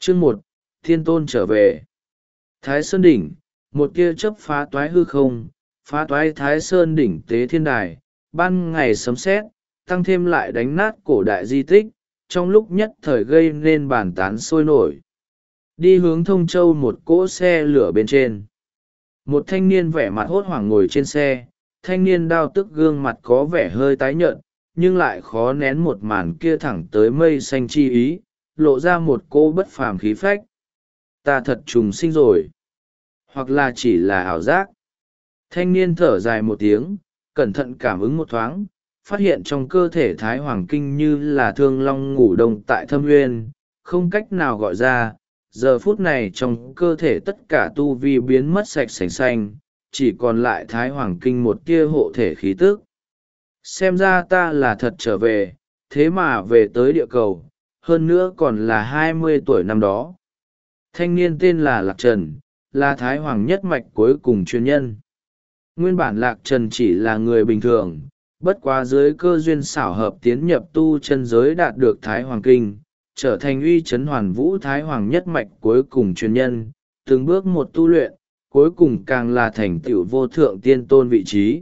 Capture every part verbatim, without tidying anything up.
Chương một, Thiên Tôn trở về. Thái Sơn đỉnh, một tia chớp phá toái hư không, phá toái Thái Sơn đỉnh tế thiên đài, ban ngày sấm sét, tăng thêm lại đánh nát cổ đại di tích, trong lúc nhất thời gây nên bàn tán sôi nổi. Đi hướng Thông Châu một cỗ xe lửa bên trên. Một thanh niên vẻ mặt hốt hoảng ngồi trên xe, thanh niên đao tức gương mặt có vẻ hơi tái nhợt, nhưng lại khó nén một màn kia thẳng tới mây xanh chi ý, lộ ra một cô bất phàm khí phách. Ta thật trùng sinh rồi. Hoặc là chỉ là ảo giác. Thanh niên thở dài một tiếng, cẩn thận cảm ứng một thoáng, phát hiện trong cơ thể Thái Hoàng Kinh như là thương long ngủ đông tại thâm nguyên, không cách nào gọi ra. Giờ phút này trong cơ thể tất cả tu vi biến mất sạch sành xanh, chỉ còn lại Thái Hoàng Kinh một tia hộ thể khí tức. Xem ra ta là thật trở về, thế mà về tới địa cầu, hơn nữa còn là hai mươi tuổi năm đó. Thanh niên tên là Lạc Trần, là Thái Hoàng nhất mạch cuối cùng truyền nhân. Nguyên bản Lạc Trần chỉ là người bình thường, bất quá dưới cơ duyên xảo hợp tiến nhập tu chân giới đạt được Thái Hoàng Kinh, trở thành uy chấn hoàn vũ Thái Hoàng nhất mạch cuối cùng truyền nhân, từng bước một tu luyện, cuối cùng càng là thành tựu vô thượng tiên tôn vị trí.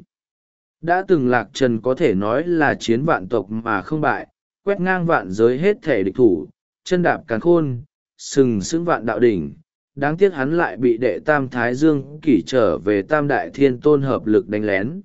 Đã từng Lạc Trần có thể nói là chiến vạn tộc mà không bại, quét ngang vạn giới hết thể địch thủ, chân đạp càn khôn, sừng sững vạn đạo đỉnh. Đáng tiếc hắn lại bị đệ tam Thái Dương kỷ trở về tam đại thiên tôn hợp lực đánh lén.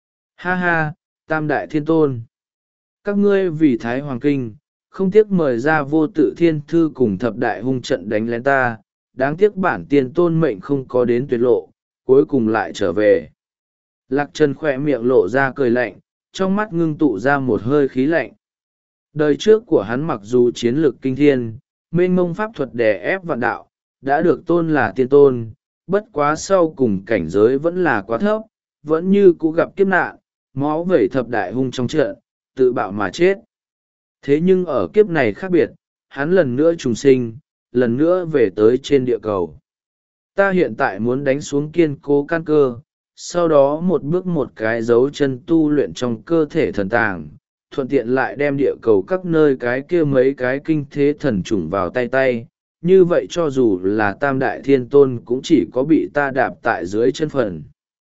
Ha ha, tam đại thiên tôn! Các ngươi vì Thái Hoàng Kinh, không tiếc mời ra vô tự thiên thư cùng thập đại hung trận đánh lén ta, đáng tiếc bản tiên tôn mệnh không có đến tuyệt lộ, cuối cùng lại trở về. Lạc Trần khỏe miệng lộ ra cười lạnh, trong mắt ngưng tụ ra một hơi khí lạnh. Đời trước của hắn mặc dù chiến lược kinh thiên, mênh mông pháp thuật đè ép vạn đạo, đã được tôn là tiên tôn, bất quá sau cùng cảnh giới vẫn là quá thấp, vẫn như cũ gặp kiếp nạn, máu vẩy thập đại hung trong trận, tự bạo mà chết. Thế nhưng ở kiếp này khác biệt, hắn lần nữa trùng sinh, lần nữa về tới trên địa cầu. Ta hiện tại muốn đánh xuống kiên cố căn cơ, sau đó một bước một cái dấu chân tu luyện trong cơ thể thần tàng, thuận tiện lại đem địa cầu các nơi cái kia mấy cái kinh thế thần trùng vào tay tay. Như vậy cho dù là tam đại thiên tôn cũng chỉ có bị ta đạp tại dưới chân phần.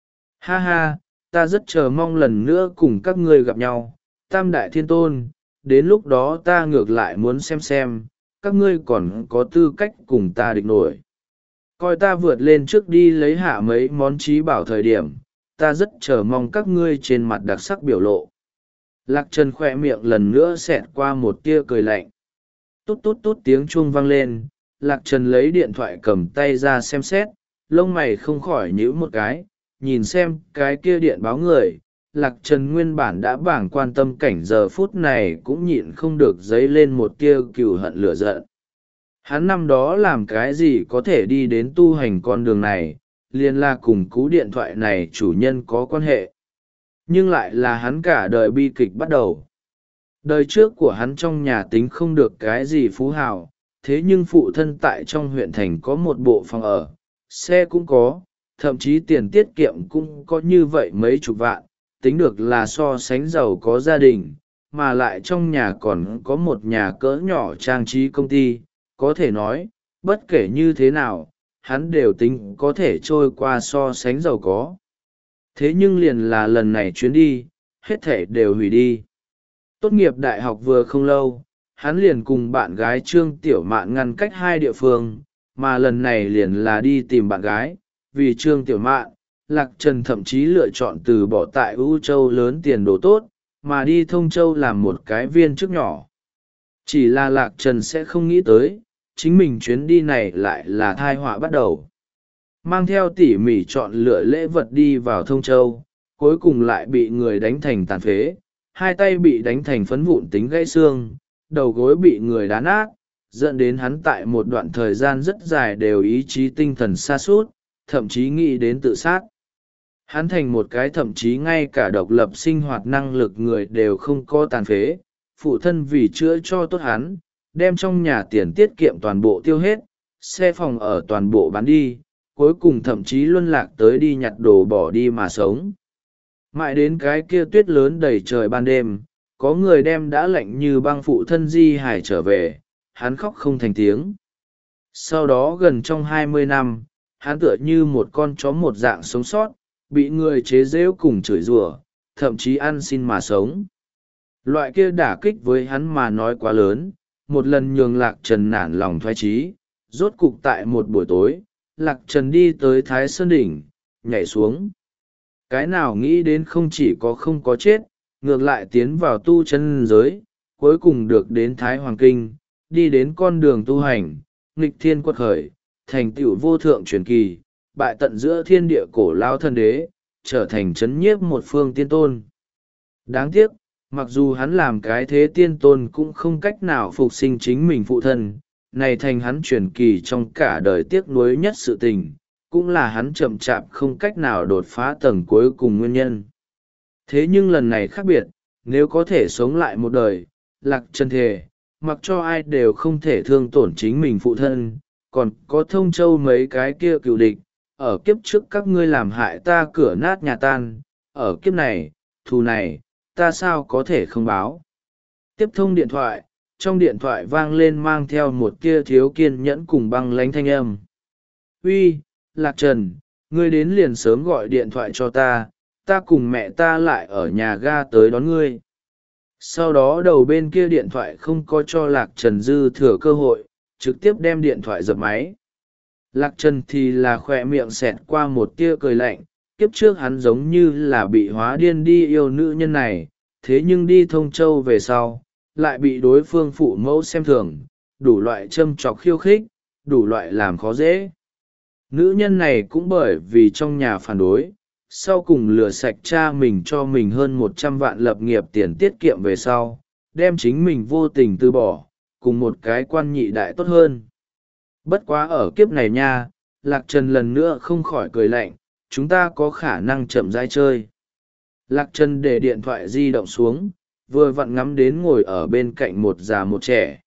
Ha ha, ta rất chờ mong lần nữa cùng các ngươi gặp nhau, tam đại thiên tôn, đến lúc đó ta ngược lại muốn xem xem, các ngươi còn có tư cách cùng ta địch nổi. Coi ta vượt lên trước đi lấy hạ mấy món trí bảo thời điểm, ta rất chờ mong các ngươi trên mặt đặc sắc biểu lộ. Lạc Trần khoe miệng lần nữa xẹt qua một tia cười lạnh. Tút tút tút tiếng chuông vang lên, Lạc Trần lấy điện thoại cầm tay ra xem xét, lông mày không khỏi nhíu một cái, nhìn xem cái kia điện báo người. Lạc Trần nguyên bản đã bảng quan tâm cảnh giờ phút này cũng nhịn không được dấy lên một tia cừu hận lửa giận. Hắn năm đó làm cái gì có thể đi đến tu hành con đường này, liền là cùng cú điện thoại này chủ nhân có quan hệ. Nhưng lại là hắn cả đời bi kịch bắt đầu. Đời trước của hắn trong nhà tính không được cái gì phú hào, thế nhưng phụ thân tại trong huyện thành có một bộ phòng ở, xe cũng có, thậm chí tiền tiết kiệm cũng có như vậy mấy chục vạn, tính được là so sánh giàu có gia đình, mà lại trong nhà còn có một nhà cỡ nhỏ trang trí công ty, có thể nói, bất kể như thế nào, hắn đều tính có thể trôi qua so sánh giàu có. Thế nhưng liền là lần này chuyến đi, hết thể đều hủy đi. Tốt nghiệp đại học vừa không lâu, hắn liền cùng bạn gái Trương Tiểu Mạn ngăn cách hai địa phương, mà lần này liền là đi tìm bạn gái. Vì Trương Tiểu Mạn, Lạc Trần thậm chí lựa chọn từ bỏ tại U Châu lớn tiền đồ tốt, mà đi Thông Châu làm một cái viên chức nhỏ. Chỉ là Lạc Trần sẽ không nghĩ tới, chính mình chuyến đi này lại là tai họa bắt đầu. Mang theo tỉ mỉ chọn lựa lễ vật đi vào Thông Châu, cuối cùng lại bị người đánh thành tàn phế, hai tay bị đánh thành phấn vụn tính gãy xương, đầu gối bị người đá nát, dẫn đến hắn tại một đoạn thời gian rất dài đều ý chí tinh thần sa sút, thậm chí nghĩ đến tự sát. Hắn thành một cái thậm chí ngay cả độc lập sinh hoạt năng lực người đều không có tàn phế, phụ thân vì chữa cho tốt hắn, đem trong nhà tiền tiết kiệm toàn bộ tiêu hết, xe phòng ở toàn bộ bán đi, cuối cùng thậm chí luân lạc tới đi nhặt đồ bỏ đi mà sống. Mãi đến cái kia tuyết lớn đầy trời ban đêm, có người đem đã lạnh như băng phụ thân di hải trở về, hắn khóc không thành tiếng. Sau đó gần trong hai mươi năm, hắn tựa như một con chó một dạng sống sót, bị người chế giễu cùng chửi rủa, thậm chí ăn xin mà sống. Loại kia đả kích với hắn mà nói quá lớn, một lần nhường Lạc Trần nản lòng thoái chí. Rốt cục tại một buổi tối, Lạc Trần đi tới Thái Sơn Đỉnh, nhảy xuống. Cái nào nghĩ đến không chỉ có không có chết, ngược lại tiến vào tu chân giới, cuối cùng được đến Thái Hoàng Kinh, đi đến con đường tu hành, nghịch thiên quật khởi, thành tựu vô thượng truyền kỳ, bại tận giữa thiên địa cổ lao thần đế, trở thành chấn nhiếp một phương tiên tôn. Đáng tiếc, mặc dù hắn làm cái thế tiên tôn cũng không cách nào phục sinh chính mình phụ thân, này thành hắn truyền kỳ trong cả đời tiếc nuối nhất sự tình, cũng là hắn chậm chạp không cách nào đột phá tầng cuối cùng nguyên nhân. Thế nhưng lần này khác biệt, nếu có thể sống lại một đời, Lạc Trần thề, mặc cho ai đều không thể thương tổn chính mình phụ thân, còn có Thông Châu mấy cái kia cựu địch, ở kiếp trước các ngươi làm hại ta cửa nát nhà tan, ở kiếp này, thù này, ta sao có thể không báo. Tiếp thông điện thoại, trong điện thoại vang lên mang theo một tia thiếu kiên nhẫn cùng băng lánh thanh âm. Uy, Lạc Trần, ngươi đến liền sớm gọi điện thoại cho ta, ta cùng mẹ ta lại ở nhà ga tới đón ngươi. Sau đó đầu bên kia điện thoại không có cho Lạc Trần dư thừa cơ hội, trực tiếp đem điện thoại dập máy. Lạc Trần thì là khỏe miệng xẹt qua một tia cười lạnh, kiếp trước hắn giống như là bị hóa điên đi yêu nữ nhân này, thế nhưng đi Thông Châu về sau, lại bị đối phương phụ mẫu xem thường, đủ loại châm chọc khiêu khích, đủ loại làm khó dễ. Nữ nhân này cũng bởi vì trong nhà phản đối, sau cùng lừa sạch cha mình cho mình hơn một trăm vạn lập nghiệp tiền tiết kiệm về sau, đem chính mình vô tình từ bỏ, cùng một cái quan nhị đại tốt hơn. Bất quá ở kiếp này nha, Lạc Trần lần nữa không khỏi cười lạnh, chúng ta có khả năng chậm rãi chơi. Lạc Trần để điện thoại di động xuống, vừa vặn ngắm đến ngồi ở bên cạnh một già một trẻ.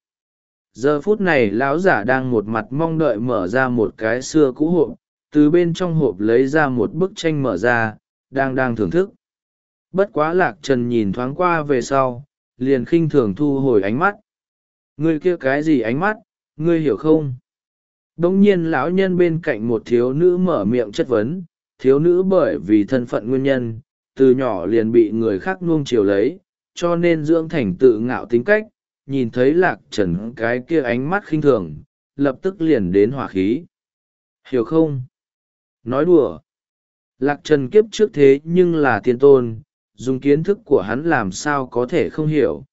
Giờ phút này lão giả đang một mặt mong đợi mở ra một cái xưa cũ hộp, từ bên trong hộp lấy ra một bức tranh mở ra, đang đang thưởng thức. Bất quá Lạc Trần nhìn thoáng qua về sau, liền khinh thường thu hồi ánh mắt. Ngươi kia cái gì ánh mắt, ngươi hiểu không? Bỗng nhiên lão nhân bên cạnh một thiếu nữ mở miệng chất vấn, thiếu nữ bởi vì thân phận nguyên nhân, từ nhỏ liền bị người khác nuông chiều lấy, cho nên dưỡng thành tự ngạo tính cách, nhìn thấy Lạc Trần cái kia ánh mắt khinh thường, lập tức liền đến hỏa khí. Hiểu không? Nói đùa. Lạc Trần kiếp trước thế nhưng là tiên tôn, dùng kiến thức của hắn làm sao có thể không hiểu.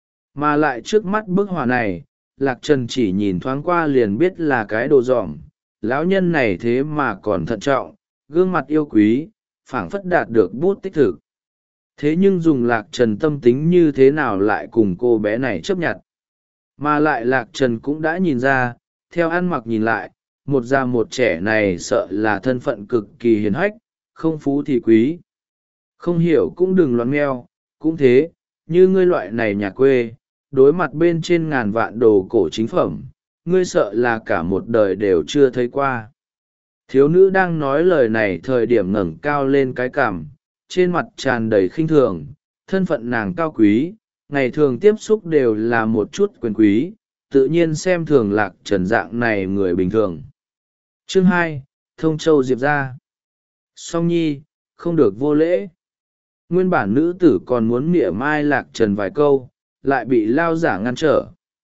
Mà lại trước mắt bức họa này, Lạc Trần chỉ nhìn thoáng qua liền biết là cái đồ dỏm, lão nhân này thế mà còn thận trọng, gương mặt yêu quý, phảng phất đạt được bút tích thực. Thế nhưng dùng Lạc Trần tâm tính như thế nào lại cùng cô bé này chấp nhận. Mà lại Lạc Trần cũng đã nhìn ra, theo ăn mặc nhìn lại, một già một trẻ này sợ là thân phận cực kỳ hiền hách, không phú thì quý. Không hiểu cũng đừng loạn meo, cũng thế, như ngươi loại này nhà quê, đối mặt bên trên ngàn vạn đồ cổ chính phẩm, ngươi sợ là cả một đời đều chưa thấy qua. Thiếu nữ đang nói lời này thời điểm ngẩng cao lên cái cằm, trên mặt tràn đầy khinh thường, thân phận nàng cao quý, ngày thường tiếp xúc đều là một chút quyền quý, tự nhiên xem thường Lạc Trần dạng này người bình thường. Chương hai, Thông Châu Diệp ra. Song Nhi, không được vô lễ. Nguyên bản nữ tử còn muốn mỉa mai Lạc Trần vài câu, lại bị lao giả ngăn trở.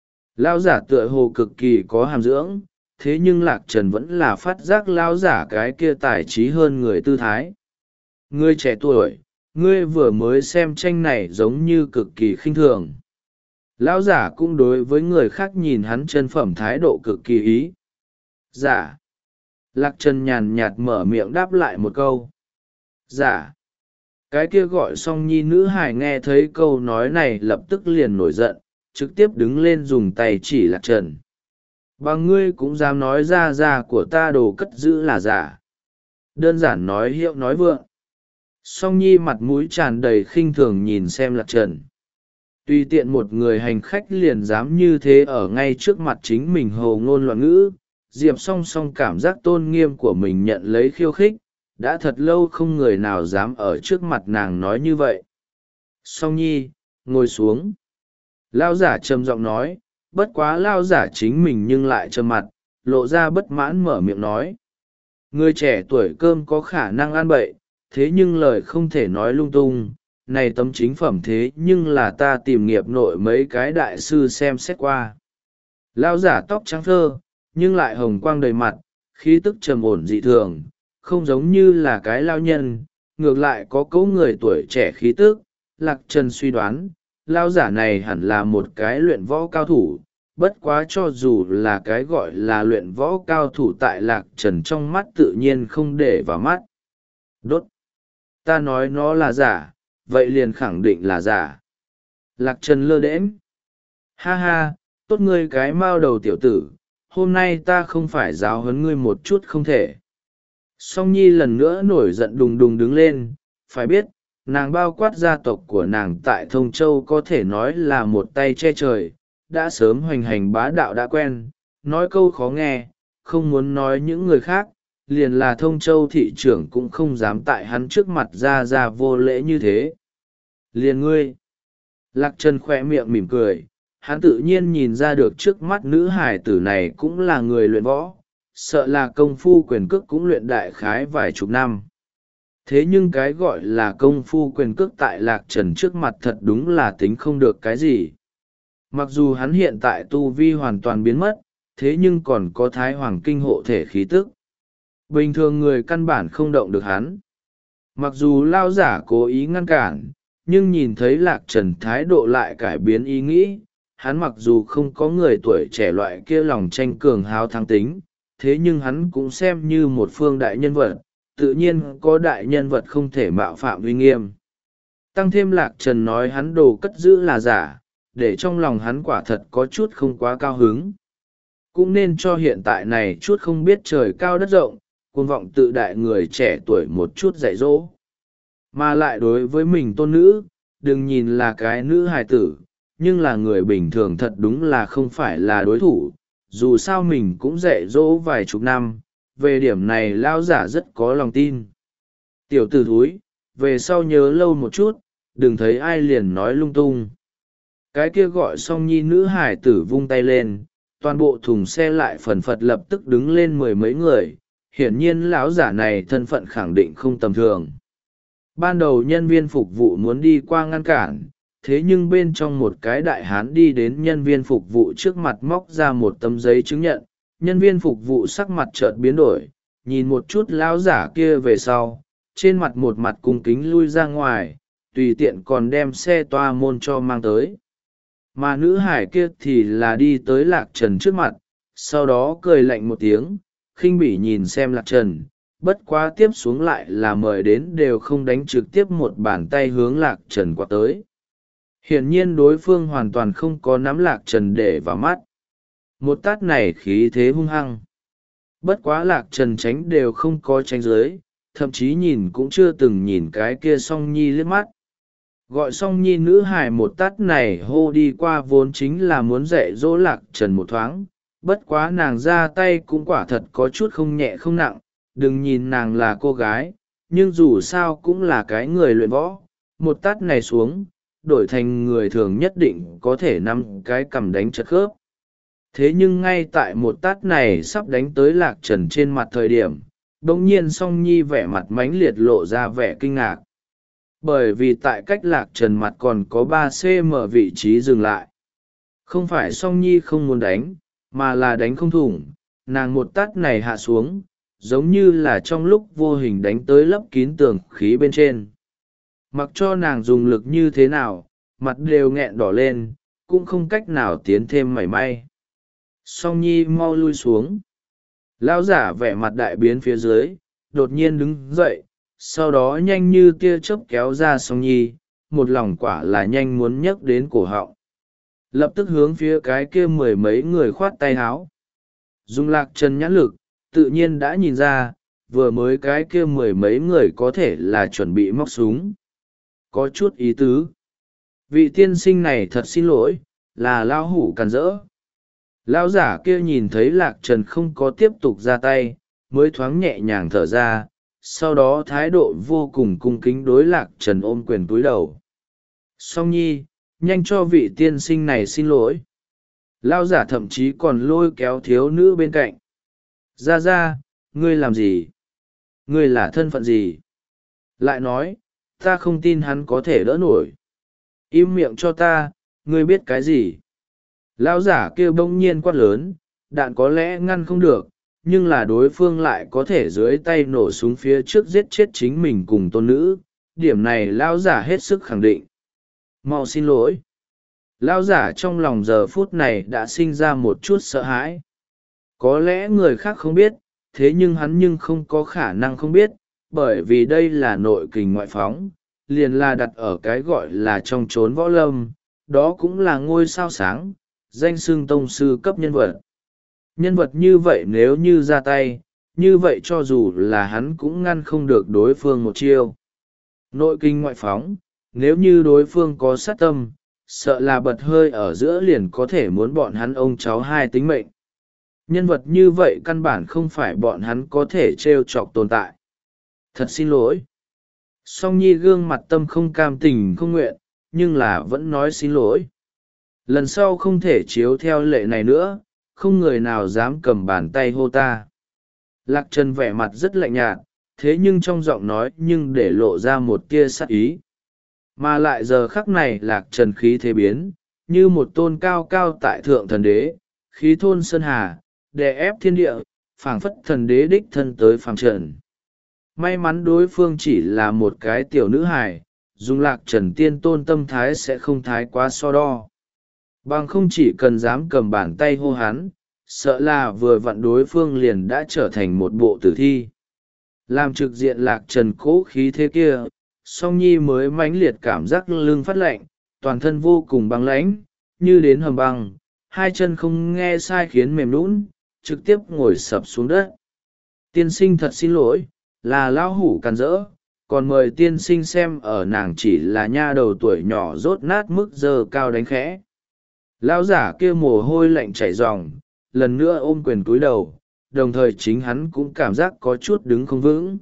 Lao giả tựa hồ cực kỳ có hàm dưỡng, thế nhưng Lạc Trần vẫn là phát giác lao giả cái kia tài trí hơn người tư thái. Ngươi trẻ tuổi, ngươi vừa mới xem tranh này giống như cực kỳ khinh thường. Lão giả cũng đối với người khác nhìn hắn chân phẩm thái độ cực kỳ ý. Giả. Lạc Trần nhàn nhạt mở miệng đáp lại một câu. Giả. Cái kia gọi Song Nhi nữ hài nghe thấy câu nói này lập tức liền nổi giận, trực tiếp đứng lên dùng tay chỉ Lạc Trần. Bằng ngươi cũng dám nói ra ra của ta đồ cất giữ là giả. Đơn giản nói hiệu nói vượng. Song Nhi mặt mũi tràn đầy khinh thường nhìn xem Lạc Trần. Tùy tiện một người hành khách liền dám như thế ở ngay trước mặt chính mình hồ ngôn loạn ngữ, Diệp song song cảm giác tôn nghiêm của mình nhận lấy khiêu khích, đã thật lâu không người nào dám ở trước mặt nàng nói như vậy. Song Nhi, ngồi xuống. Lao giả trầm giọng nói, bất quá lao giả chính mình nhưng lại trầm mặt, lộ ra bất mãn mở miệng nói. Người trẻ tuổi cơm có khả năng ăn bậy, thế nhưng lời không thể nói lung tung. Này tấm chính phẩm thế nhưng là ta tìm nghiệp nội mấy cái đại sư xem xét qua. Lao giả tóc trắng phơ, nhưng lại hồng quang đầy mặt, khí tức trầm ổn dị thường, không giống như là cái lao nhân, ngược lại có cấu người tuổi trẻ khí tức. Lạc Trần suy đoán, lao giả này hẳn là một cái luyện võ cao thủ, bất quá cho dù là cái gọi là luyện võ cao thủ tại Lạc Trần trong mắt tự nhiên không để vào mắt. Đốt! Ta nói nó là giả, vậy liền khẳng định là giả. Lạc Trần lơ đễnh. Ha ha, tốt ngươi cái mao đầu tiểu tử, hôm nay ta không phải giáo huấn ngươi một chút không thể. Song Nhi lần nữa nổi giận đùng đùng đứng lên, phải biết, nàng bao quát gia tộc của nàng tại Thông Châu có thể nói là một tay che trời, đã sớm hoành hành bá đạo đã quen, nói câu khó nghe, không muốn nói những người khác, liền là Thông Châu thị trưởng cũng không dám tại hắn trước mặt ra ra vô lễ như thế. Liền ngươi! Lạc Trần khoe miệng mỉm cười, hắn tự nhiên nhìn ra được trước mắt nữ hải tử này cũng là người luyện võ, sợ là công phu quyền cước cũng luyện đại khái vài chục năm. Thế nhưng cái gọi là công phu quyền cước tại Lạc Trần trước mặt thật đúng là tính không được cái gì. Mặc dù hắn hiện tại tu vi hoàn toàn biến mất, thế nhưng còn có thái hoàng kinh hộ thể khí tức. Bình thường người căn bản không động được hắn. Mặc dù lao giả cố ý ngăn cản, nhưng nhìn thấy Lạc Trần thái độ lại cải biến ý nghĩ. Hắn mặc dù không có người tuổi trẻ loại kia lòng tranh cường hào thắng tính, thế nhưng hắn cũng xem như một phương đại nhân vật, tự nhiên có đại nhân vật không thể mạo phạm uy nghiêm. Tăng thêm Lạc Trần nói hắn đồ cất giữ là giả, để trong lòng hắn quả thật có chút không quá cao hứng. Cũng nên cho hiện tại này chút không biết trời cao đất rộng, cuồng vọng tự đại người trẻ tuổi một chút dạy dỗ. Mà lại đối với mình tôn nữ, đừng nhìn là cái nữ hài tử, nhưng là người bình thường thật đúng là không phải là đối thủ, dù sao mình cũng dạy dỗ vài chục năm, về điểm này lao giả rất có lòng tin. Tiểu tử thúi, về sau nhớ lâu một chút, đừng thấy ai liền nói lung tung. Cái kia gọi Song Nhi nữ hải tử vung tay lên, toàn bộ thùng xe lại phần phật lập tức đứng lên mười mấy người, hiển nhiên lão giả này thân phận khẳng định không tầm thường. Ban đầu nhân viên phục vụ muốn đi qua ngăn cản, thế nhưng bên trong một cái đại hán đi đến nhân viên phục vụ trước mặt móc ra một tấm giấy chứng nhận. Nhân viên phục vụ sắc mặt chợt biến đổi, nhìn một chút lão giả kia về sau, trên mặt một mặt cung kính lui ra ngoài, tùy tiện còn đem xe toa môn cho mang tới. Mà nữ hải kia thì là đi tới Lạc Trần trước mặt, sau đó cười lạnh một tiếng, khinh bỉ nhìn xem Lạc Trần, bất quá tiếp xuống lại là mời đến đều không đánh trực tiếp một bàn tay hướng Lạc Trần qua tới. Hiển nhiên đối phương hoàn toàn không có nắm Lạc Trần để vào mắt. Một tát này khí thế hung hăng. Bất quá Lạc Trần tránh đều không có tránh dưới, thậm chí nhìn cũng chưa từng nhìn cái kia Song Nhi liếc mắt. Gọi Song Nhi nữ hài một tát này hô đi qua vốn chính là muốn dạy dỗ Lạc Trần một thoáng. Bất quá nàng ra tay cũng quả thật có chút không nhẹ không nặng, đừng nhìn nàng là cô gái, nhưng dù sao cũng là cái người luyện võ. Một tát này xuống, đổi thành người thường nhất định có thể nắm cái cầm đánh chật khớp. Thế nhưng ngay tại một tát này sắp đánh tới Lạc Trần trên mặt thời điểm, bỗng nhiên Song Nhi vẻ mặt mãnh liệt lộ ra vẻ kinh ngạc. Bởi vì tại cách Lạc Trần mặt còn có ba xăng ti mét vị trí dừng lại. Không phải Song Nhi không muốn đánh, mà là đánh không thủng, nàng một tát này hạ xuống, giống như là trong lúc vô hình đánh tới lấp kín tường khí bên trên. Mặc cho nàng dùng lực như thế nào, mặt đều nghẹn đỏ lên, cũng không cách nào tiến thêm mảy may. Song Nhi mau lui xuống. Lão giả vẻ mặt đại biến phía dưới, đột nhiên đứng dậy, sau đó nhanh như tia chớp kéo ra Song Nhi, một lòng quả là nhanh muốn nhấc đến cổ họng. Lập tức hướng phía cái kia mười mấy người khoát tay háo. Dùng Lạc Trần nhãn lực, tự nhiên đã nhìn ra, vừa mới cái kia mười mấy người có thể là chuẩn bị móc súng. Có chút ý tứ. Vị tiên sinh này thật xin lỗi, là lao hủ càn rỡ. Lão giả kia nhìn thấy Lạc Trần không có tiếp tục ra tay, mới thoáng nhẹ nhàng thở ra, sau đó thái độ vô cùng cung kính đối Lạc Trần ôm quyền túi đầu. Song Nhi, nhanh cho vị tiên sinh này xin lỗi. Lão giả thậm chí còn lôi kéo thiếu nữ bên cạnh. Ra ra, ngươi làm gì? Ngươi là thân phận gì? Lại nói, ta không tin hắn có thể đỡ nổi. Im miệng cho ta, ngươi biết cái gì? Lão giả kia bỗng nhiên quát lớn, đạn có lẽ ngăn không được, nhưng là đối phương lại có thể dưới tay nổ súng phía trước giết chết chính mình cùng tôn nữ. Điểm này lão giả hết sức khẳng định. Mau xin lỗi. Lão giả trong lòng giờ phút này đã sinh ra một chút sợ hãi. Có lẽ người khác không biết, thế nhưng hắn nhưng không có khả năng không biết, bởi vì đây là nội kình ngoại phóng, liền là đặt ở cái gọi là trong chốn võ lâm, đó cũng là ngôi sao sáng, danh xưng tông sư cấp nhân vật. Nhân vật như vậy nếu như ra tay, như vậy cho dù là hắn cũng ngăn không được đối phương một chiêu. Nội kinh ngoại phóng, nếu như đối phương có sát tâm, sợ là bật hơi ở giữa liền có thể muốn bọn hắn ông cháu hai tính mệnh. Nhân vật như vậy căn bản không phải bọn hắn có thể trêu chọc tồn tại. Thật xin lỗi. Song Nhi gương mặt tâm không cam tình không nguyện, nhưng là vẫn nói xin lỗi. Lần sau không thể chiếu theo lệ này nữa, không người nào dám cầm bàn tay hô ta. Lạc Trần vẻ mặt rất lạnh nhạt, thế nhưng trong giọng nói nhưng để lộ ra một tia sát ý. Mà lại giờ khắc này Lạc Trần khí thế biến, như một tôn cao cao tại thượng thần đế, khí thôn sơn hà, đè ép thiên địa, phảng phất thần đế đích thân tới phàm trần. May mắn đối phương chỉ là một cái tiểu nữ hài, dùng Lạc Trần tiên tôn tâm thái sẽ không thái quá so đo. Bằng không chỉ cần dám cầm bàn tay hô hắn, sợ là vừa vặn đối phương liền đã trở thành một bộ tử thi. Làm trực diện Lạc Trần cố khí thế kia, Song Nhi mới mãnh liệt cảm giác lưng phát lạnh, toàn thân vô cùng băng lãnh, như đến hầm băng, hai chân không nghe sai khiến mềm nhũn, trực tiếp ngồi sập xuống đất. Tiên sinh thật xin lỗi, là lão hủ càn rỡ, còn mời tiên sinh xem ở nàng chỉ là nha đầu tuổi nhỏ rốt nát mức giờ cao đánh khẽ. Lão giả kia mồ hôi lạnh chảy ròng, lần nữa ôm quyền cúi đầu, đồng thời chính hắn cũng cảm giác có chút đứng không vững.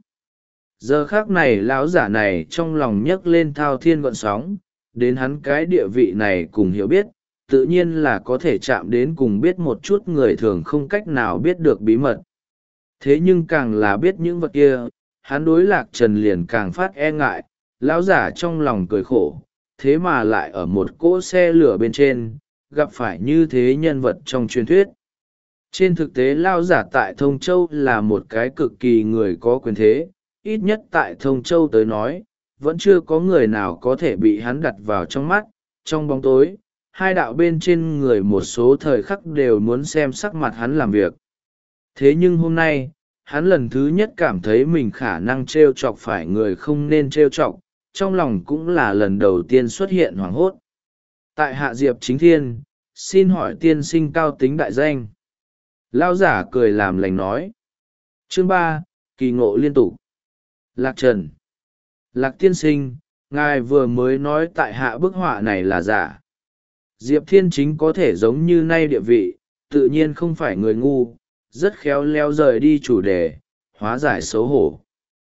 Giờ khác này lão giả này trong lòng nhấc lên thao thiên gọn sóng, đến hắn cái địa vị này cùng hiểu biết, tự nhiên là có thể chạm đến cùng biết một chút người thường không cách nào biết được bí mật. Thế nhưng càng là biết những vật kia, hắn đối Lạc Trần liền càng phát e ngại, lão giả trong lòng cười khổ, thế mà lại ở một cỗ xe lửa bên trên, gặp phải như thế nhân vật trong truyền thuyết. Trên thực tế lão giả tại Thông Châu là một cái cực kỳ người có quyền thế, ít nhất tại Thông Châu tới nói, vẫn chưa có người nào có thể bị hắn đặt vào trong mắt, trong bóng tối, hai đạo bên trên người một số thời khắc đều muốn xem sắc mặt hắn làm việc. Thế nhưng hôm nay, hắn lần thứ nhất cảm thấy mình khả năng trêu chọc phải người không nên trêu chọc, trong lòng cũng là lần đầu tiên xuất hiện hoảng hốt. Tại Hạ Diệp Chính Thiên, xin hỏi tiên sinh cao tính đại danh. Lao giả cười làm lành nói. Chương ba, kỳ ngộ liên tục. Lạc Trần. Lạc tiên sinh, ngài vừa mới nói tại hạ bức họa này là giả. Diệp Thiên Chính có thể giống như nay địa vị, tự nhiên không phải người ngu, rất khéo léo rời đi chủ đề, hóa giải xấu hổ.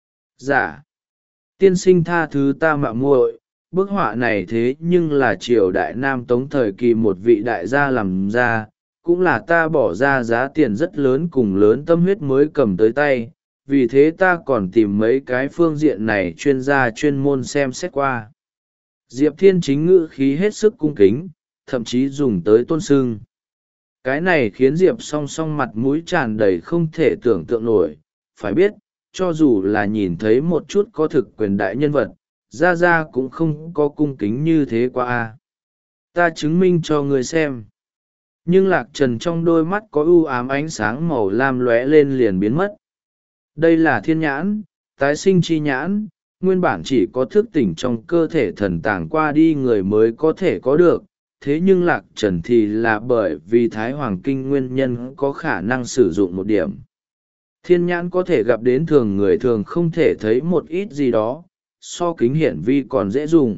Giả. Tiên sinh tha thứ ta mạo muội, bức họa này thế nhưng là triều đại Nam Tống thời kỳ một vị đại gia làm ra, cũng là ta bỏ ra giá tiền rất lớn cùng lớn tâm huyết mới cầm tới tay, vì thế ta còn tìm mấy cái phương diện này chuyên gia chuyên môn xem xét qua. Diệp Thiên Chính ngữ khí hết sức cung kính, thậm chí dùng tới tôn sưng. Cái này khiến Diệp song song mặt mũi tràn đầy không thể tưởng tượng nổi, phải biết, cho dù là nhìn thấy một chút có thực quyền đại nhân vật, ra ra cũng không có cung kính như thế qua a. Ta chứng minh cho người xem. Nhưng Lạc Trần trong đôi mắt có u ám ánh sáng màu lam lóe lên liền biến mất. Đây là thiên nhãn, tái sinh chi nhãn, nguyên bản chỉ có thức tỉnh trong cơ thể thần tàng qua đi người mới có thể có được, thế nhưng Lạc Trần thì là bởi vì Thái Hoàng Kinh nguyên nhân có khả năng sử dụng một điểm. Thiên nhãn có thể gặp đến thường người thường không thể thấy một ít gì đó, so kính hiển vi còn dễ dùng.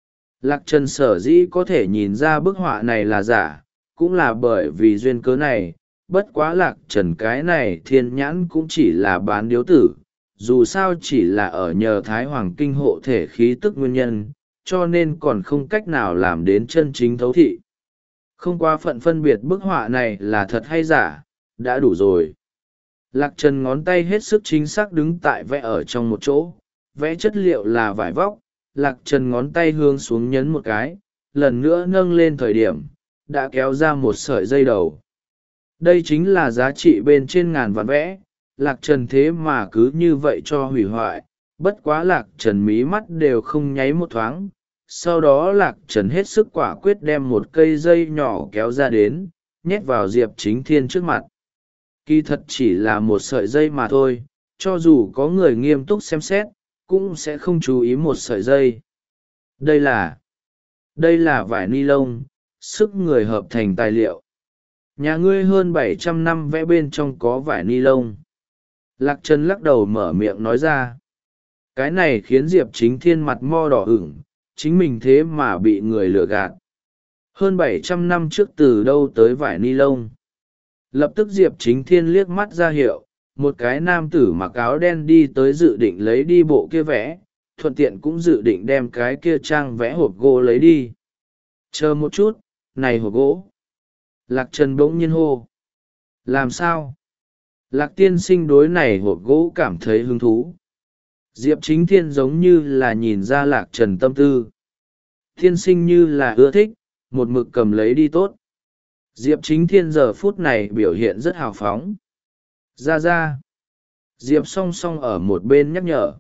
Lạc Trần sở dĩ có thể nhìn ra bức họa này là giả, cũng là bởi vì duyên cớ này, bất quá Lạc Trần cái này thiên nhãn cũng chỉ là bán điếu tử, dù sao chỉ là ở nhờ Thái Hoàng Kinh hộ thể khí tức nguyên nhân, cho nên còn không cách nào làm đến chân chính thấu thị. Không qua phận phân biệt bức họa này là thật hay giả, đã đủ rồi. Lạc Trần ngón tay hết sức chính xác đứng tại vẽ ở trong một chỗ, vẽ chất liệu là vải vóc. Lạc Trần ngón tay hướng xuống nhấn một cái, lần nữa nâng lên thời điểm, đã kéo ra một sợi dây đầu. Đây chính là giá trị bên trên ngàn vạn vẽ. Lạc Trần thế mà cứ như vậy cho hủy hoại, bất quá Lạc Trần mí mắt đều không nháy một thoáng. Sau đó Lạc Trần hết sức quả quyết đem một cây dây nhỏ kéo ra đến, nhét vào Diệp Chính Thiên trước mặt. Kỳ thật chỉ là một sợi dây mà thôi, cho dù có người nghiêm túc xem xét, cũng sẽ không chú ý một sợi dây. Đây là đây là vải ni lông, sức người hợp thành tài liệu. Nhà ngươi hơn bảy trăm năm vẽ bên trong có vải ni lông. Lạc Trần lắc đầu mở miệng nói ra. Cái này khiến Diệp Chính Thiên mặt mo đỏ ửng, chính mình thế mà bị người lừa gạt. Hơn bảy trăm năm trước từ đâu tới vải ni lông? Lập tức Diệp Chính Thiên liếc mắt ra hiệu, một cái nam tử mặc áo đen đi tới dự định lấy đi bộ kia vẽ, thuận tiện cũng dự định đem cái kia trang vẽ hộp gỗ lấy đi. Chờ một chút, này hộp gỗ. Lạc Trần bỗng nhiên hô. Làm sao? Lạc tiên sinh đối này hộp gỗ cảm thấy hứng thú. Diệp Chính Thiên giống như là nhìn ra Lạc Trần tâm tư. Tiên sinh như là ưa thích, một mực cầm lấy đi tốt. Diệp Chính Thiên giờ phút này biểu hiện rất hào phóng. Ra ra. Diệp song song ở một bên nhắc nhở.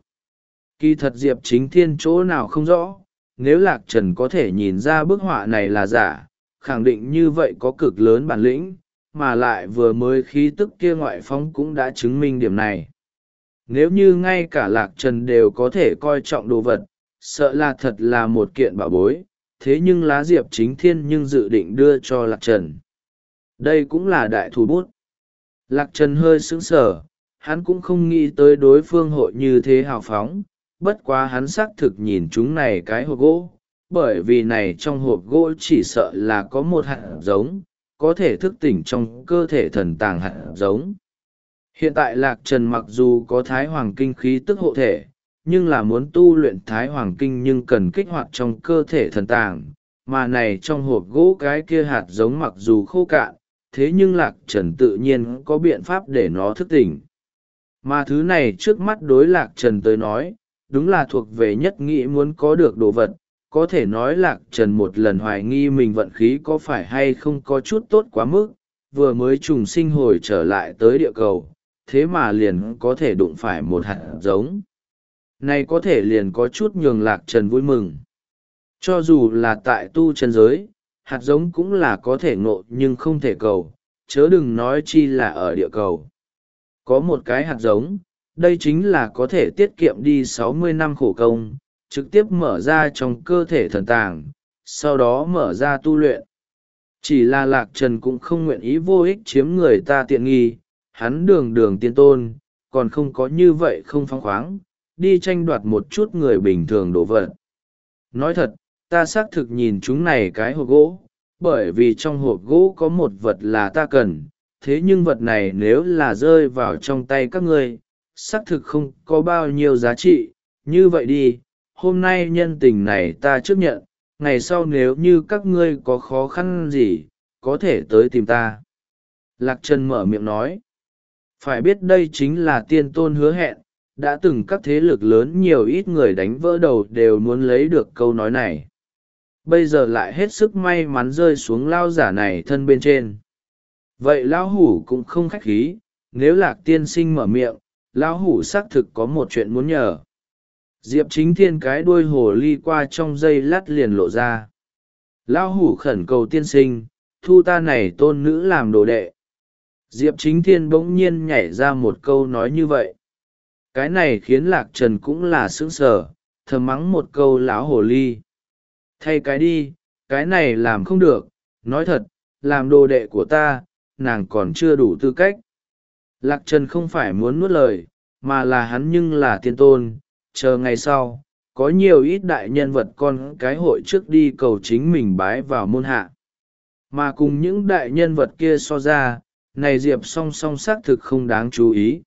Kỳ thật Diệp Chính Thiên chỗ nào không rõ, nếu Lạc Trần có thể nhìn ra bức họa này là giả, khẳng định như vậy có cực lớn bản lĩnh, mà lại vừa mới khí tức kia ngoại phóng cũng đã chứng minh điểm này. Nếu như ngay cả Lạc Trần đều có thể coi trọng đồ vật, sợ là thật là một kiện bảo bối, thế nhưng lá Diệp Chính Thiên nhưng dự định đưa cho Lạc Trần. Đây cũng là đại thủ bút. Lạc Trần hơi sững sờ, hắn cũng không nghĩ tới đối phương hội như thế hào phóng, bất quá hắn xác thực nhìn chúng này cái hộp gỗ, bởi vì này trong hộp gỗ chỉ sợ là có một hạt giống, có thể thức tỉnh trong cơ thể thần tàng hạt giống. Hiện tại Lạc Trần mặc dù có Thái Hoàng Kinh khí tức hộ thể, nhưng là muốn tu luyện Thái Hoàng Kinh nhưng cần kích hoạt trong cơ thể thần tàng, mà này trong hộp gỗ cái kia hạt giống mặc dù khô cạn, thế nhưng Lạc Trần tự nhiên có biện pháp để nó thức tỉnh. Mà thứ này trước mắt đối Lạc Trần tới nói, đúng là thuộc về nhất nghĩ muốn có được đồ vật, có thể nói Lạc Trần một lần hoài nghi mình vận khí có phải hay không có chút tốt quá mức, vừa mới trùng sinh hồi trở lại tới địa cầu, thế mà liền có thể đụng phải một hạt giống. Này có thể liền có chút nhường Lạc Trần vui mừng. Cho dù là tại tu chân giới, hạt giống cũng là có thể ngộ nhưng không thể cầu, chớ đừng nói chi là ở địa cầu. Có một cái hạt giống, đây chính là có thể tiết kiệm đi sáu mươi năm khổ công, trực tiếp mở ra trong cơ thể thần tàng, sau đó mở ra tu luyện. Chỉ là Lạc Trần cũng không nguyện ý vô ích chiếm người ta tiện nghi, hắn đường đường tiên tôn, còn không có như vậy không phóng khoáng, đi tranh đoạt một chút người bình thường đổ vật. Nói thật, ta xác thực nhìn chúng này cái hộp gỗ, bởi vì trong hộp gỗ có một vật là ta cần, thế nhưng vật này nếu là rơi vào trong tay các ngươi, xác thực không có bao nhiêu giá trị, như vậy đi, hôm nay nhân tình này ta chấp nhận, ngày sau nếu như các ngươi có khó khăn gì, có thể tới tìm ta. Lạc Trần mở miệng nói, phải biết đây chính là tiên tôn hứa hẹn, đã từng các thế lực lớn nhiều ít người đánh vỡ đầu đều muốn lấy được câu nói này. Bây giờ lại hết sức may mắn rơi xuống lao giả này thân bên trên. Vậy lão hủ cũng không khách khí, nếu Lạc tiên sinh mở miệng, lão hủ xác thực có một chuyện muốn nhờ. Diệp Chính Thiên cái đuôi hồ ly qua trong giây lát liền lộ ra. Lão hủ khẩn cầu tiên sinh, thu ta này tôn nữ làm đồ đệ. Diệp Chính Thiên bỗng nhiên nhảy ra một câu nói như vậy. Cái này khiến Lạc Trần cũng là sững sờ, thầm mắng một câu lão hồ ly. Thay cái đi, cái này làm không được, nói thật, làm đồ đệ của ta, nàng còn chưa đủ tư cách. Lạc Trần không phải muốn nuốt lời, mà là hắn nhưng là tiên tôn, chờ ngày sau, có nhiều ít đại nhân vật con cái hội trước đi cầu chính mình bái vào môn hạ. Mà cùng những đại nhân vật kia so ra, này Diệp song song xác thực không đáng chú ý.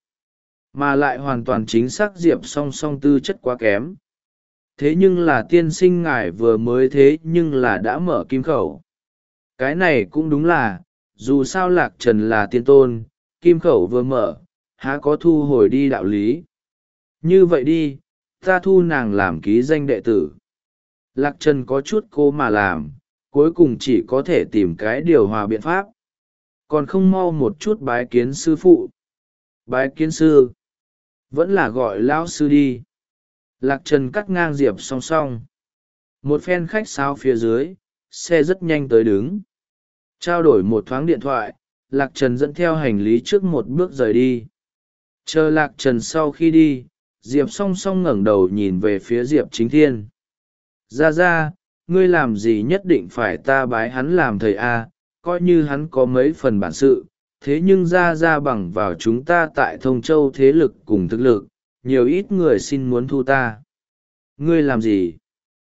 Mà lại hoàn toàn chính xác Diệp song song tư chất quá kém. Thế nhưng là tiên sinh ngài vừa mới thế nhưng là đã mở kim khẩu. Cái này cũng đúng là, dù sao Lạc Trần là tiên tôn, kim khẩu vừa mở, há có thu hồi đi đạo lý. Như vậy đi, ta thu nàng làm ký danh đệ tử. Lạc Trần có chút cố mà làm, cuối cùng chỉ có thể tìm cái điều hòa biện pháp. Còn không mau một chút bái kiến sư phụ. Bái kiến sư. Vẫn là gọi lão sư đi. Lạc Trần cắt ngang Diệp Song Song. Một phen khách sáo phía dưới, xe rất nhanh tới đứng. Trao đổi một thoáng điện thoại, Lạc Trần dẫn theo hành lý trước một bước rời đi. Chờ Lạc Trần sau khi đi, Diệp Song Song ngẩng đầu nhìn về phía Diệp Chính Thiên. Ra ra, ngươi làm gì nhất định phải ta bái hắn làm thầy a? Coi như hắn có mấy phần bản sự, thế nhưng ra ra bằng vào chúng ta tại Thông Châu thế lực cùng thực lực, nhiều ít người xin muốn thu ta. Ngươi làm gì?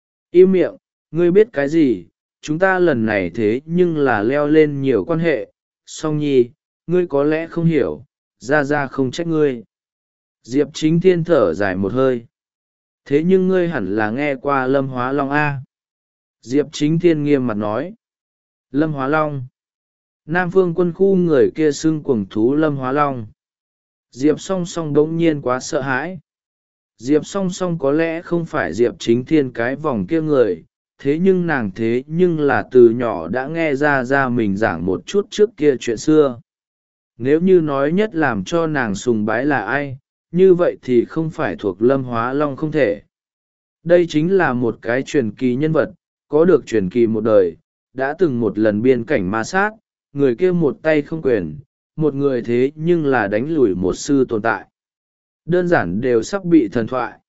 Im miệng, ngươi biết cái gì? Chúng ta lần này thế nhưng là leo lên nhiều quan hệ. Song nhi, ngươi có lẽ không hiểu, ra ra không trách ngươi. Diệp Chính Thiên thở dài một hơi. Thế nhưng ngươi hẳn là nghe qua Lâm Hóa Long a. Diệp Chính Thiên nghiêm mặt nói. Lâm Hóa Long. Nam Phương quân khu người kia xưng cuồng thú Lâm Hóa Long. Diệp Song Song đống nhiên quá sợ hãi. Diệp Song Song có lẽ không phải Diệp Chính Thiên cái vòng kia người, thế nhưng nàng thế nhưng là từ nhỏ đã nghe ra ra mình giảng một chút trước kia chuyện xưa. Nếu như nói nhất làm cho nàng sùng bái là ai, như vậy thì không phải thuộc Lâm Hóa Long không thể. Đây chính là một cái truyền kỳ nhân vật, có được truyền kỳ một đời, đã từng một lần biên cảnh ma sát, người kia một tay không quyền, một người thế nhưng là đánh lùi một sư tồn tại. Đơn giản đều sắp bị thần thoại.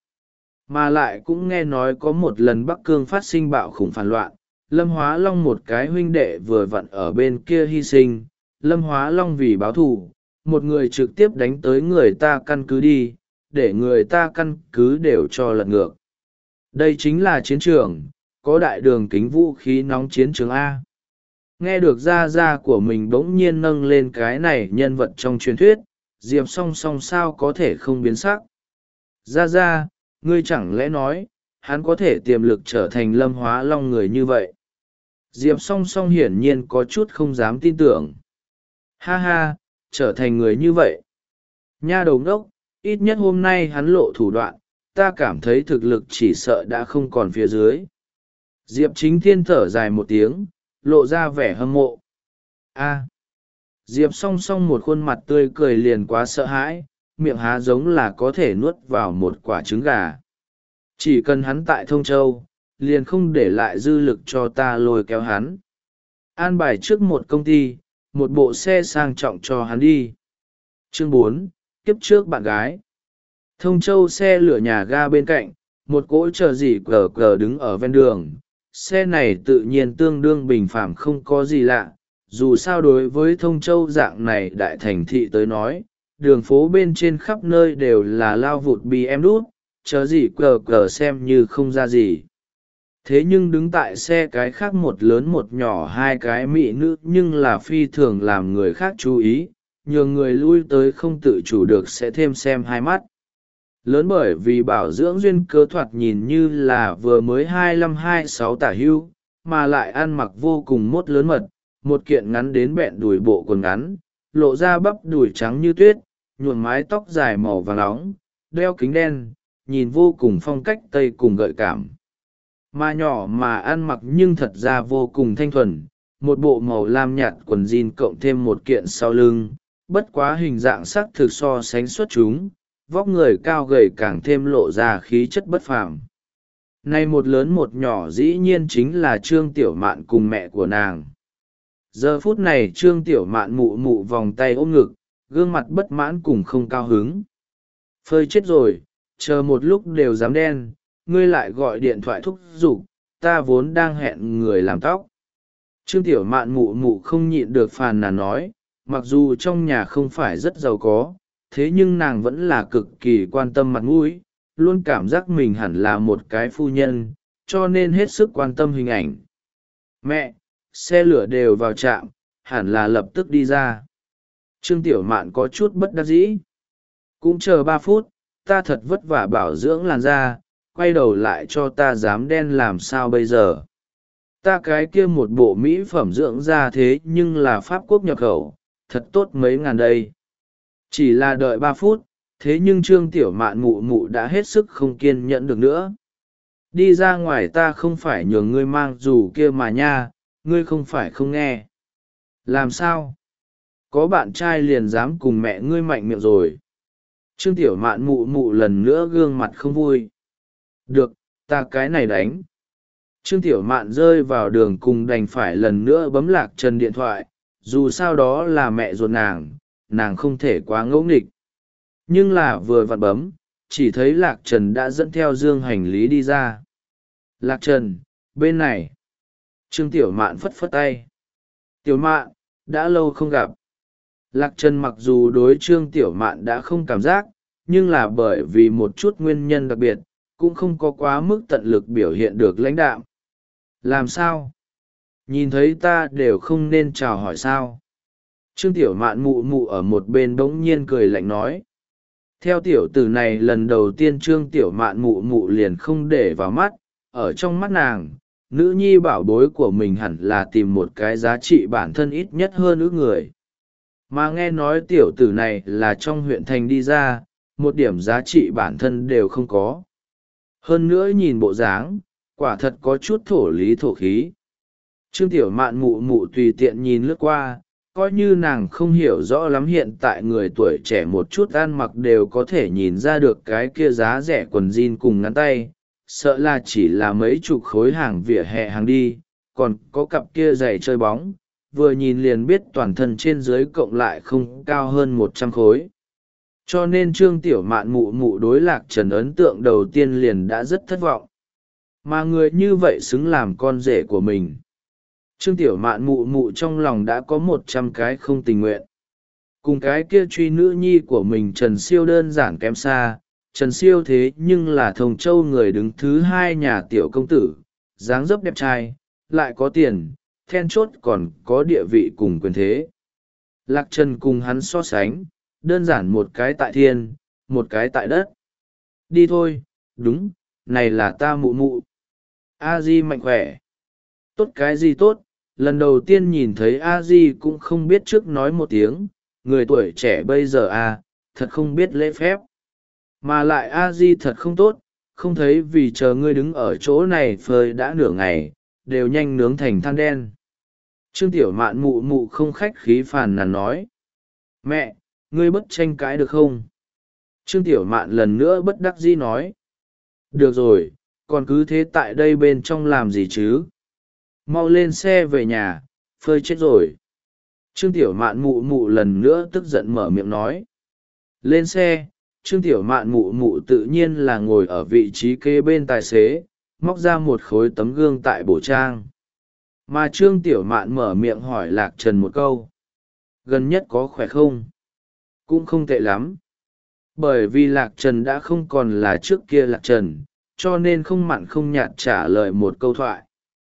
Mà lại cũng nghe nói có một lần Bắc Cương phát sinh bạo khủng phản loạn, Lâm Hóa Long một cái huynh đệ vừa vặn ở bên kia hy sinh, Lâm Hóa Long vì báo thù, một người trực tiếp đánh tới người ta căn cứ đi, để người ta căn cứ đều cho lật ngược. Đây chính là chiến trường, có đại đường kính vũ khí nóng chiến trường A. Nghe được gia gia của mình bỗng nhiên nâng lên cái này nhân vật trong truyền thuyết, Diệp Song Song sao có thể không biến sắc. Gia gia, ngươi chẳng lẽ nói, hắn có thể tiềm lực trở thành Lâm Hóa Long người như vậy? Diệp Song Song hiển nhiên có chút không dám tin tưởng. Ha ha, trở thành người như vậy. Nha đầu ngốc, ít nhất hôm nay hắn lộ thủ đoạn, ta cảm thấy thực lực chỉ sợ đã không còn phía dưới. Diệp Chính Thiên thở dài một tiếng, lộ ra vẻ hâm mộ. A. Diệp Song Song một khuôn mặt tươi cười liền quá sợ hãi, miệng há giống là có thể nuốt vào một quả trứng gà. Chỉ cần hắn tại Thông Châu, liền không để lại dư lực cho ta lôi kéo hắn. An bài trước một công ty, một bộ xe sang trọng cho hắn đi. Chương bốn, kiếp trước bạn gái. Thông Châu xe lửa nhà ga bên cạnh, một cỗ chờ gì cờ cờ đứng ở ven đường. Xe này tự nhiên tương đương bình phàm không có gì lạ, dù sao đối với Thông Châu dạng này đại thành thị tới nói, đường phố bên trên khắp nơi đều là lao vụt bì em đút, chớ gì cờ cờ xem như không ra gì. Thế nhưng đứng tại xe cái khác một lớn một nhỏ hai cái mỹ nữ nhưng là phi thường làm người khác chú ý, nhường người lui tới không tự chủ được sẽ thêm xem hai mắt. Lớn bởi vì bảo dưỡng duyên cớ thoạt nhìn như là vừa mới hai mươi lăm hai mươi sáu tả hưu, mà lại ăn mặc vô cùng mốt lớn mật, một kiện ngắn đến bẹn đùi bộ quần ngắn, lộ ra bắp đùi trắng như tuyết, nhuộm mái tóc dài màu vàng nóng, đeo kính đen, nhìn vô cùng phong cách Tây cùng gợi cảm. Mà nhỏ mà ăn mặc nhưng thật ra vô cùng thanh thuần, một bộ màu lam nhạt quần jean cộng thêm một kiện sau lưng, bất quá hình dạng sắc thực so sánh xuất chúng, vóc người cao gầy càng thêm lộ ra khí chất bất phàm. Này một lớn một nhỏ dĩ nhiên chính là Trương Tiểu Mạn cùng mẹ của nàng. Giờ phút này Trương Tiểu Mạn mụ mụ vòng tay ôm ngực, gương mặt bất mãn cùng không cao hứng. Phơi chết rồi, chờ một lúc đều dám đen, ngươi lại gọi điện thoại thúc giục, ta vốn đang hẹn người làm tóc. Trương Tiểu Mạn mụ mụ không nhịn được phàn nàn nói, mặc dù trong nhà không phải rất giàu có, thế nhưng nàng vẫn là cực kỳ quan tâm mặt mũi, luôn cảm giác mình hẳn là một cái phu nhân, cho nên hết sức quan tâm hình ảnh. Mẹ, xe lửa đều vào trạm, hẳn là lập tức đi ra. Trương Tiểu Mạn có chút bất đắc dĩ. Cũng chờ ba phút, ta thật vất vả bảo dưỡng làn da, quay đầu lại cho ta dám đen làm sao bây giờ. Ta cái kia một bộ mỹ phẩm dưỡng da thế nhưng là Pháp Quốc nhập khẩu, thật tốt mấy ngàn đây. Chỉ là đợi ba phút, thế nhưng trương tiểu mạn mụ mụ đã hết sức không kiên nhẫn được nữa. Đi ra ngoài, ta không phải nhường ngươi mang dù kia mà nha, ngươi không phải không nghe. Làm sao? Có bạn trai liền dám cùng mẹ ngươi mạnh miệng rồi. Trương tiểu mạn mụ mụ lần nữa gương mặt không vui. Được, ta cái này đánh. Trương tiểu mạn rơi vào đường cùng đành phải lần nữa bấm Lạc Trần điện thoại, dù sao đó là mẹ ruột nàng, nàng không thể quá ngẫu nghịch. Nhưng là vừa vặn bấm, chỉ thấy Lạc Trần đã dẫn theo dương hành lý đi ra. Lạc Trần, bên này. Trương tiểu mạn phất phất tay. Tiểu mạn, đã lâu không gặp. Lạc Trần mặc dù đối Trương tiểu mạn đã không cảm giác, nhưng là bởi vì một chút nguyên nhân đặc biệt, cũng không có quá mức tận lực biểu hiện được lãnh đạm. Làm sao? Nhìn thấy ta đều không nên chào hỏi sao? Trương tiểu mạn mụ mụ ở một bên bỗng nhiên cười lạnh nói. Theo tiểu tử này lần đầu tiên Trương tiểu mạn mụ mụ liền không để vào mắt, ở trong mắt nàng, nữ nhi bảo bối của mình hẳn là tìm một cái giá trị bản thân ít nhất hơn ước người. Mà nghe nói tiểu tử này là trong huyện thành đi ra, một điểm giá trị bản thân đều không có. Hơn nữa nhìn bộ dáng, quả thật có chút thổ lý thổ khí. Trương tiểu mạn mụ mụ tùy tiện nhìn lướt qua, coi như nàng không hiểu rõ lắm hiện tại người tuổi trẻ một chút ăn mặc đều có thể nhìn ra được cái kia giá rẻ quần jean cùng ngắn tay, sợ là chỉ là mấy chục khối hàng vỉa hè hàng đi, còn có cặp kia giày chơi bóng, vừa nhìn liền biết toàn thân trên dưới cộng lại không cao hơn một trăm khối. Cho nên Trương tiểu mạn mụ mụ đối Lạc Trần ấn tượng đầu tiên liền đã rất thất vọng. Mà người như vậy xứng làm con rể của mình. Trương tiểu mạn mụ mụ trong lòng đã có một trăm cái không tình nguyện. Cùng cái kia truy nữ nhi của mình Trần Siêu đơn giản kém xa. Trần Siêu thế nhưng là Thông Châu người đứng thứ hai nhà tiểu công tử, dáng dấp đẹp trai, lại có tiền, then chốt còn có địa vị cùng quyền thế. Lạc Trần cùng hắn so sánh, đơn giản một cái tại thiên, một cái tại đất. Đi thôi, đúng, này là ta mụ mụ. A Di mạnh khỏe. Tốt cái gì tốt, lần đầu tiên nhìn thấy A Di cũng không biết trước nói một tiếng, người tuổi trẻ bây giờ à, thật không biết lễ phép. Mà lại A Di thật không tốt, không thấy vì chờ ngươi đứng ở chỗ này phơi đã nửa ngày, đều nhanh nướng thành than đen. Trương tiểu mạn mụ mụ không khách khí phàn nàn nói. Mẹ, ngươi bất tranh cãi được không? Trương tiểu mạn lần nữa bất đắc dĩ nói. Được rồi, còn cứ thế tại đây bên trong làm gì chứ? Mau lên xe về nhà, phơi chết rồi. Trương tiểu mạn mụ mụ lần nữa tức giận mở miệng nói. Lên xe, Trương tiểu mạn mụ mụ tự nhiên là ngồi ở vị trí kế bên tài xế, móc ra một khối tấm gương tại bổ trang. Mà Trương tiểu mạn mở miệng hỏi Lạc Trần một câu. Gần nhất có khỏe không? Cũng không tệ lắm. Bởi vì Lạc Trần đã không còn là trước kia Lạc Trần, cho nên không mặn không nhạt trả lời một câu thoại.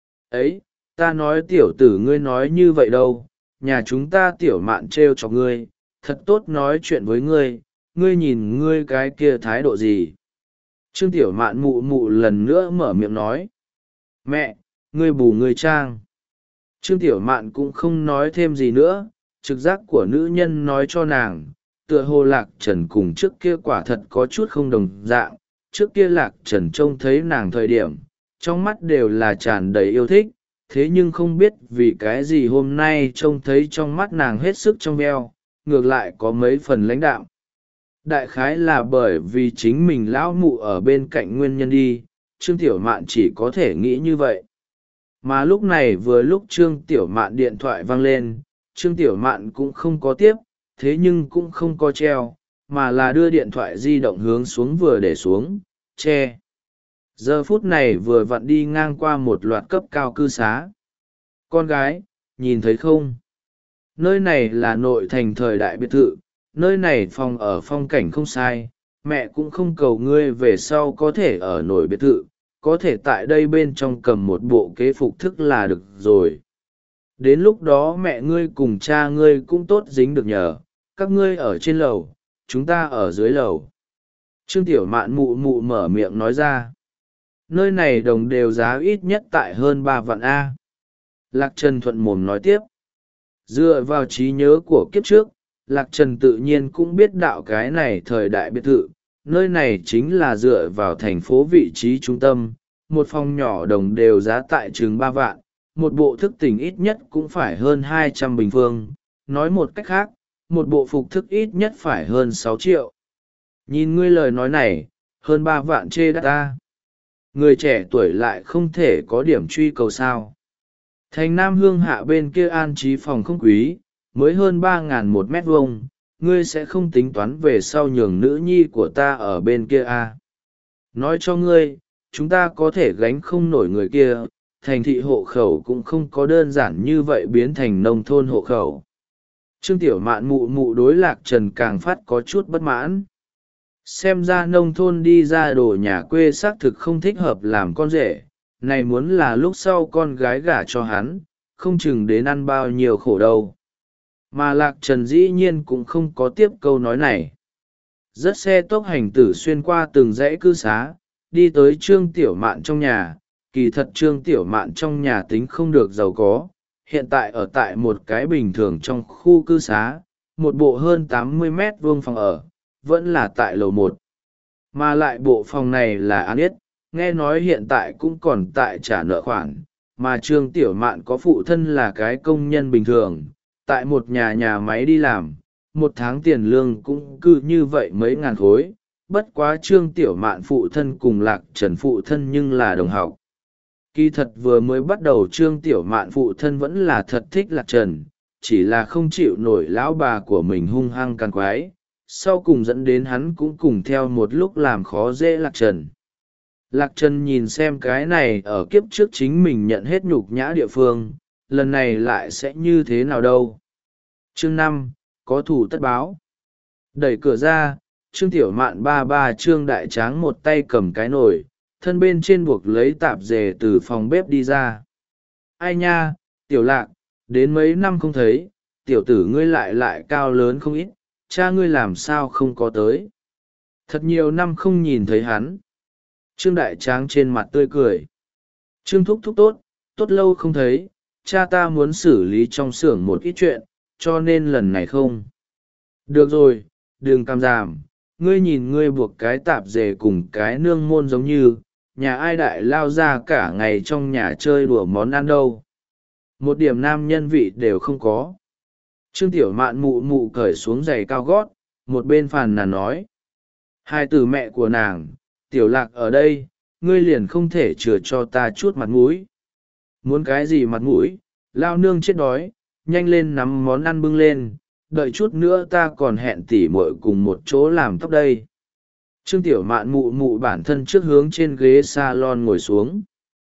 Ấy, ta nói tiểu tử ngươi nói như vậy đâu, nhà chúng ta tiểu mạn trêu cho ngươi, thật tốt nói chuyện với ngươi, ngươi nhìn ngươi cái kia thái độ gì. Trương tiểu mạn mụ mụ lần nữa mở miệng nói. Mẹ, ngươi bù ngươi trang. Trương tiểu mạn cũng không nói thêm gì nữa, trực giác của nữ nhân nói cho nàng, tựa hồ Lạc Trần cùng trước kia quả thật có chút không đồng dạng. Trước kia Lạc Trần trông thấy nàng thời điểm, trong mắt đều là tràn đầy yêu thích, thế nhưng không biết vì cái gì hôm nay trông thấy trong mắt nàng hết sức trong veo, ngược lại có mấy phần lãnh đạm. Đại khái là bởi vì chính mình lão mụ ở bên cạnh nguyên nhân đi, Trương tiểu mạn chỉ có thể nghĩ như vậy. Mà lúc này vừa lúc Trương tiểu mạn điện thoại vang lên, Trương tiểu mạn cũng không có tiếp, thế nhưng cũng không có treo, mà là đưa điện thoại di động hướng xuống vừa để xuống, che. Giờ phút này vừa vặn đi ngang qua một loạt cấp cao cư xá. Con gái, nhìn thấy không? Nơi này là nội thành thời đại biệt thự, nơi này phòng ở phong cảnh không sai, mẹ cũng không cầu ngươi về sau có thể ở nổi biệt thự, có thể tại đây bên trong cầm một bộ kế phục thức là được rồi. Đến lúc đó mẹ ngươi cùng cha ngươi cũng tốt dính được nhờ, các ngươi ở trên lầu, chúng ta ở dưới lầu. Trương tiểu mạn mụ mụ mở miệng nói ra. Nơi này đồng đều giá ít nhất tại hơn ba vạn A. Lạc Trần thuận mồm nói tiếp. Dựa vào trí nhớ của kiếp trước, Lạc Trần tự nhiên cũng biết đạo cái này thời đại biệt thự, nơi này chính là dựa vào thành phố vị trí trung tâm, một phòng nhỏ đồng đều giá tại chừng ba vạn, một bộ thức tỉnh ít nhất cũng phải hơn hai trăm bình phương, nói một cách khác, một bộ phục thức ít nhất phải hơn sáu triệu. Nhìn ngươi lời nói này, hơn ba vạn chê đắt ta. Người trẻ tuổi lại không thể có điểm truy cầu sao. Thành Nam Hương Hạ bên kia an trí phòng không quý, mới hơn ba ngàn một mét vuông, ngươi sẽ không tính toán về sau nhường nữ nhi của ta ở bên kia à. Nói cho ngươi, chúng ta có thể gánh không nổi người kia, thành thị hộ khẩu cũng không có đơn giản như vậy biến thành nông thôn hộ khẩu. Trương Tiểu Mạn mụ mụ đối Lạc Trần càng phát có chút bất mãn. Xem ra nông thôn đi ra đồ nhà quê xác thực không thích hợp làm con rể, này muốn là lúc sau con gái gả cho hắn, không chừng đến ăn bao nhiêu khổ đâu. Mà Lạc Trần dĩ nhiên cũng không có tiếp câu nói này. Dắt xe tốc hành tử xuyên qua từng dãy cư xá, đi tới Trương Tiểu Mạn trong nhà. Kỳ thật Trương Tiểu Mạn trong nhà tính không được giàu có, hiện tại ở tại một cái bình thường trong khu cư xá, một bộ hơn tám mươi mét vuông phòng ở, vẫn là tại lầu một. Mà lại bộ phòng này là an yết, nghe nói hiện tại cũng còn tại trả nợ khoản, mà Trương Tiểu Mạn có phụ thân là cái công nhân bình thường, tại một nhà nhà máy đi làm, một tháng tiền lương cũng cứ như vậy mấy ngàn khối, bất quá Trương Tiểu Mạn phụ thân cùng Lạc Trần phụ thân nhưng là đồng học. Kỳ thật vừa mới bắt đầu Trương Tiểu Mạn phụ thân vẫn là thật thích Lạc Trần, chỉ là không chịu nổi lão bà của mình hung hăng can quái, sau cùng dẫn đến hắn cũng cùng theo một lúc làm khó dễ Lạc Trần. Lạc Trần nhìn xem cái này ở kiếp trước chính mình nhận hết nhục nhã địa phương, lần này lại sẽ như thế nào đâu. Chương năm, có thủ tất báo. Đẩy cửa ra, Trương Tiểu Mạn ba ba Trương Đại Tráng một tay cầm cái nồi, thân bên trên buộc lấy tạp dề từ phòng bếp đi ra. Ai nha, Tiểu Lạc, đến mấy năm không thấy, tiểu tử ngươi lại lại cao lớn không ít, cha ngươi làm sao không có tới. Thật nhiều năm không nhìn thấy hắn. Trương Đại Tráng trên mặt tươi cười. Trương thúc thúc tốt, tốt lâu không thấy, cha ta muốn xử lý trong xưởng một ít chuyện, cho nên lần này không. Được rồi, đừng cam giảm, ngươi nhìn ngươi buộc cái tạp dề cùng cái nương môn giống như, nhà ai đại lao ra cả ngày trong nhà chơi đùa món ăn đâu. Một điểm nam nhân vị đều không có. Trương Tiểu Mạn mụ mụ cởi xuống giày cao gót, một bên phàn nàn nói. Hai từ mẹ của nàng, Tiểu Lạc ở đây, ngươi liền không thể chừa cho ta chút mặt mũi. Muốn cái gì mặt mũi, lao nương chết đói, nhanh lên nắm món ăn bưng lên, đợi chút nữa ta còn hẹn tỉ muội cùng một chỗ làm tóc đây. Trương Tiểu Mạn mụ mụ bản thân trước hướng trên ghế salon ngồi xuống.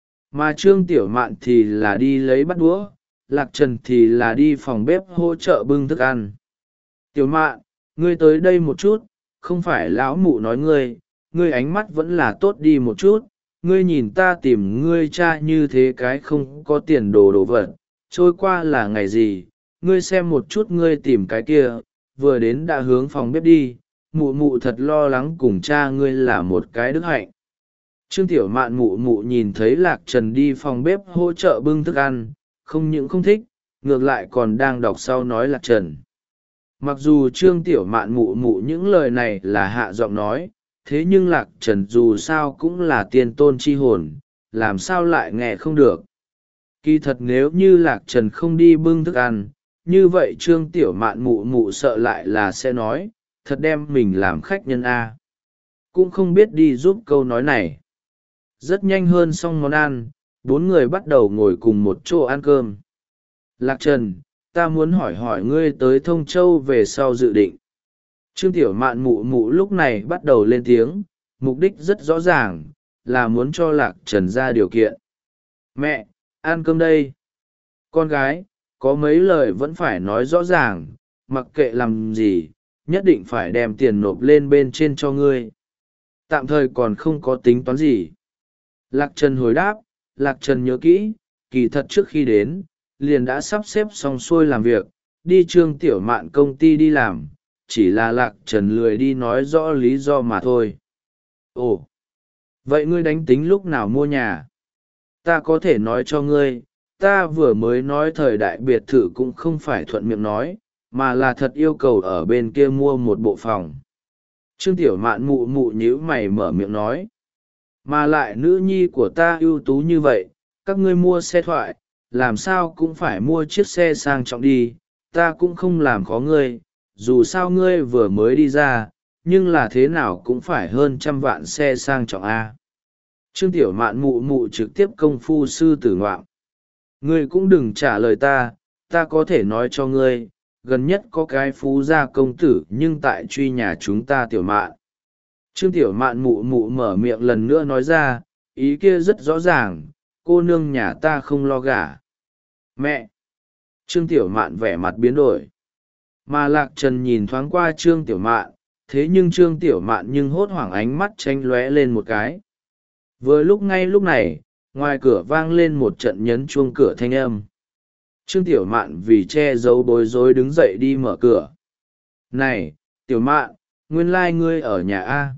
Mà Trương Tiểu Mạn thì là đi lấy bát đũa, Lạc Trần thì là đi phòng bếp hỗ trợ bưng thức ăn. Tiểu Mạn, ngươi tới đây một chút, không phải lão mụ nói ngươi, ngươi ánh mắt vẫn là tốt đi một chút, ngươi nhìn ta tìm ngươi cha như thế cái không có tiền đồ đồ vật, trôi qua là ngày gì, ngươi xem một chút ngươi tìm cái kia, vừa đến đã hướng phòng bếp đi, mụ mụ thật lo lắng cùng cha ngươi là một cái đức hạnh. Trương Tiểu Mạn mụ mụ nhìn thấy Lạc Trần đi phòng bếp hỗ trợ bưng thức ăn, không những không thích, ngược lại còn đang đọc sau nói Lạc Trần. Mặc dù Trương Tiểu Mạn mụ mụ những lời này là hạ giọng nói, thế nhưng Lạc Trần dù sao cũng là tiên tôn chi hồn, làm sao lại nghe không được. Kỳ thật nếu như Lạc Trần không đi bưng thức ăn, như vậy Trương Tiểu Mạn mụ mụ sợ lại là sẽ nói, thật đem mình làm khách nhân A. Cũng không biết đi giúp câu nói này. Rất nhanh hơn xong món ăn, bốn người bắt đầu ngồi cùng một chỗ ăn cơm. Lạc Trần, ta muốn hỏi hỏi ngươi tới Thông Châu về sau dự định. Trương Tiểu Mạn mụ mụ lúc này bắt đầu lên tiếng, mục đích rất rõ ràng, là muốn cho Lạc Trần ra điều kiện. Mẹ, ăn cơm đây. Con gái, có mấy lời vẫn phải nói rõ ràng, mặc kệ làm gì, nhất định phải đem tiền nộp lên bên trên cho ngươi. Tạm thời còn không có tính toán gì. Lạc Trần hồi đáp, Lạc Trần nhớ kỹ, kỳ thật trước khi đến, liền đã sắp xếp xong xuôi làm việc, đi Trương Tiểu Mạn công ty đi làm, chỉ là Lạc Trần lười đi nói rõ lý do mà thôi. Ồ, vậy ngươi đánh tính lúc nào mua nhà? Ta có thể nói cho ngươi, ta vừa mới nói thời đại biệt thự cũng không phải thuận miệng nói, mà là thật yêu cầu ở bên kia mua một bộ phòng. Trương Tiểu Mạn mụ mụ nhíu mày mở miệng nói. Mà lại nữ nhi của ta ưu tú như vậy, các ngươi mua xe thoại, làm sao cũng phải mua chiếc xe sang trọng đi, ta cũng không làm khó ngươi, dù sao ngươi vừa mới đi ra, nhưng là thế nào cũng phải hơn trăm vạn xe sang trọng a. Trương Tiểu Mạn mụ mụ trực tiếp công phu sư tử ngoạm. Ngươi cũng đừng trả lời ta, ta có thể nói cho ngươi, gần nhất có cái phú gia công tử nhưng tại truy nhà chúng ta Tiểu Mạn. Trương Tiểu Mạn mụ mụ mở miệng lần nữa nói ra, ý kia rất rõ ràng, cô nương nhà ta không lo gả. Mẹ! Trương Tiểu Mạn vẻ mặt biến đổi. Mà Lạc Trần nhìn thoáng qua Trương Tiểu Mạn, thế nhưng Trương Tiểu Mạn nhưng hốt hoảng ánh mắt tranh lóe lên một cái. Vừa lúc ngay lúc này, ngoài cửa vang lên một trận nhấn chuông cửa thanh âm. Trương Tiểu Mạn vì che giấu bối rối đứng dậy đi mở cửa. Này, Tiểu Mạn, nguyên lai ngươi ở nhà A.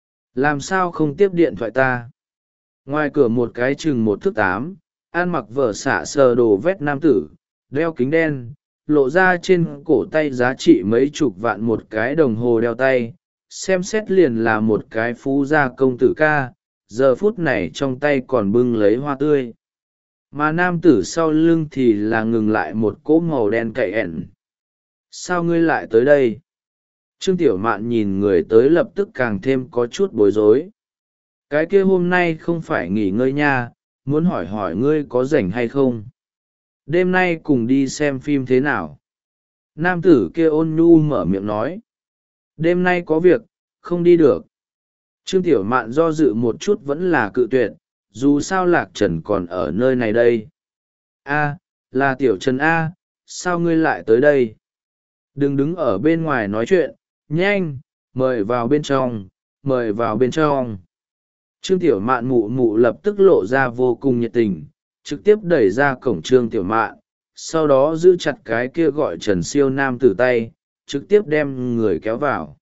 Làm sao không tiếp điện thoại ta? Ngoài cửa một cái chừng một thước tám, ăn mặc vở xả sờ đồ vét nam tử, đeo kính đen, lộ ra trên cổ tay giá trị mấy chục vạn một cái đồng hồ đeo tay, xem xét liền là một cái phú gia công tử ca, giờ phút này trong tay còn bưng lấy hoa tươi. Mà nam tử sau lưng thì là ngừng lại một cỗ màu đen cậy ẻn. Sao ngươi lại tới đây? Trương Tiểu Mạn nhìn người tới lập tức càng thêm có chút bối rối. Cái kia hôm nay không phải nghỉ ngơi nha, muốn hỏi hỏi ngươi có rảnh hay không? Đêm nay cùng đi xem phim thế nào? Nam tử kia ôn nhu mở miệng nói. Đêm nay có việc, không đi được. Trương Tiểu Mạn do dự một chút vẫn là cự tuyệt, dù sao Lạc Trần còn ở nơi này đây. A, là Tiểu Trần A, sao ngươi lại tới đây? Đừng đứng ở bên ngoài nói chuyện, nhanh, mời vào bên trong, mời vào bên trong. Trương Tiểu Mạn mụ mụ lập tức lộ ra vô cùng nhiệt tình, trực tiếp đẩy ra cổng Trương Tiểu Mạn, sau đó giữ chặt cái kia gọi Trần Siêu nam tử tay, trực tiếp đem người kéo vào.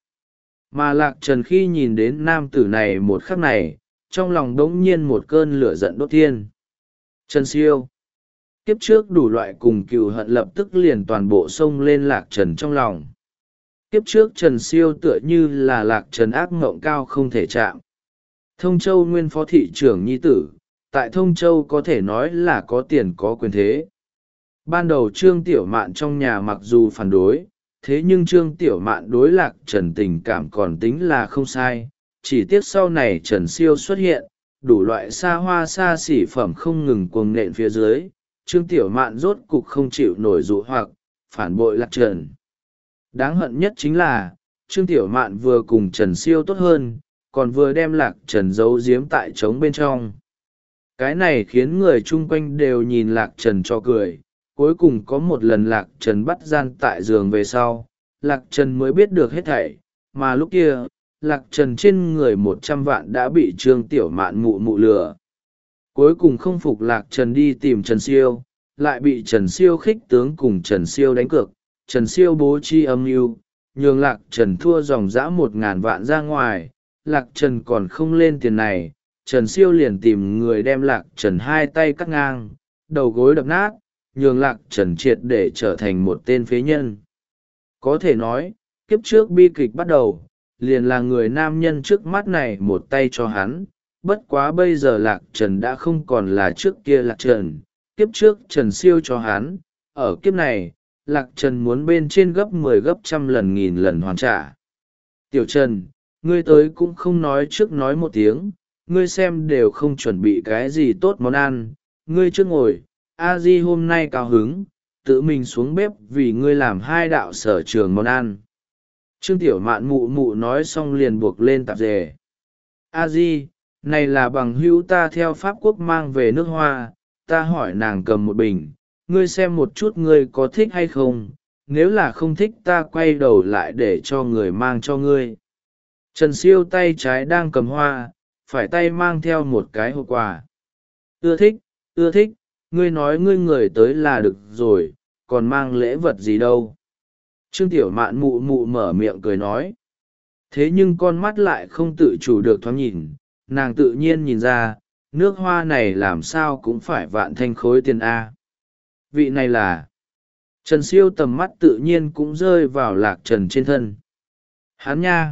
Mà Lạc Trần khi nhìn đến nam tử này một khắc này, trong lòng đống nhiên một cơn lửa giận đốt thiên. Trần Siêu. Kiếp trước đủ loại cùng cừu hận lập tức liền toàn bộ xông lên Lạc Trần trong lòng. Kiếp trước Trần Siêu tựa như là Lạc Trần ác mộng cao không thể chạm. Thông Châu nguyên phó thị trưởng nhi tử, tại Thông Châu có thể nói là có tiền có quyền thế. Ban đầu Trương Tiểu Mạn trong nhà mặc dù phản đối, thế nhưng Trương Tiểu Mạn đối Lạc Trần tình cảm còn tính là không sai, chỉ tiếc sau này Trần Siêu xuất hiện, đủ loại xa hoa xa xỉ phẩm không ngừng cuồng nện phía dưới, Trương Tiểu Mạn rốt cục không chịu nổi dụ hoặc, phản bội Lạc Trần. Đáng hận nhất chính là, Trương Tiểu Mạn vừa cùng Trần Siêu tốt hơn, còn vừa đem Lạc Trần giấu giếm tại trống bên trong. Cái này khiến người chung quanh đều nhìn Lạc Trần cho cười. Cuối cùng có một lần Lạc Trần bắt gian tại giường về sau, Lạc Trần mới biết được hết thảy, mà lúc kia, Lạc Trần trên người một trăm vạn đã bị Trương Tiểu Mạn mụ mụ lừa. Cuối cùng không phục Lạc Trần đi tìm Trần Siêu, lại bị Trần Siêu khích tướng cùng Trần Siêu đánh cược. Trần Siêu bố trí âm mưu, nhường Lạc Trần thua dòng dã một ngàn vạn ra ngoài, Lạc Trần còn không lên tiền này, Trần Siêu liền tìm người đem Lạc Trần hai tay cắt ngang, đầu gối đập nát, nhường Lạc Trần triệt để trở thành một tên phế nhân. Có thể nói, kiếp trước bi kịch bắt đầu, liền là người nam nhân trước mắt này một tay cho hắn, bất quá bây giờ Lạc Trần đã không còn là trước kia Lạc Trần, kiếp trước Trần Siêu cho hắn, ở kiếp này, Lạc Trần muốn bên trên gấp mười gấp trăm lần nghìn lần hoàn trả. Tiểu Trần, ngươi tới cũng không nói trước nói một tiếng, ngươi xem đều không chuẩn bị cái gì tốt món ăn, ngươi trước ngồi, a di hôm nay cao hứng, tự mình xuống bếp vì ngươi làm hai đạo sở trường món ăn. Trương Tiểu Mạn mụ mụ nói xong liền buộc lên tạp dề. a di, này là bằng hữu ta theo Pháp Quốc mang về nước Hoa, ta hỏi nàng cầm một bình, ngươi xem một chút ngươi có thích hay không, nếu là không thích ta quay đầu lại để cho người mang cho ngươi. Trần Siêu tay trái đang cầm hoa, phải tay mang theo một cái hộp quà. Ưa thích, ưa thích, ngươi nói ngươi người tới là được rồi, còn mang lễ vật gì đâu. Trương Tiểu Mạn mụ mụ mở miệng cười nói. Thế nhưng con mắt lại không tự chủ được thoáng nhìn, nàng tự nhiên nhìn ra, nước hoa này làm sao cũng phải vạn thanh khối tiền A. Vị này là Trần Siêu tầm mắt tự nhiên cũng rơi vào Lạc Trần trên thân. Hắn nha,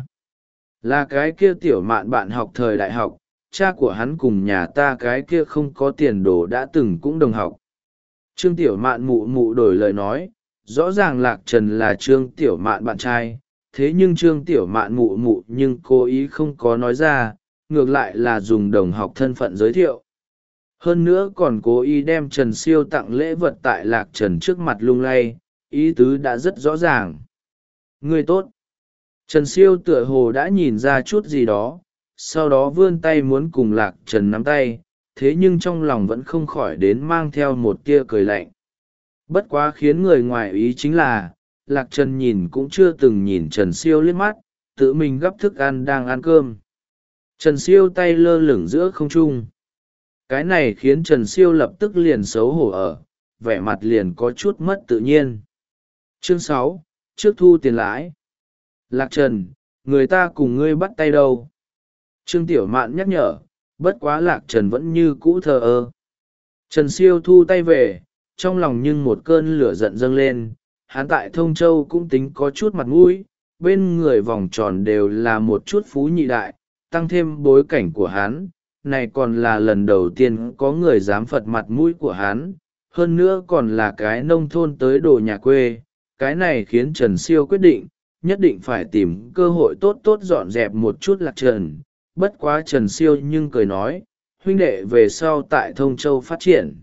là cái kia tiểu mạn bạn học thời đại học, cha của hắn cùng nhà ta cái kia không có tiền đồ đã từng cũng đồng học. Trương tiểu mạn mụ mụ đổi lời nói, rõ ràng Lạc Trần là Trương tiểu mạn bạn trai, thế nhưng Trương tiểu mạn mụ mụ nhưng cố ý không có nói ra, ngược lại là dùng đồng học thân phận giới thiệu. Hơn nữa còn cố ý đem Trần Siêu tặng lễ vật tại Lạc Trần trước mặt lung lay, ý tứ đã rất rõ ràng. Người tốt. Trần Siêu tựa hồ đã nhìn ra chút gì đó, sau đó vươn tay muốn cùng Lạc Trần nắm tay, thế nhưng trong lòng vẫn không khỏi đến mang theo một tia cười lạnh. Bất quá khiến người ngoài ý chính là, Lạc Trần nhìn cũng chưa từng nhìn Trần Siêu liếc mắt, tự mình gắp thức ăn đang ăn cơm. Trần Siêu tay lơ lửng giữa không trung. Cái này khiến Trần Siêu lập tức liền xấu hổ ở, vẻ mặt liền có chút mất tự nhiên. Chương sáu, trước thu tiền lãi. Lạc Trần, người ta cùng ngươi bắt tay đâu? Trương Tiểu Mạn nhắc nhở, bất quá Lạc Trần vẫn như cũ thờ ơ. Trần Siêu thu tay về, trong lòng nhưng một cơn lửa giận dâng lên, hắn tại Thông Châu cũng tính có chút mặt mũi, bên người vòng tròn đều là một chút phú nhị đại, tăng thêm bối cảnh của hắn, này còn là lần đầu tiên có người dám phật mặt mũi của hắn, hơn nữa còn là cái nông thôn tới đồ nhà quê, cái này khiến Trần Siêu quyết định, nhất định phải tìm cơ hội tốt tốt dọn dẹp một chút Lạc Trần. Bất quá Trần Siêu nhưng cười nói, huynh đệ về sau tại Thông Châu phát triển.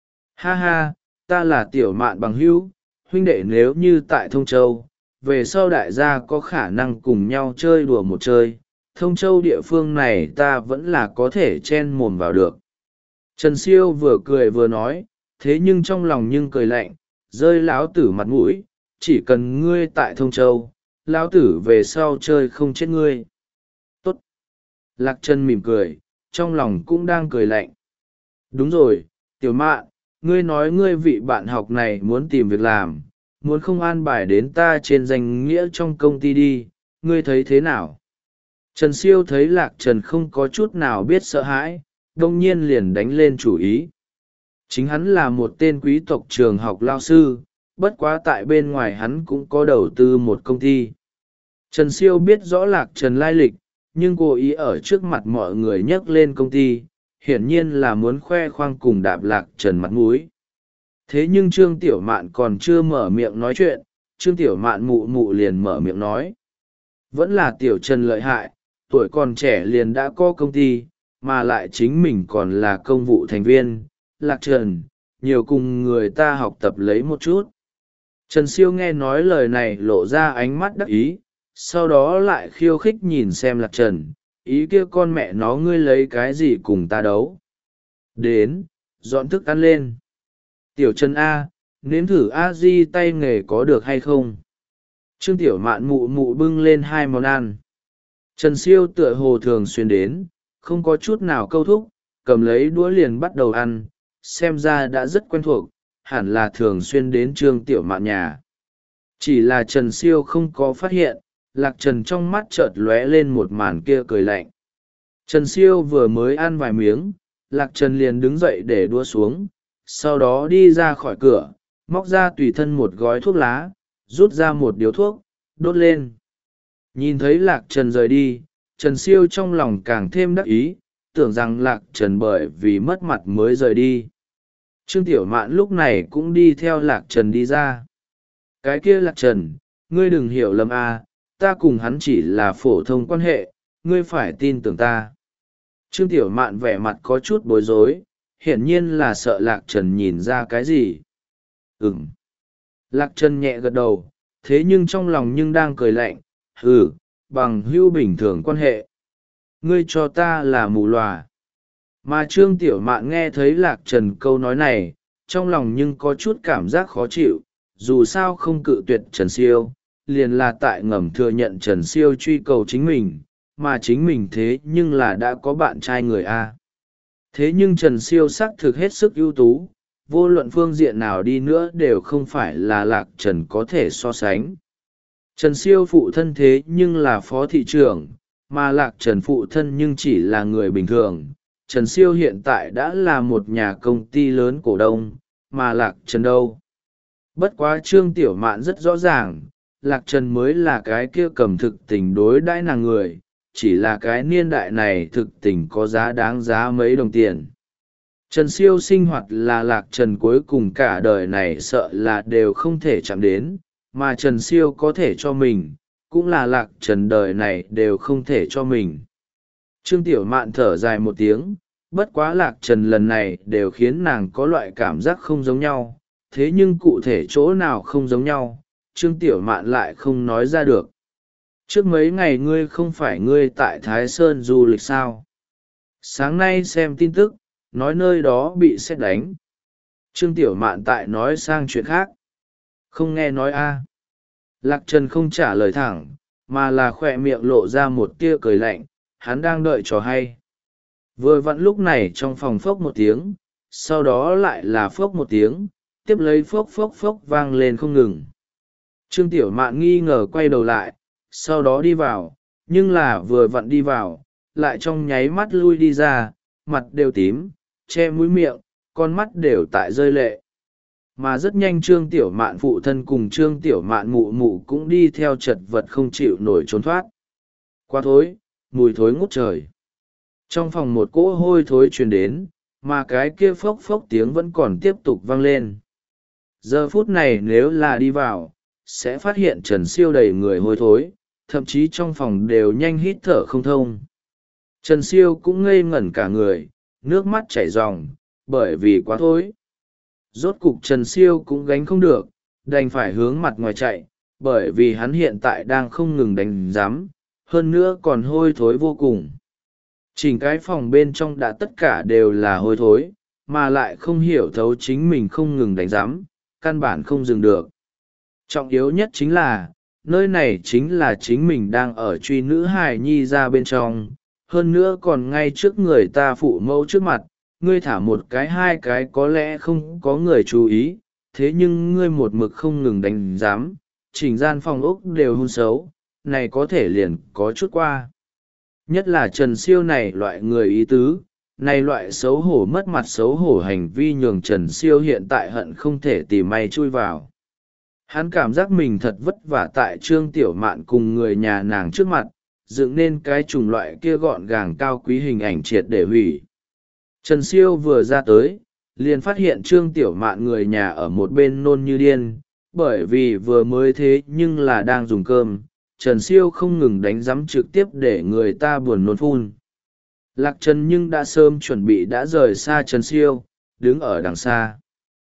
Ha ha, ta là Tiểu Mạn bằng hữu, huynh đệ nếu như tại Thông Châu, về sau đại gia có khả năng cùng nhau chơi đùa một chơi. Thông Châu địa phương này ta vẫn là có thể chen mồm vào được. Trần Siêu vừa cười vừa nói, thế nhưng trong lòng nhưng cười lạnh, rơi lão tử mặt mũi, chỉ cần ngươi tại Thông Châu, lão tử về sau chơi không chết ngươi. Tốt. Lạc Trần mỉm cười, trong lòng cũng đang cười lạnh. Đúng rồi, Tiểu Mạn, ngươi nói ngươi vị bạn học này muốn tìm việc làm, muốn không an bài đến ta trên danh nghĩa trong công ty đi, ngươi thấy thế nào? Trần Siêu thấy Lạc Trần không có chút nào biết sợ hãi, đông nhiên liền đánh lên chủ ý. Chính hắn là một tên quý tộc trường học lao sư, bất quá tại bên ngoài hắn cũng có đầu tư một công ty. Trần Siêu biết rõ Lạc Trần lai lịch, nhưng cố ý ở trước mặt mọi người nhắc lên công ty, hiển nhiên là muốn khoe khoang cùng đạp Lạc Trần mặt mũi. Thế nhưng Trương Tiểu Mạn còn chưa mở miệng nói chuyện, Trương Tiểu Mạn mụ mụ liền mở miệng nói. Vẫn là Tiểu Trần lợi hại, tuổi còn trẻ liền đã có công ty, mà lại chính mình còn là công vụ thành viên. Lạc Trần, nhiều cùng người ta học tập lấy một chút. Trần Siêu nghe nói lời này lộ ra ánh mắt đắc ý, sau đó lại khiêu khích nhìn xem Lạc Trần, ý kia con mẹ nó ngươi lấy cái gì cùng ta đấu. Đến, dọn thức ăn lên. Tiểu Trần A, nếm thử a di tay nghề có được hay không? Trương Tiểu Mạn mụ mụ bưng lên hai món ăn. Trần Siêu tựa hồ thường xuyên đến, không có chút nào câu thúc, cầm lấy đũa liền bắt đầu ăn, xem ra đã rất quen thuộc, hẳn là thường xuyên đến Trương Tiểu Mạn nhà. Chỉ là Trần Siêu không có phát hiện, Lạc Trần trong mắt chợt lóe lên một màn kia cười lạnh. Trần Siêu vừa mới ăn vài miếng, Lạc Trần liền đứng dậy để đũa xuống, sau đó đi ra khỏi cửa, móc ra tùy thân một gói thuốc lá, rút ra một điếu thuốc, đốt lên. Nhìn thấy Lạc Trần rời đi, Trần Siêu trong lòng càng thêm đắc ý, tưởng rằng Lạc Trần bởi vì mất mặt mới rời đi. Trương Tiểu Mạn lúc này cũng đi theo Lạc Trần đi ra. Cái kia Lạc Trần, ngươi đừng hiểu lầm à, ta cùng hắn chỉ là phổ thông quan hệ, ngươi phải tin tưởng ta. Trương Tiểu Mạn vẻ mặt có chút bối rối, hiển nhiên là sợ Lạc Trần nhìn ra cái gì. Ừm. Lạc Trần nhẹ gật đầu, thế nhưng trong lòng nhưng đang cười lạnh, hừ, bằng hữu bình thường quan hệ. Ngươi cho ta là mù lòa. Mà Trương Tiểu Mạn nghe thấy Lạc Trần câu nói này, trong lòng nhưng có chút cảm giác khó chịu, dù sao không cự tuyệt Trần Siêu, liền là tại ngầm thừa nhận Trần Siêu truy cầu chính mình, mà chính mình thế nhưng là đã có bạn trai người A. Thế nhưng Trần Siêu xác thực hết sức ưu tú, vô luận phương diện nào đi nữa đều không phải là Lạc Trần có thể so sánh. Trần Siêu phụ thân thế nhưng là phó thị trưởng, mà Lạc Trần phụ thân nhưng chỉ là người bình thường. Trần Siêu hiện tại đã là một nhà công ty lớn cổ đông, mà Lạc Trần đâu. Bất quá Trương Tiểu Mạn rất rõ ràng, Lạc Trần mới là cái kia cầm thực tình đối đãi nàng người, chỉ là cái niên đại này thực tình có giá đáng giá mấy đồng tiền. Trần Siêu sinh hoạt là Lạc Trần cuối cùng cả đời này sợ là đều không thể chạm đến, mà Trần Siêu có thể cho mình, cũng là Lạc Trần đời này đều không thể cho mình. Trương Tiểu Mạn thở dài một tiếng, bất quá Lạc Trần lần này đều khiến nàng có loại cảm giác không giống nhau, thế nhưng cụ thể chỗ nào không giống nhau, Trương Tiểu Mạn lại không nói ra được. Trước mấy ngày ngươi không phải ngươi tại Thái Sơn du lịch sao? Sáng nay xem tin tức, nói nơi đó bị sét đánh. Trương Tiểu Mạn tại nói sang chuyện khác. Không nghe nói a. Lạc Trần không trả lời thẳng, mà là khỏe miệng lộ ra một tia cười lạnh, hắn đang đợi trò hay. Vừa vặn lúc này trong phòng phốc một tiếng, sau đó lại là phốc một tiếng, tiếp lấy phốc phốc phốc vang lên không ngừng. Trương Tiểu Mạn nghi ngờ quay đầu lại, sau đó đi vào, nhưng là vừa vặn đi vào, lại trong nháy mắt lui đi ra, mặt đều tím, che mũi miệng, con mắt đều tại rơi lệ. Mà rất nhanh Trương Tiểu Mạn phụ thân cùng Trương Tiểu Mạn mụ mụ cũng đi theo chật vật không chịu nổi trốn thoát. Quá thối, mùi thối ngút trời. Trong phòng một cỗ hôi thối truyền đến, mà cái kia phốc phốc tiếng vẫn còn tiếp tục vang lên. Giờ phút này nếu là đi vào, sẽ phát hiện Trần Siêu đầy người hôi thối, thậm chí trong phòng đều nhanh hít thở không thông. Trần Siêu cũng ngây ngẩn cả người, nước mắt chảy ròng, bởi vì quá thối. Rốt cục Trần Siêu cũng gánh không được, đành phải hướng mặt ngoài chạy, bởi vì hắn hiện tại đang không ngừng đánh giám, hơn nữa còn hôi thối vô cùng. Chỉnh cái phòng bên trong đã tất cả đều là hôi thối, mà lại không hiểu thấu chính mình không ngừng đánh giám, căn bản không dừng được. Trọng yếu nhất chính là, nơi này chính là chính mình đang ở truy nữ hài nhi ra bên trong, hơn nữa còn ngay trước người ta phụ mẫu trước mặt, ngươi thả một cái hai cái có lẽ không có người chú ý, thế nhưng ngươi một mực không ngừng đánh giám, chỉnh gian phòng ốc đều hôn xấu, này có thể liền có chút qua. Nhất là Trần Siêu này loại người ý tứ, này loại xấu hổ mất mặt xấu hổ hành vi nhường Trần Siêu hiện tại hận không thể tìm may chui vào. Hắn cảm giác mình thật vất vả tại Trương Tiểu Mạn cùng người nhà nàng trước mặt, dựng nên cái chủng loại kia gọn gàng cao quý hình ảnh triệt để hủy. Trần Siêu vừa ra tới, liền phát hiện Trương Tiểu Mạn người nhà ở một bên nôn như điên, bởi vì vừa mới thế nhưng là đang dùng cơm, Trần Siêu không ngừng đánh giám trực tiếp để người ta buồn nôn phun. Lạc Trần nhưng đã sớm chuẩn bị đã rời xa Trần Siêu, đứng ở đằng xa.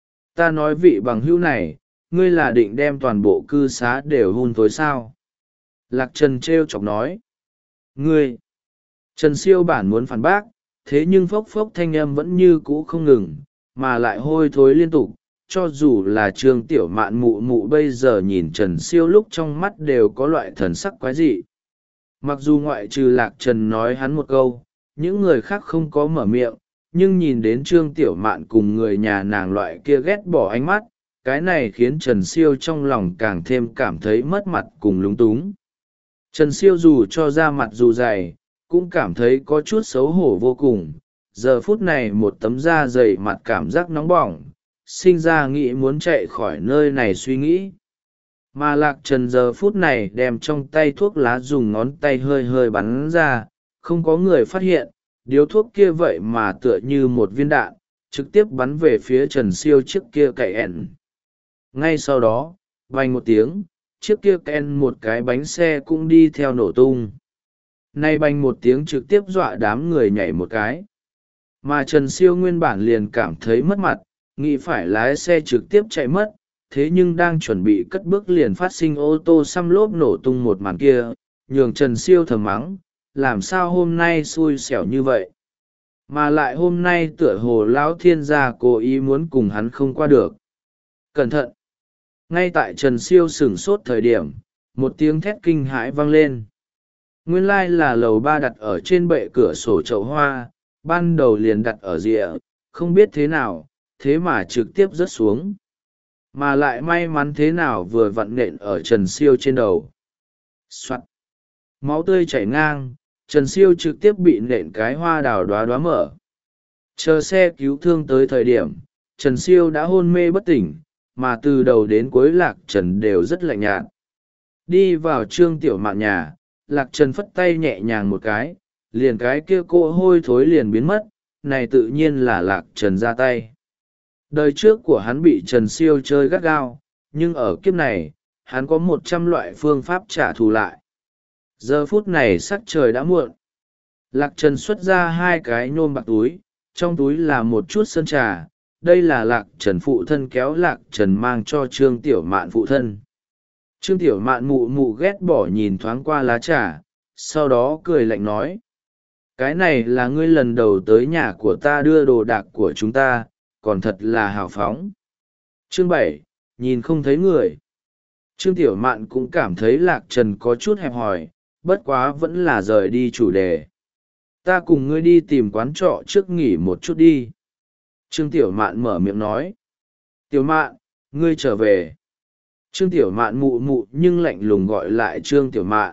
Ta nói vị bằng hữu này, ngươi là định đem toàn bộ cư xá đều hun tối sao? Lạc Trần trêu chọc nói. Ngươi! Trần Siêu bản muốn phản bác, thế nhưng phốc phốc thanh âm vẫn như cũ không ngừng, mà lại hôi thối liên tục, cho dù là Trương Tiểu Mạn mụ mụ bây giờ nhìn Trần Siêu lúc trong mắt đều có loại thần sắc quái dị. Mặc dù ngoại trừ Lạc Trần nói hắn một câu, những người khác không có mở miệng, nhưng nhìn đến Trương Tiểu Mạn cùng người nhà nàng loại kia ghét bỏ ánh mắt, cái này khiến Trần Siêu trong lòng càng thêm cảm thấy mất mặt cùng lúng túng. Trần Siêu dù cho ra mặt dù dày, cũng cảm thấy có chút xấu hổ vô cùng. Giờ phút này một tấm da dày mặt cảm giác nóng bỏng, sinh ra nghĩ muốn chạy khỏi nơi này suy nghĩ. Mà Lạc Trần giờ phút này đem trong tay thuốc lá dùng ngón tay hơi hơi bắn ra, không có người phát hiện, điếu thuốc kia vậy mà tựa như một viên đạn, trực tiếp bắn về phía Trần Siêu chiếc kia cậy ẻn. Ngay sau đó, vang một tiếng, chiếc kia ken một cái bánh xe cũng đi theo nổ tung. Nay bành một tiếng trực tiếp dọa đám người nhảy một cái. Mà Trần Siêu nguyên bản liền cảm thấy mất mặt, nghĩ phải lái xe trực tiếp chạy mất, thế nhưng đang chuẩn bị cất bước liền phát sinh ô tô xăm lốp nổ tung một màn kia, nhường Trần Siêu thầm mắng, làm sao hôm nay xui xẻo như vậy. Mà lại hôm nay tựa hồ lão thiên gia cố ý muốn cùng hắn không qua được. Cẩn thận! Ngay tại Trần Siêu sửng sốt thời điểm, một tiếng thét kinh hãi vang lên. Nguyên lai là lầu ba đặt ở trên bệ cửa sổ chậu hoa, ban đầu liền đặt ở rìa, không biết thế nào, thế mà trực tiếp rớt xuống. Mà lại may mắn thế nào vừa vặn nện ở Trần Siêu trên đầu. Soạt! Máu tươi chảy ngang, Trần Siêu trực tiếp bị nện cái hoa đào đóa đóa mở. Chờ xe cứu thương tới thời điểm, Trần Siêu đã hôn mê bất tỉnh, mà từ đầu đến cuối lạc trần đều rất lạnh nhạt. Đi vào trương tiểu mạn nhà, lạc trần phất tay nhẹ nhàng một cái, liền cái kia cỗ hôi thối liền biến mất, này tự nhiên là lạc trần ra tay. Đời trước của hắn bị Trần Siêu chơi gắt gao, nhưng ở kiếp này, hắn có một trăm loại phương pháp trả thù lại. Giờ phút này sắc trời đã muộn. Lạc Trần xuất ra hai cái nhôm bạc túi, trong túi là một chút sơn trà. Đây là Lạc Trần phụ thân kéo Lạc Trần mang cho Trương Tiểu Mạn phụ thân. Trương Tiểu Mạn mụ mụ ghét bỏ nhìn thoáng qua lá trà, sau đó cười lạnh nói. Cái này là ngươi lần đầu tới nhà của ta đưa đồ đạc của chúng ta, còn thật là hào phóng. Chương bảy, nhìn không thấy người. Trương Tiểu Mạn cũng cảm thấy Lạc Trần có chút hẹp hòi, bất quá vẫn là rời đi chủ đề. Ta cùng ngươi đi tìm quán trọ trước nghỉ một chút đi. Trương Tiểu Mạn mở miệng nói. Tiểu Mạn, ngươi trở về. Trương Tiểu Mạn mụ mụ nhưng lạnh lùng gọi lại Trương Tiểu Mạn.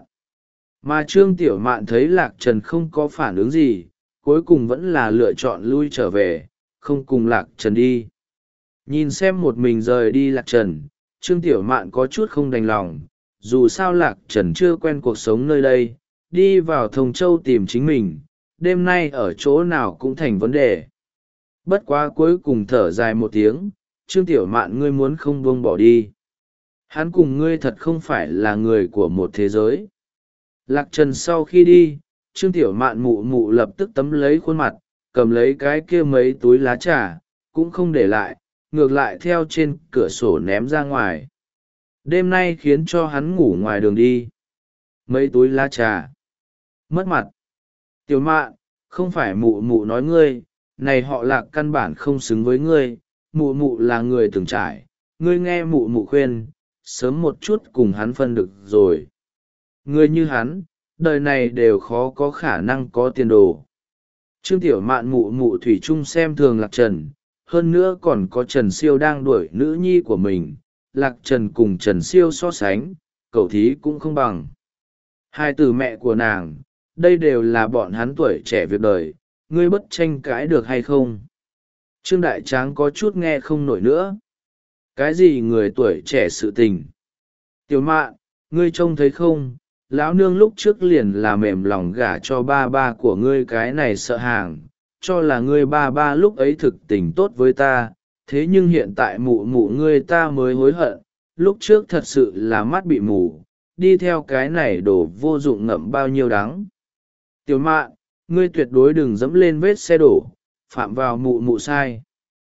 Mà Trương Tiểu Mạn thấy Lạc Trần không có phản ứng gì, cuối cùng vẫn là lựa chọn lui trở về, không cùng Lạc Trần đi. Nhìn xem một mình rời đi Lạc Trần, Trương Tiểu Mạn có chút không đành lòng, dù sao Lạc Trần chưa quen cuộc sống nơi đây, đi vào Thông Châu tìm chính mình, đêm nay ở chỗ nào cũng thành vấn đề. Bất quá cuối cùng thở dài một tiếng, Trương Tiểu Mạn ngươi muốn không buông bỏ đi. Hắn cùng ngươi thật không phải là người của một thế giới. Lạc Trần sau khi đi, Trương Tiểu Mạn mụ mụ lập tức tấm lấy khuôn mặt, cầm lấy cái kia mấy túi lá trà, cũng không để lại, ngược lại theo trên cửa sổ ném ra ngoài. Đêm nay khiến cho hắn ngủ ngoài đường đi. Mấy túi lá trà. Mất mặt. Tiểu Mạn, không phải mụ mụ nói ngươi, này họ Lạc căn bản không xứng với ngươi, mụ mụ là người từng trải, ngươi nghe mụ mụ khuyên, sớm một chút cùng hắn phân được rồi. Người như hắn, đời này đều khó có khả năng có tiền đồ. Trương Tiểu Mạn mụ mụ thủy chung xem thường Lạc Trần, hơn nữa còn có Trần Siêu đang đuổi nữ nhi của mình, Lạc Trần cùng Trần Siêu so sánh, cậu thí cũng không bằng. Hai từ mẹ của nàng, đây đều là bọn hắn tuổi trẻ việc đời, ngươi bất tranh cãi được hay không? Trương Đại Tráng có chút nghe không nổi nữa. Cái gì người tuổi trẻ sự tình? Tiểu Mạn, ngươi trông thấy không? Lão nương lúc trước liền là mềm lòng gả cho ba ba của ngươi cái này sợ hàng, cho là ngươi ba ba lúc ấy thực tình tốt với ta, thế nhưng hiện tại mụ mụ ngươi ta mới hối hận, lúc trước thật sự là mắt bị mù, đi theo cái này đổ vô dụng ngậm bao nhiêu đắng. Tiểu Mạn, ngươi tuyệt đối đừng dẫm lên vết xe đổ, phạm vào mụ mụ sai.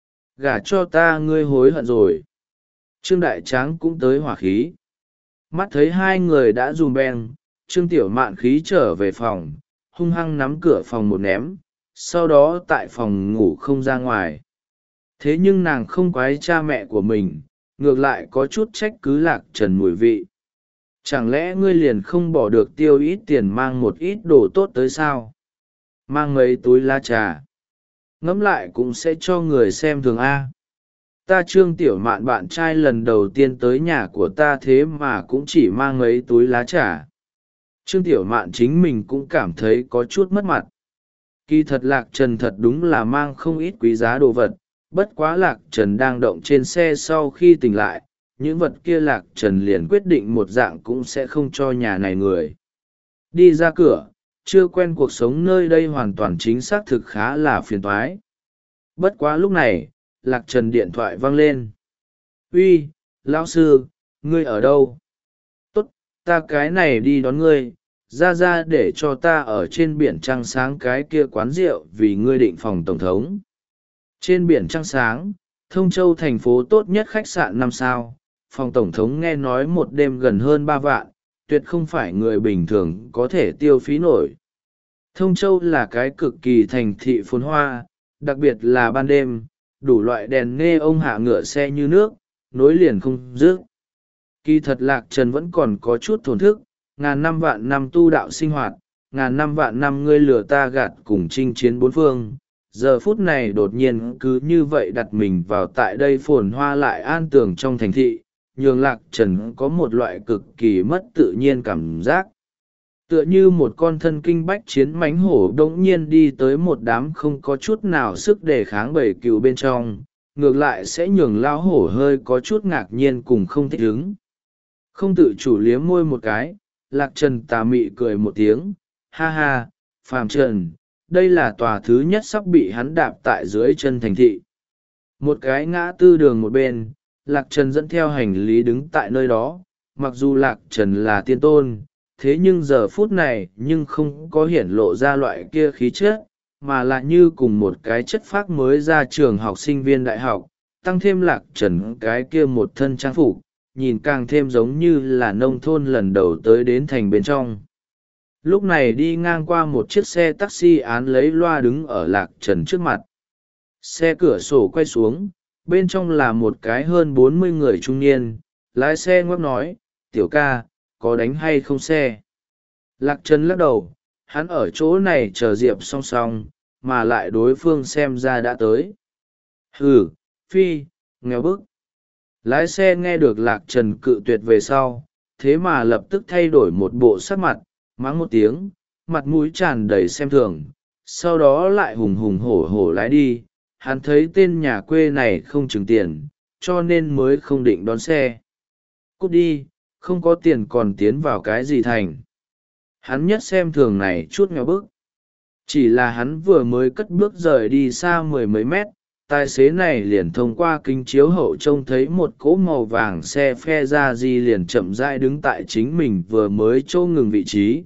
Gả cho ta ngươi hối hận rồi. Trương Đại Tráng cũng tới hỏa khí. Mắt thấy hai người đã dùm beng, Trương Tiểu Mạn khí trở về phòng, hung hăng nắm cửa phòng một ném, sau đó tại phòng ngủ không ra ngoài. Thế nhưng nàng không quái cha mẹ của mình, ngược lại có chút trách cứ Lạc Trần mùi vị. Chẳng lẽ ngươi liền không bỏ được tiêu ít tiền mang một ít đồ tốt tới sao? Mang mấy túi lá trà. Ngẫm lại cũng sẽ cho người xem thường A. Ta Trương Tiểu Mạn bạn trai lần đầu tiên tới nhà của ta thế mà cũng chỉ mang mấy túi lá trà. Trương Tiểu Mạn chính mình cũng cảm thấy có chút mất mặt. Kỳ thật Lạc Trần thật đúng là mang không ít quý giá đồ vật, bất quá Lạc Trần đang động trên xe sau khi tỉnh lại, những vật kia Lạc Trần liền quyết định một dạng cũng sẽ không cho nhà này người. Đi ra cửa, chưa quen cuộc sống nơi đây hoàn toàn chính xác thực khá là phiền toái. Bất quá lúc này, Lạc Trần điện thoại vang lên. Uy, lão sư, ngươi ở đâu? Tốt, ta cái này đi đón ngươi, ra ra để cho ta ở trên biển trăng sáng cái kia quán rượu vì ngươi định phòng tổng thống. Trên biển trăng sáng, Thông Châu thành phố tốt nhất khách sạn năm sao, phòng tổng thống nghe nói một đêm gần hơn ba vạn, tuyệt không phải người bình thường có thể tiêu phí nổi. Thông Châu là cái cực kỳ thành thị phồn hoa, đặc biệt là ban đêm, đủ loại đèn nghe ông hạ ngựa xe như nước, nối liền không dứt. Kỳ thật Lạc Trần vẫn còn có chút thổn thức, ngàn năm vạn năm tu đạo sinh hoạt, ngàn năm vạn năm ngươi lừa ta gạt cùng chinh chiến bốn phương. Giờ phút này đột nhiên cứ như vậy đặt mình vào tại đây phồn hoa lại an tường trong thành thị, nhường Lạc Trần có một loại cực kỳ mất tự nhiên cảm giác. Tựa như một con thân kinh bách chiến mãnh hổ đống nhiên đi tới một đám không có chút nào sức đề kháng bầy cừu bên trong, ngược lại sẽ nhường lão hổ hơi có chút ngạc nhiên cùng không thích ứng. Không tự chủ liếm môi một cái, Lạc Trần tà mị cười một tiếng, ha ha, phàm trần, đây là tòa thứ nhất sắp bị hắn đạp tại dưới chân thành thị. Một cái ngã tư đường một bên, Lạc Trần dẫn theo hành lý đứng tại nơi đó, mặc dù Lạc Trần là tiên tôn, thế nhưng giờ phút này nhưng không có hiển lộ ra loại kia khí chất, mà lại như cùng một cái chất phác mới ra trường học sinh viên đại học, tăng thêm Lạc Trần cái kia một thân trang phục, nhìn càng thêm giống như là nông thôn lần đầu tới đến thành bên trong. Lúc này đi ngang qua một chiếc xe taxi án lấy loa đứng ở Lạc Trần trước mặt. Xe cửa sổ quay xuống, bên trong là một cái hơn bốn mươi người trung niên, lái xe ngoắc nói, tiểu ca, có đánh hay không xe? Lạc Trần lắc đầu, hắn ở chỗ này chờ Diệp song song, mà lại đối phương xem ra đã tới. Hừ, phi, nghèo bức. Lái xe nghe được Lạc Trần cự tuyệt về sau, thế mà lập tức thay đổi một bộ sắc mặt, mắng một tiếng, mặt mũi tràn đầy xem thường, sau đó lại hùng hùng hổ hổ lái đi. Hắn thấy tên nhà quê này không chừng tiền, cho nên mới không định đón xe. Cút đi, không có tiền còn tiến vào cái gì thành. Hắn nhất xem thường này chút nghèo bức. Chỉ là hắn vừa mới cất bước rời đi xa mười mấy mét, tài xế này liền thông qua kính chiếu hậu trông thấy một cỗ màu vàng xe phe ra di liền chậm rãi đứng tại chính mình vừa mới chỗ ngừng vị trí.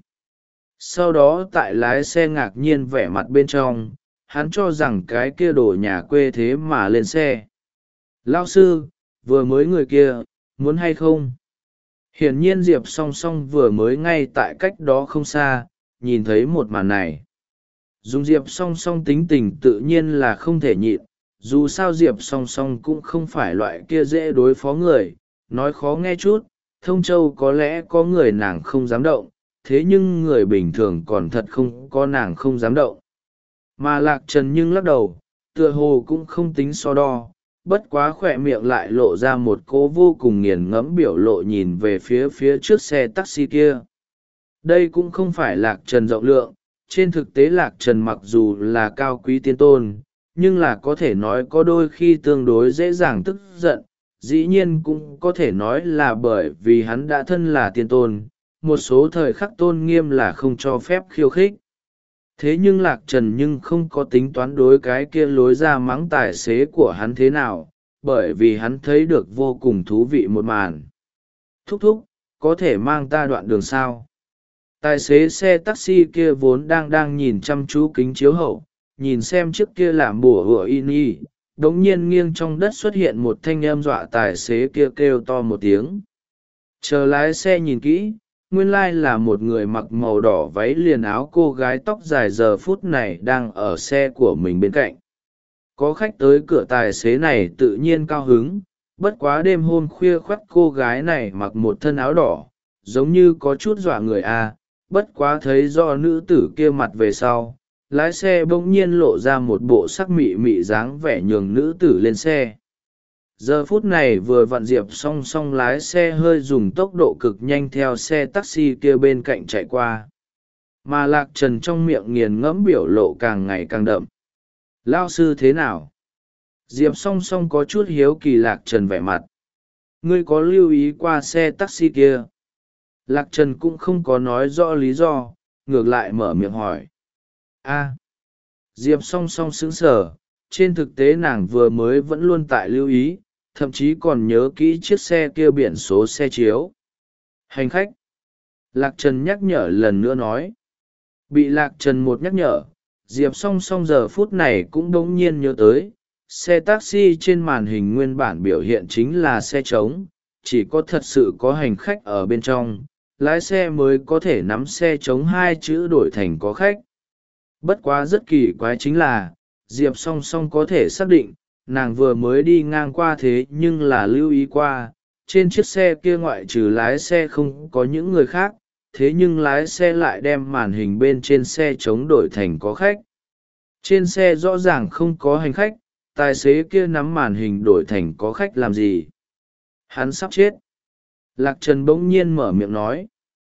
Sau đó tại lái xe ngạc nhiên vẻ mặt bên trong, hắn cho rằng cái kia đồ nhà quê thế mà lên xe. Lão sư, vừa mới người kia, muốn hay không? Hiển nhiên Diệp song song vừa mới ngay tại cách đó không xa, nhìn thấy một màn này. Dùng Diệp song song tính tình tự nhiên là không thể nhịn, dù sao Diệp song song cũng không phải loại kia dễ đối phó người, nói khó nghe chút, Thông Châu có lẽ có người nàng không dám động, thế nhưng người bình thường còn thật không có nàng không dám động. Mà Lạc Trần nhưng lắc đầu, tựa hồ cũng không tính so đo, bất quá khỏe miệng lại lộ ra một cố vô cùng nghiền ngẫm biểu lộ nhìn về phía phía trước xe taxi kia. Đây cũng không phải Lạc Trần rộng lượng, trên thực tế Lạc Trần mặc dù là cao quý tiên tôn, nhưng là có thể nói có đôi khi tương đối dễ dàng tức giận, dĩ nhiên cũng có thể nói là bởi vì hắn đã thân là tiên tôn, một số thời khắc tôn nghiêm là không cho phép khiêu khích. Thế nhưng Lạc Trần nhưng không có tính toán đối cái kia lối ra mắng tài xế của hắn thế nào, bởi vì hắn thấy được vô cùng thú vị một màn. Thúc thúc, có thể mang ta đoạn đường sao? Tài xế xe taxi kia vốn đang đang nhìn chăm chú kính chiếu hậu, nhìn xem chiếc kia làm bùa hựa in y, đống nhiên nghiêng trong đất xuất hiện một thanh âm dọa tài xế kia kêu, kêu to một tiếng. Chờ lái xe nhìn kỹ, nguyên lai là một người mặc màu đỏ váy liền áo cô gái tóc dài giờ phút này đang ở xe của mình bên cạnh. Có khách tới cửa tài xế này tự nhiên cao hứng, bất quá đêm hôm khuya khoắt cô gái này mặc một thân áo đỏ, giống như có chút dọa người a. Bất quá thấy do nữ tử kia mặt về sau, lái xe bỗng nhiên lộ ra một bộ sắc mị mị dáng vẻ nhường nữ tử lên xe. Giờ phút này vừa vặn Diệp song song lái xe hơi dùng tốc độ cực nhanh theo xe taxi kia bên cạnh chạy qua. Mà Lạc Trần trong miệng nghiền ngẫm biểu lộ càng ngày càng đậm. Lao sư thế nào? Diệp song song có chút hiếu kỳ Lạc Trần vẻ mặt. Ngươi có lưu ý qua xe taxi kia? Lạc Trần cũng không có nói rõ lý do, ngược lại mở miệng hỏi. A. Diệp song song sững sờ, trên thực tế nàng vừa mới vẫn luôn tại lưu ý, thậm chí còn nhớ kỹ chiếc xe kia biển số xe chiếu. Hành khách. Lạc Trần nhắc nhở lần nữa nói. Bị Lạc Trần một nhắc nhở, Diệp song song giờ phút này cũng đống nhiên nhớ tới, xe taxi trên màn hình nguyên bản biểu hiện chính là xe trống, chỉ có thật sự có hành khách ở bên trong, lái xe mới có thể nắm xe trống hai chữ đổi thành có khách. Bất quá rất kỳ quái chính là, Diệp song song có thể xác định, nàng vừa mới đi ngang qua thế nhưng là lưu ý qua, trên chiếc xe kia ngoại trừ lái xe không có những người khác, thế nhưng lái xe lại đem màn hình bên trên xe chống đổi thành có khách. Trên xe rõ ràng không có hành khách, tài xế kia nắm màn hình đổi thành có khách làm gì? Hắn sắp chết. Lạc Trần bỗng nhiên mở miệng nói.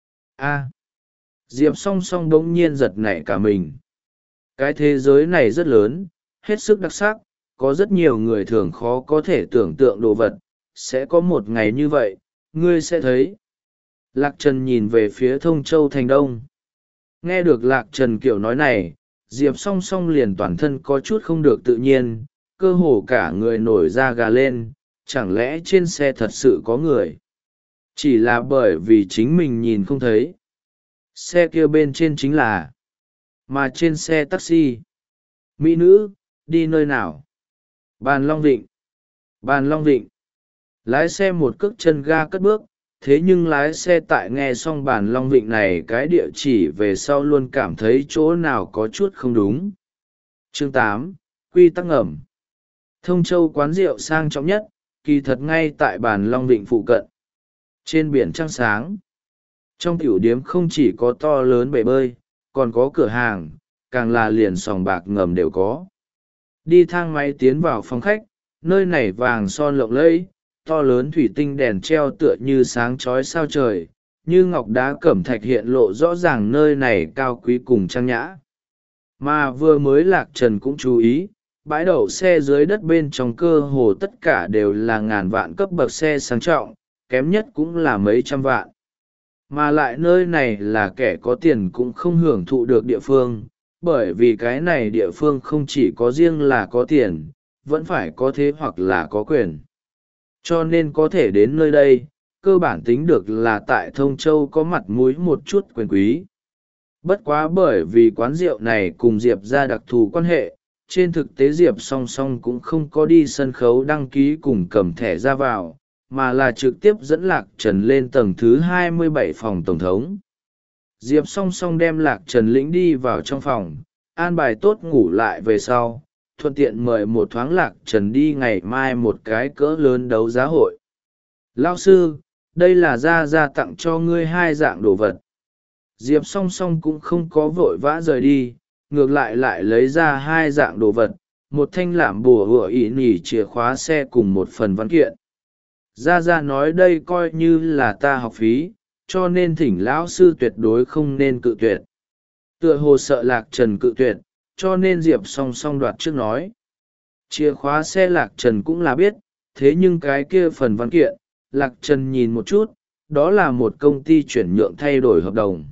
A. Diệp song song bỗng nhiên giật nảy cả mình. Cái thế giới này rất lớn, hết sức đặc sắc, có rất nhiều người thường khó có thể tưởng tượng đồ vật, sẽ có một ngày như vậy, ngươi sẽ thấy. Lạc Trần nhìn về phía Thông Châu thành đông. Nghe được Lạc Trần kiểu nói này, Diệp song song liền toàn thân có chút không được tự nhiên, cơ hồ cả người nổi da gà lên, chẳng lẽ trên xe thật sự có người? Chỉ là bởi vì chính mình nhìn không thấy. Xe kia bên trên chính là, mà trên xe taxi. Mỹ nữ, đi nơi nào? Bàn Long Vịnh. Bàn Long Vịnh. Lái xe một cước chân ga cất bước, thế nhưng lái xe tại nghe xong Bàn Long Vịnh này cái địa chỉ về sau luôn cảm thấy chỗ nào có chút không đúng. Chương tám, quy tắc ngầm. Thông Châu quán rượu sang trọng nhất, kỳ thật ngay tại Bàn Long Vịnh phụ cận. Trên biển trăng sáng, trong tiểu điếm không chỉ có to lớn bể bơi, còn có cửa hàng, càng là liền sòng bạc ngầm đều có. Đi thang máy tiến vào phòng khách, nơi này vàng son lộng lẫy, to lớn thủy tinh đèn treo tựa như sáng chói sao trời, như ngọc đá cẩm thạch hiện lộ rõ ràng nơi này cao quý cùng trang nhã. Mà vừa mới Lạc Trần cũng chú ý, bãi đậu xe dưới đất bên trong cơ hồ tất cả đều là ngàn vạn cấp bậc xe sang trọng, kém nhất cũng là mấy trăm vạn. Mà lại nơi này là kẻ có tiền cũng không hưởng thụ được địa phương, bởi vì cái này địa phương không chỉ có riêng là có tiền, vẫn phải có thế hoặc là có quyền. Cho nên có thể đến nơi đây, cơ bản tính được là tại Thông Châu có mặt mũi một chút quyền quý. Bất quá bởi vì quán rượu này cùng Diệp ra đặc thù quan hệ, trên thực tế Diệp song song cũng không có đi sân khấu đăng ký cùng cầm thẻ ra vào, mà là trực tiếp dẫn Lạc Trần lên tầng thứ hai mươi bảy phòng tổng thống. Diệp song song đem Lạc Trần lĩnh đi vào trong phòng, an bài tốt ngủ lại về sau, thuận tiện mời một thoáng Lạc Trần đi ngày mai một cái cỡ lớn đấu giá hội. Lao sư, đây là Gia Gia tặng cho ngươi hai dạng đồ vật. Diệp song song cũng không có vội vã rời đi, ngược lại lại lấy ra hai dạng đồ vật, một thanh lạm bùa hựa ỉ nỉ chìa khóa xe cùng một phần văn kiện. Gia Gia nói đây coi như là ta học phí, cho nên thỉnh lão sư tuyệt đối không nên cự tuyệt. Tựa hồ sợ Lạc Trần cự tuyệt, cho nên Diệp song song đoạt trước nói. Chìa khóa xe Lạc Trần cũng là biết, thế nhưng cái kia phần văn kiện, Lạc Trần nhìn một chút, đó là một công ty chuyển nhượng thay đổi hợp đồng.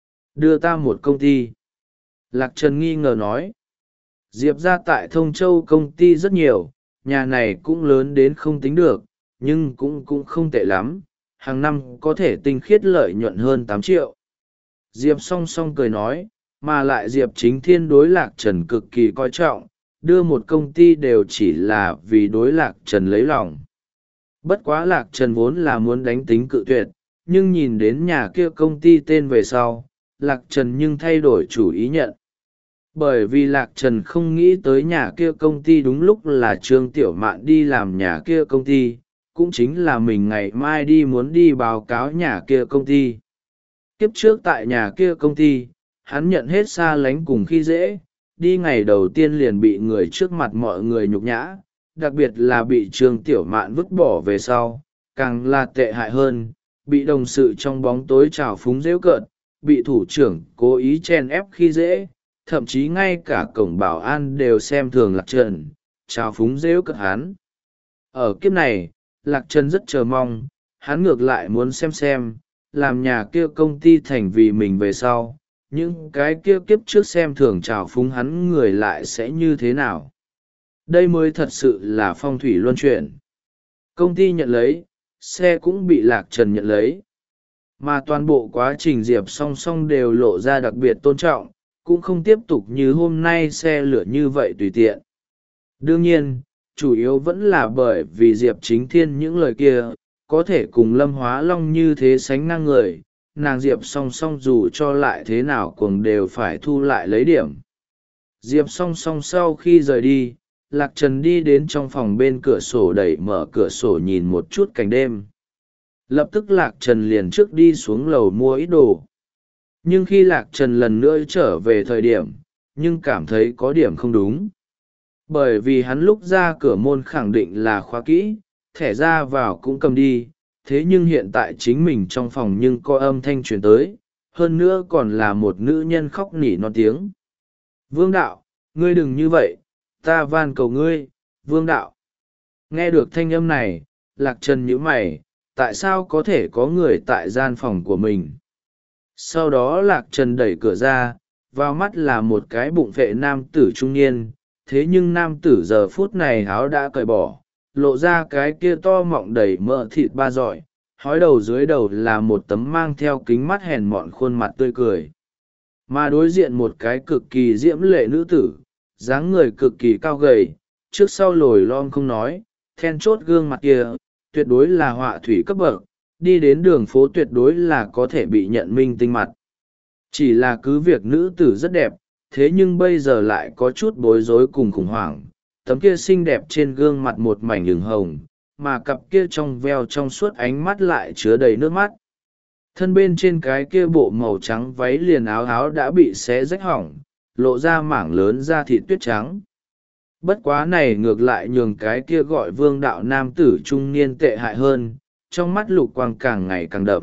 Đưa ta một công ty. Lạc Trần nghi ngờ nói. Diệp ra tại Thông Châu công ty rất nhiều, nhà này cũng lớn đến không tính được, nhưng cũng cũng không tệ lắm, hàng năm có thể tinh khiết lợi nhuận hơn tám triệu. Diệp song song cười nói, mà lại Diệp Chính Thiên đối Lạc Trần cực kỳ coi trọng, đưa một công ty đều chỉ là vì đối Lạc Trần lấy lòng. Bất quá Lạc Trần vốn là muốn đánh tính cự tuyệt, nhưng nhìn đến nhà kia công ty tên về sau, Lạc Trần nhưng thay đổi chủ ý nhận. Bởi vì Lạc Trần không nghĩ tới nhà kia công ty đúng lúc là Trương Tiểu Mạn đi làm nhà kia công ty, cũng chính là mình ngày mai đi muốn đi báo cáo nhà kia công ty. Kiếp trước tại nhà kia công ty, hắn nhận hết xa lánh cùng khi dễ, đi ngày đầu tiên liền bị người trước mặt mọi người nhục nhã, đặc biệt là bị Trương Tiểu Mạn vứt bỏ về sau, càng là tệ hại hơn, bị đồng sự trong bóng tối trào phúng rêu cợt, bị thủ trưởng cố ý chen ép khi dễ, thậm chí ngay cả cổng bảo an đều xem thường Lạc Trần, trào phúng rêu cợt hắn. Ở kiếp này, Lạc Trần rất chờ mong, hắn ngược lại muốn xem xem, làm nhà kia công ty thành vì mình về sau, những cái kia kiếp trước xem thường trào phúng hắn người lại sẽ như thế nào. Đây mới thật sự là phong thủy luân chuyển. Công ty nhận lấy, xe cũng bị Lạc Trần nhận lấy. Mà toàn bộ quá trình Diệp song song đều lộ ra đặc biệt tôn trọng, cũng không tiếp tục như hôm nay xe lửa như vậy tùy tiện. Đương nhiên, chủ yếu vẫn là bởi vì Diệp Chính Thiên những lời kia, có thể cùng Lâm Hóa Long như thế sánh ngang người, nàng Diệp song song dù cho lại thế nào cũng đều phải thu lại lấy điểm. Diệp song song sau khi rời đi, Lạc Trần đi đến trong phòng bên cửa sổ đẩy mở cửa sổ nhìn một chút cảnh đêm. Lập tức Lạc Trần liền trước đi xuống lầu mua ít đồ. Nhưng khi Lạc Trần lần nữa trở về thời điểm, nhưng cảm thấy có điểm không đúng. Bởi vì hắn lúc ra cửa môn khẳng định là khóa kỹ, thẻ ra vào cũng cầm đi, thế nhưng hiện tại chính mình trong phòng nhưng có âm thanh truyền tới, hơn nữa còn là một nữ nhân khóc nỉ non tiếng. Vương đạo, ngươi đừng như vậy, ta van cầu ngươi, Vương đạo. Nghe được thanh âm này, Lạc Trần nhíu mày, tại sao có thể có người tại gian phòng của mình? Sau đó Lạc Trần đẩy cửa ra, vào mắt là một cái bụng vệ nam tử trung niên, thế nhưng nam tử giờ phút này áo đã cởi bỏ, lộ ra cái kia to mọng đầy mỡ thịt ba dọi, hói đầu dưới đầu là một tấm mang theo kính mắt hèn mọn khuôn mặt tươi cười. Mà đối diện một cái cực kỳ diễm lệ nữ tử, dáng người cực kỳ cao gầy, trước sau lồi lom không nói, then chốt gương mặt kia, tuyệt đối là họa thủy cấp bậc, đi đến đường phố tuyệt đối là có thể bị nhận minh tinh mặt. Chỉ là cứ việc nữ tử rất đẹp, thế nhưng bây giờ lại có chút bối rối cùng khủng hoảng, tấm kia xinh đẹp trên gương mặt một mảnh ửng hồng, mà cặp kia trong veo trong suốt ánh mắt lại chứa đầy nước mắt. Thân bên trên cái kia bộ màu trắng váy liền áo áo đã bị xé rách hỏng, lộ ra mảng lớn da thịt tuyết trắng. Bất quá này ngược lại nhường cái kia gọi vương đạo nam tử trung niên tệ hại hơn, trong mắt lục quang càng ngày càng đậm.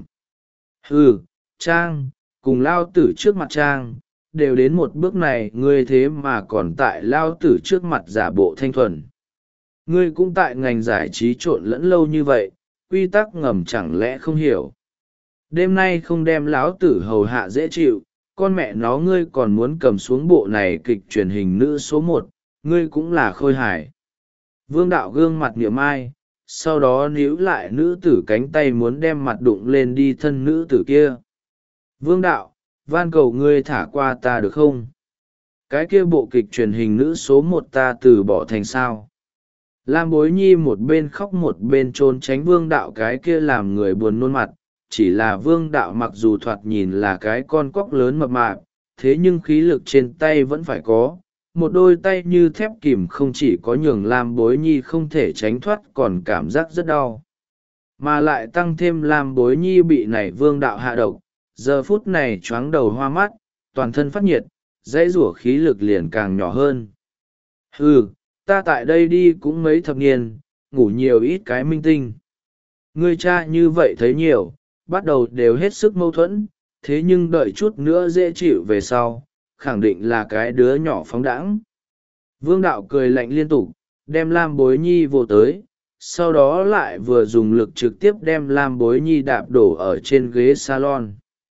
Hừ, Trang, cùng lao tử trước mặt Trang, đều đến một bước này ngươi thế mà còn tại lao tử trước mặt giả bộ thanh thuần. Ngươi cũng tại ngành giải trí trộn lẫn lâu như vậy, quy tắc ngầm chẳng lẽ không hiểu. Đêm nay không đem lão tử hầu hạ dễ chịu, con mẹ nó ngươi còn muốn cầm xuống bộ này kịch truyền hình nữ số một, ngươi cũng là khôi hài. Vương đạo gương mặt niệm ai, sau đó níu lại nữ tử cánh tay muốn đem mặt đụng lên đi thân nữ tử kia. Vương đạo, van cầu ngươi thả qua ta được không? Cái kia bộ kịch truyền hình nữ số một ta từ bỏ thành sao? Lam Bối Nhi một bên khóc một bên trốn tránh vương đạo cái kia làm người buồn nôn mặt, chỉ là vương đạo mặc dù thoạt nhìn là cái con cóc lớn mập mạp, thế nhưng khí lực trên tay vẫn phải có. Một đôi tay như thép kìm không chỉ có nhường Lam Bối Nhi không thể tránh thoát còn cảm giác rất đau. Mà lại tăng thêm Lam Bối Nhi bị nảy vương đạo hạ độc, giờ phút này choáng đầu hoa mắt, toàn thân phát nhiệt, dãy rủa khí lực liền càng nhỏ hơn. Ừ, ta tại đây đi cũng mấy thập niên, ngủ nhiều ít cái minh tinh. Ngươi cha như vậy thấy nhiều, bắt đầu đều hết sức mâu thuẫn, thế nhưng đợi chút nữa dễ chịu về sau, khẳng định là cái đứa nhỏ phóng đãng. Vương đạo cười lạnh liên tục, đem Lam Bối Nhi vô tới, sau đó lại vừa dùng lực trực tiếp đem Lam Bối Nhi đạp đổ ở trên ghế salon.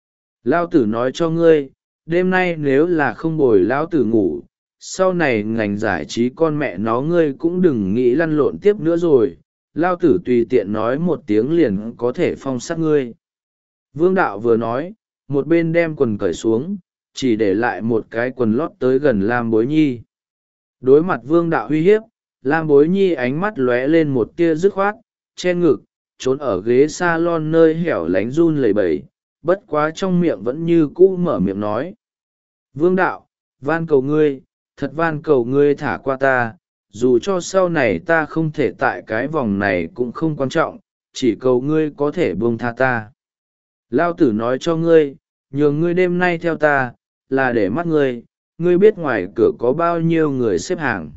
Lao tử nói cho ngươi, đêm nay nếu là không bồi lão tử ngủ, sau này ngành giải trí con mẹ nó ngươi cũng đừng nghĩ lăn lộn tiếp nữa rồi, Lao tử tùy tiện nói một tiếng liền có thể phong sát ngươi. Vương đạo vừa nói, một bên đem quần cởi xuống, chỉ để lại một cái quần lót tới gần Lam Bối Nhi. Đối mặt vương đạo uy hiếp, Lam Bối Nhi ánh mắt lóe lên một tia dứt khoát, che ngực, trốn ở ghế salon nơi hẻo lánh run lẩy bẩy, bất quá trong miệng vẫn như cũ mở miệng nói. Vương đạo, van cầu ngươi, thật van cầu ngươi thả qua ta, dù cho sau này ta không thể tại cái vòng này cũng không quan trọng, chỉ cầu ngươi có thể buông tha ta. Lao tử nói cho ngươi, nhường ngươi đêm nay theo ta, là để mắt ngươi, ngươi biết ngoài cửa có bao nhiêu người xếp hàng.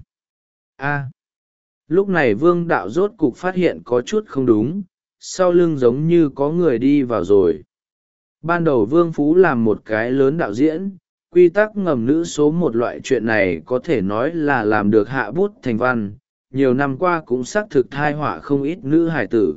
A. Lúc này vương đạo rốt cục phát hiện có chút không đúng, sau lưng giống như có người đi vào rồi. Ban đầu vương phú làm một cái lớn đạo diễn, quy tắc ngầm nữ số một loại chuyện này có thể nói là làm được hạ bút thành văn, nhiều năm qua cũng xác thực thai họa không ít nữ hải tử.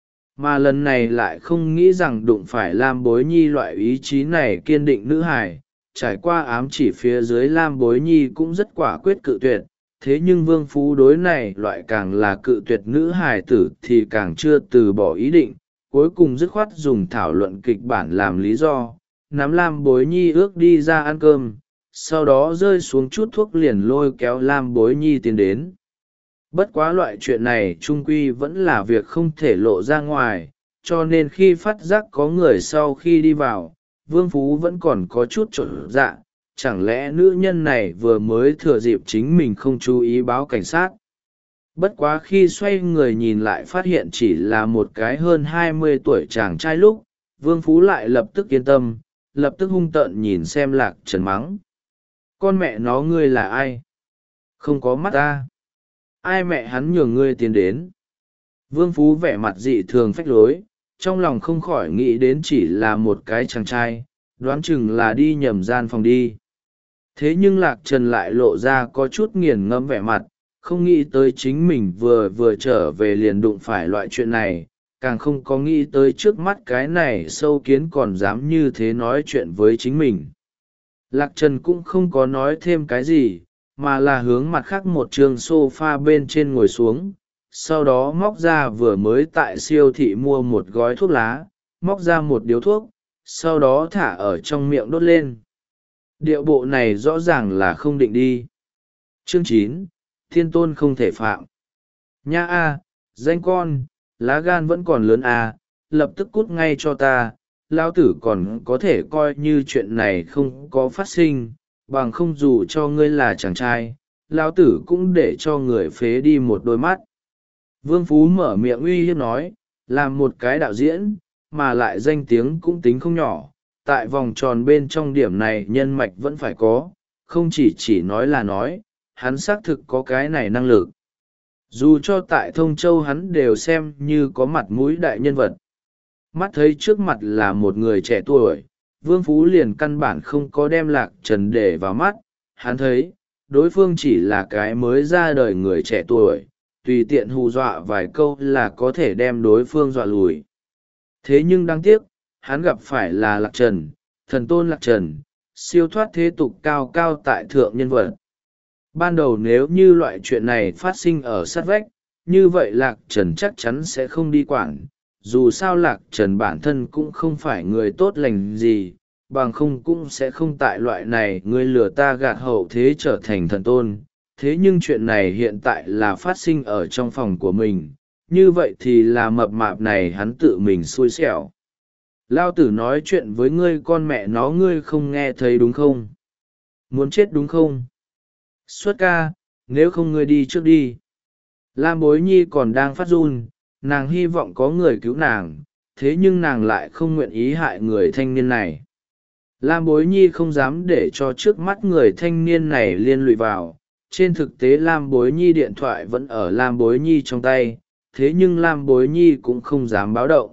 Mà lần này lại không nghĩ rằng đụng phải Lam Bối Nhi loại ý chí này kiên định nữ hải, trải qua ám chỉ phía dưới Lam Bối Nhi cũng rất quả quyết cự tuyệt, thế nhưng vương phú đối này loại càng là cự tuyệt nữ hải tử thì càng chưa từ bỏ ý định, cuối cùng dứt khoát dùng thảo luận kịch bản làm lý do, nắm Lam Bối Nhi ước đi ra ăn cơm, sau đó rơi xuống chút thuốc liền lôi kéo Lam Bối Nhi tiến đến. Bất quá loại chuyện này trung quy vẫn là việc không thể lộ ra ngoài, cho nên khi phát giác có người sau khi đi vào, Vương Phú vẫn còn có chút trộn dạ, chẳng lẽ nữ nhân này vừa mới thừa dịp chính mình không chú ý báo cảnh sát. Bất quá khi xoay người nhìn lại phát hiện chỉ là một cái hơn hai mươi tuổi chàng trai lúc, Vương Phú lại lập tức yên tâm, lập tức hung tợn nhìn xem Lạc Trần mắng. Con mẹ nó ngươi là ai? Không có mắt ta. Ai mẹ hắn nhường ngươi tiến đến? Vương Phú vẻ mặt dị thường phách lối, trong lòng không khỏi nghĩ đến chỉ là một cái chàng trai, đoán chừng là đi nhầm gian phòng đi. Thế nhưng Lạc Trần lại lộ ra có chút nghiền ngẫm vẻ mặt, không nghĩ tới chính mình vừa vừa trở về liền đụng phải loại chuyện này, càng không có nghĩ tới trước mắt cái này sâu kiến còn dám như thế nói chuyện với chính mình. Lạc Trần cũng không có nói thêm cái gì, mà là hướng mặt khác một trường sofa bên trên ngồi xuống, sau đó móc ra vừa mới tại siêu thị mua một gói thuốc lá, móc ra một điếu thuốc, sau đó thả ở trong miệng đốt lên. Điệu bộ này rõ ràng là không định đi. Chương chín, thiên tôn không thể phạm. Nha a, danh con, lá gan vẫn còn lớn a, lập tức cút ngay cho ta, lao tử còn có thể coi như chuyện này không có phát sinh, bằng không dù cho ngươi là chàng trai, lao tử cũng để cho người phế đi một đôi mắt. Vương Phú mở miệng uy hiếp nói, làm một cái đạo diễn, mà lại danh tiếng cũng tính không nhỏ, tại vòng tròn bên trong điểm này nhân mạch vẫn phải có, không chỉ chỉ nói là nói, hắn xác thực có cái này năng lực. Dù cho tại Thông Châu hắn đều xem như có mặt mũi đại nhân vật. Mắt thấy trước mặt là một người trẻ tuổi, Vương Phú liền căn bản không có đem Lạc Trần để vào mắt, hắn thấy, đối phương chỉ là cái mới ra đời người trẻ tuổi, tùy tiện hù dọa vài câu là có thể đem đối phương dọa lùi. Thế nhưng đáng tiếc, hắn gặp phải là Lạc Trần, thần tôn Lạc Trần, siêu thoát thế tục cao cao tại thượng nhân vật. Ban đầu nếu như loại chuyện này phát sinh ở sát vách, như vậy Lạc Trần chắc chắn sẽ không đi quản. Dù sao Lạc Trần bản thân cũng không phải người tốt lành gì, bằng không cũng sẽ không tại loại này người lừa ta gạt hậu thế trở thành thần tôn. Thế nhưng chuyện này hiện tại là phát sinh ở trong phòng của mình, như vậy thì là mập mạp này hắn tự mình xui xẻo. Lao tử nói chuyện với ngươi con mẹ nó ngươi không nghe thấy đúng không? Muốn chết đúng không? Xuất ca, nếu không ngươi đi trước đi. Lam Bối Nhi còn đang phát run, nàng hy vọng có người cứu nàng, thế nhưng nàng lại không nguyện ý hại người thanh niên này. Lam Bối Nhi không dám để cho trước mắt người thanh niên này liên lụy vào. Trên thực tế Lam Bối Nhi điện thoại vẫn ở Lam Bối Nhi trong tay, thế nhưng Lam Bối Nhi cũng không dám báo động.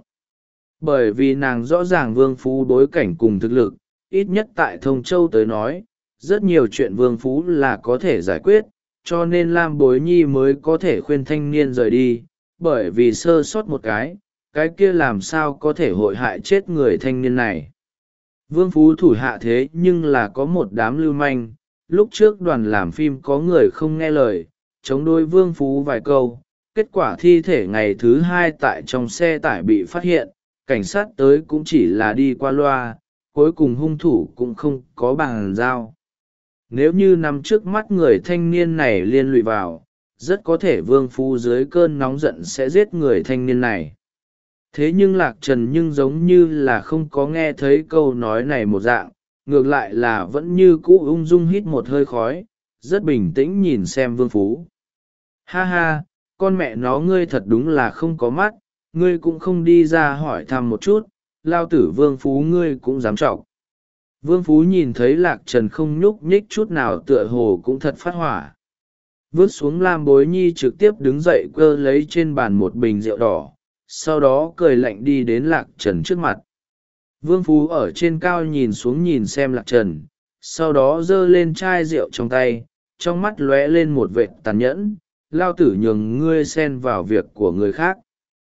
Bởi vì nàng rõ ràng Vương Phú đối cảnh cùng thực lực, ít nhất tại Thông Châu tới nói, rất nhiều chuyện Vương Phú là có thể giải quyết, cho nên Lam Bối Nhi mới có thể khuyên thanh niên rời đi, bởi vì sơ sót một cái, cái kia làm sao có thể hội hại chết người thanh niên này. Vương Phú thủ hạ thế nhưng là có một đám lưu manh, lúc trước đoàn làm phim có người không nghe lời, chống đối Vương Phú vài câu, kết quả thi thể ngày thứ hai tại trong xe tải bị phát hiện, cảnh sát tới cũng chỉ là đi qua loa, cuối cùng hung thủ cũng không có bàn giao. Nếu như nằm trước mắt người thanh niên này liên lụy vào, rất có thể Vương Phú dưới cơn nóng giận sẽ giết người thanh niên này. Thế nhưng Lạc Trần nhưng giống như là không có nghe thấy câu nói này một dạng, ngược lại là vẫn như cũ ung dung hít một hơi khói, rất bình tĩnh nhìn xem Vương Phú. Ha ha, con mẹ nó ngươi thật đúng là không có mắt, ngươi cũng không đi ra hỏi thăm một chút, lao tử Vương Phú ngươi cũng dám trọng. Vương Phú nhìn thấy Lạc Trần không nhúc nhích chút nào tựa hồ cũng thật phát hỏa. Vứt xuống Lam Bối Nhi trực tiếp đứng dậy cơ lấy trên bàn một bình rượu đỏ, sau đó cười lạnh đi đến Lạc Trần trước mặt. Vương Phú ở trên cao nhìn xuống nhìn xem Lạc Trần, sau đó giơ lên chai rượu trong tay, trong mắt lóe lên một vệt tàn nhẫn, lao tử nhường ngươi xen vào việc của người khác.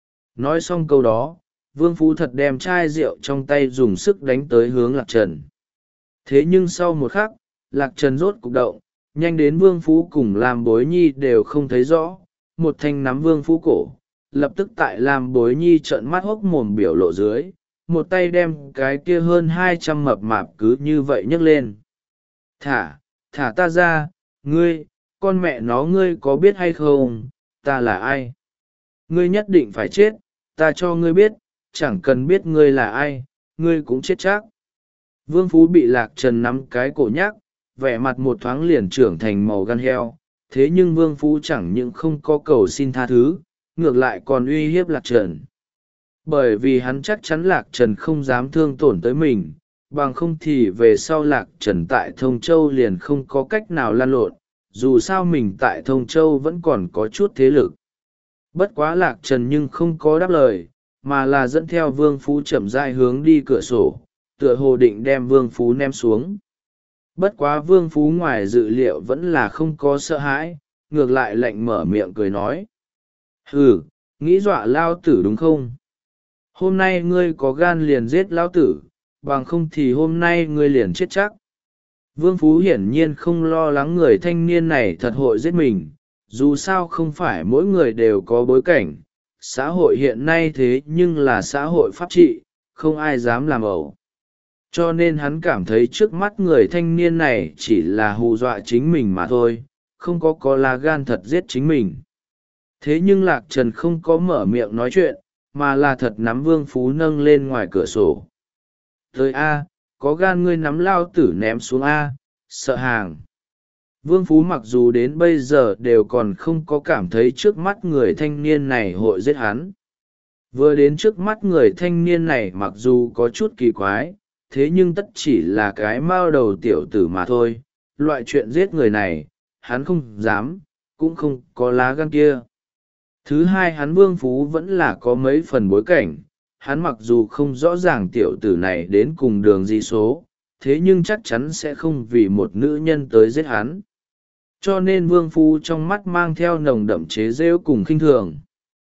Nói xong câu đó, Vương Phú thật đem chai rượu trong tay dùng sức đánh tới hướng Lạc Trần. Thế nhưng sau một khắc, Lạc Trần rốt cục động, nhanh đến Vương Phú cùng Lam Bối Nhi đều không thấy rõ, một thanh nắm Vương Phú cổ, lập tức tại Lam Bối Nhi trợn mắt hốc mồm biểu lộ dưới, một tay đem cái kia hơn hai trăm mập mạp cứ như vậy nhấc lên. Thả, thả ta ra, ngươi, con mẹ nó ngươi có biết hay không, ta là ai? Ngươi nhất định phải chết, ta cho ngươi biết, chẳng cần biết ngươi là ai, ngươi cũng chết chắc. Vương Phú bị Lạc Trần nắm cái cổ nhắc, vẻ mặt một thoáng liền trưởng thành màu gan heo, thế nhưng Vương Phú chẳng những không có cầu xin tha thứ, ngược lại còn uy hiếp Lạc Trần. Bởi vì hắn chắc chắn Lạc Trần không dám thương tổn tới mình, bằng không thì về sau Lạc Trần tại Thông Châu liền không có cách nào lan lộn, dù sao mình tại Thông Châu vẫn còn có chút thế lực. Bất quá Lạc Trần nhưng không có đáp lời, mà là dẫn theo Vương Phú chậm rãi hướng đi cửa sổ, tựa hồ định đem Vương Phú ném xuống. Bất quá Vương Phú ngoài dự liệu vẫn là không có sợ hãi, ngược lại lạnh mở miệng cười nói: "Hừ, nghĩ dọa lao tử đúng không? Hôm nay ngươi có gan liền giết lao tử, bằng không thì hôm nay ngươi liền chết chắc." Vương Phú hiển nhiên không lo lắng người thanh niên này thật hội giết mình, dù sao không phải mỗi người đều có bối cảnh, xã hội hiện nay thế nhưng là xã hội pháp trị, không ai dám làm ẩu. Cho nên hắn cảm thấy trước mắt người thanh niên này chỉ là hù dọa chính mình mà thôi, không có có lá gan thật giết chính mình. Thế nhưng Lạc Trần không có mở miệng nói chuyện, mà là thật nắm Vương Phú nâng lên ngoài cửa sổ. "Tới A, có gan ngươi nắm lao tử ném xuống A, sợ hàng." Vương Phú mặc dù đến bây giờ đều còn không có cảm thấy trước mắt người thanh niên này hội giết hắn. Vừa đến trước mắt người thanh niên này mặc dù có chút kỳ quái, thế nhưng tất chỉ là cái mao đầu tiểu tử mà thôi, loại chuyện giết người này, hắn không dám, cũng không có lá gan kia. Thứ hai, hắn Vương Phú vẫn là có mấy phần bối cảnh, hắn mặc dù không rõ ràng tiểu tử này đến cùng đường gì số, thế nhưng chắc chắn sẽ không vì một nữ nhân tới giết hắn. Cho nên Vương Phú trong mắt mang theo nồng đậm chế rêu cùng khinh thường.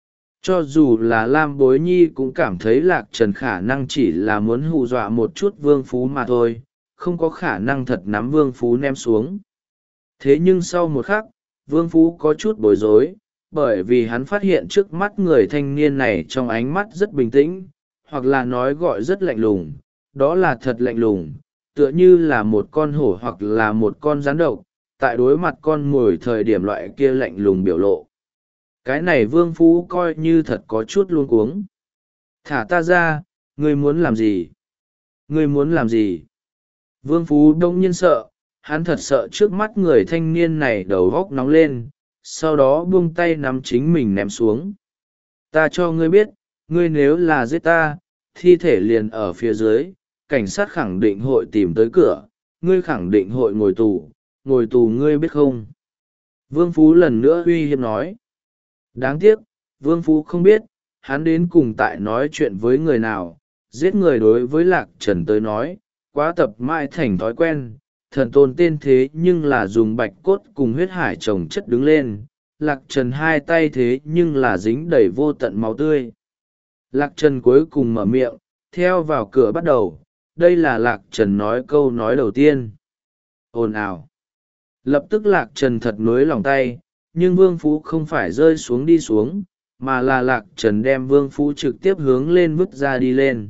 Cho dù là Lam Bối Nhi cũng cảm thấy Lạc Trần khả năng chỉ là muốn hù dọa một chút Vương Phú mà thôi, không có khả năng thật nắm Vương Phú ném xuống. Thế nhưng sau một khắc, Vương Phú có chút bối rối, bởi vì hắn phát hiện trước mắt người thanh niên này trong ánh mắt rất bình tĩnh, hoặc là nói gọi rất lạnh lùng, đó là thật lạnh lùng, tựa như là một con hổ hoặc là một con rắn độc, tại đối mặt con mồi thời điểm loại kia lạnh lùng biểu lộ. Cái này Vương Phú coi như thật có chút luống cuống. "Thả ta ra, ngươi muốn làm gì? Ngươi muốn làm gì?" Vương Phú đông nhiên sợ, hắn thật sợ trước mắt người thanh niên này đầu góc nóng lên, sau đó buông tay nắm chính mình ném xuống. "Ta cho ngươi biết, ngươi nếu là giết ta, thi thể liền ở phía dưới, cảnh sát khẳng định hội tìm tới cửa, ngươi khẳng định hội ngồi tù, ngồi tù ngươi biết không?" Vương Phú lần nữa uy hiếp nói. Đáng tiếc, Vương Phú không biết, hắn đến cùng tại nói chuyện với người nào, giết người đối với Lạc Trần tới nói, quá tập mãi thành thói quen, thần tôn tên thế nhưng là dùng bạch cốt cùng huyết hải chồng chất đứng lên, Lạc Trần hai tay thế nhưng là dính đầy vô tận máu tươi. Lạc Trần cuối cùng mở miệng, theo vào cửa bắt đầu, đây là Lạc Trần nói câu nói đầu tiên. Ồn ào. Lập tức Lạc Trần thật nối lòng tay, nhưng Vương Phú không phải rơi xuống đi xuống, mà là Lạc Trần đem Vương Phú trực tiếp hướng lên vứt ra đi lên.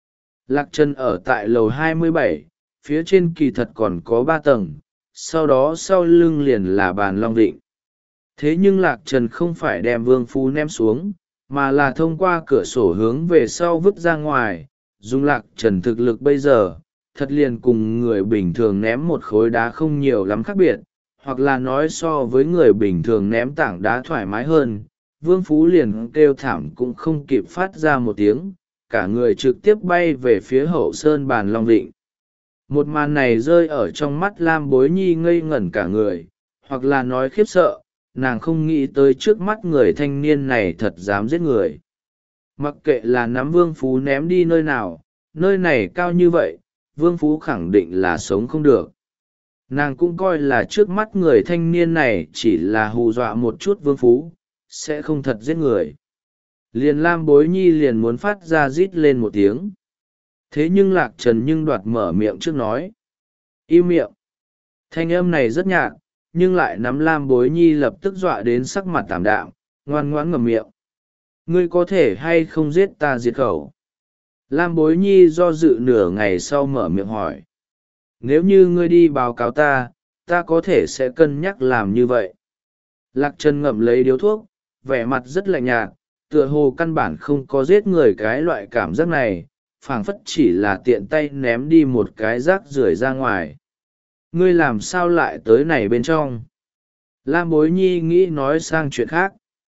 Lạc Trần ở tại lầu hai mươi bảy, phía trên kỳ thật còn có ba tầng, sau đó sau lưng liền là bàn long định. Thế nhưng Lạc Trần không phải đem Vương Phú ném xuống, mà là thông qua cửa sổ hướng về sau vứt ra ngoài, dùng Lạc Trần thực lực bây giờ, thật liền cùng người bình thường ném một khối đá không nhiều lắm khác biệt, hoặc là nói so với người bình thường ném tảng đá thoải mái hơn. Vương Phú liền kêu thảm cũng không kịp phát ra một tiếng, cả người trực tiếp bay về phía hậu sơn bàn long định. Một màn này rơi ở trong mắt Lam Bối Nhi ngây ngẩn cả người, hoặc là nói khiếp sợ, nàng không nghĩ tới trước mắt người thanh niên này thật dám giết người. Mặc kệ là nắm Vương Phú ném đi nơi nào, nơi này cao như vậy, Vương Phú khẳng định là sống không được. Nàng cũng coi là trước mắt người thanh niên này chỉ là hù dọa một chút Vương Phú, sẽ không thật giết người. Liền Lam Bối Nhi liền muốn phát ra rít lên một tiếng. Thế nhưng Lạc Trần nhưng đoạt mở miệng trước nói. Im miệng. Thanh âm này rất nhạt, nhưng lại nắm Lam Bối Nhi lập tức dọa đến sắc mặt tảm đạm, ngoan ngoãn ngậm miệng. Ngươi có thể hay không giết ta diệt khẩu? Lam Bối Nhi do dự nửa ngày sau mở miệng hỏi. Nếu như ngươi đi báo cáo ta, ta có thể sẽ cân nhắc làm như vậy. Lạc Trần ngậm lấy điếu thuốc, vẻ mặt rất lạnh nhạt, tựa hồ căn bản không có giết người cái loại cảm giác này, phảng phất chỉ là tiện tay ném đi một cái rác rưởi ra ngoài. Ngươi làm sao lại tới này bên trong? Lam Bối Nhi nghĩ nói sang chuyện khác.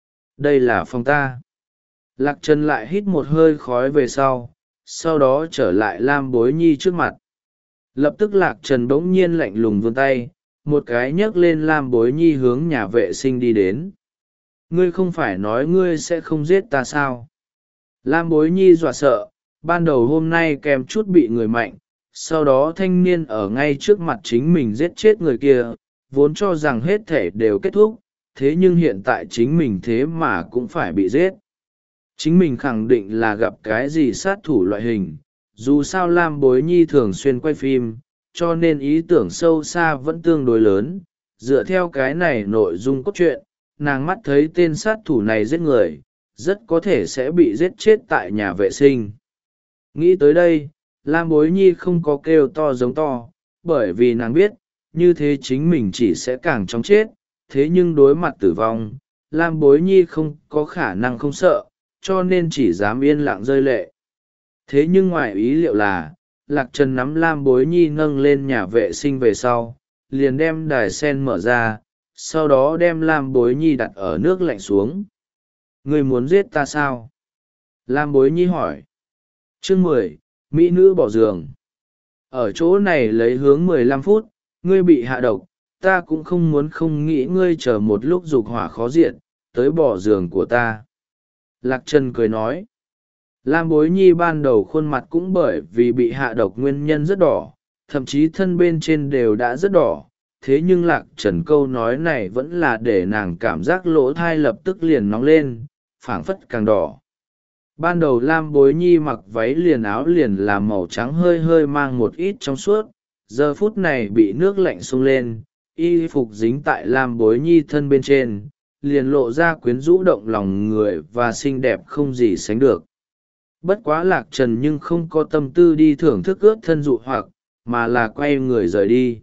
Đây là phòng ta. Lạc Trần lại hít một hơi khói về sau, sau đó trở lại Lam Bối Nhi trước mặt. Lập tức Lạc Trần bỗng nhiên lạnh lùng vươn tay, một cái nhấc lên Lam Bối Nhi hướng nhà vệ sinh đi đến. Ngươi không phải nói ngươi sẽ không giết ta sao? Lam Bối Nhi dọa sợ, ban đầu hôm nay kèm chút bị người mạnh, sau đó thanh niên ở ngay trước mặt chính mình giết chết người kia, vốn cho rằng hết thể đều kết thúc, thế nhưng hiện tại chính mình thế mà cũng phải bị giết. Chính mình khẳng định là gặp cái gì sát thủ loại hình, dù sao Lam Bối Nhi thường xuyên quay phim, cho nên ý tưởng sâu xa vẫn tương đối lớn. Dựa theo cái này nội dung cốt truyện, nàng mắt thấy tên sát thủ này giết người, rất có thể sẽ bị giết chết tại nhà vệ sinh. Nghĩ tới đây, Lam Bối Nhi không có kêu to giống to, bởi vì nàng biết, như thế chính mình chỉ sẽ càng chóng chết. Thế nhưng đối mặt tử vong, Lam Bối Nhi không có khả năng không sợ, cho nên chỉ dám yên lặng rơi lệ. Thế nhưng ngoài ý liệu là, Lạc Trần nắm Lam Bối Nhi nâng lên nhà vệ sinh về sau, liền đem đài sen mở ra, sau đó đem Lam Bối Nhi đặt ở nước lạnh xuống. Ngươi muốn giết ta sao? Lam Bối Nhi hỏi. Chương mười, Mỹ nữ bỏ giường. Ở chỗ này lấy hướng mười lăm phút, ngươi bị hạ độc, ta cũng không muốn không nghĩ ngươi chờ một lúc dục hỏa khó diện, tới bỏ giường của ta. Lạc Trần cười nói. Lam Bối Nhi ban đầu khuôn mặt cũng bởi vì bị hạ độc nguyên nhân rất đỏ, thậm chí thân bên trên đều đã rất đỏ. Thế nhưng Lạc Trần câu nói này vẫn là để nàng cảm giác lỗ thai lập tức liền nóng lên, phảng phất càng đỏ. Ban đầu Lam Bối Nhi mặc váy liền áo liền là màu trắng hơi hơi mang một ít trong suốt, giờ phút này bị nước lạnh xông lên, y phục dính tại Lam Bối Nhi thân bên trên, liền lộ ra quyến rũ động lòng người và xinh đẹp không gì sánh được. Bất quá Lạc Trần nhưng không có tâm tư đi thưởng thức ướt thân dụ hoặc, mà là quay người rời đi.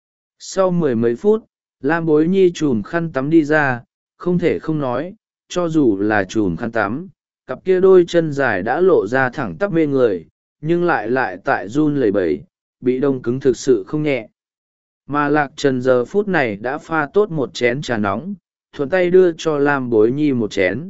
Sau mười mấy phút, Lam Bối Nhi chùm khăn tắm đi ra, không thể không nói, cho dù là chùm khăn tắm, cặp kia đôi chân dài đã lộ ra thẳng tắp mê người, nhưng lại lại tại run lẩy bẩy, bị đông cứng thực sự không nhẹ. Mà Lạc Trần giờ phút này đã pha tốt một chén trà nóng, thuận tay đưa cho Lam Bối Nhi một chén.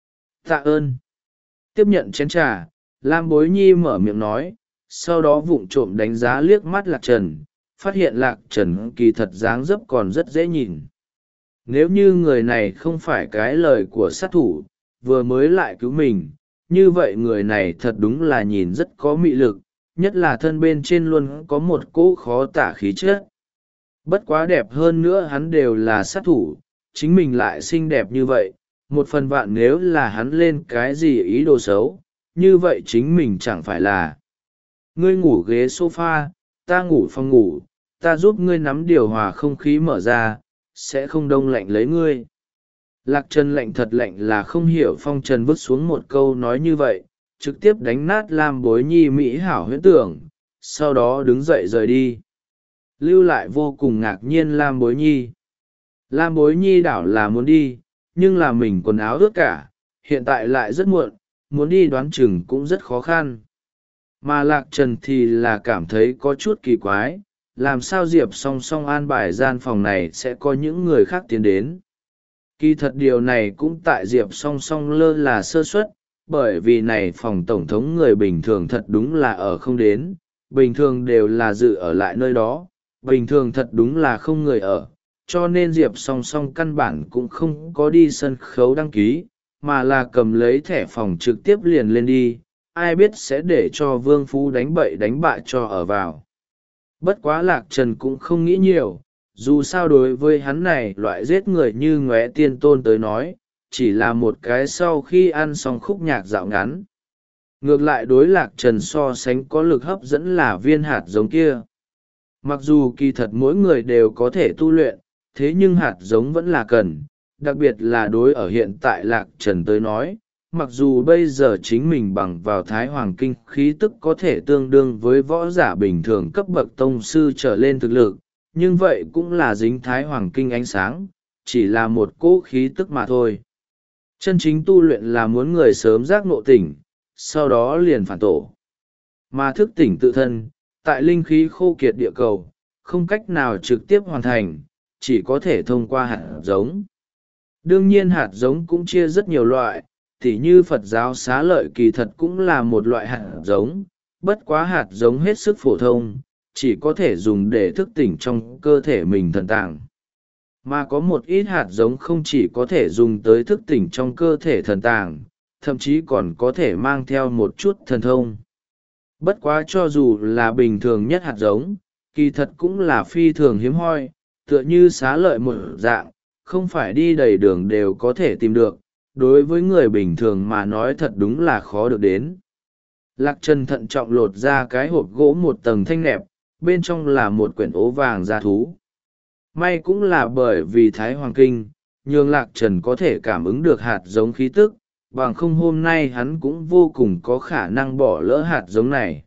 Tạ ơn. Tiếp nhận chén trà, Lam Bối Nhi mở miệng nói, sau đó vụng trộm đánh giá liếc mắt Lạc Trần, phát hiện Lạc Trần kỳ thật dáng dấp còn rất dễ nhìn. Nếu như người này không phải cái lời của sát thủ, vừa mới lại cứu mình, như vậy người này thật đúng là nhìn rất có mị lực, nhất là thân bên trên luôn có một cỗ khó tả khí chất. Bất quá đẹp hơn nữa hắn đều là sát thủ, chính mình lại xinh đẹp như vậy, một phần vạn nếu là hắn lên cái gì ý đồ xấu, như vậy chính mình chẳng phải là. Ngươi ngủ ghế sofa, ta ngủ phòng ngủ, ta giúp ngươi nắm điều hòa không khí mở ra, sẽ không đông lạnh lấy ngươi. Lạc Trần lạnh thật lạnh là không hiểu phong trần vứt xuống một câu nói như vậy, trực tiếp đánh nát Lam Bối Nhi mỹ hảo huyễn tưởng, sau đó đứng dậy rời đi. Lưu lại vô cùng ngạc nhiên Lam Bối Nhi. Lam Bối Nhi đảo là muốn đi, nhưng là mình quần áo ướt cả, hiện tại lại rất muộn, muốn đi đoán chừng cũng rất khó khăn. Mà Lạc Trần thì là cảm thấy có chút kỳ quái, làm sao Diệp song song an bài gian phòng này sẽ có những người khác tiến đến. Kỳ thật điều này cũng tại Diệp song song lơ là sơ suất, bởi vì này phòng tổng thống người bình thường thật đúng là ở không đến, bình thường đều là dự ở lại nơi đó, bình thường thật đúng là không người ở, cho nên Diệp song song căn bản cũng không có đi sân khấu đăng ký, mà là cầm lấy thẻ phòng trực tiếp liền lên đi, ai biết sẽ để cho Vương Phú đánh bậy đánh bạ cho ở vào. Bất quá Lạc Trần cũng không nghĩ nhiều, dù sao đối với hắn này loại giết người như ngóe tiên tôn tới nói, chỉ là một cái sau khi ăn xong khúc nhạc dạo ngắn. Ngược lại đối Lạc Trần so sánh có lực hấp dẫn là viên hạt giống kia. Mặc dù kỳ thật mỗi người đều có thể tu luyện, thế nhưng hạt giống vẫn là cần, đặc biệt là đối ở hiện tại Lạc Trần tới nói, mặc dù bây giờ chính mình bằng vào Thái Hoàng Kinh khí tức có thể tương đương với võ giả bình thường cấp bậc tông sư trở lên thực lực, nhưng vậy cũng là dính Thái Hoàng Kinh ánh sáng, chỉ là một cỗ khí tức mà thôi. Chân chính tu luyện là muốn người sớm giác ngộ tỉnh, sau đó liền phản tổ. Mà thức tỉnh tự thân, tại linh khí khô kiệt địa cầu, không cách nào trực tiếp hoàn thành, chỉ có thể thông qua hạt giống. Đương nhiên hạt giống cũng chia rất nhiều loại, tỉ như Phật giáo xá lợi kỳ thật cũng là một loại hạt giống, bất quá hạt giống hết sức phổ thông, chỉ có thể dùng để thức tỉnh trong cơ thể mình thần tàng. Mà có một ít hạt giống không chỉ có thể dùng tới thức tỉnh trong cơ thể thần tàng, thậm chí còn có thể mang theo một chút thần thông. Bất quá cho dù là bình thường nhất hạt giống, kỳ thật cũng là phi thường hiếm hoi, tựa như xá lợi một dạng, không phải đi đầy đường đều có thể tìm được, đối với người bình thường mà nói thật đúng là khó được đến. Lạc Trần thận trọng lột ra cái hộp gỗ một tầng thanh nẹp, bên trong là một quyển ố vàng da thú. May cũng là bởi vì Thái Hoàng Kinh, nhường Lạc Trần có thể cảm ứng được hạt giống khí tức, bằng không hôm nay hắn cũng vô cùng có khả năng bỏ lỡ hạt giống này.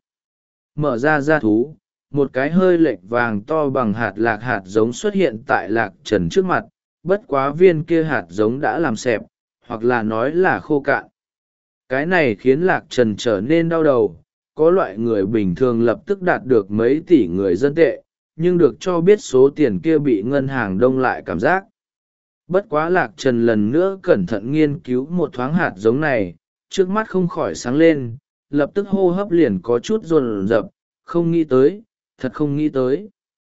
Mở ra da thú, một cái hơi lệch vàng to bằng hạt lạc hạt giống xuất hiện tại Lạc Trần trước mặt, bất quá viên kia hạt giống đã làm xẹp, hoặc là nói là khô cạn. Cái này khiến Lạc Trần trở nên đau đầu, có loại người bình thường lập tức đạt được mấy tỷ người dân tệ, nhưng được cho biết số tiền kia bị ngân hàng đông lại cảm giác. Bất quá Lạc Trần lần nữa cẩn thận nghiên cứu một thoáng hạt giống này, trước mắt không khỏi sáng lên, lập tức hô hấp liền có chút dồn dập, không nghĩ tới, thật không nghĩ tới.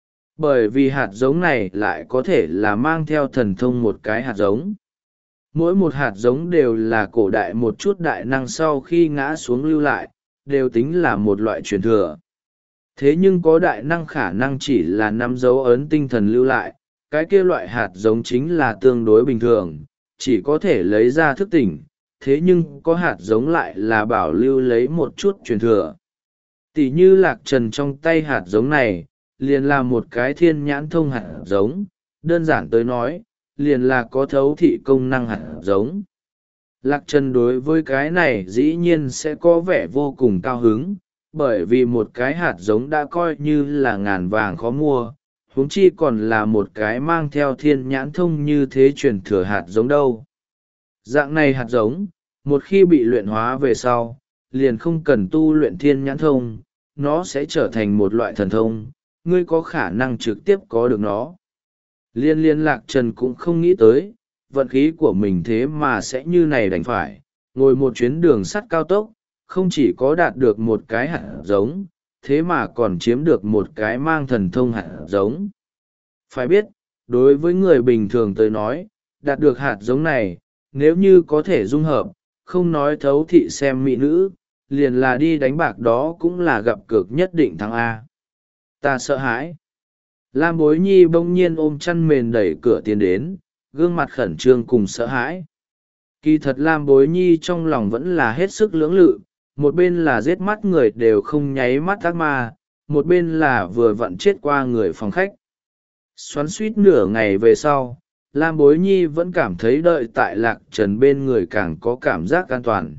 Bởi vì hạt giống này lại có thể là mang theo thần thông một cái hạt giống. Mỗi một hạt giống đều là cổ đại một chút đại năng sau khi ngã xuống lưu lại, đều tính là một loại truyền thừa. Thế nhưng có đại năng khả năng chỉ là nắm dấu ấn tinh thần lưu lại, cái kia loại hạt giống chính là tương đối bình thường, chỉ có thể lấy ra thức tỉnh, thế nhưng có hạt giống lại là bảo lưu lấy một chút truyền thừa. Tỷ như Lạc Trần trong tay hạt giống này, liền là một cái thiên nhãn thông hạt giống, đơn giản tới nói, liền là có thấu thị công năng hạt giống. Lạc Trần đối với cái này dĩ nhiên sẽ có vẻ vô cùng cao hứng, bởi vì một cái hạt giống đã coi như là ngàn vàng khó mua, huống chi còn là một cái mang theo thiên nhãn thông như thế truyền thừa hạt giống đâu. Dạng này hạt giống, một khi bị luyện hóa về sau, liền không cần tu luyện thiên nhãn thông, nó sẽ trở thành một loại thần thông, ngươi có khả năng trực tiếp có được nó. Liên liên Lạc Trần cũng không nghĩ tới, vận khí của mình thế mà sẽ như này đành phải, ngồi một chuyến đường sắt cao tốc, không chỉ có đạt được một cái hạt giống, thế mà còn chiếm được một cái mang thần thông hạt giống. Phải biết, đối với người bình thường tới nói, đạt được hạt giống này, nếu như có thể dung hợp, không nói thấu thị xem mỹ nữ, liền là đi đánh bạc đó cũng là gặp cược nhất định thắng A. Ta sợ hãi. Lam Bối Nhi bỗng nhiên ôm chăn mền đẩy cửa tiến đến, gương mặt khẩn trương cùng sợ hãi. Kỳ thật Lam Bối Nhi trong lòng vẫn là hết sức lưỡng lự, một bên là giết mắt người đều không nháy mắt ác ma, một bên là vừa vặn chết qua người phòng khách. Xoắn suýt nửa ngày về sau, Lam Bối Nhi vẫn cảm thấy đợi tại Lạc Trần bên người càng có cảm giác an toàn.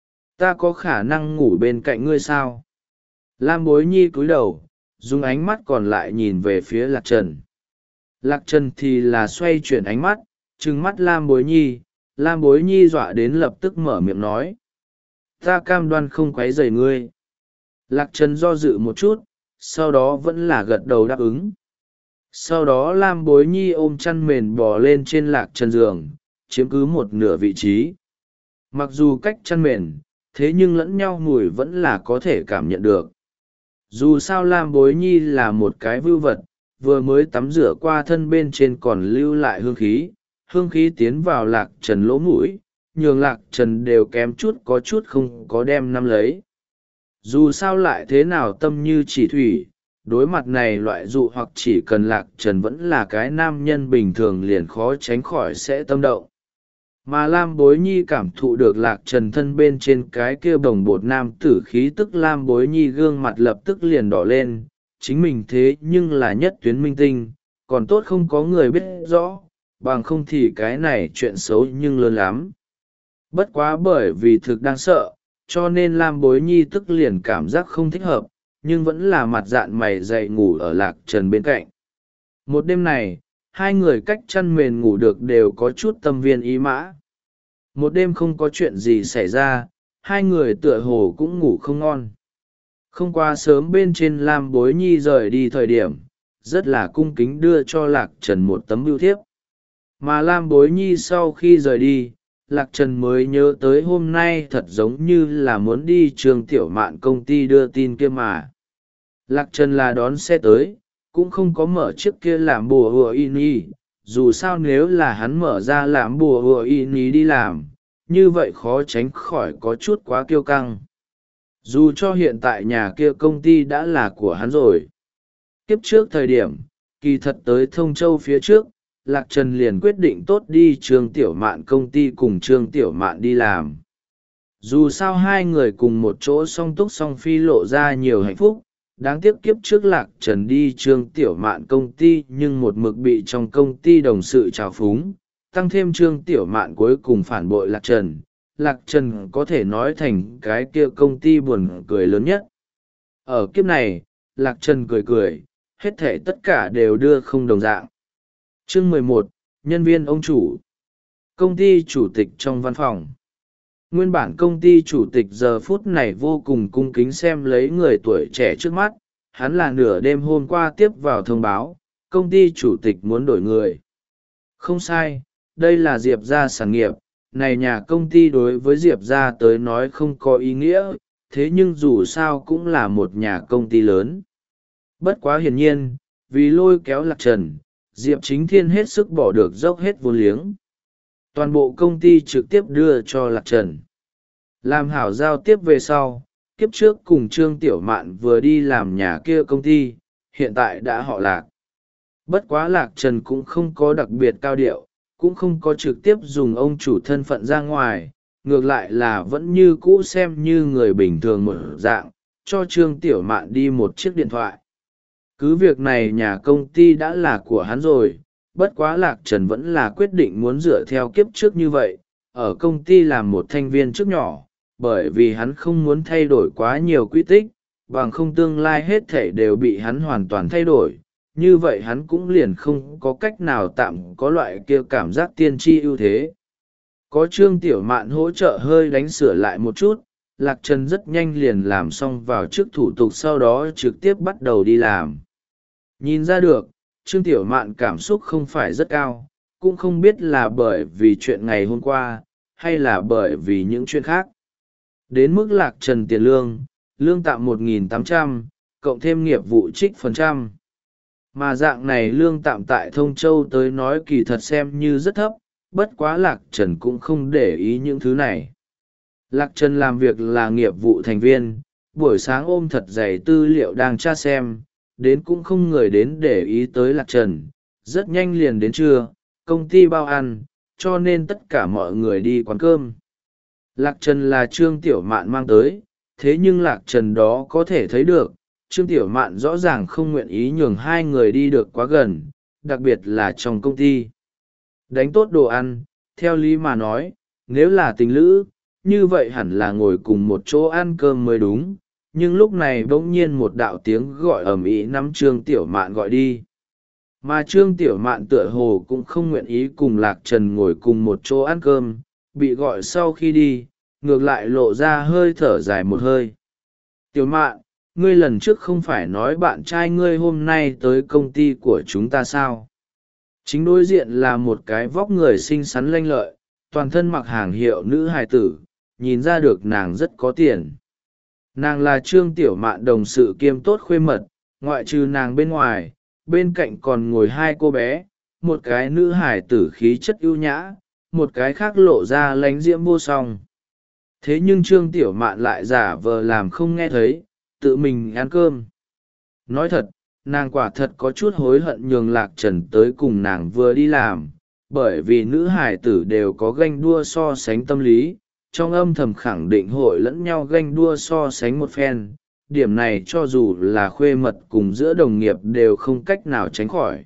Ta có khả năng ngủ bên cạnh ngươi sao? Lam Bối Nhi cúi đầu, dùng ánh mắt còn lại nhìn về phía Lạc Trần. Lạc Trần thì là xoay chuyển ánh mắt, trừng mắt Lam Bối Nhi, Lam Bối Nhi dọa đến lập tức mở miệng nói. Ta cam đoan không quấy rầy ngươi. Lạc Trần do dự một chút, sau đó vẫn là gật đầu đáp ứng. Sau đó Lam Bối Nhi ôm chăn mền bò lên trên Lạc Trần giường, chiếm cứ một nửa vị trí. Mặc dù cách chăn mền, thế nhưng lẫn nhau mùi vẫn là có thể cảm nhận được. Dù sao Lam Bối Nhi là một cái vưu vật, vừa mới tắm rửa qua thân bên trên còn lưu lại hương khí, hương khí tiến vào Lạc Trần lỗ mũi, nhường Lạc Trần đều kém chút có chút không có đem nắm lấy. Dù sao lại thế nào tâm như chỉ thủy, đối mặt này loại dụ hoặc chỉ cần Lạc Trần vẫn là cái nam nhân bình thường liền khó tránh khỏi sẽ tâm động. Mà Lam Bối Nhi cảm thụ được Lạc Trần thân bên trên cái kia bồng bột nam tử khí tức, Lam Bối Nhi gương mặt lập tức liền đỏ lên, chính mình thế nhưng là nhất tuyến minh tinh, còn tốt không có người biết rõ, bằng không thì cái này chuyện xấu nhưng lớn lắm. Bất quá bởi vì thực đang sợ, cho nên Lam Bối Nhi tức liền cảm giác không thích hợp, nhưng vẫn là mặt dạn mày dậy ngủ ở Lạc Trần bên cạnh. Một đêm này, hai người cách chăn mền ngủ được đều có chút tâm viên ý mã. Một đêm không có chuyện gì xảy ra, hai người tựa hồ cũng ngủ không ngon. Không qua sớm bên trên Lam Bối Nhi rời đi thời điểm, rất là cung kính đưa cho Lạc Trần một tấm bưu thiếp. Mà Lam Bối Nhi sau khi rời đi, Lạc Trần mới nhớ tới hôm nay thật giống như là muốn đi Trường Tiểu Mạn công ty đưa tin kia mà. Lạc Trần là đón xe tới, cũng không có mở chiếc kia làm bùa hùa in y, dù sao nếu là hắn mở ra làm bùa hùa in y đi làm, như vậy khó tránh khỏi có chút quá kiêu căng. Dù cho hiện tại nhà kia công ty đã là của hắn rồi. Kiếp trước thời điểm, kỳ thật tới Thông Châu phía trước, Lạc Trần liền quyết định tốt đi Trương Tiểu Mạn công ty cùng Trương Tiểu Mạn đi làm. Dù sao hai người cùng một chỗ song túc song phi lộ ra nhiều hạnh phúc, đáng tiếc kiếp trước Lạc Trần đi Trương Tiểu Mạn công ty nhưng một mực bị trong công ty đồng sự trào phúng, tăng thêm Trương Tiểu Mạn cuối cùng phản bội Lạc Trần. Lạc Trần có thể nói thành cái kia công ty buồn cười lớn nhất. Ở kiếp này, Lạc Trần cười cười, hết thể tất cả đều đưa không đồng dạng. Chương mười một, nhân viên ông chủ. Công ty chủ tịch trong văn phòng. Nguyên bản công ty chủ tịch giờ phút này vô cùng cung kính xem lấy người tuổi trẻ trước mắt, hắn là nửa đêm hôm qua tiếp vào thông báo, công ty chủ tịch muốn đổi người. Không sai, đây là Diệp gia sản nghiệp, này nhà công ty đối với Diệp gia tới nói không có ý nghĩa, thế nhưng dù sao cũng là một nhà công ty lớn. Bất quá hiển nhiên, vì lôi kéo Lạc Trần, Diệp Chính Thiên hết sức bỏ được dốc hết vốn liếng. Toàn bộ công ty trực tiếp đưa cho Lạc Trần. Làm hảo giao tiếp về sau, kiếp trước cùng Trương Tiểu Mạn vừa đi làm nhà kia công ty, hiện tại đã họ Lạc. Bất quá Lạc Trần cũng không có đặc biệt cao điệu, cũng không có trực tiếp dùng ông chủ thân phận ra ngoài, ngược lại là vẫn như cũ xem như người bình thường một dạng, cho Trương Tiểu Mạn đi một chiếc điện thoại. Cứ việc này nhà công ty đã là của hắn rồi, bất quá Lạc Trần vẫn là quyết định muốn dựa theo kiếp trước như vậy, ở công ty làm một thành viên trước nhỏ, bởi vì hắn không muốn thay đổi quá nhiều quy tích, bằng không tương lai hết thể đều bị hắn hoàn toàn thay đổi. Như vậy hắn cũng liền không có cách nào tạm có loại kia cảm giác tiên tri ưu thế. Có Trương Tiểu Mạn hỗ trợ hơi đánh sửa lại một chút, Lạc Trần rất nhanh liền làm xong vào trước thủ tục, sau đó trực tiếp bắt đầu đi làm. Nhìn ra được, Trương Tiểu Mạn cảm xúc không phải rất cao, cũng không biết là bởi vì chuyện ngày hôm qua, hay là bởi vì những chuyện khác. Đến mức Lạc Trần tiền lương, lương tạm một nghìn tám trăm, cộng thêm nghiệp vụ trích phần trăm. Mà dạng này lương tạm tại Thông Châu tới nói kỳ thật xem như rất thấp, bất quá Lạc Trần cũng không để ý những thứ này. Lạc Trần làm việc là nghiệp vụ thành viên, buổi sáng ôm thật dày tư liệu đang tra xem, đến cũng không người đến để ý tới Lạc Trần. Rất nhanh liền đến trưa, công ty bao ăn, cho nên tất cả mọi người đi quán cơm. Lạc Trần là Trương Tiểu Mạn mang tới, thế nhưng Lạc Trần đó có thể thấy được, Trương Tiểu Mạn rõ ràng không nguyện ý nhường hai người đi được quá gần, đặc biệt là trong công ty. Đánh tốt đồ ăn, theo lý mà nói, nếu là tình lữ, như vậy hẳn là ngồi cùng một chỗ ăn cơm mới đúng, nhưng lúc này bỗng nhiên một đạo tiếng gọi ầm ĩ nắm Trương Tiểu Mạn gọi đi. Mà Trương Tiểu Mạn tựa hồ cũng không nguyện ý cùng Lạc Trần ngồi cùng một chỗ ăn cơm, bị gọi sau khi đi, ngược lại lộ ra hơi thở dài một hơi. Tiểu Mạn, ngươi lần trước không phải nói bạn trai ngươi hôm nay tới công ty của chúng ta sao? Chính đối diện là một cái vóc người xinh xắn lanh lợi, toàn thân mặc hàng hiệu nữ hài tử, nhìn ra được nàng rất có tiền. Nàng là Trương Tiểu Mạn đồng sự kiêm tốt khuê mật, ngoại trừ nàng bên ngoài, bên cạnh còn ngồi hai cô bé, một cái nữ hài tử khí chất ưu nhã, một cái khác lộ ra lánh diễm vô song. Thế nhưng Trương Tiểu Mạn lại giả vờ làm không nghe thấy, tự mình ăn cơm. Nói thật, nàng quả thật có chút hối hận nhường Lạc Trần tới cùng nàng vừa đi làm, bởi vì nữ hải tử đều có ganh đua so sánh tâm lý, trong âm thầm khẳng định hội lẫn nhau ganh đua so sánh một phen. Điểm này cho dù là khuê mật cùng giữa đồng nghiệp đều không cách nào tránh khỏi.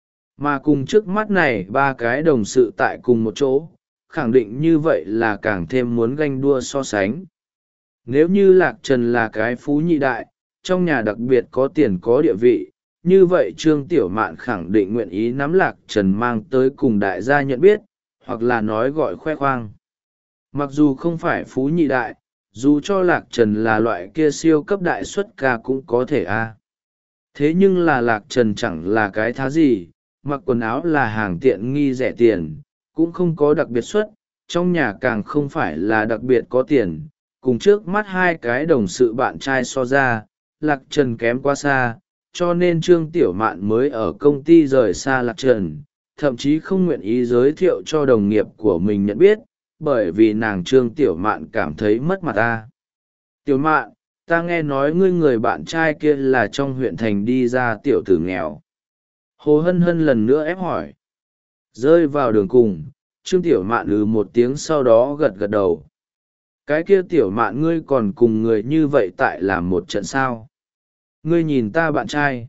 Mà cùng trước mắt này ba cái đồng sự tại cùng một chỗ, khẳng định như vậy là càng thêm muốn ganh đua so sánh. Nếu như Lạc Trần là cái phú nhị đại, trong nhà đặc biệt có tiền có địa vị, như vậy Trương Tiểu Mạn khẳng định nguyện ý nắm Lạc Trần mang tới cùng đại gia nhận biết, hoặc là nói gọi khoe khoang. Mặc dù không phải phú nhị đại, dù cho Lạc Trần là loại kia siêu cấp đại xuất ca cũng có thể a. Thế nhưng là Lạc Trần chẳng là cái thá gì, mặc quần áo là hàng tiện nghi rẻ tiền, cũng không có đặc biệt xuất, trong nhà càng không phải là đặc biệt có tiền. Cùng trước mắt hai cái đồng sự bạn trai so ra, Lạc Trần kém quá xa, cho nên Trương Tiểu Mạn mới ở công ty rời xa Lạc Trần, thậm chí không nguyện ý giới thiệu cho đồng nghiệp của mình nhận biết, bởi vì nàng Trương Tiểu Mạn cảm thấy mất mặt ta. Tiểu Mạn, ta nghe nói ngươi người bạn trai kia là trong huyện thành đi ra tiểu tử nghèo. Hồ Hân Hân lần nữa ép hỏi. Rơi vào đường cùng, Trương Tiểu Mạn ừ một tiếng sau đó gật gật đầu. Cái kia Tiểu Mạn ngươi còn cùng người như vậy tại làm một trận sao? Ngươi nhìn ta bạn trai.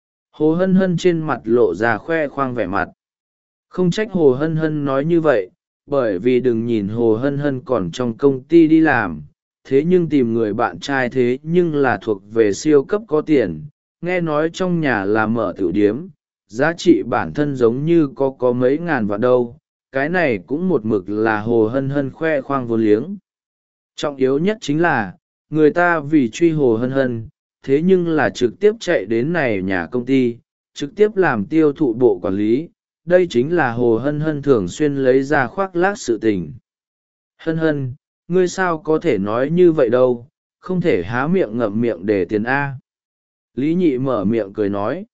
Hồ Hân Hân trên mặt lộ ra khoe khoang vẻ mặt. Không trách Hồ Hân Hân nói như vậy, bởi vì đừng nhìn Hồ Hân Hân còn trong công ty đi làm, thế nhưng tìm người bạn trai thế nhưng là thuộc về siêu cấp có tiền, nghe nói trong nhà là mở tiểu điếm, giá trị bản thân giống như có có mấy ngàn vạn đâu, cái này cũng một mực là Hồ Hân Hân khoe khoang vô liếng. Trọng yếu nhất chính là, người ta vì truy Hồ Hân Hân, thế nhưng là trực tiếp chạy đến này nhà công ty, trực tiếp làm tiêu thụ bộ quản lý, đây chính là Hồ Hân Hân thường xuyên lấy ra khoác lác sự tình. Hân Hân, ngươi sao có thể nói như vậy đâu, không thể há miệng ngậm miệng để tiền A. Lý Nhị mở miệng cười nói.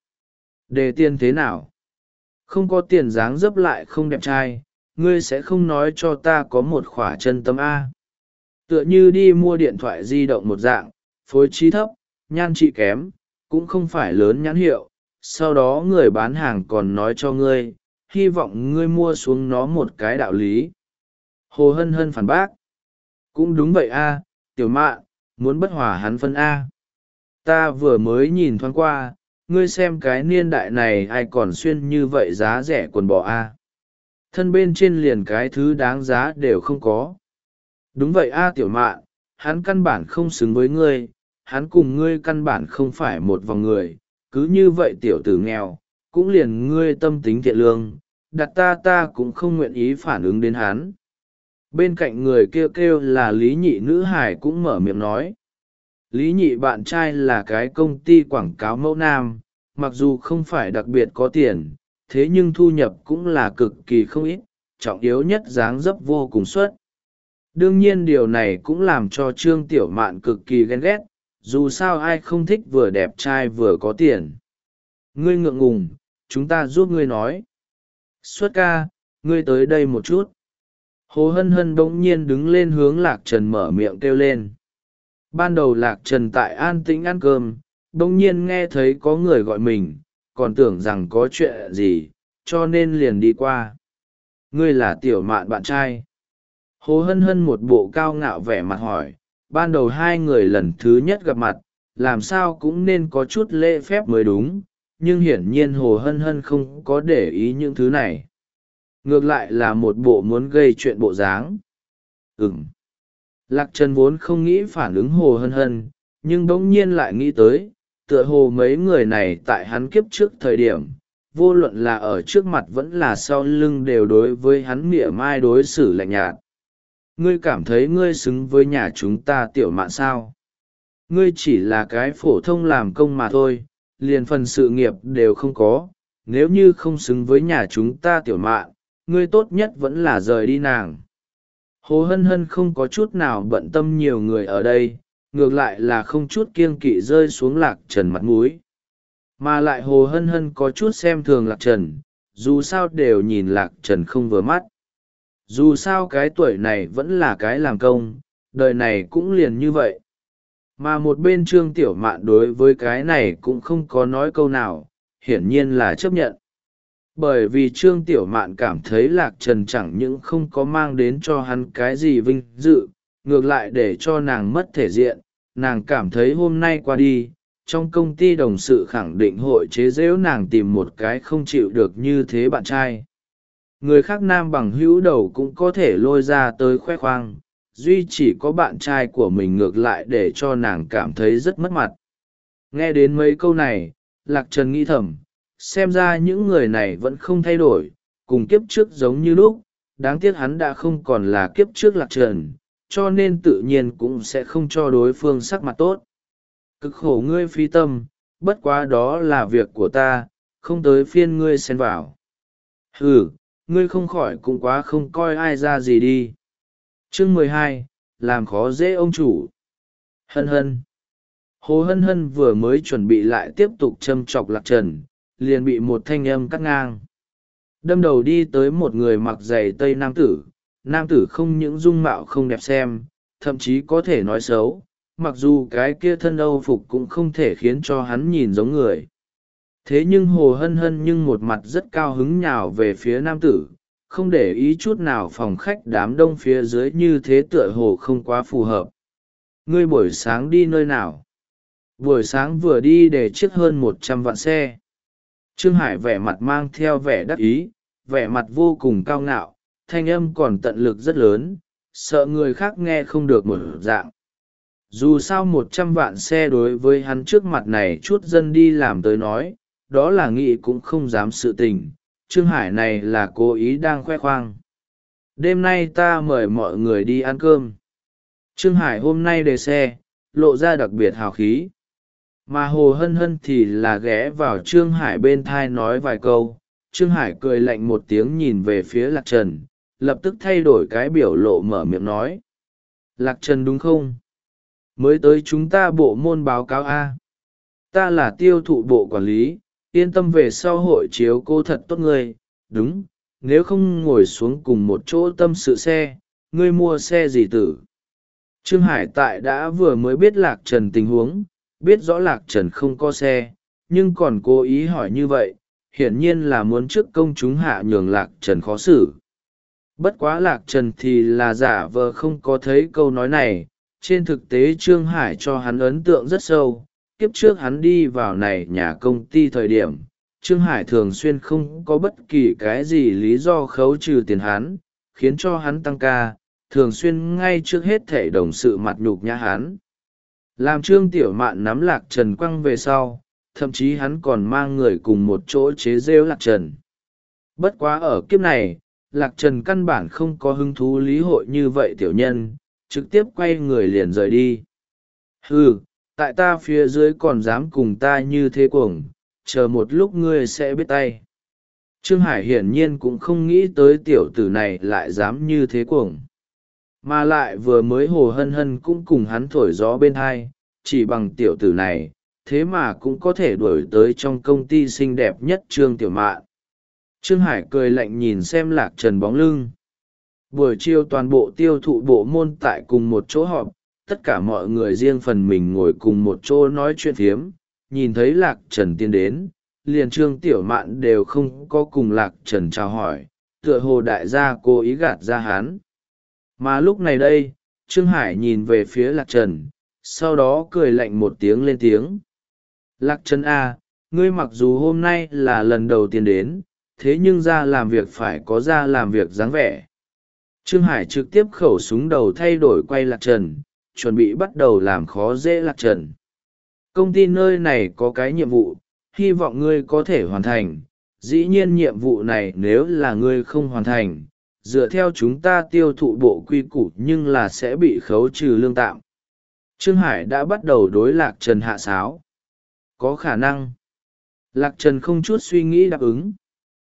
Để tiền thế nào? Không có tiền dáng dấp lại không đẹp trai, ngươi sẽ không nói cho ta có một khỏa chân tâm A. Tựa như đi mua điện thoại di động một dạng, phối trí thấp, nhan trị kém, cũng không phải lớn nhãn hiệu, sau đó người bán hàng còn nói cho ngươi, hy vọng ngươi mua xuống nó một cái đạo lý. Hồ Hân Hân phản bác. Cũng đúng vậy a, Tiểu Mạn, muốn bất hòa hắn phân a. Ta vừa mới nhìn thoáng qua, ngươi xem cái niên đại này ai còn xuyên như vậy giá rẻ quần bò a. Thân bên trên liền cái thứ đáng giá đều không có. Đúng vậy a Tiểu Mạn, hắn căn bản không xứng với ngươi, hắn cùng ngươi căn bản không phải một vòng người, cứ như vậy tiểu tử nghèo, cũng liền ngươi tâm tính thiện lương, đặt ta ta cũng không nguyện ý phản ứng đến hắn. Bên cạnh người kêu kêu là Lý Nhị nữ hải cũng mở miệng nói. Lý Nhị bạn trai là cái công ty quảng cáo mẫu nam, mặc dù không phải đặc biệt có tiền, thế nhưng thu nhập cũng là cực kỳ không ít, trọng yếu nhất dáng dấp vô cùng xuất. Đương nhiên điều này cũng làm cho Trương Tiểu Mạn cực kỳ ghen ghét, dù sao ai không thích vừa đẹp trai vừa có tiền. Ngươi ngượng ngùng, chúng ta giúp ngươi nói. Xuất ca, ngươi tới đây một chút. Hồ Hân Hân bỗng nhiên đứng lên hướng Lạc Trần mở miệng kêu lên. Ban đầu Lạc Trần tại an tĩnh ăn cơm, bỗng nhiên nghe thấy có người gọi mình, còn tưởng rằng có chuyện gì, cho nên liền đi qua. Ngươi là Tiểu Mạn bạn trai. Hồ Hân Hân một bộ cao ngạo vẻ mặt hỏi, ban đầu hai người lần thứ nhất gặp mặt, làm sao cũng nên có chút lễ phép mới đúng, nhưng hiển nhiên Hồ Hân Hân không có để ý những thứ này. Ngược lại là một bộ muốn gây chuyện bộ dáng. Ừm. Lạc Trần vốn không nghĩ phản ứng Hồ Hân Hân, nhưng bỗng nhiên lại nghĩ tới, tựa hồ mấy người này tại hắn kiếp trước thời điểm, vô luận là ở trước mặt vẫn là sau lưng đều đối với hắn mỉa mai đối xử lạnh nhạt. Ngươi cảm thấy ngươi xứng với nhà chúng ta Tiểu Mạn sao? Ngươi chỉ là cái phổ thông làm công mà thôi, liền phần sự nghiệp đều không có, nếu như không xứng với nhà chúng ta Tiểu Mạn, ngươi tốt nhất vẫn là rời đi nàng. Hồ Hân Hân không có chút nào bận tâm nhiều người ở đây, ngược lại là không chút kiêng kỵ rơi xuống Lạc Trần mặt mũi. Mà lại Hồ Hân Hân có chút xem thường Lạc Trần, dù sao đều nhìn Lạc Trần không vừa mắt. Dù sao cái tuổi này vẫn là cái làm công, đời này cũng liền như vậy. Mà một bên Trương Tiểu Mạn đối với cái này cũng không có nói câu nào, hiển nhiên là chấp nhận. Bởi vì Trương Tiểu Mạn cảm thấy Lạc Trần chẳng những không có mang đến cho hắn cái gì vinh dự, ngược lại để cho nàng mất thể diện, nàng cảm thấy hôm nay qua đi, trong công ty đồng sự khẳng định hội chế giễu nàng tìm một cái không chịu được như thế bạn trai. Người khác nam bằng hữu đầu cũng có thể lôi ra tới khoe khoang, duy chỉ có bạn trai của mình ngược lại để cho nàng cảm thấy rất mất mặt. Nghe đến mấy câu này, Lạc Trần nghĩ thầm, xem ra những người này vẫn không thay đổi, cùng kiếp trước giống như lúc, đáng tiếc hắn đã không còn là kiếp trước Lạc Trần, cho nên tự nhiên cũng sẽ không cho đối phương sắc mặt tốt. Cực khổ ngươi phi tâm, bất quá đó là việc của ta, không tới phiên ngươi xen vào. Ừ, ngươi không khỏi cũng quá không coi ai ra gì đi. Chương mười hai, làm khó dễ ông chủ. Hân hân. Hồ Hân Hân vừa mới chuẩn bị lại tiếp tục châm chọc Lạc Trần, liền bị một thanh âm cắt ngang. Đâm đầu đi tới một người mặc giày tây nam tử, nam tử không những dung mạo không đẹp xem, thậm chí có thể nói xấu, mặc dù cái kia thân âu phục cũng không thể khiến cho hắn nhìn giống người. Thế nhưng Hồ Hân Hân nhưng một mặt rất cao hứng nhào về phía nam tử, không để ý chút nào phòng khách đám đông phía dưới như thế, tựa hồ không quá phù hợp. Ngươi buổi sáng đi nơi nào? Buổi sáng vừa đi để chiếc hơn một trăm vạn xe. Trương Hải vẻ mặt mang theo vẻ đắc ý, vẻ mặt vô cùng cao ngạo, thanh âm còn tận lực rất lớn, sợ người khác nghe không được một dạng. Dù sao một trăm vạn xe đối với hắn trước mặt này chút dân đi làm tới nói, đó là nghĩ cũng không dám sự tình. Trương Hải này là cố ý đang khoe khoang. Đêm nay ta mời mọi người đi ăn cơm. Trương Hải hôm nay đề xe, lộ ra đặc biệt hào khí. Mà Hồ Hân Hân thì là ghé vào Trương Hải bên thai nói vài câu. Trương Hải cười lạnh một tiếng nhìn về phía Lạc Trần, lập tức thay đổi cái biểu lộ mở miệng nói. Lạc Trần đúng không? Mới tới chúng ta bộ môn báo cáo A. Ta là tiêu thụ bộ quản lý, yên tâm về sau hội chiếu cô thật tốt ngươi. Đúng, nếu không ngồi xuống cùng một chỗ tâm sự xe, ngươi mua xe gì tử? Trương Hải tại đã vừa mới biết Lạc Trần tình huống, biết rõ Lạc Trần không có xe, nhưng còn cố ý hỏi như vậy, hiển nhiên là muốn trước công chúng hạ nhường Lạc Trần khó xử. Bất quá Lạc Trần thì là giả vờ không có thấy câu nói này, trên thực tế Trương Hải cho hắn ấn tượng rất sâu. Kiếp trước hắn đi vào này nhà công ty thời điểm, Trương Hải thường xuyên không có bất kỳ cái gì lý do khấu trừ tiền hắn, khiến cho hắn tăng ca, thường xuyên ngay trước hết thể đồng sự mặt nhục nhã hắn. Làm Trương Tiểu Mạn nắm Lạc Trần quăng về sau, thậm chí hắn còn mang người cùng một chỗ chế rêu Lạc Trần. Bất quá ở kiếp này, Lạc Trần căn bản không có hứng thú lý hội như vậy tiểu nhân, trực tiếp quay người liền rời đi. Hừ, tại ta phía dưới còn dám cùng ta như thế cuồng, chờ một lúc ngươi sẽ biết tay. Trương Hải hiển nhiên cũng không nghĩ tới tiểu tử này lại dám như thế cuồng. Mà lại vừa mới Hồ Hân Hân cũng cùng hắn thổi gió bên hai, chỉ bằng tiểu tử này, thế mà cũng có thể đuổi tới trong công ty xinh đẹp nhất Trương Tiểu Mạn. Trương Hải cười lạnh nhìn xem Lạc Trần bóng lưng. Buổi chiều toàn bộ tiêu thụ bộ môn tại cùng một chỗ họp, tất cả mọi người riêng phần mình ngồi cùng một chỗ nói chuyện phiếm, nhìn thấy Lạc Trần tiến đến, liền Trương Tiểu Mạn đều không có cùng Lạc Trần chào hỏi, tựa hồ đại gia cố ý gạt ra hắn. Mà lúc này đây, Trương Hải nhìn về phía Lạc Trần, sau đó cười lạnh một tiếng lên tiếng. Lạc Trần A, ngươi mặc dù hôm nay là lần đầu tiên đến, thế nhưng ra làm việc phải có ra làm việc dáng vẻ. Trương Hải trực tiếp khẩu súng đầu thay đổi quay Lạc Trần, chuẩn bị bắt đầu làm khó dễ Lạc Trần. Công ty nơi này có cái nhiệm vụ, hy vọng ngươi có thể hoàn thành. Dĩ nhiên nhiệm vụ này nếu là ngươi không hoàn thành, dựa theo chúng ta tiêu thụ bộ quy củ nhưng là sẽ bị khấu trừ lương tạm. Trương Hải đã bắt đầu đối Lạc Trần hạ sáo. Có khả năng. Lạc Trần không chút suy nghĩ đáp ứng.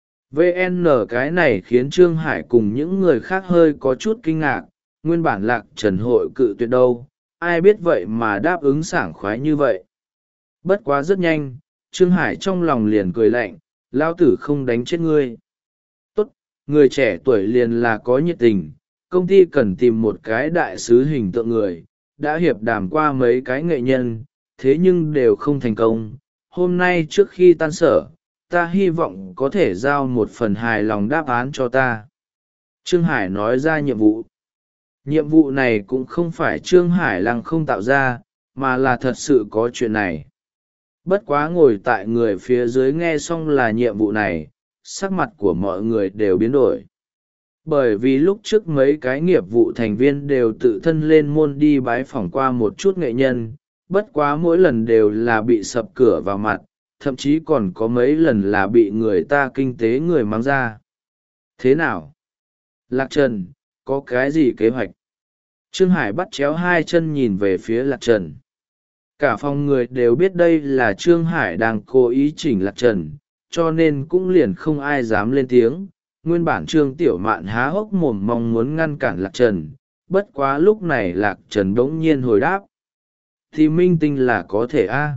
vê en cái này khiến Trương Hải cùng những người khác hơi có chút kinh ngạc, nguyên bản Lạc Trần hội cự tuyệt đâu, ai biết vậy mà đáp ứng sảng khoái như vậy. Bất quá rất nhanh, Trương Hải trong lòng liền cười lạnh, lao tử không đánh chết ngươi. Tốt, người trẻ tuổi liền là có nhiệt tình, công ty cần tìm một cái đại sứ hình tượng người, đã hiệp đàm qua mấy cái nghệ nhân, thế nhưng đều không thành công. Hôm nay trước khi tan sở, ta hy vọng có thể giao một phần hài lòng đáp án cho ta. Trương Hải nói ra nhiệm vụ. Nhiệm vụ này cũng không phải Trương Hải lăng không tạo ra, mà là thật sự có chuyện này. Bất quá ngồi tại người phía dưới nghe xong là nhiệm vụ này, sắc mặt của mọi người đều biến đổi. Bởi vì lúc trước mấy cái nghiệp vụ thành viên đều tự thân lên môn đi bái phỏng qua một chút nghệ nhân, bất quá mỗi lần đều là bị sập cửa vào mặt, thậm chí còn có mấy lần là bị người ta kinh tế người mắng ra. Thế nào? Lạc Trần, có cái gì kế hoạch? Trương Hải bắt chéo hai chân nhìn về phía Lạc Trần. Cả phòng người đều biết đây là Trương Hải đang cố ý chỉnh Lạc Trần, cho nên cũng liền không ai dám lên tiếng. Nguyên bản Trương Tiểu Mạn há hốc mồm mong muốn ngăn cản Lạc Trần, bất quá lúc này Lạc Trần bỗng nhiên hồi đáp. Thì minh tinh là có thể a.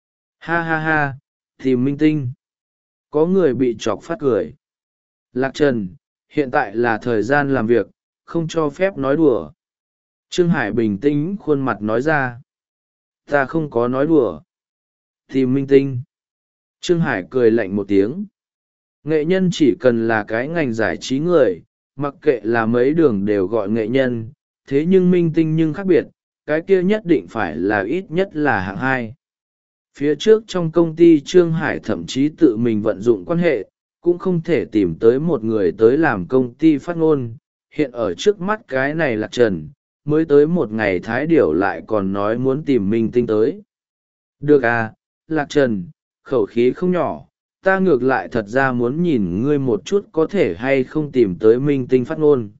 Ha ha ha, thì minh tinh. Có người bị chọc phát cười. Lạc Trần, hiện tại là thời gian làm việc, không cho phép nói đùa. Trương Hải bình tĩnh khuôn mặt nói ra. Ta không có nói đùa. Thì minh tinh. Trương Hải cười lạnh một tiếng. Nghệ nhân chỉ cần là cái ngành giải trí người, mặc kệ là mấy đường đều gọi nghệ nhân, thế nhưng minh tinh nhưng khác biệt, cái kia nhất định phải là ít nhất là hạng hai. Phía trước trong công ty Trương Hải thậm chí tự mình vận dụng quan hệ, cũng không thể tìm tới một người tới làm công ty phát ngôn. Hiện ở trước mắt cái này Lạc Trần, mới tới một ngày Thái Điểu lại còn nói muốn tìm minh tinh tới. Được à, Lạc Trần, khẩu khí không nhỏ, ta ngược lại thật ra muốn nhìn ngươi một chút có thể hay không tìm tới minh tinh phát ngôn.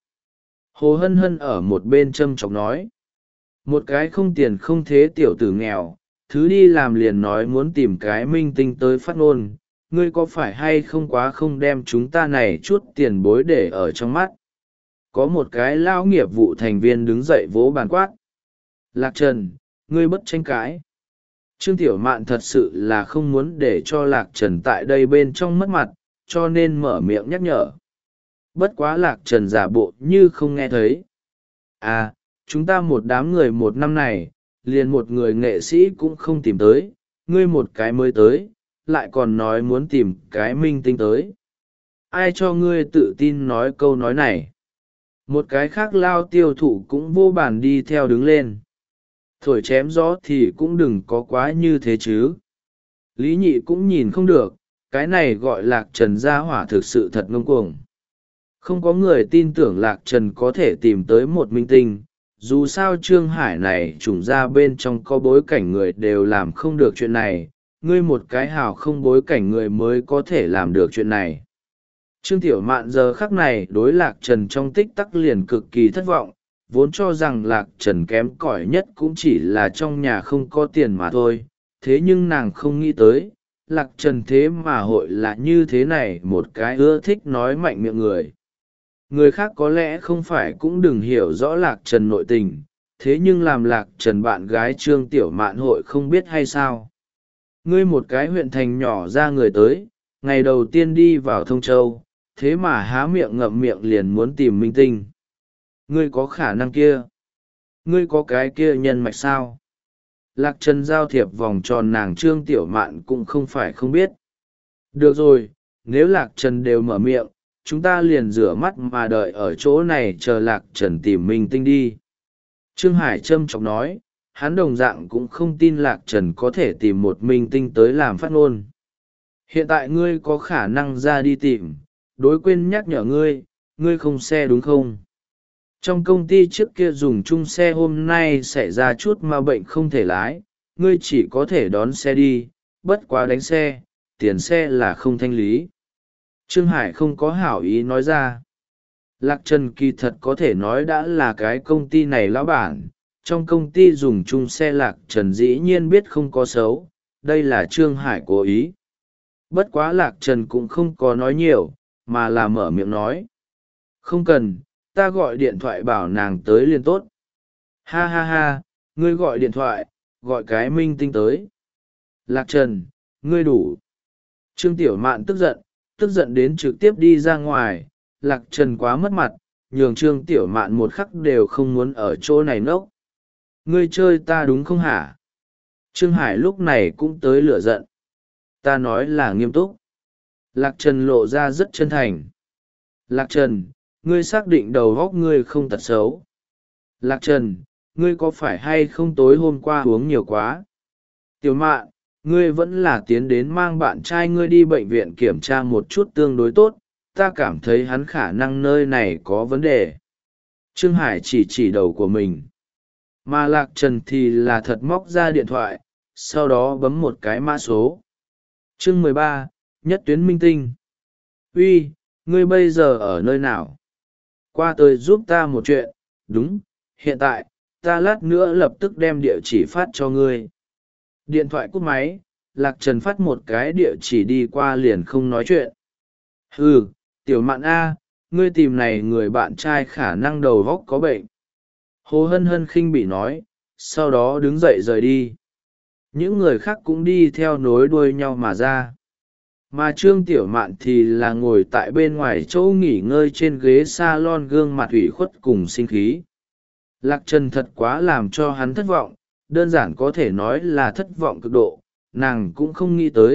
Hồ Hân Hân ở một bên châm chọc nói. Một cái không tiền không thế tiểu tử nghèo, thứ đi làm liền nói muốn tìm cái minh tinh tới phát ngôn, ngươi có phải hay không quá không đem chúng ta này chút tiền bối để ở trong mắt. Có một cái lão nghiệp vụ thành viên đứng dậy vỗ bàn quát. Lạc Trần, ngươi bất tranh cãi. Trương Tiểu Mạn thật sự là không muốn để cho Lạc Trần tại đây bên trong mất mặt, cho nên mở miệng nhắc nhở. Bất quá Lạc Trần giả bộ như không nghe thấy. À, chúng ta một đám người một năm này, liền một người nghệ sĩ cũng không tìm tới, ngươi một cái mới tới, lại còn nói muốn tìm cái minh tinh tới. Ai cho ngươi tự tin nói câu nói này? Một cái khác lao tiêu thụ cũng vô bàn đi theo đứng lên. Thổi chém gió thì cũng đừng có quá như thế chứ. Lý Nhị cũng nhìn không được, cái này gọi Lạc Trần gia hỏa thực sự thật ngông cuồng. Không có người tin tưởng Lạc Trần có thể tìm tới một minh tinh, dù sao Trương Hải này trùng ra bên trong có bối cảnh người đều làm không được chuyện này, ngươi một cái hào không bối cảnh người mới có thể làm được chuyện này. Trương Tiểu Mạn giờ khắc này đối Lạc Trần trong tích tắc liền cực kỳ thất vọng, vốn cho rằng Lạc Trần kém cỏi nhất cũng chỉ là trong nhà không có tiền mà thôi, thế nhưng nàng không nghĩ tới, Lạc Trần thế mà hội là như thế này một cái ưa thích nói mạnh miệng người. Người khác có lẽ không phải cũng đừng hiểu rõ Lạc Trần nội tình, thế nhưng làm Lạc Trần bạn gái Trương Tiểu Mạn hội không biết hay sao. Ngươi một cái huyện thành nhỏ ra người tới, ngày đầu tiên đi vào Thông Châu, thế mà há miệng ngậm miệng liền muốn tìm minh tinh. Ngươi có khả năng kia? Ngươi có cái kia nhân mạch sao? Lạc Trần giao thiệp vòng tròn nàng Trương Tiểu Mạn cũng không phải không biết. Được rồi, nếu Lạc Trần đều mở miệng, chúng ta liền rửa mắt mà đợi ở chỗ này chờ Lạc Trần tìm minh tinh đi. Trương Hải trâm trọng nói, hắn đồng dạng cũng không tin Lạc Trần có thể tìm một minh tinh tới làm phát ngôn. Hiện tại ngươi có khả năng ra đi tìm, đối quên nhắc nhở ngươi, ngươi không xe đúng không? Trong công ty trước kia dùng chung xe hôm nay xảy ra chút ma bệnh không thể lái, ngươi chỉ có thể đón xe đi, bất quá đánh xe, tiền xe là không thanh lý. Trương Hải không có hảo ý nói ra. Lạc Trần kỳ thật có thể nói đã là cái công ty này lão bản, trong công ty dùng chung xe Lạc Trần dĩ nhiên biết không có xấu, đây là Trương Hải cố ý. Bất quá Lạc Trần cũng không có nói nhiều, mà là mở miệng nói. Không cần, ta gọi điện thoại bảo nàng tới liền tốt. Ha ha ha, ngươi gọi điện thoại, gọi cái minh tinh tới. Lạc Trần, ngươi đủ. Trương Tiểu Mạn tức giận, tức giận đến trực tiếp đi ra ngoài. Lạc Trần quá mất mặt, nhường Trương Tiểu Mạn một khắc đều không muốn ở chỗ này nốc. Ngươi chơi ta đúng không hả? Trương Hải lúc này cũng tới lửa giận. Ta nói là nghiêm túc. Lạc Trần lộ ra rất chân thành. Lạc Trần, ngươi xác định đầu óc ngươi không tật xấu. Lạc Trần, ngươi có phải hay không tối hôm qua uống nhiều quá? Tiểu Mạn, ngươi vẫn là tiến đến mang bạn trai ngươi đi bệnh viện kiểm tra một chút tương đối tốt, ta cảm thấy hắn khả năng nơi này có vấn đề. Trương Hải chỉ chỉ đầu của mình. Mà Lạc Trần thì là thật móc ra điện thoại, sau đó bấm một cái mã số. Chương mười ba, Nhất tuyến minh tinh. Uy, ngươi bây giờ ở nơi nào? Qua tới giúp ta một chuyện. Đúng, hiện tại, ta lát nữa lập tức đem địa chỉ phát cho ngươi. Điện thoại cúp máy, Lạc Trần phát một cái địa chỉ đi qua liền không nói chuyện. Ừ, Tiểu Mạn A, ngươi tìm này người bạn trai khả năng đầu óc có bệnh. Hồ Hân Hân khinh bỉ nói, sau đó đứng dậy rời đi. Những người khác cũng đi theo nối đuôi nhau mà ra. Mà Trương Tiểu Mạn thì là ngồi tại bên ngoài chỗ nghỉ ngơi trên ghế salon gương mặt ủy khuất cùng sinh khí. Lạc Trần thật quá làm cho hắn thất vọng, đơn giản có thể nói là thất vọng cực độ, nàng cũng không nghĩ tới,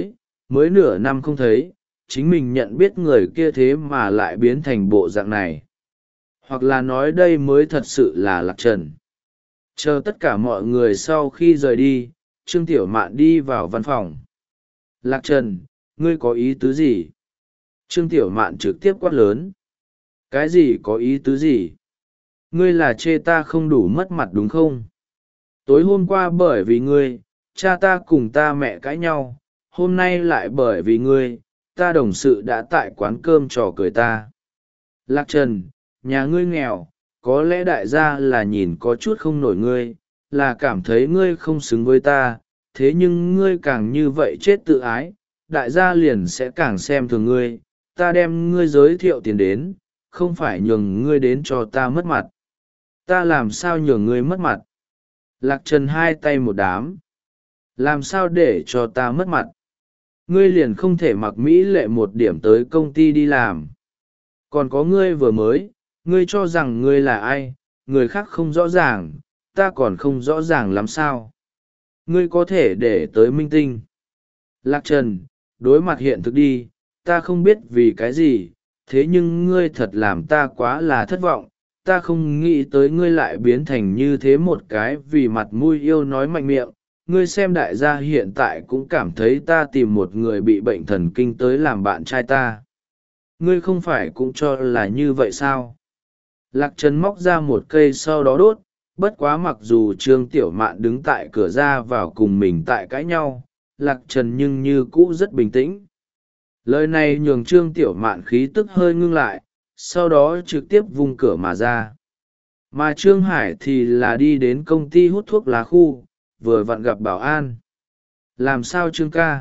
mới nửa năm không thấy, chính mình nhận biết người kia thế mà lại biến thành bộ dạng này. Hoặc là nói đây mới thật sự là Lạc Trần. Chờ tất cả mọi người sau khi rời đi, Trương Tiểu Mạn đi vào văn phòng. Lạc Trần, ngươi có ý tứ gì? Trương Tiểu Mạn trực tiếp quát lớn. Cái gì có ý tứ gì? Ngươi là chê ta không đủ mất mặt đúng không? Tối hôm qua bởi vì ngươi, cha ta cùng ta mẹ cãi nhau, hôm nay lại bởi vì ngươi, ta đồng sự đã tại quán cơm trò cười ta. Lạc Trần, nhà ngươi nghèo, có lẽ đại gia là nhìn có chút không nổi ngươi, là cảm thấy ngươi không xứng với ta, thế nhưng ngươi càng như vậy chết tự ái, đại gia liền sẽ càng xem thường ngươi, ta đem ngươi giới thiệu tiền đến, không phải nhường ngươi đến cho ta mất mặt. Ta làm sao nhường ngươi mất mặt? Lạc Trần hai tay một đám. Làm sao để cho ta mất mặt? Ngươi liền không thể mặc mỹ lệ một điểm tới công ty đi làm. Còn có ngươi vừa mới, ngươi cho rằng ngươi là ai, người khác không rõ ràng, ta còn không rõ ràng lắm sao. Ngươi có thể để tới minh tinh. Lạc Trần, đối mặt hiện thực đi, ta không biết vì cái gì, thế nhưng ngươi thật làm ta quá là thất vọng, ta không nghĩ tới ngươi lại biến thành như thế một cái vì mặt mũi yêu nói mạnh miệng. Ngươi xem đại gia hiện tại cũng cảm thấy ta tìm một người bị bệnh thần kinh tới làm bạn trai ta. Ngươi không phải cũng cho là như vậy sao? Lạc Trần móc ra một cây sau đó đốt, bất quá mặc dù Trương Tiểu Mạn đứng tại cửa ra vào cùng mình tại cãi nhau, Lạc Trần nhưng như cũ rất bình tĩnh. Lời này nhường Trương Tiểu Mạn khí tức hơi ngưng lại, sau đó trực tiếp vung cửa mà ra. Mà Trương Hải thì là đi đến công ty hút thuốc lá khu, vừa vặn gặp bảo an. Làm sao Trương ca?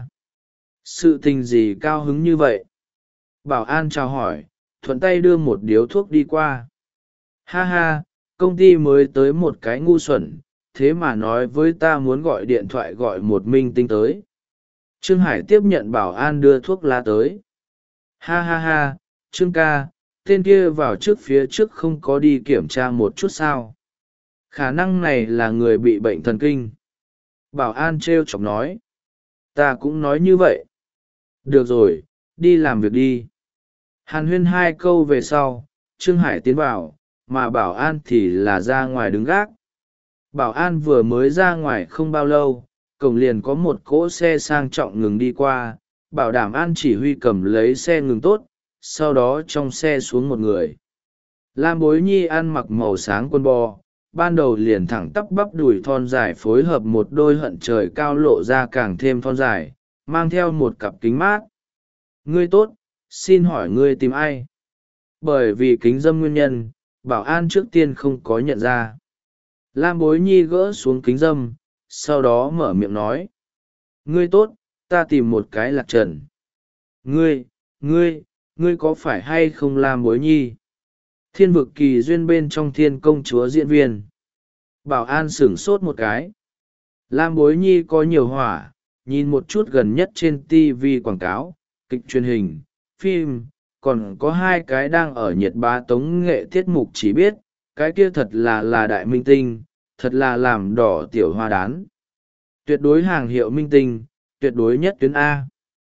Sự tình gì cao hứng như vậy? Bảo an chào hỏi, thuận tay đưa một điếu thuốc đi qua. Ha ha, công ty mới tới một cái ngu xuẩn, thế mà nói với ta muốn gọi điện thoại gọi một minh tinh tới. Trương Hải tiếp nhận bảo an đưa thuốc lá tới. Ha ha ha, Trương ca, tên kia vào trước phía trước không có đi kiểm tra một chút sao? Khả năng này là người bị bệnh thần kinh. Bảo an trêu chọc nói. Ta cũng nói như vậy. Được rồi, đi làm việc đi. Hàn huyên hai câu về sau, Trương Hải tiến vào, mà bảo an thì là ra ngoài đứng gác. Bảo an vừa mới ra ngoài không bao lâu, cổng liền có một cỗ xe sang trọng ngừng đi qua, bảo đảm an chỉ huy cầm lấy xe ngừng tốt, sau đó trong xe xuống một người. Lam Bối Nhi ăn mặc màu sáng quần bò, ban đầu liền thẳng tắp bắp đùi thon dài phối hợp một đôi hận trời cao lộ ra càng thêm thon dài, mang theo một cặp kính mát. Ngươi tốt, xin hỏi ngươi tìm ai? Bởi vì kính dâm nguyên nhân, bảo an trước tiên không có nhận ra. Lam Bối Nhi gỡ xuống kính dâm, sau đó mở miệng nói. Ngươi tốt, ta tìm một cái Lạc Trần. Ngươi, ngươi, ngươi có phải hay không Lam Bối Nhi? Thiên vực kỳ duyên bên trong thiên công chúa diễn viên. Bảo an sửng sốt một cái. Lam Bối Nhi có nhiều hỏa, nhìn một chút gần nhất trên ti vi quảng cáo, kịch truyền hình, phim, còn có hai cái đang ở nhiệt bá tống nghệ tiết mục chỉ biết, cái kia thật là là đại minh tinh, thật là làm đỏ tiểu hoa đán. Tuyệt đối hàng hiệu minh tinh, tuyệt đối nhất tuyến A.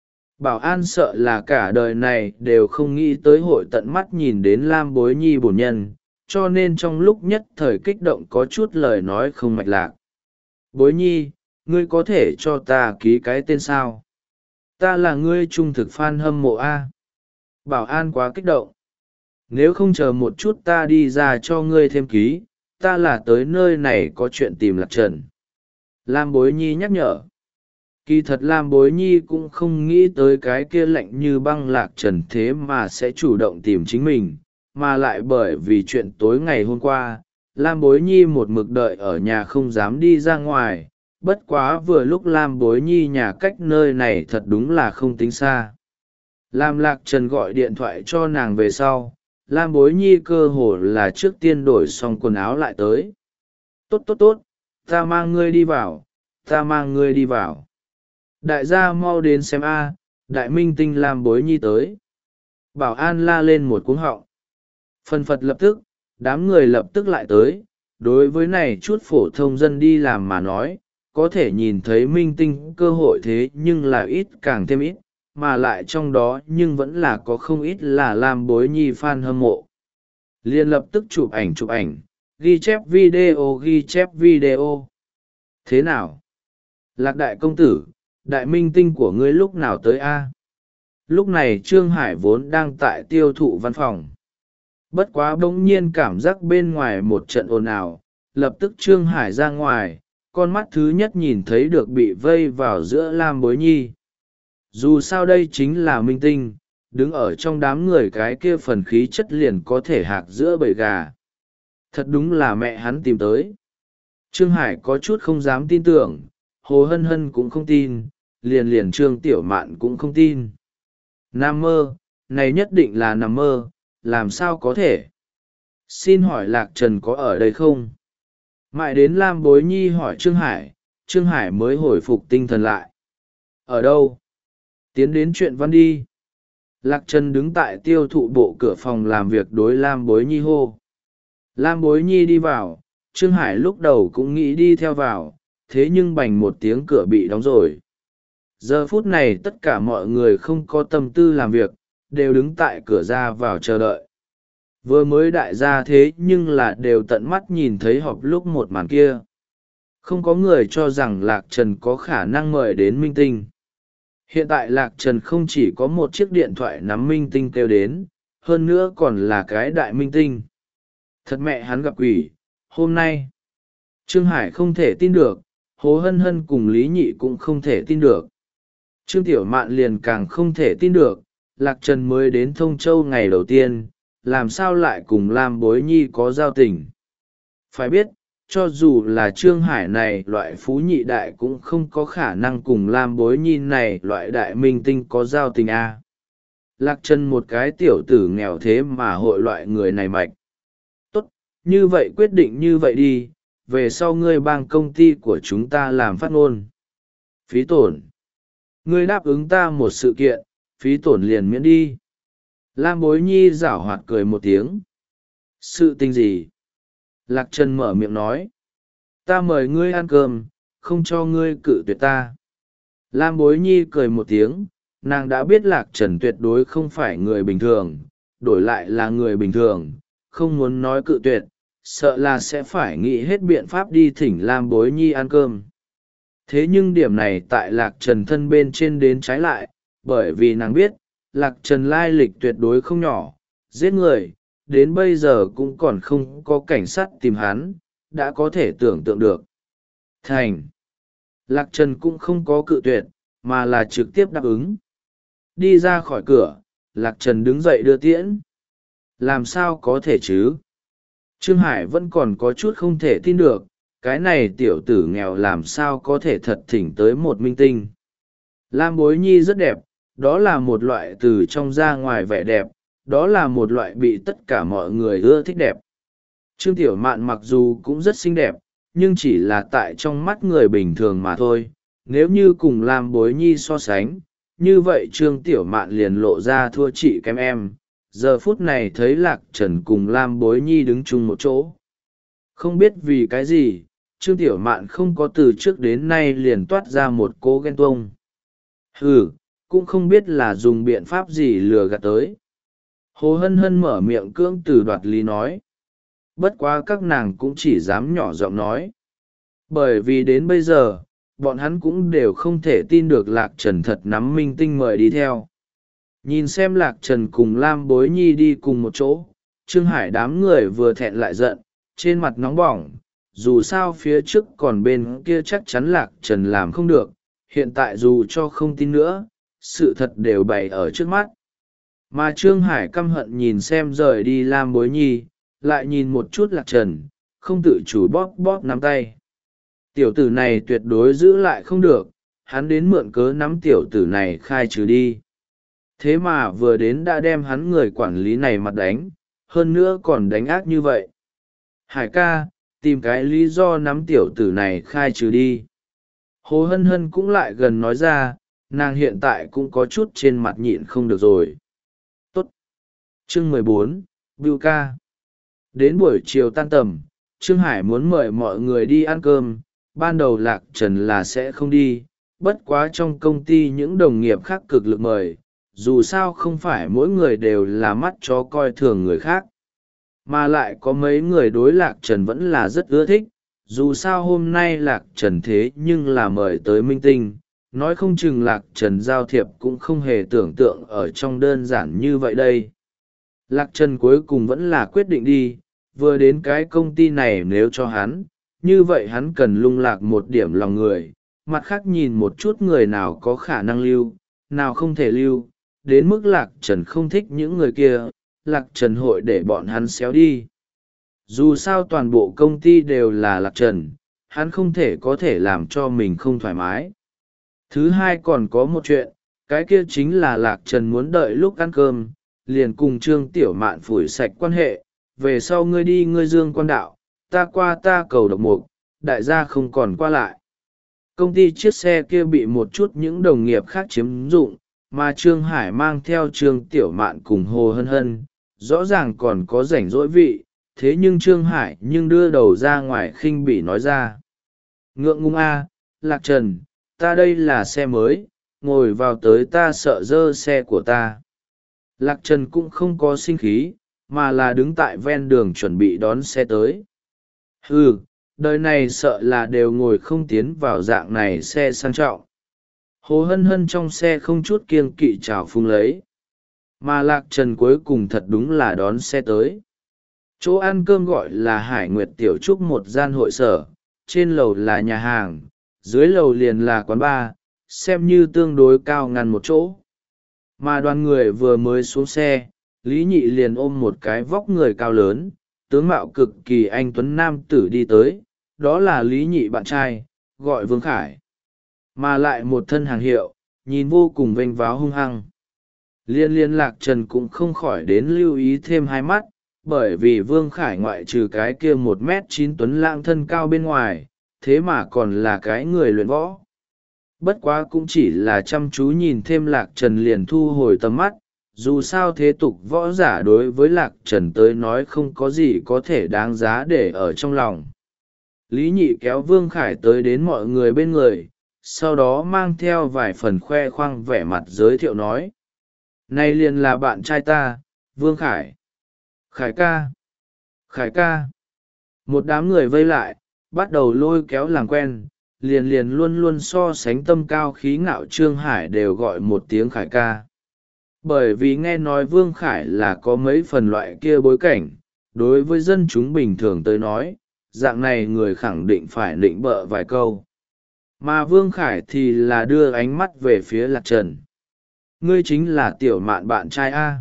Bảo an sợ là cả đời này đều không nghĩ tới hội tận mắt nhìn đến Lam Bối Nhi bổn nhân, cho nên trong lúc nhất thời kích động có chút lời nói không mạch lạc. Bối Nhi, ngươi có thể cho ta ký cái tên sao? Ta là ngươi trung thực fan hâm mộ A. Bảo an quá kích động. Nếu không chờ một chút ta đi ra cho ngươi thêm ký, ta là tới nơi này có chuyện tìm Lạc Trần. Lam Bối Nhi nhắc nhở. Kỳ thật Lam Bối Nhi cũng không nghĩ tới cái kia lạnh như băng Lạc Trần thế mà sẽ chủ động tìm chính mình, mà lại bởi vì chuyện tối ngày hôm qua, Lam Bối Nhi một mực đợi ở nhà không dám đi ra ngoài, bất quá vừa lúc Lam Bối Nhi nhà cách nơi này thật đúng là không tính xa. Lam Lạc Trần gọi điện thoại cho nàng về sau, Lam Bối Nhi cơ hồ là trước tiên đổi xong quần áo lại tới. Tốt tốt tốt, ta mang ngươi đi vào, ta mang ngươi đi vào. Đại gia mau đến xem a, đại minh tinh Lam Bối Nhi tới. Bảo an la lên một cuống họng. Phần phật lập tức, đám người lập tức lại tới. Đối với này chút phổ thông dân đi làm mà nói, có thể nhìn thấy minh tinh cơ hội thế nhưng là ít càng thêm ít, mà lại trong đó nhưng vẫn là có không ít là lam bối nhi fan hâm mộ. Liền lập tức chụp ảnh chụp ảnh, ghi chép video ghi chép video. Thế nào? Lạc đại công tử, đại minh tinh của ngươi lúc nào tới a? Lúc này Trương Hải vốn đang tại tiêu thụ văn phòng. Bất quá bỗng nhiên cảm giác bên ngoài một trận ồn ào, lập tức Trương Hải ra ngoài, con mắt thứ nhất nhìn thấy được bị vây vào giữa lam bối nhi. Dù sao đây chính là minh tinh, đứng ở trong đám người cái kia phần khí chất liền có thể hạc giữa bầy gà. Thật đúng là mẹ hắn tìm tới. Trương Hải có chút không dám tin tưởng, Hồ Hân Hân cũng không tin, liền liền Trương Tiểu Mạn cũng không tin. Nam mơ, này nhất định là nằm mơ, làm sao có thể? Xin hỏi Lạc Trần có ở đây không? Mãi đến Lam Bối Nhi hỏi Trương Hải, Trương Hải mới hồi phục tinh thần lại. Ở đâu? Tiến đến chuyện văn đi. Lạc Trần đứng tại tiêu thụ bộ cửa phòng làm việc đối Lam Bối Nhi hô. Lam Bối Nhi đi vào, Trương Hải lúc đầu cũng nghĩ đi theo vào, thế nhưng bành một tiếng cửa bị đóng rồi. Giờ phút này tất cả mọi người không có tâm tư làm việc, đều đứng tại cửa ra vào chờ đợi. Vừa mới đại gia thế nhưng là đều tận mắt nhìn thấy họp lúc một màn kia. Không có người cho rằng Lạc Trần có khả năng mời đến minh tinh. Hiện tại Lạc Trần không chỉ có một chiếc điện thoại nắm minh tinh kêu đến, hơn nữa còn là cái đại minh tinh. Thật mẹ hắn gặp quỷ, hôm nay. Trương Hải không thể tin được, Hồ Hân Hân cùng Lý Nhị cũng không thể tin được. Trương Tiểu Mạn liền càng không thể tin được, Lạc Trần mới đến Thông Châu ngày đầu tiên, làm sao lại cùng Lam Bối Nhi có giao tình. Phải biết, cho dù là Trương Hải này loại phú nhị đại cũng không có khả năng cùng Lam Bối Nhi này loại đại minh tinh có giao tình a. À. Lạc Trần một cái tiểu tử nghèo thế mà hội loại người này mạch. Tốt, như vậy quyết định như vậy đi, về sau ngươi bang công ty của chúng ta làm phát ngôn. Phí tổn. Ngươi đáp ứng ta một sự kiện, phí tổn liền miễn đi. Lam Bối Nhi giảo hoạt cười một tiếng. Sự tình gì? Lạc Trần mở miệng nói. Ta mời ngươi ăn cơm, không cho ngươi cự tuyệt ta. Lam Bối Nhi cười một tiếng, nàng đã biết Lạc Trần tuyệt đối không phải người bình thường, đổi lại là người bình thường, không muốn nói cự tuyệt, sợ là sẽ phải nghĩ hết biện pháp đi thỉnh Lam Bối Nhi ăn cơm. Thế nhưng điểm này tại Lạc Trần thân bên trên đến trái lại, bởi vì nàng biết, Lạc Trần lai lịch tuyệt đối không nhỏ, giết người, đến bây giờ cũng còn không có cảnh sát tìm hắn, đã có thể tưởng tượng được. Thành. Lạc Trần cũng không có cự tuyệt, mà là trực tiếp đáp ứng. Đi ra khỏi cửa, Lạc Trần đứng dậy đưa tiễn. Làm sao có thể chứ? Trương Hải vẫn còn có chút không thể tin được, cái này tiểu tử nghèo làm sao có thể thật thỉnh tới một minh tinh. Lam Bối Nhi rất đẹp, đó là một loại từ trong ra ngoài vẻ đẹp, đó là một loại bị tất cả mọi người ưa thích đẹp. Trương Tiểu Mạn mặc dù cũng rất xinh đẹp, nhưng chỉ là tại trong mắt người bình thường mà thôi. Nếu như cùng Lam Bối Nhi so sánh, như vậy Trương Tiểu Mạn liền lộ ra thua chị kém em. Giờ phút này thấy Lạc Trần cùng Lam Bối Nhi đứng chung một chỗ. Không biết vì cái gì, Trương Tiểu Mạn không có từ trước đến nay liền toát ra một cố ghen tuông. Ừ, cũng không biết là dùng biện pháp gì lừa gạt tới. Hồ Hân Hân mở miệng cưỡng từ đoạt lý nói. Bất quá các nàng cũng chỉ dám nhỏ giọng nói. Bởi vì đến bây giờ, bọn hắn cũng đều không thể tin được Lạc Trần thật nắm minh tinh mời đi theo. Nhìn xem Lạc Trần cùng Lam Bối Nhi đi cùng một chỗ, Trương Hải đám người vừa thẹn lại giận, trên mặt nóng bỏng. Dù sao phía trước còn bên kia chắc chắn Lạc Trần làm không được, hiện tại dù cho không tin nữa, sự thật đều bày ở trước mắt. Mà Trương Hải căm hận nhìn xem rời đi Lam Bối Nhi, lại nhìn một chút Lạc Trần, không tự chủ bóp bóp nắm tay. Tiểu tử này tuyệt đối giữ lại không được, hắn đến mượn cớ nắm tiểu tử này khai trừ đi. Thế mà vừa đến đã đem hắn người quản lý này mặt đánh, hơn nữa còn đánh ác như vậy. Hải ca, tìm cái lý do nắm tiểu tử này khai trừ đi. Hồ Hân Hân cũng lại gần nói ra, nàng hiện tại cũng có chút trên mặt nhịn không được rồi. Tốt. Chương mười bốn, Bưu ca. Đến buổi chiều tan tầm, Trương Hải muốn mời mọi người đi ăn cơm, ban đầu Lạc Trần là sẽ không đi, bất quá trong công ty những đồng nghiệp khác cực lực mời, dù sao không phải mỗi người đều là mắt chó coi thường người khác, mà lại có mấy người đối Lạc Trần vẫn là rất ưa thích. Dù sao hôm nay Lạc Trần thế nhưng là mời tới minh tinh, nói không chừng Lạc Trần giao thiệp cũng không hề tưởng tượng ở trong đơn giản như vậy đây. Lạc Trần cuối cùng vẫn là quyết định đi, vừa đến cái công ty này nếu cho hắn, như vậy hắn cần lung lạc một điểm lòng người, mặt khác nhìn một chút người nào có khả năng lưu, nào không thể lưu, đến mức Lạc Trần không thích những người kia, Lạc Trần hội để bọn hắn xéo đi. Dù sao toàn bộ công ty đều là Lạc Trần, hắn không thể có thể làm cho mình không thoải mái. Thứ hai còn có một chuyện, cái kia chính là Lạc Trần muốn đợi lúc ăn cơm, liền cùng Trương Tiểu Mạn phủi sạch quan hệ, về sau ngươi đi ngươi dương quan đạo, ta qua ta cầu độc mục, đại gia không còn qua lại. Công ty chiếc xe kia bị một chút những đồng nghiệp khác chiếm dụng, mà Trương Hải mang theo Trương Tiểu Mạn cùng Hồ Hân Hân, rõ ràng còn có rảnh rỗi vị, thế nhưng Trương Hải nhưng đưa đầu ra ngoài khinh bỉ nói ra. Ngượng ngùng a, Lạc Trần, ta đây là xe mới, ngồi vào tới ta sợ dơ xe của ta. Lạc Trần cũng không có sinh khí, mà là đứng tại ven đường chuẩn bị đón xe tới. Ừ, đời này sợ là đều ngồi không tiến vào dạng này xe sang trọng. Hồ Hân Hân trong xe không chút kiêng kỵ trào phúng lấy. Mà Lạc Trần cuối cùng thật đúng là đón xe tới. Chỗ ăn cơm gọi là Hải Nguyệt Tiểu Trúc, một gian hội sở, trên lầu là nhà hàng, dưới lầu liền là quán bar, xem như tương đối cao ngăn một chỗ. Mà đoàn người vừa mới xuống xe, Lý Nhị liền ôm một cái vóc người cao lớn, tướng mạo cực kỳ anh tuấn nam tử đi tới, đó là Lý Nhị bạn trai, gọi Vương Khải. Mà lại một thân hàng hiệu, nhìn vô cùng vênh váo hung hăng. Liên liên Lạc Trần cũng không khỏi đến lưu ý thêm hai mắt, bởi vì Vương Khải ngoại trừ cái kia một mét chín tuấn lãng thân cao bên ngoài, thế mà còn là cái người luyện võ. Bất quá cũng chỉ là chăm chú nhìn thêm Lạc Trần liền thu hồi tầm mắt, dù sao thế tục võ giả đối với Lạc Trần tới nói không có gì có thể đáng giá để ở trong lòng. Lý Nhị kéo Vương Khải tới đến mọi người bên người, sau đó mang theo vài phần khoe khoang vẻ mặt giới thiệu nói. Này liền là bạn trai ta, Vương Khải. Khải ca. Khải ca. Một đám người vây lại, bắt đầu lôi kéo làm quen, liền liền luôn luôn so sánh tâm cao khí ngạo Trương Hải đều gọi một tiếng Khải ca. Bởi vì nghe nói Vương Khải là có mấy phần loại kia bối cảnh, đối với dân chúng bình thường tới nói, dạng này người khẳng định phải định bợ vài câu. Mà Vương Khải thì là đưa ánh mắt về phía Lạc Trần. Ngươi chính là Tiểu Mạn bạn trai A.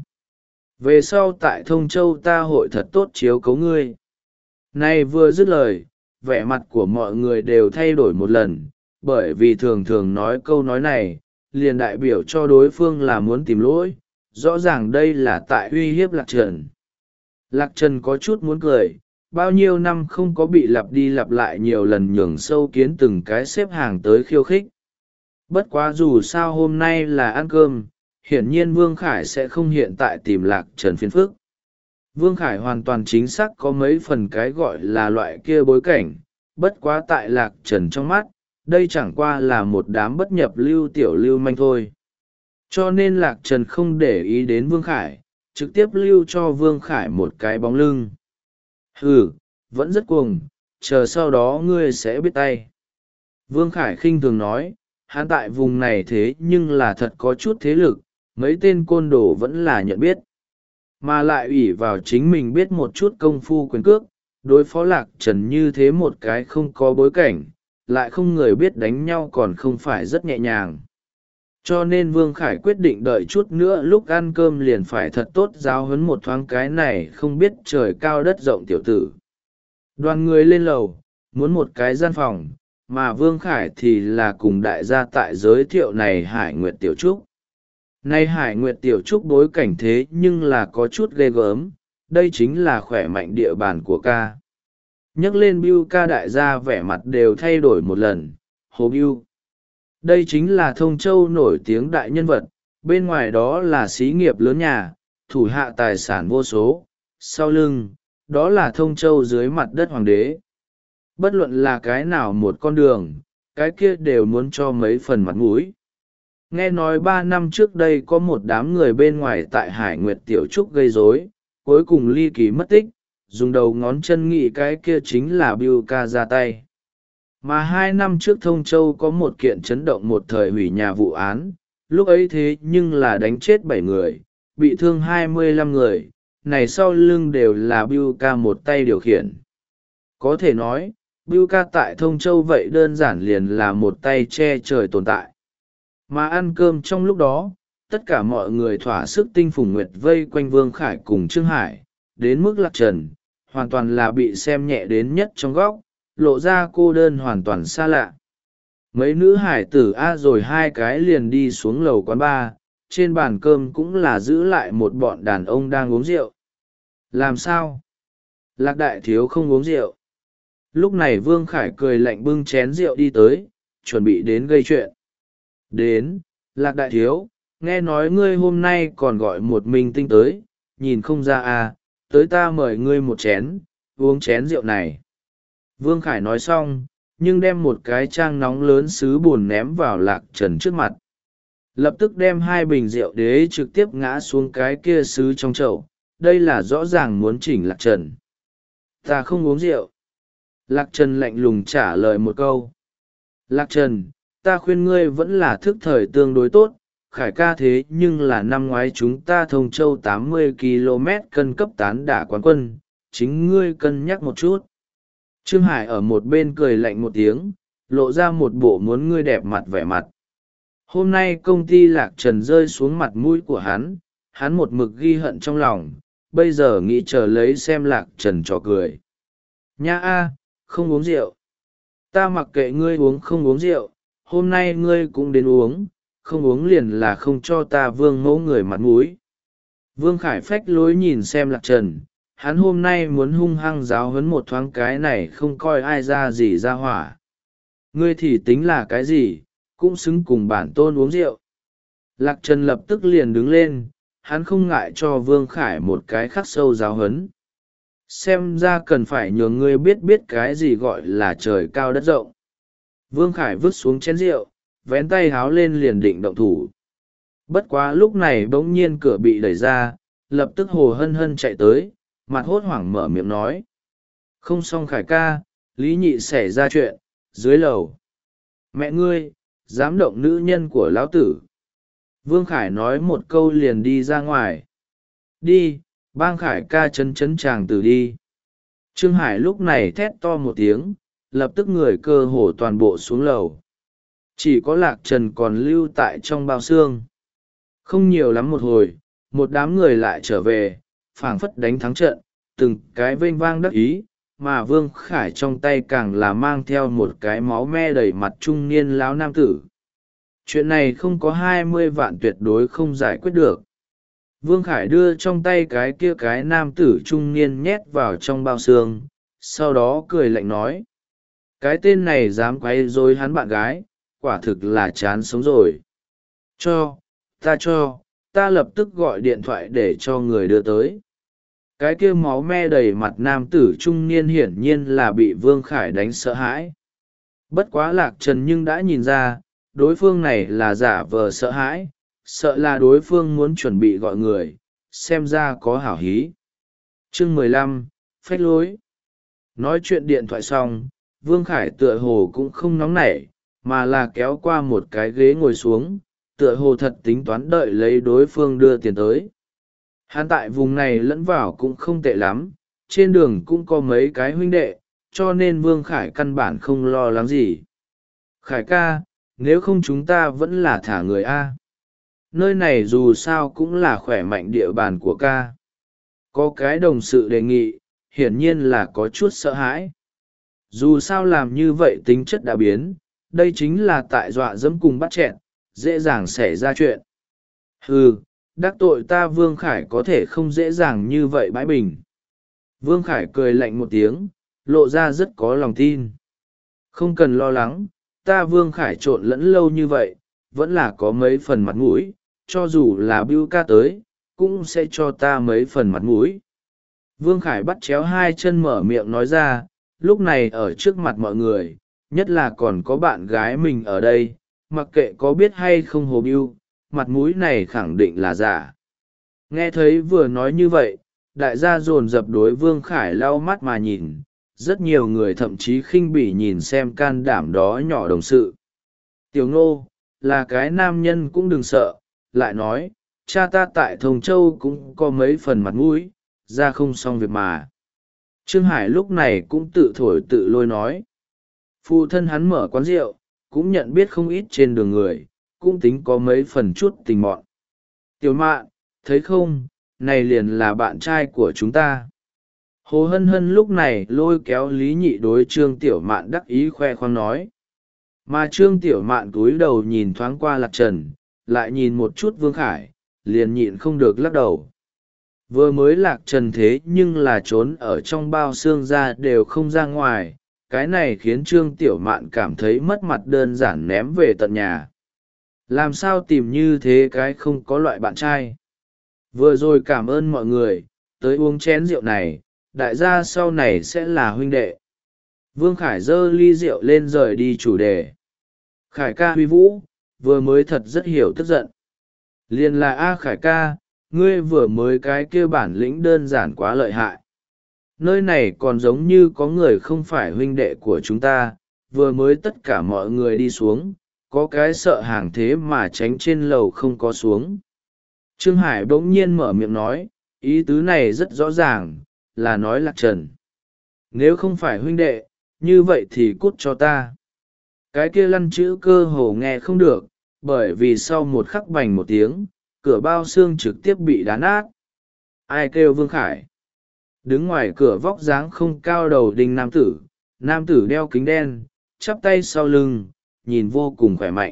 Về sau tại Thông Châu ta hội thật tốt chiếu cấu ngươi. Này vừa dứt lời, vẻ mặt của mọi người đều thay đổi một lần, bởi vì thường thường nói câu nói này, liền đại biểu cho đối phương là muốn tìm lỗi, rõ ràng đây là tại uy hiếp Lạc Trần. Lạc Trần có chút muốn cười, bao nhiêu năm không có bị lặp đi lặp lại nhiều lần nhường sâu kiến từng cái xếp hàng tới khiêu khích. Bất quá dù sao hôm nay là ăn cơm, hiển nhiên Vương Khải sẽ không hiện tại tìm Lạc Trần phiền phức. Vương Khải hoàn toàn chính xác có mấy phần cái gọi là loại kia bối cảnh, bất quá tại Lạc Trần trong mắt, đây chẳng qua là một đám bất nhập lưu tiểu lưu manh thôi. Cho nên Lạc Trần không để ý đến Vương Khải, trực tiếp lưu cho Vương Khải một cái bóng lưng. Ừ, vẫn rất cuồng, chờ sau đó ngươi sẽ biết tay. Vương Khải khinh thường nói, hắn tại vùng này thế nhưng là thật có chút thế lực, mấy tên côn đồ vẫn là nhận biết. Mà lại ủy vào chính mình biết một chút công phu quyền cước, đối phó Lạc Trần như thế một cái không có bối cảnh, lại không người biết đánh nhau còn không phải rất nhẹ nhàng. Cho nên Vương Khải quyết định đợi chút nữa lúc ăn cơm liền phải thật tốt giáo huấn một thoáng cái này không biết trời cao đất rộng tiểu tử. Đoàn người lên lầu, muốn một cái gian phòng, mà Vương Khải thì là cùng đại gia tại giới thiệu này Hải Nguyệt Tiểu Trúc. Này Hải Nguyệt Tiểu Trúc bối cảnh thế nhưng là có chút ghê gớm, đây chính là khỏe mạnh địa bàn của ca. Nhắc lên Bưu ca đại gia vẻ mặt đều thay đổi một lần, Hồ Bưu. Đây chính là Thông Châu nổi tiếng đại nhân vật, bên ngoài đó là xí nghiệp lớn nhà, thủ hạ tài sản vô số, sau lưng, đó là Thông Châu dưới mặt đất hoàng đế. Bất luận là cái nào một con đường, cái kia đều muốn cho mấy phần mặt mũi. Nghe nói ba năm trước đây có một đám người bên ngoài tại Hải Nguyệt Tiểu Trúc gây rối, cuối cùng ly kỳ mất tích, dùng đầu ngón chân nghĩ cái kia chính là Bill ca ra tay. Mà hai năm trước Thông Châu có một kiện chấn động một thời hủy nhà vụ án, lúc ấy thế nhưng là đánh chết bảy người, bị thương hai mươi lăm người, này sau lưng đều là Bill ca một tay điều khiển. Có thể nói, Bill ca tại Thông Châu vậy đơn giản liền là một tay che trời tồn tại. Mà ăn cơm trong lúc đó, tất cả mọi người thỏa sức tinh phùng nguyệt vây quanh Vương Khải cùng Trương Hải, đến mức Lạc Trần, hoàn toàn là bị xem nhẹ đến nhất trong góc, lộ ra cô đơn hoàn toàn xa lạ. Mấy nữ hải tử a rồi hai cái liền đi xuống lầu quán bar, trên bàn cơm cũng là giữ lại một bọn đàn ông đang uống rượu. Làm sao? Lạc đại thiếu không uống rượu. Lúc này Vương Khải cười lạnh bưng chén rượu đi tới, chuẩn bị đến gây chuyện. Đến, Lạc đại thiếu, nghe nói ngươi hôm nay còn gọi một minh tinh tới, nhìn không ra à, tới ta mời ngươi một chén, uống chén rượu này. Vương Khải nói xong, nhưng đem một cái trang nóng lớn sứ bùn ném vào Lạc Trần trước mặt. Lập tức đem hai bình rượu đế trực tiếp ngã xuống cái kia sứ trong chậu, đây là rõ ràng muốn chỉnh Lạc Trần. Ta không uống rượu. Lạc Trần lạnh lùng trả lời một câu. Lạc Trần, ta khuyên ngươi vẫn là thức thời tương đối tốt, Khải ca thế nhưng là năm ngoái chúng ta Thông Châu tám mươi ki lô mét cân cấp tán đả quán quân, chính ngươi cân nhắc một chút. Trương Hải ở một bên cười lạnh một tiếng, lộ ra một bộ muốn ngươi đẹp mặt vẻ mặt. Hôm nay công ty Lạc Trần rơi xuống mặt mũi của hắn, hắn một mực ghi hận trong lòng, bây giờ nghĩ chờ lấy xem Lạc Trần trò cười. Nha a, không uống rượu. Ta mặc kệ ngươi uống không uống rượu, hôm nay ngươi cũng đến uống, không uống liền là không cho ta Vương mẫu người mặt mũi. Vương Khải phách lối nhìn xem Lạc Trần, hắn hôm nay muốn hung hăng giáo huấn một thoáng cái này không coi ai ra gì ra hỏa. Ngươi thì tính là cái gì, cũng xứng cùng bản tôn uống rượu. Lạc Trần lập tức liền đứng lên, hắn không ngại cho Vương Khải một cái khắc sâu giáo huấn. Xem ra cần phải nhường ngươi biết biết cái gì gọi là trời cao đất rộng. Vương Khải vứt xuống chén rượu, vén tay háo lên liền định động thủ. Bất quá lúc này bỗng nhiên cửa bị đẩy ra, lập tức Hồ Hân Hân chạy tới, mặt hốt hoảng mở miệng nói. Không xong Khải ca, Lý Nhị xảy ra chuyện, dưới lầu. Mẹ ngươi, dám động nữ nhân của lão tử. Vương Khải nói một câu liền đi ra ngoài. Đi, bang Khải ca chấn chấn chàng tử đi. Trương Hải lúc này thét to một tiếng, lập tức người cơ hồ toàn bộ xuống lầu. Chỉ có Lạc Trần còn lưu tại trong bao xương. Không nhiều lắm một hồi, một đám người lại trở về, phảng phất đánh thắng trận, từng cái vênh vang đắc ý, mà Vương Khải trong tay càng là mang theo một cái máu me đầy mặt trung niên lão nam tử. Chuyện này không có hai mươi vạn tuyệt đối không giải quyết được. Vương Khải đưa trong tay cái kia cái nam tử trung niên nhét vào trong bao xương, sau đó cười lạnh nói. Cái tên này dám quấy rối hắn bạn gái, quả thực là chán sống rồi. Cho, ta cho, ta lập tức gọi điện thoại để cho người đưa tới. Cái kia máu me đầy mặt nam tử trung niên hiển nhiên là bị Vương Khải đánh sợ hãi. Bất quá Lạc Trần nhưng đã nhìn ra, đối phương này là giả vờ sợ hãi, sợ là đối phương muốn chuẩn bị gọi người, xem ra có hảo hí. Chương mười lăm, phách lối. Nói chuyện điện thoại xong, Vương Khải tựa hồ cũng không nóng nảy, mà là kéo qua một cái ghế ngồi xuống, tựa hồ thật tính toán đợi lấy đối phương đưa tiền tới. Hắn tại vùng này lẫn vào cũng không tệ lắm, trên đường cũng có mấy cái huynh đệ, cho nên Vương Khải căn bản không lo lắng gì. Khải ca, nếu không chúng ta vẫn là thả người A. Nơi này dù sao cũng là khỏe mạnh địa bàn của ca. Có cái đồng sự đề nghị, hiển nhiên là có chút sợ hãi. Dù sao làm như vậy tính chất đã biến, đây chính là tại dọa dẫm cùng bắt chẹn, dễ dàng xảy ra chuyện. Hừ, đắc tội ta Vương Khải có thể không dễ dàng như vậy bãi bình. Vương Khải cười lạnh một tiếng, lộ ra rất có lòng tin. Không cần lo lắng, ta Vương Khải trộn lẫn lâu như vậy, vẫn là có mấy phần mặt mũi, cho dù là Bưu ca tới, cũng sẽ cho ta mấy phần mặt mũi. Vương Khải bắt chéo hai chân mở miệng nói ra, lúc này ở trước mặt mọi người, nhất là còn có bạn gái mình ở đây, mặc kệ có biết hay không hồ bưu, mặt mũi này khẳng định là giả. Nghe thấy vừa nói như vậy, đại gia dồn dập đối Vương Khải lau mắt mà nhìn, rất nhiều người thậm chí khinh bỉ nhìn xem can đảm đó nhỏ đồng sự. Tiểu Ngô, là cái nam nhân cũng đừng sợ, lại nói, cha ta tại Thông Châu cũng có mấy phần mặt mũi, ra không xong việc mà. Trương Hải lúc này cũng tự thổi tự lôi nói. Phụ thân hắn mở quán rượu, cũng nhận biết không ít trên đường người, cũng tính có mấy phần chút tình mọn. Tiểu Mạn, thấy không, này liền là bạn trai của chúng ta. Hồ Hân Hân lúc này lôi kéo Lý Nhị đối Trương Tiểu Mạn đắc ý khoe khoang nói. Mà Trương Tiểu Mạn cúi đầu nhìn thoáng qua Lạc Trần, lại nhìn một chút Vương Khải, liền nhịn không được lắc đầu. Vừa mới Lạc Trần thế nhưng là trốn ở trong bao xương ra đều không ra ngoài, cái này khiến Trương Tiểu Mạn cảm thấy mất mặt đơn giản ném về tận nhà. Làm sao tìm như thế cái không có loại bạn trai. Vừa rồi cảm ơn mọi người, tới uống chén rượu này, đại gia sau này sẽ là huynh đệ. Vương Khải giơ ly rượu lên rời đi chủ đề. Khải ca huy vũ, vừa mới thật rất hiểu tức giận. Liền là A Khải ca, ngươi vừa mới cái kia bản lĩnh đơn giản quá lợi hại. Nơi này còn giống như có người không phải huynh đệ của chúng ta, vừa mới tất cả mọi người đi xuống, có cái sợ hàng thế mà tránh trên lầu không có xuống. Trương Hải bỗng nhiên mở miệng nói, ý tứ này rất rõ ràng, là nói Lạc Trần. Nếu không phải huynh đệ, như vậy thì cút cho ta. Cái kia lăn chữ cơ hồ nghe không được, bởi vì sau một khắc bành một tiếng, cửa bao xương trực tiếp bị đá nát. Ai kêu Vương Khải? Đứng ngoài cửa vóc dáng không cao đầu đinh nam tử, nam tử đeo kính đen, chắp tay sau lưng, nhìn vô cùng khỏe mạnh.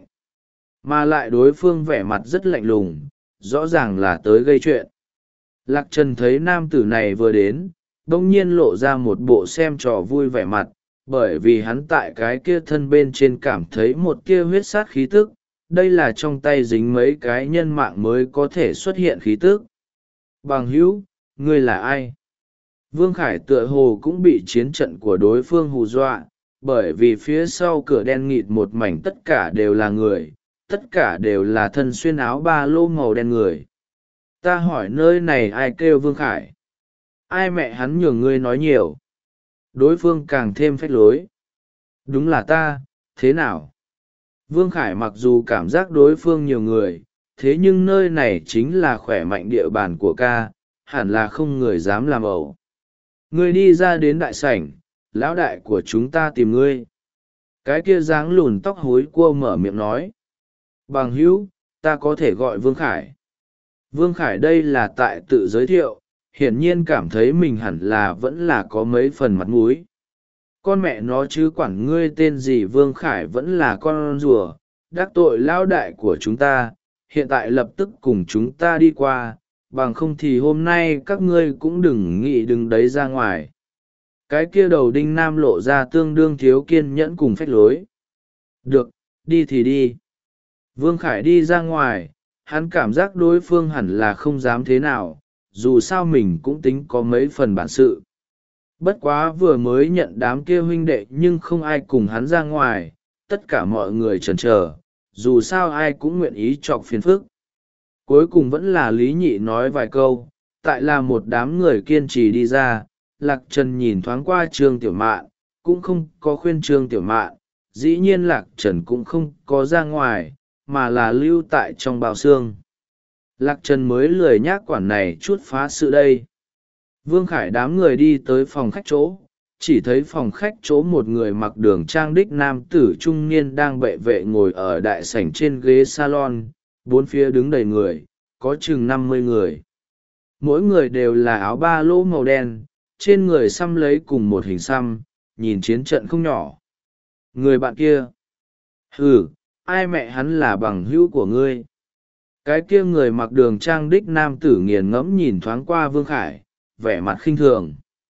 Mà lại đối phương vẻ mặt rất lạnh lùng, rõ ràng là tới gây chuyện. Lạc Trần thấy nam tử này vừa đến, bỗng nhiên lộ ra một bộ xem trò vui vẻ mặt, bởi vì hắn tại cái kia thân bên trên cảm thấy một kia huyết sát khí tức, đây là trong tay dính mấy cái nhân mạng mới có thể xuất hiện khí tức. Bằng hữu, ngươi là ai? Vương Khải tựa hồ cũng bị chiến trận của đối phương hù dọa, bởi vì phía sau cửa đen nghịt một mảnh tất cả đều là người, tất cả đều là thân xuyên áo ba lô màu đen người. Ta hỏi nơi này ai kêu Vương Khải? Ai mẹ hắn nhường ngươi nói nhiều? Đối phương càng thêm phách lối. Đúng là ta, thế nào? Vương Khải mặc dù cảm giác đối phương nhiều người, thế nhưng nơi này chính là khỏe mạnh địa bàn của ca, hẳn là không người dám làm ẩu. Ngươi đi ra đến đại sảnh, lão đại của chúng ta tìm ngươi. Cái kia dáng lùn tóc hối cua mở miệng nói. Bằng hữu, ta có thể gọi Vương Khải. Vương Khải đây là tại tự giới thiệu, hiển nhiên cảm thấy mình hẳn là vẫn là có mấy phần mặt mũi. Con mẹ nó chứ quản ngươi tên gì, Vương Khải vẫn là con rùa, đắc tội lão đại của chúng ta, hiện tại lập tức cùng chúng ta đi qua, bằng không thì hôm nay các ngươi cũng đừng nghĩ đừng đấy ra ngoài. Cái kia đầu đinh nam lộ ra tương đương thiếu kiên nhẫn cùng phách lối. Được, đi thì đi. Vương Khải đi ra ngoài, hắn cảm giác đối phương hẳn là không dám thế nào, dù sao mình cũng tính có mấy phần bản sự. Bất quá vừa mới nhận đám kia huynh đệ nhưng không ai cùng hắn ra ngoài, tất cả mọi người chần chờ, dù sao ai cũng nguyện ý chọc phiền phức. Cuối cùng vẫn là Lý Nhị nói vài câu, tại là một đám người kiên trì đi ra. Lạc Trần nhìn thoáng qua Trương Tiểu Mạn, cũng không có khuyên Trương Tiểu Mạn, dĩ nhiên Lạc Trần cũng không có ra ngoài, mà là lưu tại trong bao xương. Lạc Trần mới lười nhác quản này chút phá sự đây. Vương Khải đám người đi tới phòng khách chỗ, chỉ thấy phòng khách chỗ một người mặc đường trang đích nam tử trung niên đang bệ vệ ngồi ở đại sảnh trên ghế salon, bốn phía đứng đầy người, có chừng năm mươi người. Mỗi người đều là áo ba lỗ màu đen, trên người xăm lấy cùng một hình xăm, nhìn chiến trận không nhỏ. Người bạn kia, hừ, ai mẹ hắn là bằng hữu của ngươi? Cái kia người mặc đường trang đích nam tử nghiền ngẫm nhìn thoáng qua Vương Khải, vẻ mặt khinh thường.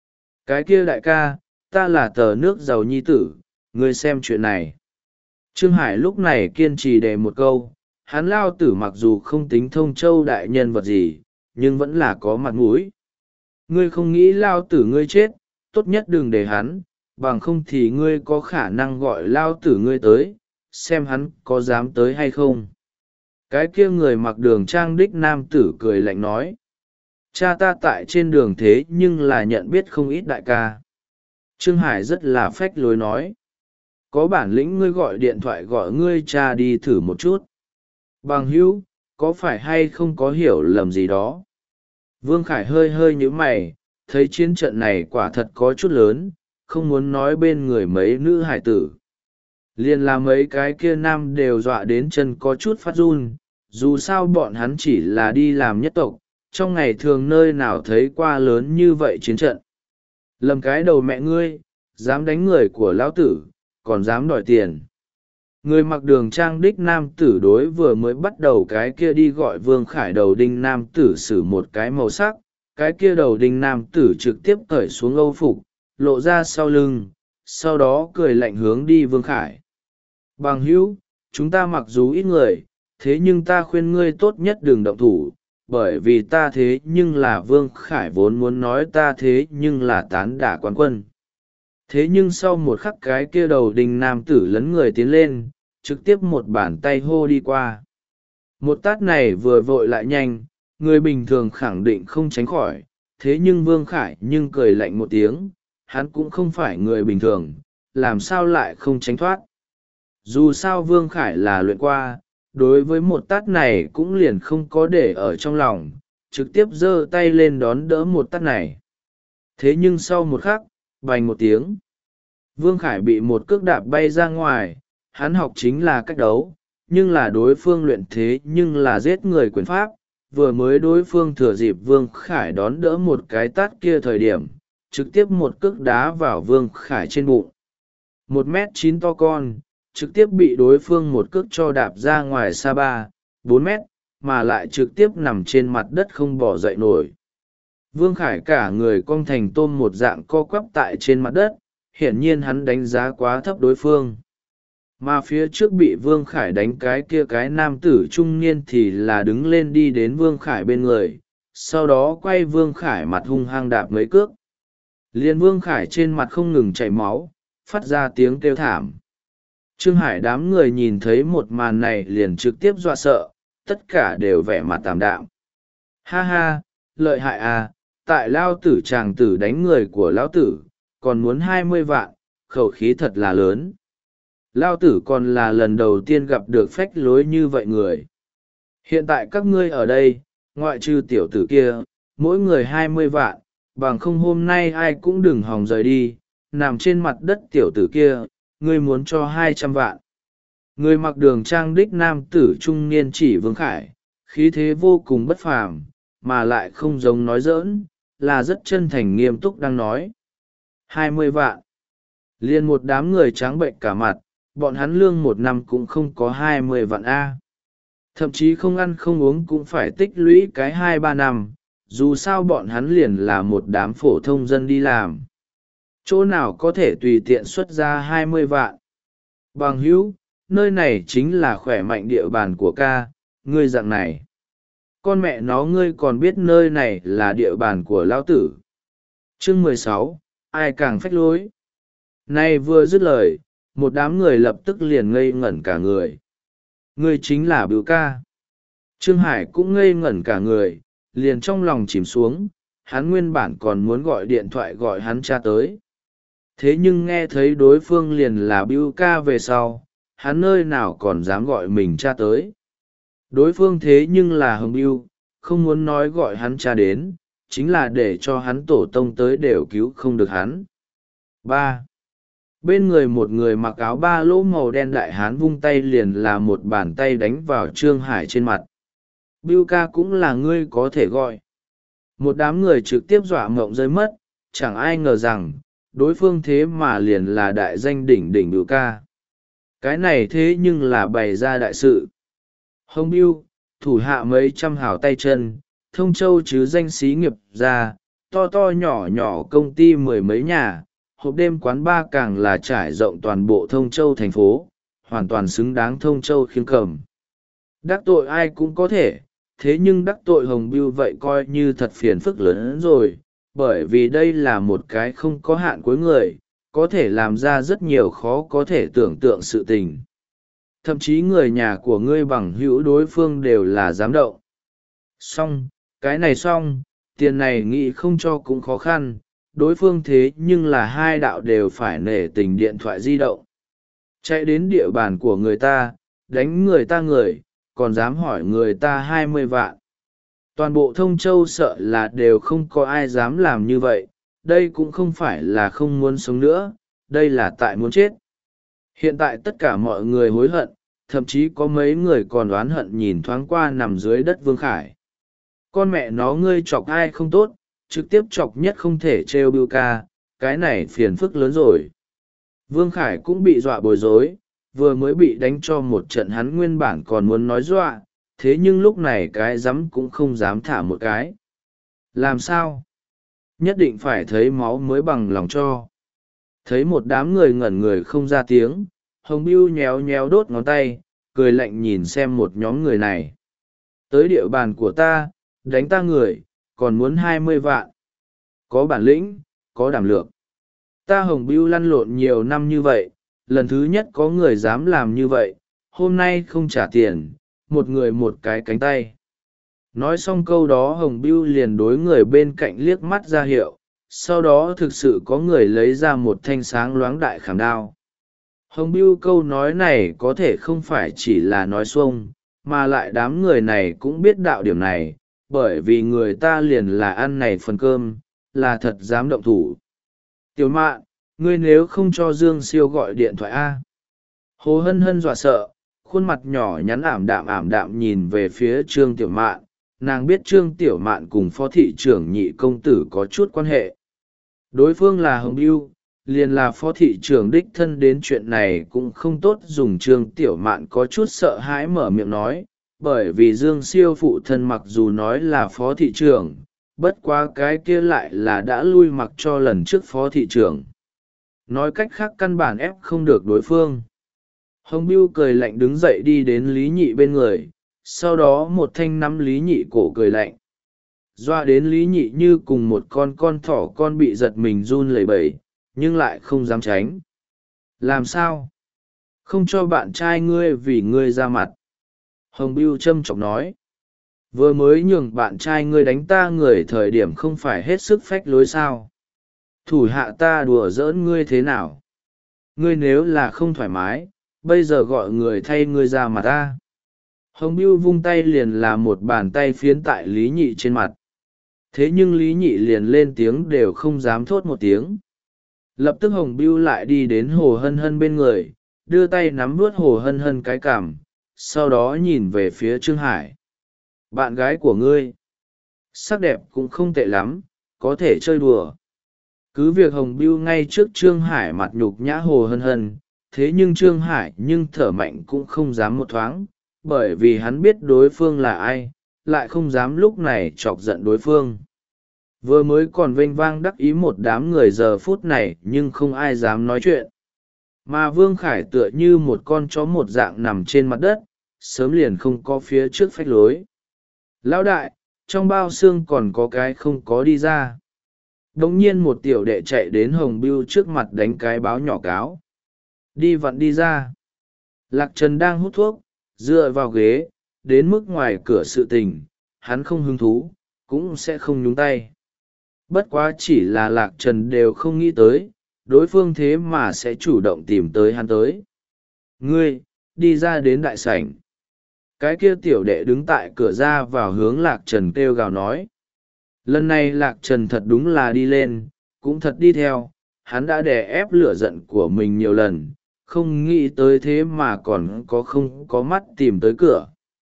Cái kia đại ca, ta là tờ nước giàu nhi tử, ngươi xem chuyện này. Trương Hải lúc này kiên trì đề một câu, hắn lao tử mặc dù không tính Thông Châu đại nhân vật gì, nhưng vẫn là có mặt mũi. Ngươi không nghĩ lao tử ngươi chết, tốt nhất đừng để hắn, bằng không thì ngươi có khả năng gọi lao tử ngươi tới xem hắn có dám tới hay không. Cái kia người mặc đường trang đích nam tử cười lạnh nói, cha ta tại trên đường thế nhưng là nhận biết không ít đại ca. Trương Hải rất là phách lối nói, có bản lĩnh ngươi gọi điện thoại gọi ngươi cha đi thử một chút. Bằng hữu, có phải hay không có hiểu lầm gì đó? Vương Khải hơi hơi nhíu mày, thấy chiến trận này quả thật có chút lớn, không muốn nói bên người mấy nữ hải tử. Liền là mấy cái kia nam đều dọa đến chân có chút phát run, dù sao bọn hắn chỉ là đi làm nhất tộc, trong ngày thường nơi nào thấy qua lớn như vậy chiến trận. Lầm cái đầu mẹ ngươi, dám đánh người của lão tử, còn dám đòi tiền. Người mặc đường trang đích nam tử đối vừa mới bắt đầu cái kia đi gọi Vương Khải đầu đinh nam tử xử một cái màu sắc, cái kia đầu đinh nam tử trực tiếp cởi xuống âu phục, lộ ra sau lưng, sau đó cười lạnh hướng đi Vương Khải. Bằng hữu, chúng ta mặc dù ít người, thế nhưng ta khuyên ngươi tốt nhất đừng động thủ, bởi vì ta thế nhưng là Vương Khải vốn muốn nói ta thế nhưng là tán đả quán quân. Thế nhưng sau một khắc cái kia đầu đinh nam tử lấn người tiến lên, trực tiếp một bàn tay hô đi qua. Một tát này vừa vội lại nhanh, người bình thường khẳng định không tránh khỏi, thế nhưng Vương Khải nhưng cười lạnh một tiếng, hắn cũng không phải người bình thường, làm sao lại không tránh thoát. Dù sao Vương Khải là luyện qua, đối với một tát này cũng liền không có để ở trong lòng, trực tiếp giơ tay lên đón đỡ một tát này. Thế nhưng sau một khắc, bành một tiếng, Vương Khải bị một cước đạp bay ra ngoài. Hắn học chính là cách đấu, nhưng là đối phương luyện thế nhưng là giết người quyền pháp. Vừa mới đối phương thừa dịp Vương Khải đón đỡ một cái tát kia thời điểm, trực tiếp một cước đá vào Vương Khải trên bụng. Một mét chín to con, trực tiếp bị đối phương một cước cho đạp ra ngoài xa ba, bốn mét, mà lại trực tiếp nằm trên mặt đất không bỏ dậy nổi. Vương Khải cả người cong thành tôm một dạng co quắp tại trên mặt đất, hiển nhiên hắn đánh giá quá thấp đối phương. Mà phía trước bị Vương Khải đánh cái kia cái nam tử trung niên thì là đứng lên đi đến Vương Khải bên người, sau đó quay Vương Khải mặt hung hăng đạp mấy cước. Liền Vương Khải trên mặt không ngừng chảy máu, phát ra tiếng kêu thảm. Trương Hải đám người nhìn thấy một màn này liền trực tiếp dọa sợ, tất cả đều vẻ mặt tạm đạm. Ha ha, lợi hại à, tại lao tử chàng tử đánh người của lão tử, còn muốn hai mươi vạn, khẩu khí thật là lớn. Lao tử còn là lần đầu tiên gặp được phách lối như vậy người. Hiện tại các ngươi ở đây, ngoại trừ tiểu tử kia, mỗi người hai mươi vạn, bằng không hôm nay ai cũng đừng hòng rời đi, nằm trên mặt đất tiểu tử kia, ngươi muốn cho hai trăm vạn. Người mặc đường trang đích nam tử trung niên chỉ Vương Khải, khí thế vô cùng bất phàm, mà lại không giống nói giỡn, là rất chân thành nghiêm túc đang nói. hai mươi vạn. Liền một đám người trắng bệnh cả mặt, bọn hắn lương một năm cũng không có hai mươi vạn A. Thậm chí không ăn không uống cũng phải tích lũy cái hai ba năm, dù sao bọn hắn liền là một đám phổ thông dân đi làm. Chỗ nào có thể tùy tiện xuất ra hai mươi vạn. Bằng hữu, nơi này chính là khỏe mạnh địa bàn của ca, ngươi dạng này. Con mẹ nó ngươi còn biết nơi này là địa bàn của lão tử. Chương mười sáu, ai càng phách lối. Này vừa dứt lời, một đám người lập tức liền ngây ngẩn cả người. Ngươi chính là Bưu ca. Trương Hải cũng ngây ngẩn cả người, liền trong lòng chìm xuống, hắn nguyên bản còn muốn gọi điện thoại gọi hắn cha tới. Thế nhưng nghe thấy đối phương liền là Bưu ca về sau, hắn nơi nào còn dám gọi mình cha tới. Đối phương thế nhưng là Hồng Bưu, không muốn nói gọi hắn cha đến, chính là để cho hắn tổ tông tới đều cứu không được hắn. ba. Bên người một người mặc áo ba lỗ màu đen đại hán vung tay liền là một bàn tay đánh vào Trương Hải trên mặt. Bưu ca cũng là ngươi có thể gọi. Một đám người trực tiếp dọa mộng rơi mất, chẳng ai ngờ rằng, đối phương thế mà liền là đại danh đỉnh đỉnh Bưu ca. Cái này thế nhưng là bày ra đại sự. Hồng Bưu, thủ hạ mấy trăm hào tay chân, thông châu chứ danh xí nghiệp ra, to to nhỏ nhỏ công ty mười mấy nhà, hộp đêm quán ba càng là trải rộng toàn bộ thông châu thành phố, hoàn toàn xứng đáng thông châu khiêng cầm. Đắc tội ai cũng có thể, thế nhưng đắc tội Hồng Bưu vậy coi như thật phiền phức lớn hơn rồi, bởi vì đây là một cái không có hạn cuối người, có thể làm ra rất nhiều khó có thể tưởng tượng sự tình. Thậm chí người nhà của ngươi bằng hữu đối phương đều là dám động. Xong, cái này xong, tiền này nghĩ không cho cũng khó khăn, đối phương thế nhưng là hai đạo đều phải nể tình điện thoại di động. Chạy đến địa bàn của người ta, đánh người ta người, còn dám hỏi người ta hai mươi vạn. Toàn bộ Thông Châu sợ là đều không có ai dám làm như vậy, đây cũng không phải là không muốn sống nữa, đây là tại muốn chết. Hiện tại tất cả mọi người hối hận, thậm chí có mấy người còn oán hận nhìn thoáng qua nằm dưới đất Vương Khải. Con mẹ nó ngươi chọc ai không tốt, trực tiếp chọc nhất không thể trêu bưu ca, cái này phiền phức lớn rồi. Vương Khải cũng bị dọa bối rối, vừa mới bị đánh cho một trận hắn nguyên bản còn muốn nói dọa, thế nhưng lúc này cái dám cũng không dám thả một cái. Làm sao? Nhất định phải thấy máu mới bằng lòng cho. Thấy một đám người ngẩn người không ra tiếng, Hồng Bưu nhéo nhéo đốt ngón tay, cười lạnh nhìn xem một nhóm người này. Tới địa bàn của ta, đánh ta người, còn muốn hai mươi vạn. Có bản lĩnh, có đảm lược. Ta Hồng Bưu lăn lộn nhiều năm như vậy, lần thứ nhất có người dám làm như vậy, hôm nay không trả tiền, một người một cái cánh tay. Nói xong câu đó Hồng Bưu liền đối người bên cạnh liếc mắt ra hiệu, sau đó thực sự có người lấy ra một thanh sáng loáng đại khảm đao. Hồng Bưu câu nói này có thể không phải chỉ là nói xuông, mà lại đám người này cũng biết đạo điểm này, bởi vì người ta liền là ăn này phần cơm, là thật dám động thủ. Tiểu Mạn, ngươi nếu không cho Dương Siêu gọi điện thoại A. Hồ Hân Hân dọa sợ, khuôn mặt nhỏ nhắn ảm đạm ảm đạm nhìn về phía Trương Tiểu Mạn, nàng biết Trương Tiểu Mạn cùng phó thị trưởng nhị công tử có chút quan hệ. Đối phương là Hồng Bưu, liền là phó thị trưởng đích thân đến chuyện này cũng không tốt dùng. Trương Tiểu Mạn có chút sợ hãi mở miệng nói, bởi vì Dương Siêu phụ thân mặc dù nói là phó thị trưởng, bất quá cái kia lại là đã lui mặc cho lần trước phó thị trưởng. Nói cách khác căn bản ép không được đối phương. Hồng Bưu cười lạnh đứng dậy đi đến Lý Nhị bên người, sau đó một thanh nắm Lý Nhị cổ cười lạnh. Doa đến Lý Nhị như cùng một con con thỏ con bị giật mình run lẩy bẩy, nhưng lại không dám tránh. Làm sao? Không cho bạn trai ngươi vì ngươi ra mặt. Hồng Bưu châm chọc nói. Vừa mới nhường bạn trai ngươi đánh ta người thời điểm không phải hết sức phách lối sao. Thủ hạ ta đùa giỡn ngươi thế nào? Ngươi nếu là không thoải mái, bây giờ gọi người thay ngươi ra mặt ta. Hồng Bưu vung tay liền là một bàn tay phiến tại Lý Nhị trên mặt. Thế nhưng Lý Nhị liền lên tiếng đều không dám thốt một tiếng. Lập tức Hồng Bưu lại đi đến Hồ Hân Hân bên người, đưa tay nắm vuốt Hồ Hân Hân cái cằm, sau đó nhìn về phía Trương Hải. Bạn gái của ngươi, sắc đẹp cũng không tệ lắm, có thể chơi đùa. Cứ việc Hồng Bưu ngay trước Trương Hải mặt nhục nhã Hồ Hân Hân, thế nhưng Trương Hải nhưng thở mạnh cũng không dám một thoáng, bởi vì hắn biết đối phương là ai, lại không dám lúc này chọc giận đối phương. Vừa mới còn vênh vang đắc ý một đám người giờ phút này nhưng không ai dám nói chuyện. Mà Vương Khải tựa như một con chó một dạng nằm trên mặt đất, sớm liền không có phía trước phách lối. Lão đại, trong bao xương còn có cái không có đi ra. Đống nhiên một tiểu đệ chạy đến Hồng Bưu trước mặt đánh cái báo nhỏ cáo. Đi vặn đi ra. Lạc Trần đang hút thuốc, dựa vào ghế, đến mức ngoài cửa sự tình, hắn không hứng thú, cũng sẽ không nhúng tay. Bất quá chỉ là Lạc Trần đều không nghĩ tới, đối phương thế mà sẽ chủ động tìm tới hắn tới. Ngươi, đi ra đến đại sảnh. Cái kia tiểu đệ đứng tại cửa ra vào hướng Lạc Trần kêu gào nói. Lần này Lạc Trần thật đúng là đi lên, cũng thật đi theo, hắn đã đè ép lửa giận của mình nhiều lần, không nghĩ tới thế mà còn có không có mắt tìm tới cửa.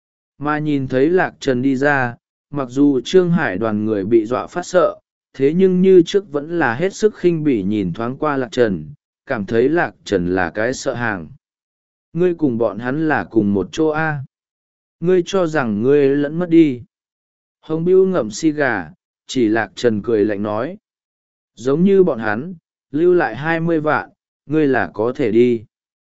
Mà nhìn thấy Lạc Trần đi ra, mặc dù Trương Hải đoàn người bị dọa phát sợ, thế nhưng như trước vẫn là hết sức khinh bỉ nhìn thoáng qua Lạc Trần, cảm thấy Lạc Trần là cái sợ hàng. Ngươi cùng bọn hắn là cùng một chỗ A. Ngươi cho rằng ngươi lẫn mất đi. Hồng Bưu ngậm xi gà, chỉ Lạc Trần cười lạnh nói. Giống như bọn hắn, lưu lại hai mươi vạn, ngươi là có thể đi.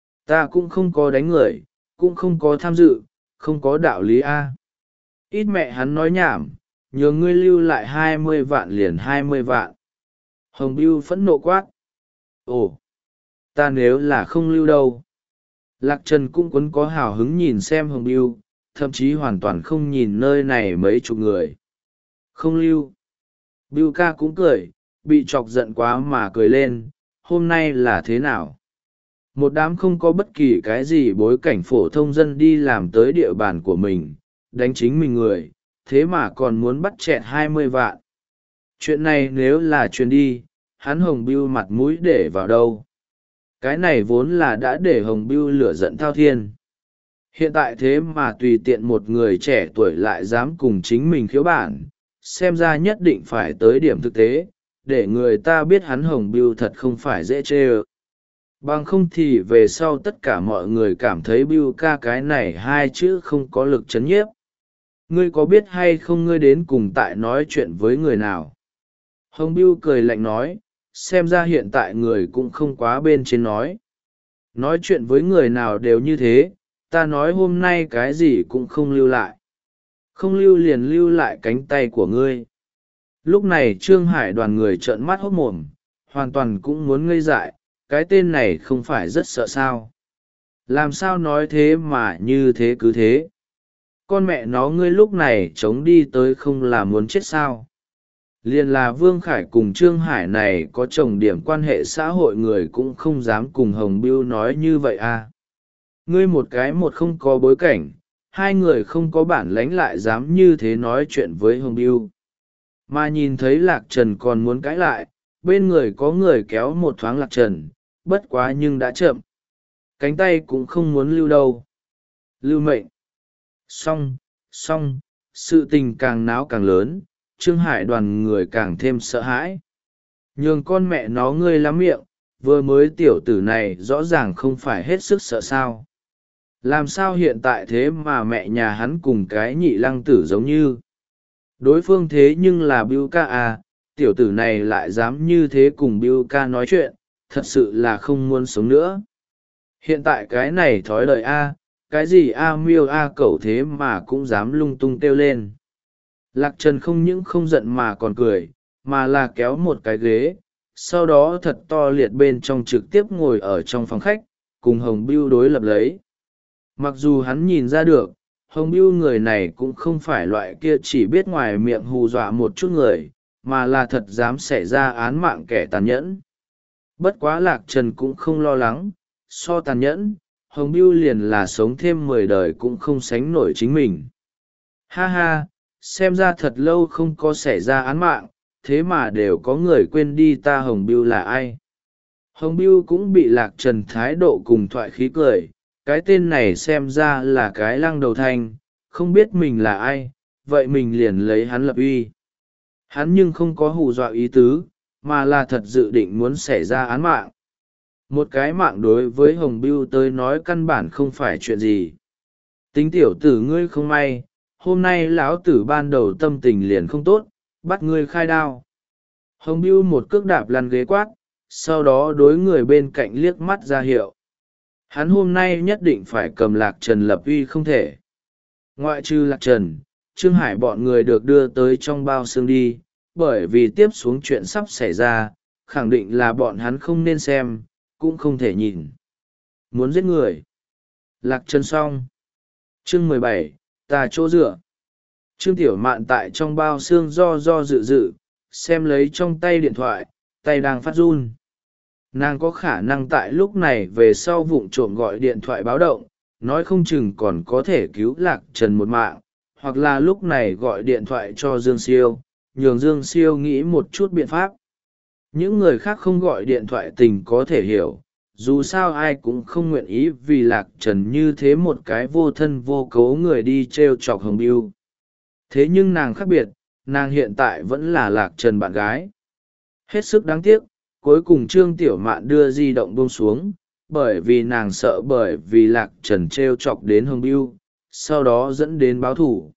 Ta cũng không có đánh người, cũng không có tham dự, không có đạo lý A. Ít mẹ hắn nói nhảm, nhờ ngươi lưu lại hai mươi vạn liền hai mươi vạn. Hồng Bưu phẫn nộ quát. Ồ, ta nếu là không lưu đâu. Lạc Trần cũng quấn có hào hứng nhìn xem Hồng Biêu, thậm chí hoàn toàn không nhìn nơi này mấy chục người. Không lưu. Biêu ca cũng cười, bị chọc giận quá mà cười lên, hôm nay là thế nào? Một đám không có bất kỳ cái gì bối cảnh phổ thông dân đi làm tới địa bàn của mình, đánh chính mình người, thế mà còn muốn bắt chẹt hai mươi vạn. Chuyện này nếu là truyền đi, hắn Hồng Biêu mặt mũi để vào đâu? Cái này vốn là đã để Hồng Biêu lửa giận thao thiên. Hiện tại thế mà tùy tiện một người trẻ tuổi lại dám cùng chính mình khiếu bản, xem ra nhất định phải tới điểm thực tế, để người ta biết hắn Hồng Biêu thật không phải dễ chê ơ. Bằng không thì về sau tất cả mọi người cảm thấy Biêu ca cái này hai chữ không có lực chấn nhiếp. Ngươi có biết hay không ngươi đến cùng tại nói chuyện với người nào? Hồng Biêu cười lạnh nói, xem ra hiện tại người cũng không quá bên trên nói. Nói chuyện với người nào đều như thế, ta nói hôm nay cái gì cũng không lưu lại. Không lưu liền lưu lại cánh tay của ngươi. Lúc này Trương Hải đoàn người trợn mắt hốt mồm, hoàn toàn cũng muốn ngây dại, cái tên này không phải rất sợ sao. Làm sao nói thế mà như thế cứ thế. Con mẹ nó ngươi lúc này chống đi tới không là muốn chết sao. Liền là Vương Khải cùng Trương Hải này có chồng điểm quan hệ xã hội người cũng không dám cùng Hồng Biêu nói như vậy à. Ngươi một cái một không có bối cảnh, hai người không có bản lánh lại dám như thế nói chuyện với Hồng Biêu. Mà nhìn thấy Lạc Trần còn muốn cãi lại, bên người có người kéo một thoáng Lạc Trần, bất quá nhưng đã chậm. Cánh tay cũng không muốn lưu đâu. Lưu mệnh. Xong, xong, sự tình càng náo càng lớn, Trương Hải đoàn người càng thêm sợ hãi. Nhường con mẹ nó ngươi lắm miệng, vừa mới tiểu tử này rõ ràng không phải hết sức sợ sao. Làm sao hiện tại thế mà mẹ nhà hắn cùng cái nhị lăng tử giống như. Đối phương thế nhưng là Biêu ca à, tiểu tử này lại dám như thế cùng Biêu ca nói chuyện, thật sự là không muốn sống nữa. Hiện tại cái này thói đời a, cái gì a miêu a cẩu thế mà cũng dám lung tung kêu lên. Lạc Trần không những không giận mà còn cười, mà là kéo một cái ghế, sau đó thật to liệt bên trong trực tiếp ngồi ở trong phòng khách, cùng Hồng Biêu đối lập lấy. Mặc dù hắn nhìn ra được, Hồng Biêu người này cũng không phải loại kia chỉ biết ngoài miệng hù dọa một chút người, mà là thật dám xảy ra án mạng kẻ tàn nhẫn. Bất quá Lạc Trần cũng không lo lắng, so tàn nhẫn, Hồng Biêu liền là sống thêm mười đời cũng không sánh nổi chính mình. Ha ha, xem ra thật lâu không có xảy ra án mạng, thế mà đều có người quên đi ta Hồng Biêu là ai. Hồng Biêu cũng bị Lạc Trần thái độ cùng thoại khí cười, cái tên này xem ra là cái lăng đầu thanh, không biết mình là ai, vậy mình liền lấy hắn lập uy. Hắn nhưng không có hù dọa ý tứ, mà là thật dự định muốn xảy ra án mạng. Một cái mạng đối với Hồng Biêu tới nói căn bản không phải chuyện gì. Tính tiểu tử ngươi không may, hôm nay lão tử ban đầu tâm tình liền không tốt, bắt ngươi khai đao. Hồng Biêu một cước đạp lăn ghế quát, sau đó đối người bên cạnh liếc mắt ra hiệu. Hắn hôm nay nhất định phải cầm Lạc Trần lập uy không thể. Ngoại trừ Lạc Trần, Trương Hải bọn người được đưa tới trong bao xương đi, bởi vì tiếp xuống chuyện sắp xảy ra, khẳng định là bọn hắn không nên xem, cũng không thể nhìn. Muốn giết người. Lạc Trần xong. Chương mười bảy, ta chỗ dựa. Trương Tiểu Mạn tại trong bao xương do do dự dự, xem lấy trong tay điện thoại, tay đang phát run. Nàng có khả năng tại lúc này về sau vụng trộm gọi điện thoại báo động, nói không chừng còn có thể cứu Lạc Trần một mạng, hoặc là lúc này gọi điện thoại cho Dương Siêu, nhường Dương Siêu nghĩ một chút biện pháp. Những người khác không gọi điện thoại tình có thể hiểu, dù sao ai cũng không nguyện ý vì Lạc Trần như thế một cái vô thân vô cấu người đi t r e o chọc Hồng Biêu. Thế nhưng nàng khác biệt, nàng hiện tại vẫn là Lạc Trần bạn gái. Hết sức đáng tiếc, cuối cùng Trương Tiểu Mạn đưa di động buông xuống, bởi vì nàng sợ bởi vì Lạc Trần t r e o chọc đến Hồng Biêu, sau đó dẫn đến báo thủ.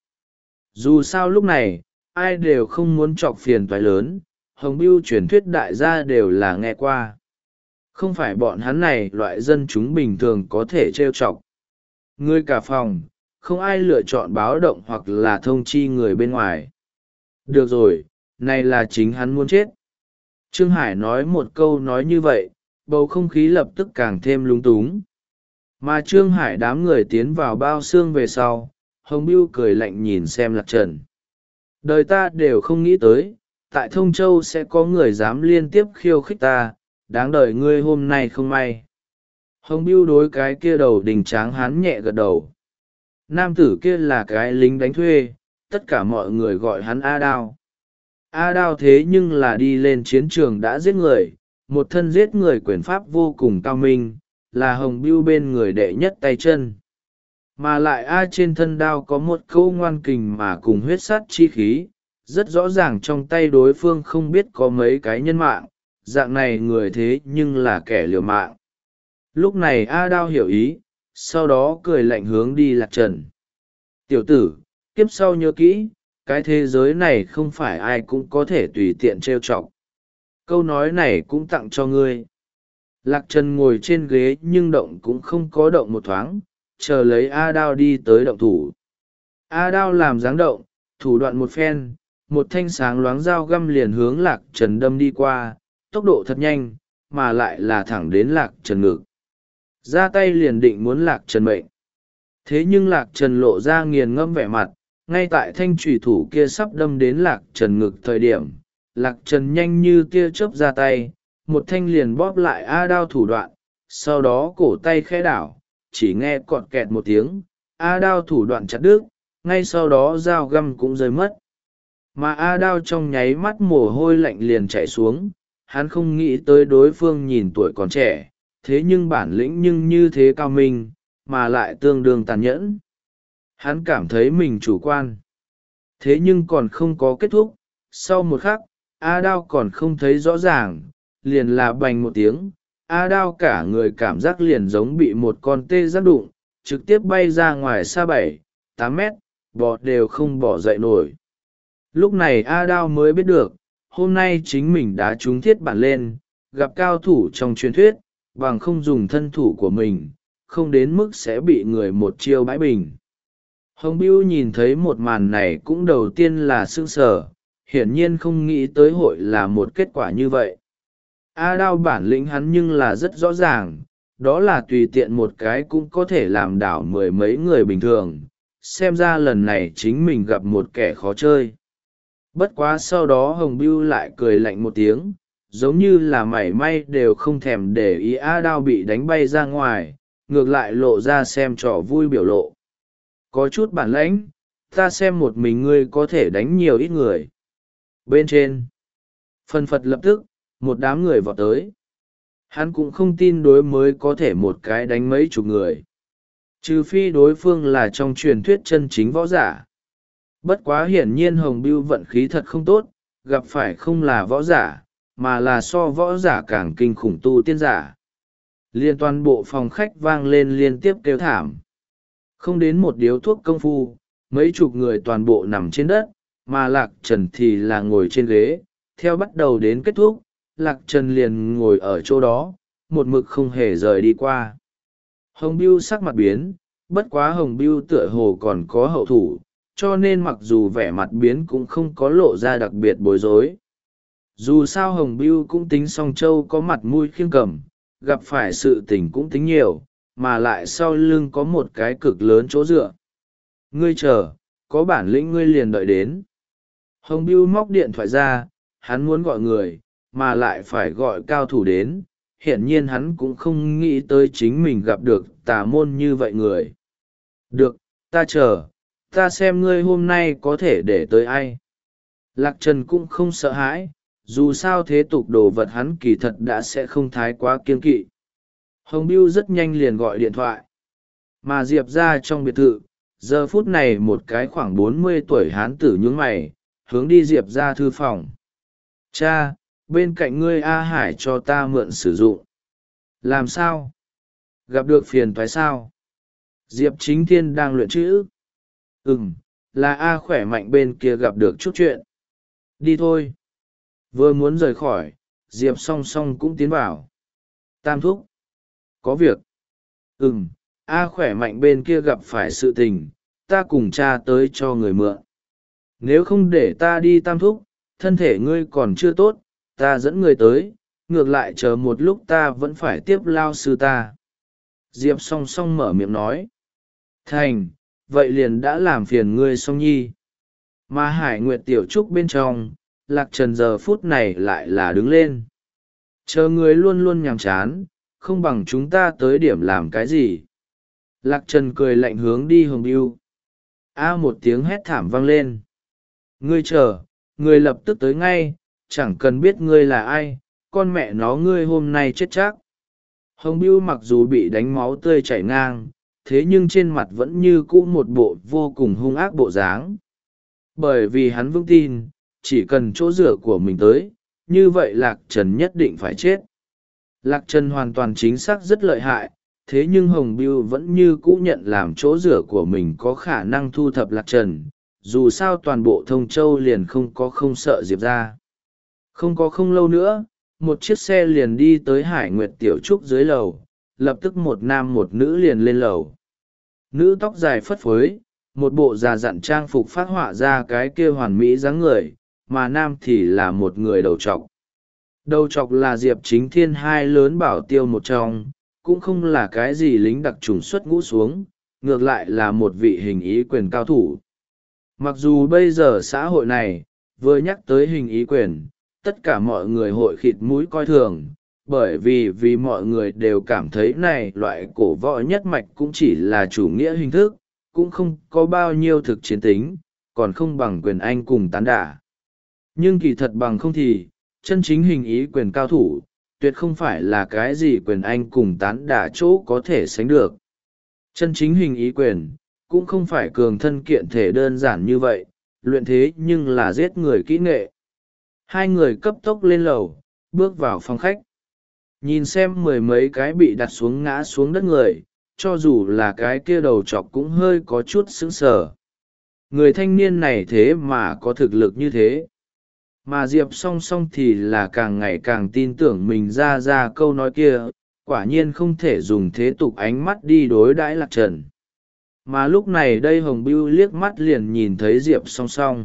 Dù sao lúc này, ai đều không muốn chọc phiền toái lớn, Hồng Biêu truyền thuyết đại gia đều là nghe qua. Không phải bọn hắn này loại dân chúng bình thường có thể trêu chọc. Người cả phòng, không ai lựa chọn báo động hoặc là thông chi người bên ngoài. Được rồi, này là chính hắn muốn chết. Trương Hải nói một câu nói như vậy, bầu không khí lập tức càng thêm lúng túng. Mà Trương Hải đám người tiến vào bao xương về sau, Hồng Bưu cười lạnh nhìn xem Lạc Trần. Đời ta đều không nghĩ tới, tại Thông Châu sẽ có người dám liên tiếp khiêu khích ta, đáng đời ngươi hôm nay không may. Hồng Bưu đối cái kia đầu đình tráng hán nhẹ gật đầu. Nam tử kia là cái lính đánh thuê, tất cả mọi người gọi hắn A Đao. A Đao thế nhưng là đi lên chiến trường đã giết người, một thân giết người quyền pháp vô cùng cao minh, là Hồng Bưu bên người đệ nhất tay chân. Mà lại A trên thân đao có một câu ngoan kình mà cùng huyết sát chi khí, rất rõ ràng trong tay đối phương không biết có mấy cái nhân mạng, dạng này người thế nhưng là kẻ liều mạng. Lúc này A Đao hiểu ý, sau đó cười lạnh hướng đi Lạc Trần. Tiểu tử, kiếp sau nhớ kỹ, cái thế giới này không phải ai cũng có thể tùy tiện trêu chọc. Câu nói này cũng tặng cho ngươi. Lạc Trần ngồi trên ghế nhưng động cũng không có động một thoáng, chờ lấy A Đao đi tới động thủ. A Đao làm dáng động, thủ đoạn một phen, một thanh sáng loáng dao găm liền hướng Lạc Trần đâm đi qua, tốc độ thật nhanh, mà lại là thẳng đến Lạc Trần ngực. Ra tay liền định muốn Lạc Trần mệnh. Thế nhưng Lạc Trần lộ ra nghiền ngẫm vẻ mặt, ngay tại thanh trùy thủ kia sắp đâm đến Lạc Trần ngực thời điểm, Lạc Trần nhanh như tia chớp ra tay, một thanh liền bóp lại A Đao thủ đoạn, sau đó cổ tay khẽ đảo, chỉ nghe cọt kẹt một tiếng, A Đao thủ đoạn chặt đứt, ngay sau đó dao găm cũng rơi mất. Mà A Đao trong nháy mắt mồ hôi lạnh liền chảy xuống, hắn không nghĩ tới đối phương nhìn tuổi còn trẻ, thế nhưng bản lĩnh nhưng như thế cao minh, mà lại tương đương tàn nhẫn. Hắn cảm thấy mình chủ quan. Thế nhưng còn không có kết thúc, sau một khắc, A Đao còn không thấy rõ ràng, liền là bành một tiếng, A Đao cả người cảm giác liền giống bị một con tê giác đụng, trực tiếp bay ra ngoài xa bảy, tám mét, bò đều không bỏ dậy nổi. Lúc này A Đao mới biết được, hôm nay chính mình đã trúng thiết bản lên, gặp cao thủ trong truyền thuyết, bằng không dùng thân thủ của mình, không đến mức sẽ bị người một chiêu bãi bình. Hồng Bưu nhìn thấy một màn này cũng đầu tiên là sững sờ, hiển nhiên không nghĩ tới hội là một kết quả như vậy. A Đao bản lĩnh hắn nhưng là rất rõ ràng, đó là tùy tiện một cái cũng có thể làm đảo mười mấy người bình thường, xem ra lần này chính mình gặp một kẻ khó chơi. Bất quá sau đó Hồng Bưu lại cười lạnh một tiếng, giống như là mảy may đều không thèm để ý A Đao bị đánh bay ra ngoài, ngược lại lộ ra xem trò vui biểu lộ. Có chút bản lãnh, ta xem một mình ngươi có thể đánh nhiều ít người. Bên trên, phần phật lập tức, một đám người vọt tới. Hắn cũng không tin đối mới có thể một cái đánh mấy chục người. Trừ phi đối phương là trong truyền thuyết chân chính võ giả. Bất quá hiển nhiên Hồng Bưu vận khí thật không tốt, gặp phải không là võ giả, mà là so võ giả càng kinh khủng tu tiên giả. Liên toàn bộ phòng khách vang lên liên tiếp kêu thảm. Không đến một điếu thuốc công phu, mấy chục người toàn bộ nằm trên đất, mà Lạc Trần thì là ngồi trên ghế, theo bắt đầu đến kết thúc, Lạc Trần liền ngồi ở chỗ đó, một mực không hề rời đi qua. Hồng Bưu sắc mặt biến, bất quá Hồng Bưu tựa hồ còn có hậu thủ, cho nên mặc dù vẻ mặt biến cũng không có lộ ra đặc biệt bối rối. Dù sao Hồng Bưu cũng tính song châu có mặt mũi khiêng cầm, gặp phải sự tình cũng tính nhiều, mà lại sau lưng có một cái cực lớn chỗ dựa. Ngươi chờ, có bản lĩnh ngươi liền đợi đến. Hồng Bưu móc điện thoại ra, hắn muốn gọi người, mà lại phải gọi cao thủ đến, hiển nhiên hắn cũng không nghĩ tới chính mình gặp được tà môn như vậy người. Được, ta chờ, ta xem ngươi hôm nay có thể để tới ai. Lạc Trần cũng không sợ hãi, dù sao thế tục đồ vật hắn kỳ thật đã sẽ không thái quá kiêng kỵ. Hồng Bưu rất nhanh liền gọi điện thoại. Mà Diệp ra trong biệt thự, giờ phút này một cái khoảng bốn mươi tuổi hán tử nhướng mày, hướng đi Diệp ra thư phòng. Cha, bên cạnh ngươi A Hải cho ta mượn sử dụng. Làm sao? Gặp được phiền toái sao? Diệp Chính Thiên đang luyện chữ. Ừm, là A khỏe mạnh bên kia gặp được chút chuyện. Đi thôi. Vừa muốn rời khỏi, Diệp song song cũng tiến vào. Tam thúc. Có việc. Ừm, A khỏe mạnh bên kia gặp phải sự tình, ta cùng cha tới cho người mượn. Nếu không để ta đi tam thúc, thân thể ngươi còn chưa tốt, ta dẫn người tới, ngược lại chờ một lúc ta vẫn phải tiếp lao sư ta. Diệp song song mở miệng nói. Thành, vậy liền đã làm phiền ngươi song nhi. Mà Hải Nguyệt tiểu trúc bên trong, Lạc Trần giờ phút này lại là đứng lên. Chờ người luôn luôn nhàm chán, không bằng chúng ta tới điểm làm cái gì. Lạc Trần cười lạnh hướng đi Hồng Biêu. A một tiếng hét thảm vang lên. Ngươi chờ, ngươi lập tức tới ngay, chẳng cần biết ngươi là ai, con mẹ nó ngươi hôm nay chết chắc. Hồng Biêu mặc dù bị đánh máu tươi chảy ngang, thế nhưng trên mặt vẫn như cũ một bộ vô cùng hung ác bộ dáng. Bởi vì hắn vững tin, chỉ cần chỗ dựa của mình tới, như vậy Lạc Trần nhất định phải chết. Lạc Trần hoàn toàn chính xác rất lợi hại, thế nhưng Hồng Biêu vẫn như cũ nhận làm chỗ dựa của mình có khả năng thu thập Lạc Trần, dù sao toàn bộ Thông Châu liền không có không sợ Diệp ra. Không có không lâu nữa, một chiếc xe liền đi tới Hải Nguyệt Tiểu Trúc dưới lầu, lập tức một nam một nữ liền lên lầu. Nữ tóc dài phất phới, một bộ già dặn trang phục phát họa ra cái kia hoàn mỹ dáng người, mà nam thì là một người đầu trọc. Đầu trọc là Diệp Chính Thiên hai lớn bảo tiêu một trong, cũng không là cái gì lính đặc trùng xuất ngũ xuống, ngược lại là một vị hình ý quyền cao thủ. Mặc dù bây giờ xã hội này, vừa nhắc tới hình ý quyền, tất cả mọi người hội khịt mũi coi thường, bởi vì vì mọi người đều cảm thấy này loại cổ võ nhất mạch cũng chỉ là chủ nghĩa hình thức, cũng không có bao nhiêu thực chiến tính, còn không bằng quyền anh cùng tán đả. Nhưng kỳ thật bằng không thì, chân chính hình ý quyền cao thủ, tuyệt không phải là cái gì quyền anh cùng tán đả chỗ có thể sánh được. Chân chính hình ý quyền, cũng không phải cường thân kiện thể đơn giản như vậy, luyện thế nhưng là giết người kỹ nghệ. Hai người cấp tốc lên lầu, bước vào phòng khách. Nhìn xem mười mấy cái bị đặt xuống ngã xuống đất người, cho dù là cái kia đầu chọc cũng hơi có chút sững sờ. Người thanh niên này thế mà có thực lực như thế. Mà Diệp song song thì là càng ngày càng tin tưởng mình ra ra câu nói kia, quả nhiên không thể dùng thế tục ánh mắt đi đối đãi Lạc Trần. Mà lúc này đây Hồng Bưu liếc mắt liền nhìn thấy Diệp song song.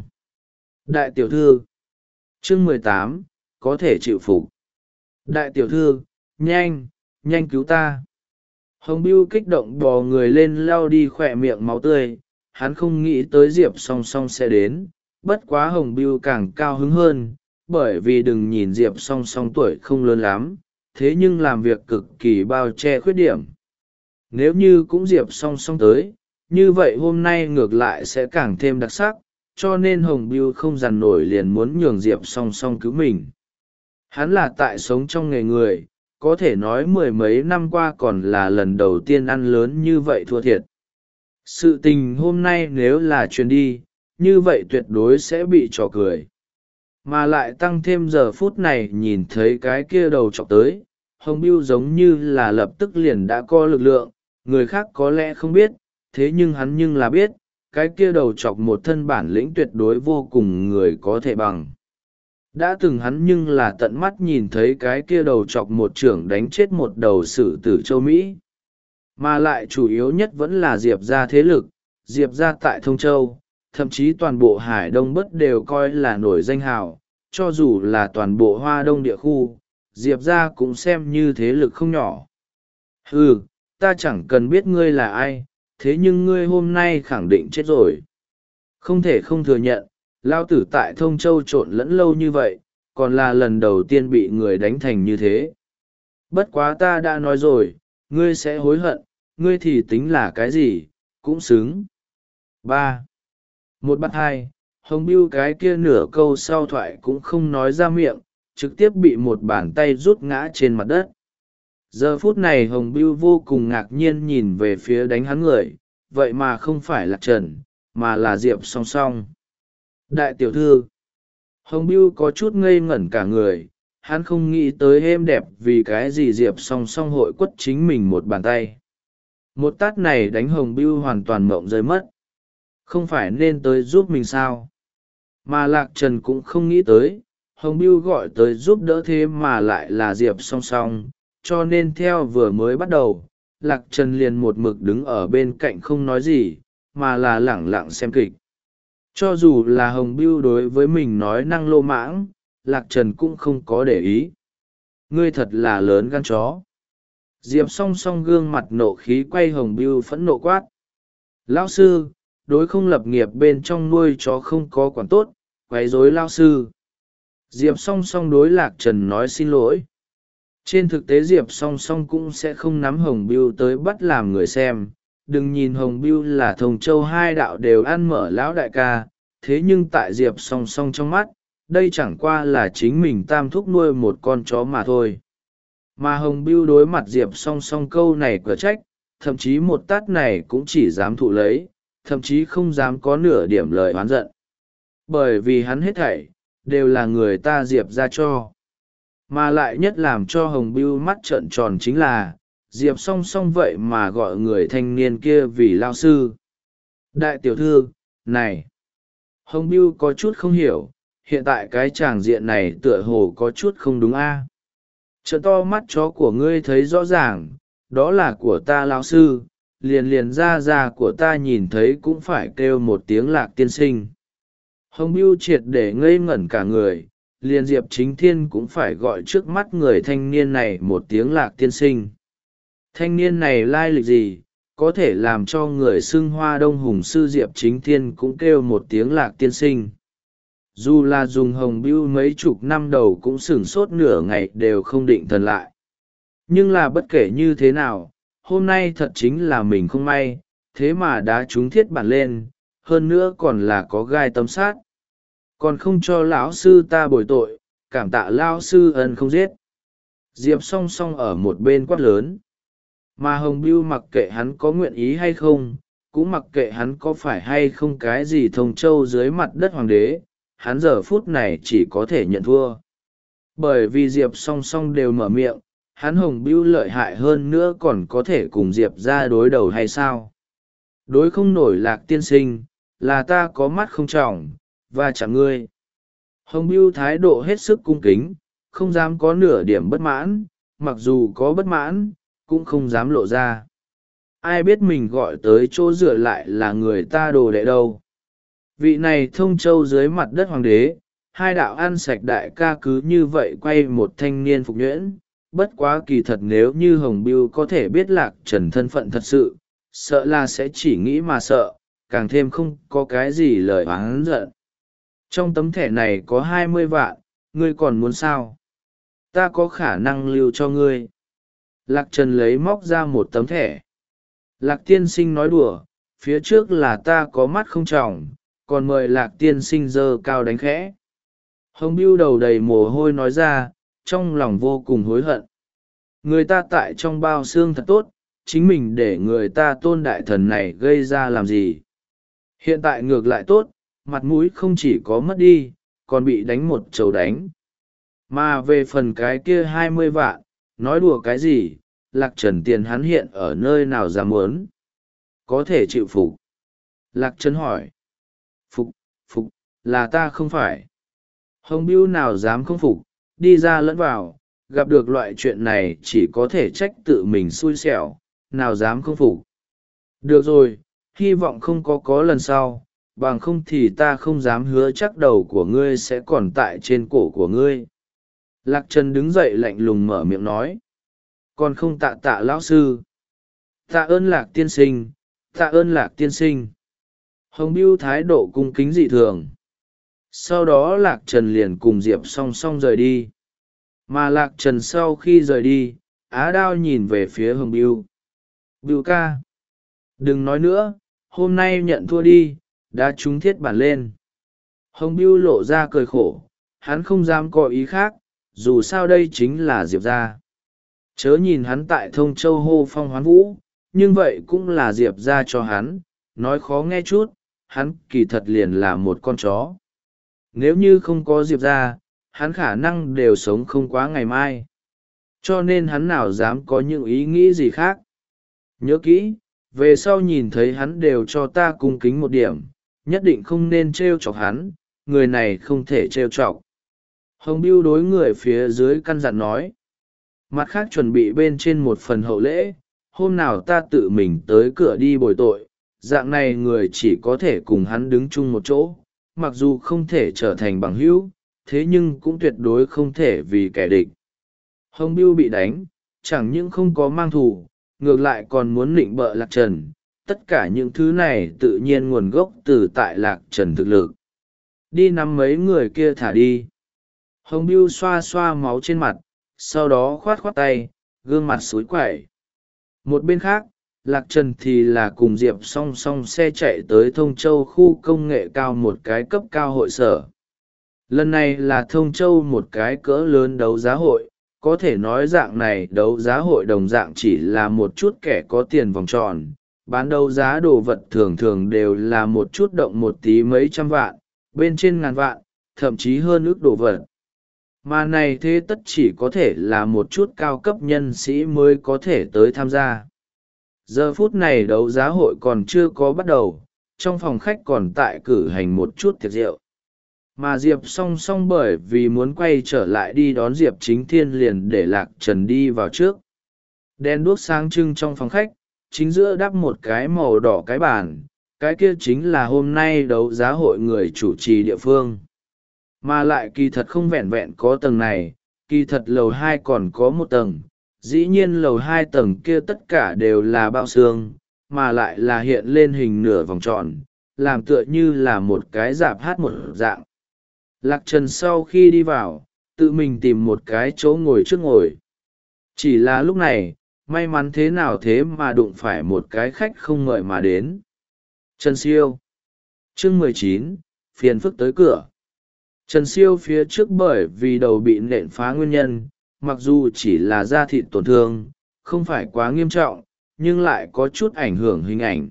Đại tiểu thư chương mười tám, có thể chịu phục. Đại tiểu thư, nhanh, nhanh cứu ta. Hồng Bưu kích động bò người lên lao đi khỏe miệng máu tươi, hắn không nghĩ tới Diệp song song sẽ đến, bất quá Hồng Bưu càng cao hứng hơn, bởi vì đừng nhìn Diệp song song tuổi không lớn lắm, thế nhưng làm việc cực kỳ bao che khuyết điểm. Nếu như cũng Diệp song song tới, như vậy hôm nay ngược lại sẽ càng thêm đặc sắc, cho nên Hồng Bưu không dằn nổi liền muốn nhường Diệp song song cứu mình. Hắn là tại sống trong nghề người, có thể nói mười mấy năm qua còn là lần đầu tiên ăn lớn như vậy thua thiệt. Sự tình hôm nay nếu là truyền đi, như vậy tuyệt đối sẽ bị trò cười. Mà lại tăng thêm giờ phút này nhìn thấy cái kia đầu chọc tới, Hồng Bưu giống như là lập tức liền đã có lực lượng, người khác có lẽ không biết, thế nhưng hắn nhưng là biết, cái kia đầu chọc một thân bản lĩnh tuyệt đối vô cùng người có thể bằng. Đã từng hắn nhưng là tận mắt nhìn thấy cái kia đầu chọc một trưởng đánh chết một đầu sử tử châu Mỹ. Mà lại chủ yếu nhất vẫn là Diệp ra thế lực, Diệp ra tại Thông Châu, thậm chí toàn bộ Hải Đông Bất đều coi là nổi danh hào, cho dù là toàn bộ Hoa Đông địa khu, Diệp ra cũng xem như thế lực không nhỏ. Ừ, ta chẳng cần biết ngươi là ai, thế nhưng ngươi hôm nay khẳng định chết rồi. Không thể không thừa nhận, lao tử tại Thông Châu trộn lẫn lâu như vậy, còn là lần đầu tiên bị người đánh thành như thế. Bất quá ta đã nói rồi, ngươi sẽ hối hận, ngươi thì tính là cái gì, cũng xứng. ba. Một bắt hai, Hồng Bưu cái kia nửa câu sau thoại cũng không nói ra miệng, trực tiếp bị một bàn tay rút ngã trên mặt đất. Giờ phút này Hồng Bưu vô cùng ngạc nhiên nhìn về phía đánh hắn người, vậy mà không phải là Trần, mà là Diệp song song. Đại tiểu thư, Hồng Bưu có chút ngây ngẩn cả người, hắn không nghĩ tới êm đẹp vì cái gì Diệp song song hội quất chính mình một bàn tay. Một tát này đánh Hồng Bưu hoàn toàn mộng rơi mất. Không phải nên tới giúp mình sao? Mà Lạc Trần cũng không nghĩ tới, Hồng Bưu gọi tới giúp đỡ thế mà lại là Diệp song song, cho nên theo vừa mới bắt đầu, Lạc Trần liền một mực đứng ở bên cạnh không nói gì, mà là lẳng lặng xem kịch. Cho dù là Hồng Bưu đối với mình nói năng lô mãng, Lạc Trần cũng không có để ý. ngươi thật là lớn gan chó. Diệp song song gương mặt nộ khí quay Hồng Bưu phẫn nộ quát. Lão sư, đối không lập nghiệp bên trong nuôi chó không có quản tốt, quấy rối lao sư. Diệp song song đối Lạc Trần nói xin lỗi. Trên thực tế Diệp song song cũng sẽ không nắm Hồng Bưu tới bắt làm người xem. Đừng nhìn Hồng Bưu là Thông Châu hai đạo đều ăn mở lão đại ca, thế nhưng tại Diệp song song trong mắt, đây chẳng qua là chính mình tam thúc nuôi một con chó mà thôi. Mà Hồng Bưu đối mặt Diệp song song câu này cửa trách, thậm chí một tát này cũng chỉ dám thụ lấy, thậm chí không dám có nửa điểm lời oán giận. Bởi vì hắn hết thảy, đều là người ta Diệp ra cho. Mà lại nhất làm cho Hồng Bưu mắt trợn tròn chính là, Diệp song song vậy mà gọi người thanh niên kia vì lao sư. Đại tiểu thư, này! Hồng Bưu có chút không hiểu, hiện tại cái tràng diện này tựa hồ có chút không đúng a. À? Trợn to mắt chó của ngươi thấy rõ ràng, đó là của ta lao sư, liền liền ra ra của ta nhìn thấy cũng phải kêu một tiếng Lạc tiên sinh. Hồng Bưu triệt để ngây ngẩn cả người, liền Diệp Chính Thiên cũng phải gọi trước mắt người thanh niên này một tiếng Lạc tiên sinh. Thanh niên này lai lịch gì, có thể làm cho người xưng Hoa Đông Hùng sư Diệp Chính Thiên cũng kêu một tiếng Lạc tiên sinh. Dù là dùng Hồng Bưu mấy chục năm đầu cũng sửng sốt nửa ngày đều không định thần lại. Nhưng là bất kể như thế nào, hôm nay thật chính là mình không may, thế mà đã trúng thiết bản lên, hơn nữa còn là có gai tấm sát. Còn không cho lão sư ta bồi tội, cảm tạ lão sư ân không giết. Diệp song song ở một bên quát lớn. Mà Hồng Bưu mặc kệ hắn có nguyện ý hay không, cũng mặc kệ hắn có phải hay không cái gì Thông Châu dưới mặt đất hoàng đế, hắn giờ phút này chỉ có thể nhận thua. Bởi vì Diệp song song đều mở miệng, hắn Hồng Bưu lợi hại hơn nữa còn có thể cùng Diệp ra đối đầu hay sao? Đối không nổi Lạc tiên sinh, là ta có mắt không tròng, và chẳng ngươi. Hồng Bưu thái độ hết sức cung kính, không dám có nửa điểm bất mãn, mặc dù có bất mãn, cũng không dám lộ ra. Ai biết mình gọi tới chỗ dựa lại là người ta đồ đệ đâu. Vị này Thông Châu dưới mặt đất hoàng đế, hai đạo ăn sạch đại ca cứ như vậy quay một thanh niên phục nhuyễn. Bất quá kỳ thật nếu như Hồng Bưu có thể biết Lạc Trần thân phận thật sự, sợ là sẽ chỉ nghĩ mà sợ, càng thêm không có cái gì lời oán giận. Trong tấm thẻ này có hai mươi vạn, ngươi còn muốn sao? Ta có khả năng lưu cho ngươi. Lạc Trần lấy móc ra một tấm thẻ. Lạc tiên sinh nói đùa, phía trước là ta có mắt không tròng, còn mời Lạc tiên sinh dơ cao đánh khẽ. Hồng Bưu đầu đầy mồ hôi nói ra, trong lòng vô cùng hối hận. Người ta tại trong bao xương thật tốt, chính mình để người ta tôn đại thần này gây ra làm gì. Hiện tại ngược lại tốt, mặt mũi không chỉ có mất đi, còn bị đánh một chầu đánh. Mà về phần cái kia hai mươi vạn, nói đùa cái gì, Lạc Trần tiền hắn hiện ở nơi nào dám muốn. Có thể chịu phục. Lạc Trần hỏi. Phục, phục, là ta không phải. Hồng Bưu nào dám không phục, đi ra lẫn vào, gặp được loại chuyện này chỉ có thể trách tự mình xui xẻo, nào dám không phục. Được rồi, hy vọng không có có lần sau, bằng không thì ta không dám hứa chắc đầu của ngươi sẽ còn tại trên cổ của ngươi. Lạc Trần đứng dậy lạnh lùng mở miệng nói. Còn không tạ tạ lão sư. Tạ ơn Lạc tiên sinh, tạ ơn Lạc tiên sinh. Hồng Bưu thái độ cung kính dị thường. Sau đó Lạc Trần liền cùng Diệp song song rời đi. Mà Lạc Trần sau khi rời đi, Á Đao nhìn về phía Hồng Bưu. Bưu ca. Đừng nói nữa, hôm nay nhận thua đi, đã trúng thiết bản lên. Hồng Bưu lộ ra cười khổ, hắn không dám có ý khác, dù sao đây chính là Diệp gia. Chớ nhìn hắn tại Thông Châu hô phong hoán vũ, nhưng vậy cũng là Diệp gia cho hắn, nói khó nghe chút, hắn kỳ thật liền là một con chó. Nếu như không có Diệp gia, hắn khả năng đều sống không quá ngày mai. Cho nên hắn nào dám có những ý nghĩ gì khác. Nhớ kỹ, về sau nhìn thấy hắn đều cho ta cung kính một điểm, nhất định không nên trêu chọc hắn, người này không thể trêu chọc. Hồng Bưu đối người phía dưới căn dặn nói. Mặt khác chuẩn bị bên trên một phần hậu lễ, hôm nào ta tự mình tới cửa đi bồi tội, dạng này người chỉ có thể cùng hắn đứng chung một chỗ, mặc dù không thể trở thành bằng hữu, thế nhưng cũng tuyệt đối không thể vì kẻ địch. Hồng Biêu bị đánh, chẳng những không có mang thù, ngược lại còn muốn nịnh bợ Lạc Trần. Tất cả những thứ này tự nhiên nguồn gốc từ tại Lạc Trần thực lực. Đi nắm mấy người kia thả đi. Hồng Biêu xoa xoa máu trên mặt, sau đó khoát khoát tay, gương mặt xúi quẩy. Một bên khác, Lạc Trần thì là cùng Diệp song song xe chạy tới Thông Châu khu công nghệ cao một cái cấp cao hội sở. Lần này là Thông Châu một cái cỡ lớn đấu giá hội, có thể nói dạng này đấu giá hội đồng dạng chỉ là một chút kẻ có tiền vòng tròn, bán đấu giá đồ vật thường thường đều là một chút động một tí mấy trăm vạn, bên trên ngàn vạn, thậm chí hơn ước đồ vật. Mà này thế tất chỉ có thể là một chút cao cấp nhân sĩ mới có thể tới tham gia. Giờ phút này đấu giá hội còn chưa có bắt đầu, trong phòng khách còn tại cử hành một chút tiệc rượu. Mà Diệp song song bởi vì muốn quay trở lại đi đón Diệp Chính Thiên liền để Lạc Trần đi vào trước. Đèn đuốc sáng trưng trong phòng khách, chính giữa đắp một cái màu đỏ cái bàn, cái kia chính là hôm nay đấu giá hội người chủ trì địa phương. Mà lại kỳ thật không vẹn vẹn có tầng này, kỳ thật lầu hai còn có một tầng, dĩ nhiên lầu hai tầng kia tất cả đều là bao xương, mà lại là hiện lên hình nửa vòng tròn, làm tựa như là một cái rạp hát một dạng. Lạc Trần sau khi đi vào, tự mình tìm một cái chỗ ngồi trước ngồi. Chỉ là lúc này, may mắn thế nào thế mà đụng phải một cái khách không ngợi mà đến. Trần Siêu. Chương mười chín, phiền phức tới cửa. Trần Siêu phía trước bởi vì đầu bị nện phá nguyên nhân, mặc dù chỉ là da thịt tổn thương, không phải quá nghiêm trọng, nhưng lại có chút ảnh hưởng hình ảnh.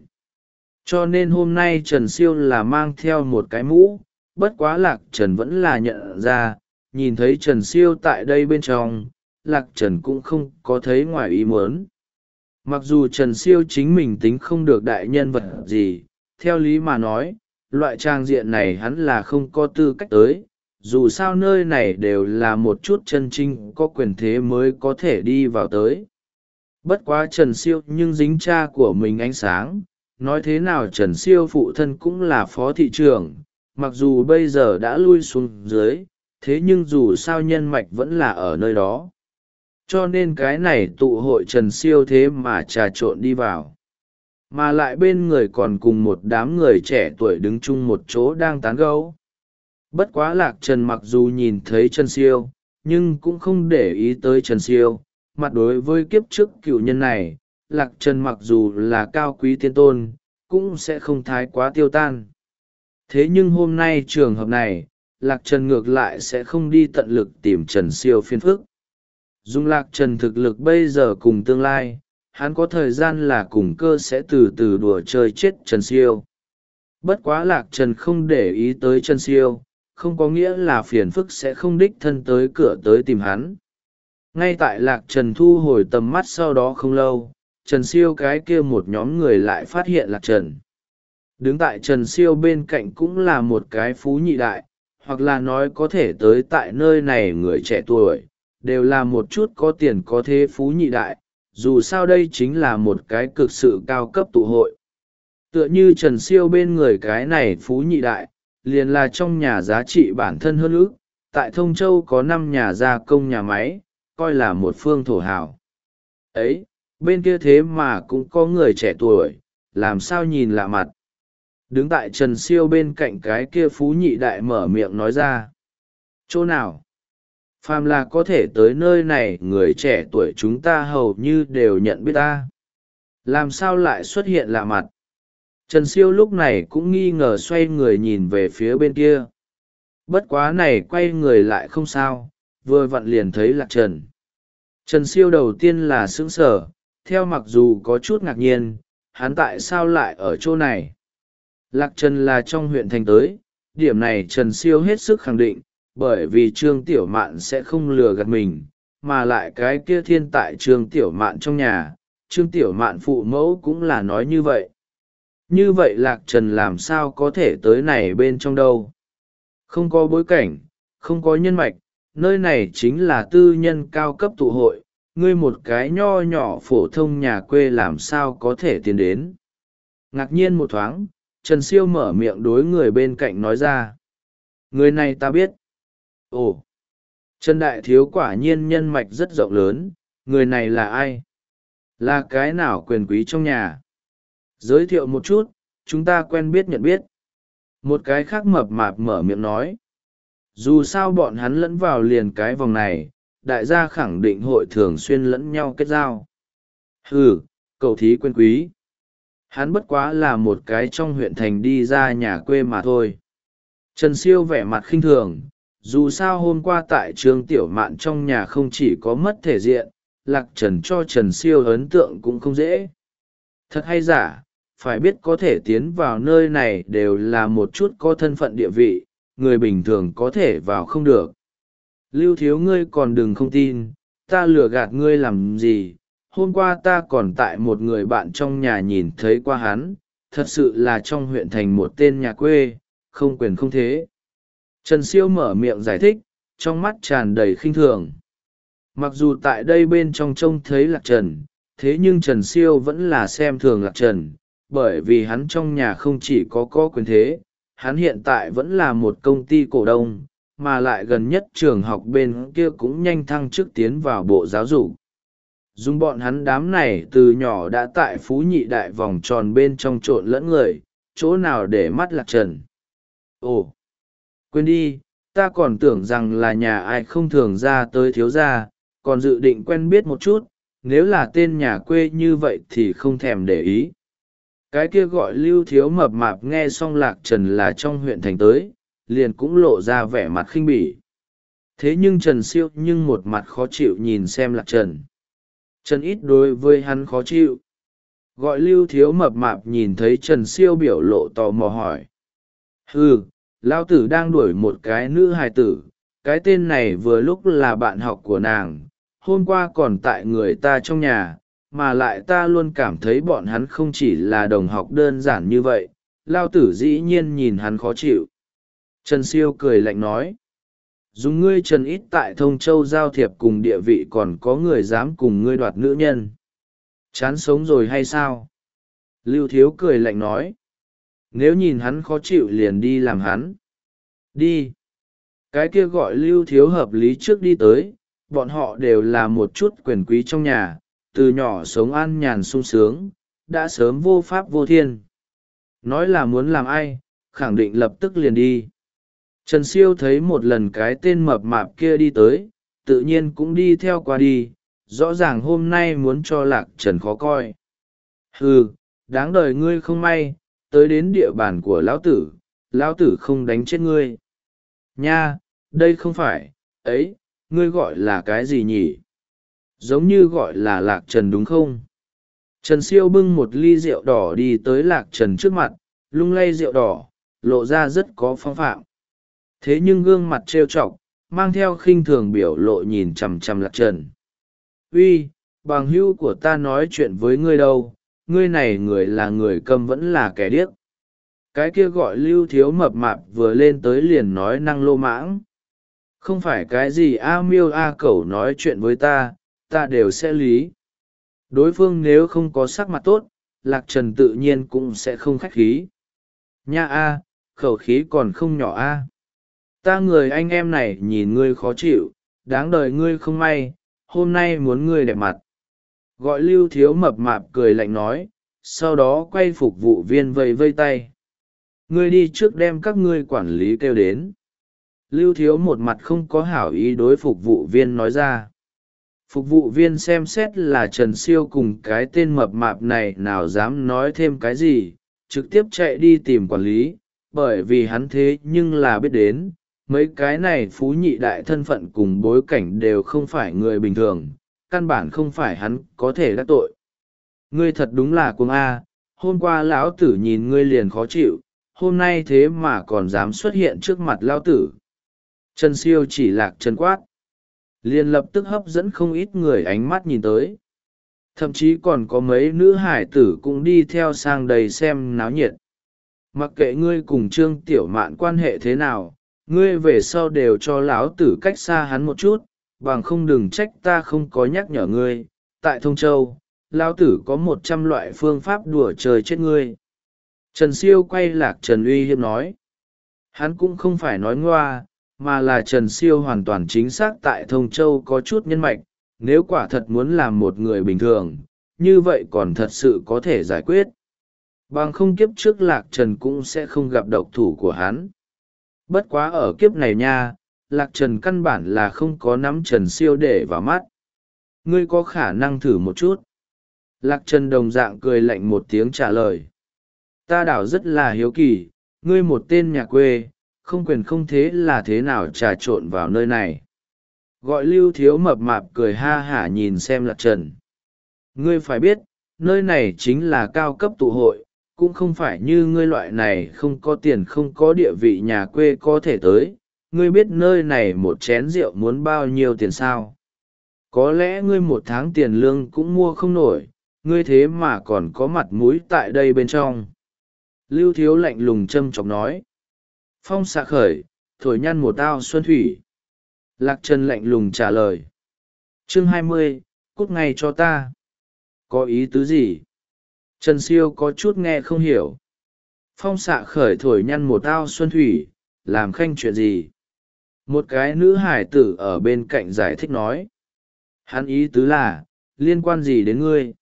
Cho nên hôm nay Trần Siêu là mang theo một cái mũ, bất quá Lạc Trần vẫn là nhận ra, nhìn thấy Trần Siêu tại đây bên trong, Lạc Trần cũng không có thấy ngoài ý muốn. Mặc dù Trần Siêu chính mình tính không được đại nhân vật gì, theo lý mà nói, loại trang diện này hắn là không có tư cách tới, dù sao nơi này đều là một chút chân chính có quyền thế mới có thể đi vào tới. Bất quá Trần Siêu nhưng dính cha của mình ánh sáng, nói thế nào Trần Siêu phụ thân cũng là phó thị trưởng, mặc dù bây giờ đã lui xuống dưới, thế nhưng dù sao nhân mạch vẫn là ở nơi đó. Cho nên cái này tụ hội Trần Siêu thế mà trà trộn đi vào. Mà lại bên người còn cùng một đám người trẻ tuổi đứng chung một chỗ đang tán gẫu. Bất quá Lạc Trần mặc dù nhìn thấy Trần Siêu, nhưng cũng không để ý tới Trần Siêu. Mặt đối với kiếp trước cựu nhân này, Lạc Trần mặc dù là cao quý tiên tôn, cũng sẽ không thái quá tiêu tan. Thế nhưng hôm nay trường hợp này, Lạc Trần ngược lại sẽ không đi tận lực tìm Trần Siêu phiền phức. Dùng Lạc Trần thực lực bây giờ cùng tương lai, hắn có thời gian là cùng cơ sẽ từ từ đùa chơi chết Trần Siêu. Bất quá Lạc Trần không để ý tới Trần Siêu, không có nghĩa là phiền phức sẽ không đích thân tới cửa tới tìm hắn. Ngay tại Lạc Trần thu hồi tầm mắt sau đó không lâu, Trần Siêu cái kia một nhóm người lại phát hiện Lạc Trần. Đứng tại Trần Siêu bên cạnh cũng là một cái phú nhị đại, hoặc là nói có thể tới tại nơi này người trẻ tuổi, đều là một chút có tiền có thế phú nhị đại, dù sao đây chính là một cái cực sự cao cấp tụ hội. Tựa như Trần Siêu bên người cái này phú nhị đại, liền là trong nhà giá trị bản thân hơn ước, tại Thông Châu có năm nhà gia công nhà máy, coi là một phương thổ hào. Ấy, bên kia thế mà cũng có người trẻ tuổi, làm sao nhìn lạ mặt. Đứng tại Trần Siêu bên cạnh cái kia phú nhị đại mở miệng nói ra. Chỗ nào? Phàm là có thể tới nơi này người trẻ tuổi chúng ta hầu như đều nhận biết ta. Làm sao lại xuất hiện lạ mặt? Trần Siêu lúc này cũng nghi ngờ xoay người nhìn về phía bên kia. Bất quá này quay người lại không sao, vừa vặn liền thấy Lạc Trần. Trần Siêu đầu tiên là sững sờ, theo mặc dù có chút ngạc nhiên, hắn tại sao lại ở chỗ này? Lạc Trần là trong huyện thành tới, điểm này Trần Siêu hết sức khẳng định, bởi vì Trương Tiểu Mạn sẽ không lừa gạt mình, mà lại cái kia thiên tại Trương Tiểu Mạn trong nhà, Trương Tiểu Mạn phụ mẫu cũng là nói như vậy. Như vậy Lạc Trần làm sao có thể tới này bên trong đâu? Không có bối cảnh, không có nhân mạch, nơi này chính là tư nhân cao cấp tụ hội, ngươi một cái nho nhỏ phổ thông nhà quê làm sao có thể tiến đến. Ngạc nhiên một thoáng, Trần Siêu mở miệng đối người bên cạnh nói ra. Người này ta biết. Ồ! Trần Đại Thiếu quả nhiên nhân mạch rất rộng lớn, người này là ai? Là cái nào quyền quý trong nhà? Giới thiệu một chút, chúng ta quen biết nhận biết. Một cái khác mập mạp mở miệng nói. Dù sao bọn hắn lẫn vào liền cái vòng này, đại gia khẳng định hội thường xuyên lẫn nhau kết giao. Hừ, cầu thí quyền quý. Hắn bất quá là một cái trong huyện thành đi ra nhà quê mà thôi. Trần Siêu vẻ mặt khinh thường, dù sao hôm qua tại Trương Tiểu Mạn trong nhà không chỉ có mất thể diện, Lạc Trần cho Trần Siêu ấn tượng cũng không dễ. Thật hay giả, phải biết có thể tiến vào nơi này đều là một chút có thân phận địa vị, người bình thường có thể vào không được. Lưu Thiếu ngươi còn đừng không tin, ta lừa gạt ngươi làm gì, hôm qua ta còn tại một người bạn trong nhà nhìn thấy qua hắn, thật sự là trong huyện thành một tên nhà quê, không quyền không thế. Trần Siêu mở miệng giải thích, trong mắt tràn đầy khinh thường. Mặc dù tại đây bên trong trông thấy Lạc Trần, thế nhưng Trần Siêu vẫn là xem thường Lạc Trần, bởi vì hắn trong nhà không chỉ có có quyền thế, hắn hiện tại vẫn là một công ty cổ đông, mà lại gần nhất trường học bên kia cũng nhanh thăng chức tiến vào bộ giáo dục. Dùng bọn hắn đám này từ nhỏ đã tại phú nhị đại vòng tròn bên trong trộn lẫn người, chỗ nào để mắt Lạc Trần. Ồ, quên đi, ta còn tưởng rằng là nhà ai không thường ra tới thiếu gia, còn dự định quen biết một chút, nếu là tên nhà quê như vậy thì không thèm để ý. Cái kia gọi Lưu Thiếu mập mạp nghe xong Lạc Trần là trong huyện thành tới, liền cũng lộ ra vẻ mặt khinh bỉ. Thế nhưng Trần Siêu nhưng một mặt khó chịu nhìn xem Lạc Trần. Trần ít đối với hắn khó chịu. Gọi Lưu Thiếu mập mạp nhìn thấy Trần Siêu biểu lộ tò mò hỏi. Hừ, lão tử đang đuổi một cái nữ hài tử, cái tên này vừa lúc là bạn học của nàng, hôm qua còn tại người ta trong nhà, mà lại ta luôn cảm thấy bọn hắn không chỉ là đồng học đơn giản như vậy, lão tử dĩ nhiên nhìn hắn khó chịu. Trần Siêu cười lạnh nói. Dùng ngươi Trần ít tại Thông Châu giao thiệp cùng địa vị còn có người dám cùng ngươi đoạt nữ nhân. Chán sống rồi hay sao? Lưu Thiếu cười lạnh nói. Nếu nhìn hắn khó chịu liền đi làm hắn. Đi. Cái kia gọi Lưu Thiếu hợp lý trước đi tới, bọn họ đều là một chút quyền quý trong nhà, từ nhỏ sống an nhàn sung sướng, đã sớm vô pháp vô thiên. Nói là muốn làm ai, khẳng định lập tức liền đi. Trần Siêu thấy một lần cái tên mập mạp kia đi tới, tự nhiên cũng đi theo qua đi, rõ ràng hôm nay muốn cho Lạc Trần khó coi. Hừ, đáng đời ngươi không may, tới đến địa bàn của lão tử, lão tử không đánh chết ngươi. Nha, đây không phải, ấy, ngươi gọi là cái gì nhỉ? Giống như gọi là Lạc Trần đúng không? Trần Siêu bưng một ly rượu đỏ đi tới Lạc Trần trước mặt, lung lay rượu đỏ, lộ ra rất có phong phạm. Thế nhưng gương mặt trêu chọc, mang theo khinh thường biểu lộ nhìn chằm chằm Lạc Trần. Uy, bằng hữu của ta nói chuyện với ngươi đâu, ngươi này người là người câm vẫn là kẻ điếc. Cái kia gọi Lưu Thiếu mập mạp vừa lên tới liền nói năng lô mãng. Không phải cái gì a miêu a cẩu nói chuyện với ta, ta đều sẽ lý. Đối phương nếu không có sắc mặt tốt, Lạc Trần tự nhiên cũng sẽ không khách khí. Nha a, khẩu khí còn không nhỏ a. Ta người anh em này nhìn ngươi khó chịu, đáng đời ngươi không may, hôm nay muốn ngươi đẹp mặt. Gọi Lưu Thiếu mập mạp cười lạnh nói, sau đó quay phục vụ viên vây vây tay. Ngươi đi trước đem các ngươi quản lý kêu đến. Lưu Thiếu một mặt không có hảo ý đối phục vụ viên nói ra. Phục vụ viên xem xét là Trần Siêu cùng cái tên mập mạp này nào dám nói thêm cái gì, trực tiếp chạy đi tìm quản lý, bởi vì hắn thế nhưng là biết đến, mấy cái này phú nhị đại thân phận cùng bối cảnh đều không phải người bình thường, căn bản không phải hắn có thể đắc tội. Ngươi thật đúng là cuồng A, hôm qua lão tử nhìn ngươi liền khó chịu, hôm nay thế mà còn dám xuất hiện trước mặt lão tử. Trần Siêu chỉ Lạc Trần quát, liền lập tức hấp dẫn không ít người ánh mắt nhìn tới. Thậm chí còn có mấy nữ hải tử cũng đi theo sang đầy xem náo nhiệt. Mặc kệ ngươi cùng Trương Tiểu Mạn quan hệ thế nào, ngươi về sau đều cho lão tử cách xa hắn một chút, bằng không đừng trách ta không có nhắc nhở ngươi. Tại Thông Châu, lão tử có một trăm loại phương pháp đùa trời chết ngươi. Trần Siêu quay Lạc Trần uy hiếp nói. Hắn cũng không phải nói ngoa, mà là Trần Siêu hoàn toàn chính xác tại Thông Châu có chút nhân mạch, nếu quả thật muốn làm một người bình thường, như vậy còn thật sự có thể giải quyết. Bằng không kiếp trước Lạc Trần cũng sẽ không gặp độc thủ của hắn. Bất quá ở kiếp này nha, Lạc Trần căn bản là không có nắm Trần Siêu để vào mắt. Ngươi có khả năng thử một chút. Lạc Trần đồng dạng cười lạnh một tiếng trả lời. Ta đảo rất là hiếu kỳ, ngươi một tên nhà quê, không quyền không thế là thế nào trà trộn vào nơi này. Gọi Lưu Thiếu mập mạp cười ha hả nhìn xem Lạc Trần. Ngươi phải biết, nơi này chính là cao cấp tụ hội, cũng không phải như ngươi loại này không có tiền không có địa vị nhà quê có thể tới. Ngươi biết nơi này một chén rượu muốn bao nhiêu tiền sao? Có lẽ ngươi một tháng tiền lương cũng mua không nổi, ngươi thế mà còn có mặt mũi tại đây bên trong. Lưu Thiếu lạnh lùng châm chọc nói. Phong xạ khởi, thổi nhăn một ao xuân thủy. Lạc Trần lạnh lùng trả lời. Chương hai mươi, cút ngay cho ta. Có ý tứ gì? Trần Siêu có chút nghe không hiểu. Phong xạ khởi thổi nhăn một ao xuân thủy, làm khanh chuyện gì? Một cái nữ hải tử ở bên cạnh giải thích nói. Hắn ý tứ là, liên quan gì đến ngươi?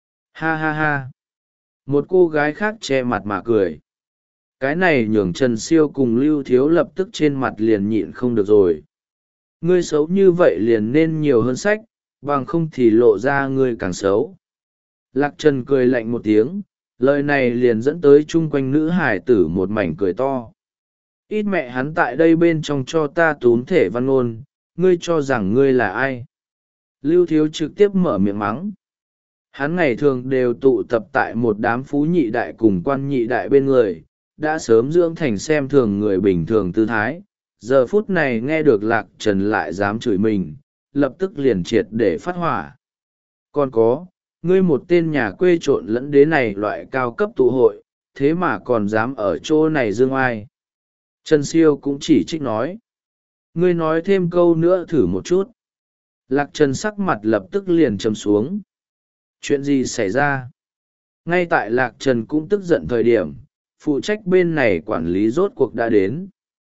Ha ha ha. Một cô gái khác che mặt mà cười. Cái này nhường Trần Siêu cùng Lưu Thiếu lập tức trên mặt liền nhịn không được rồi. Ngươi xấu như vậy liền nên nhiều hơn sách, bằng không thì lộ ra ngươi càng xấu. Lạc Trần cười lạnh một tiếng, lời này liền dẫn tới chung quanh nữ hải tử một mảnh cười to. Ít mẹ hắn tại đây bên trong cho ta túm thể văn ngôn, ngươi cho rằng ngươi là ai? Lưu Thiếu trực tiếp mở miệng mắng. Hắn ngày thường đều tụ tập tại một đám phú nhị đại cùng quan nhị đại bên người, đã sớm dưỡng thành xem thường người bình thường tư thái. Giờ phút này nghe được Lạc Trần lại dám chửi mình, lập tức liền triệt để phát hỏa. Còn có, ngươi một tên nhà quê trộn lẫn đế này loại cao cấp tụ hội, thế mà còn dám ở chỗ này dương ai. Trần Siêu cũng chỉ trích nói. Ngươi nói thêm câu nữa thử một chút. Lạc Trần sắc mặt lập tức liền trầm xuống. Chuyện gì xảy ra? Ngay tại Lạc Trần cũng tức giận thời điểm, phụ trách bên này quản lý rốt cuộc đã đến.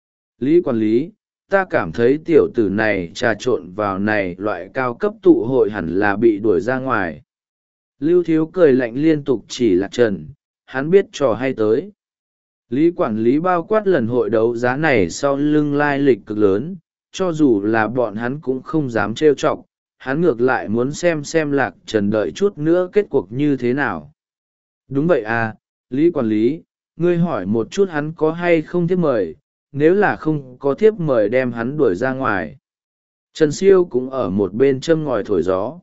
Lý quản lý, ta cảm thấy tiểu tử này trà trộn vào này loại cao cấp tụ hội hẳn là bị đuổi ra ngoài. Lưu Thiếu cười lạnh liên tục chỉ Lạc Trần, hắn biết trò hay tới. Lý quản lý bao quát lần hội đấu giá này sau lưng lai lịch cực lớn, cho dù là bọn hắn cũng không dám trêu chọc, hắn ngược lại muốn xem xem Lạc Trần đợi chút nữa kết cuộc như thế nào. Đúng vậy à, Lý quản lý, ngươi hỏi một chút hắn có hay không thiếp mời, nếu là không có thiếp mời đem hắn đuổi ra ngoài. Trần Siêu cũng ở một bên châm ngòi thổi gió.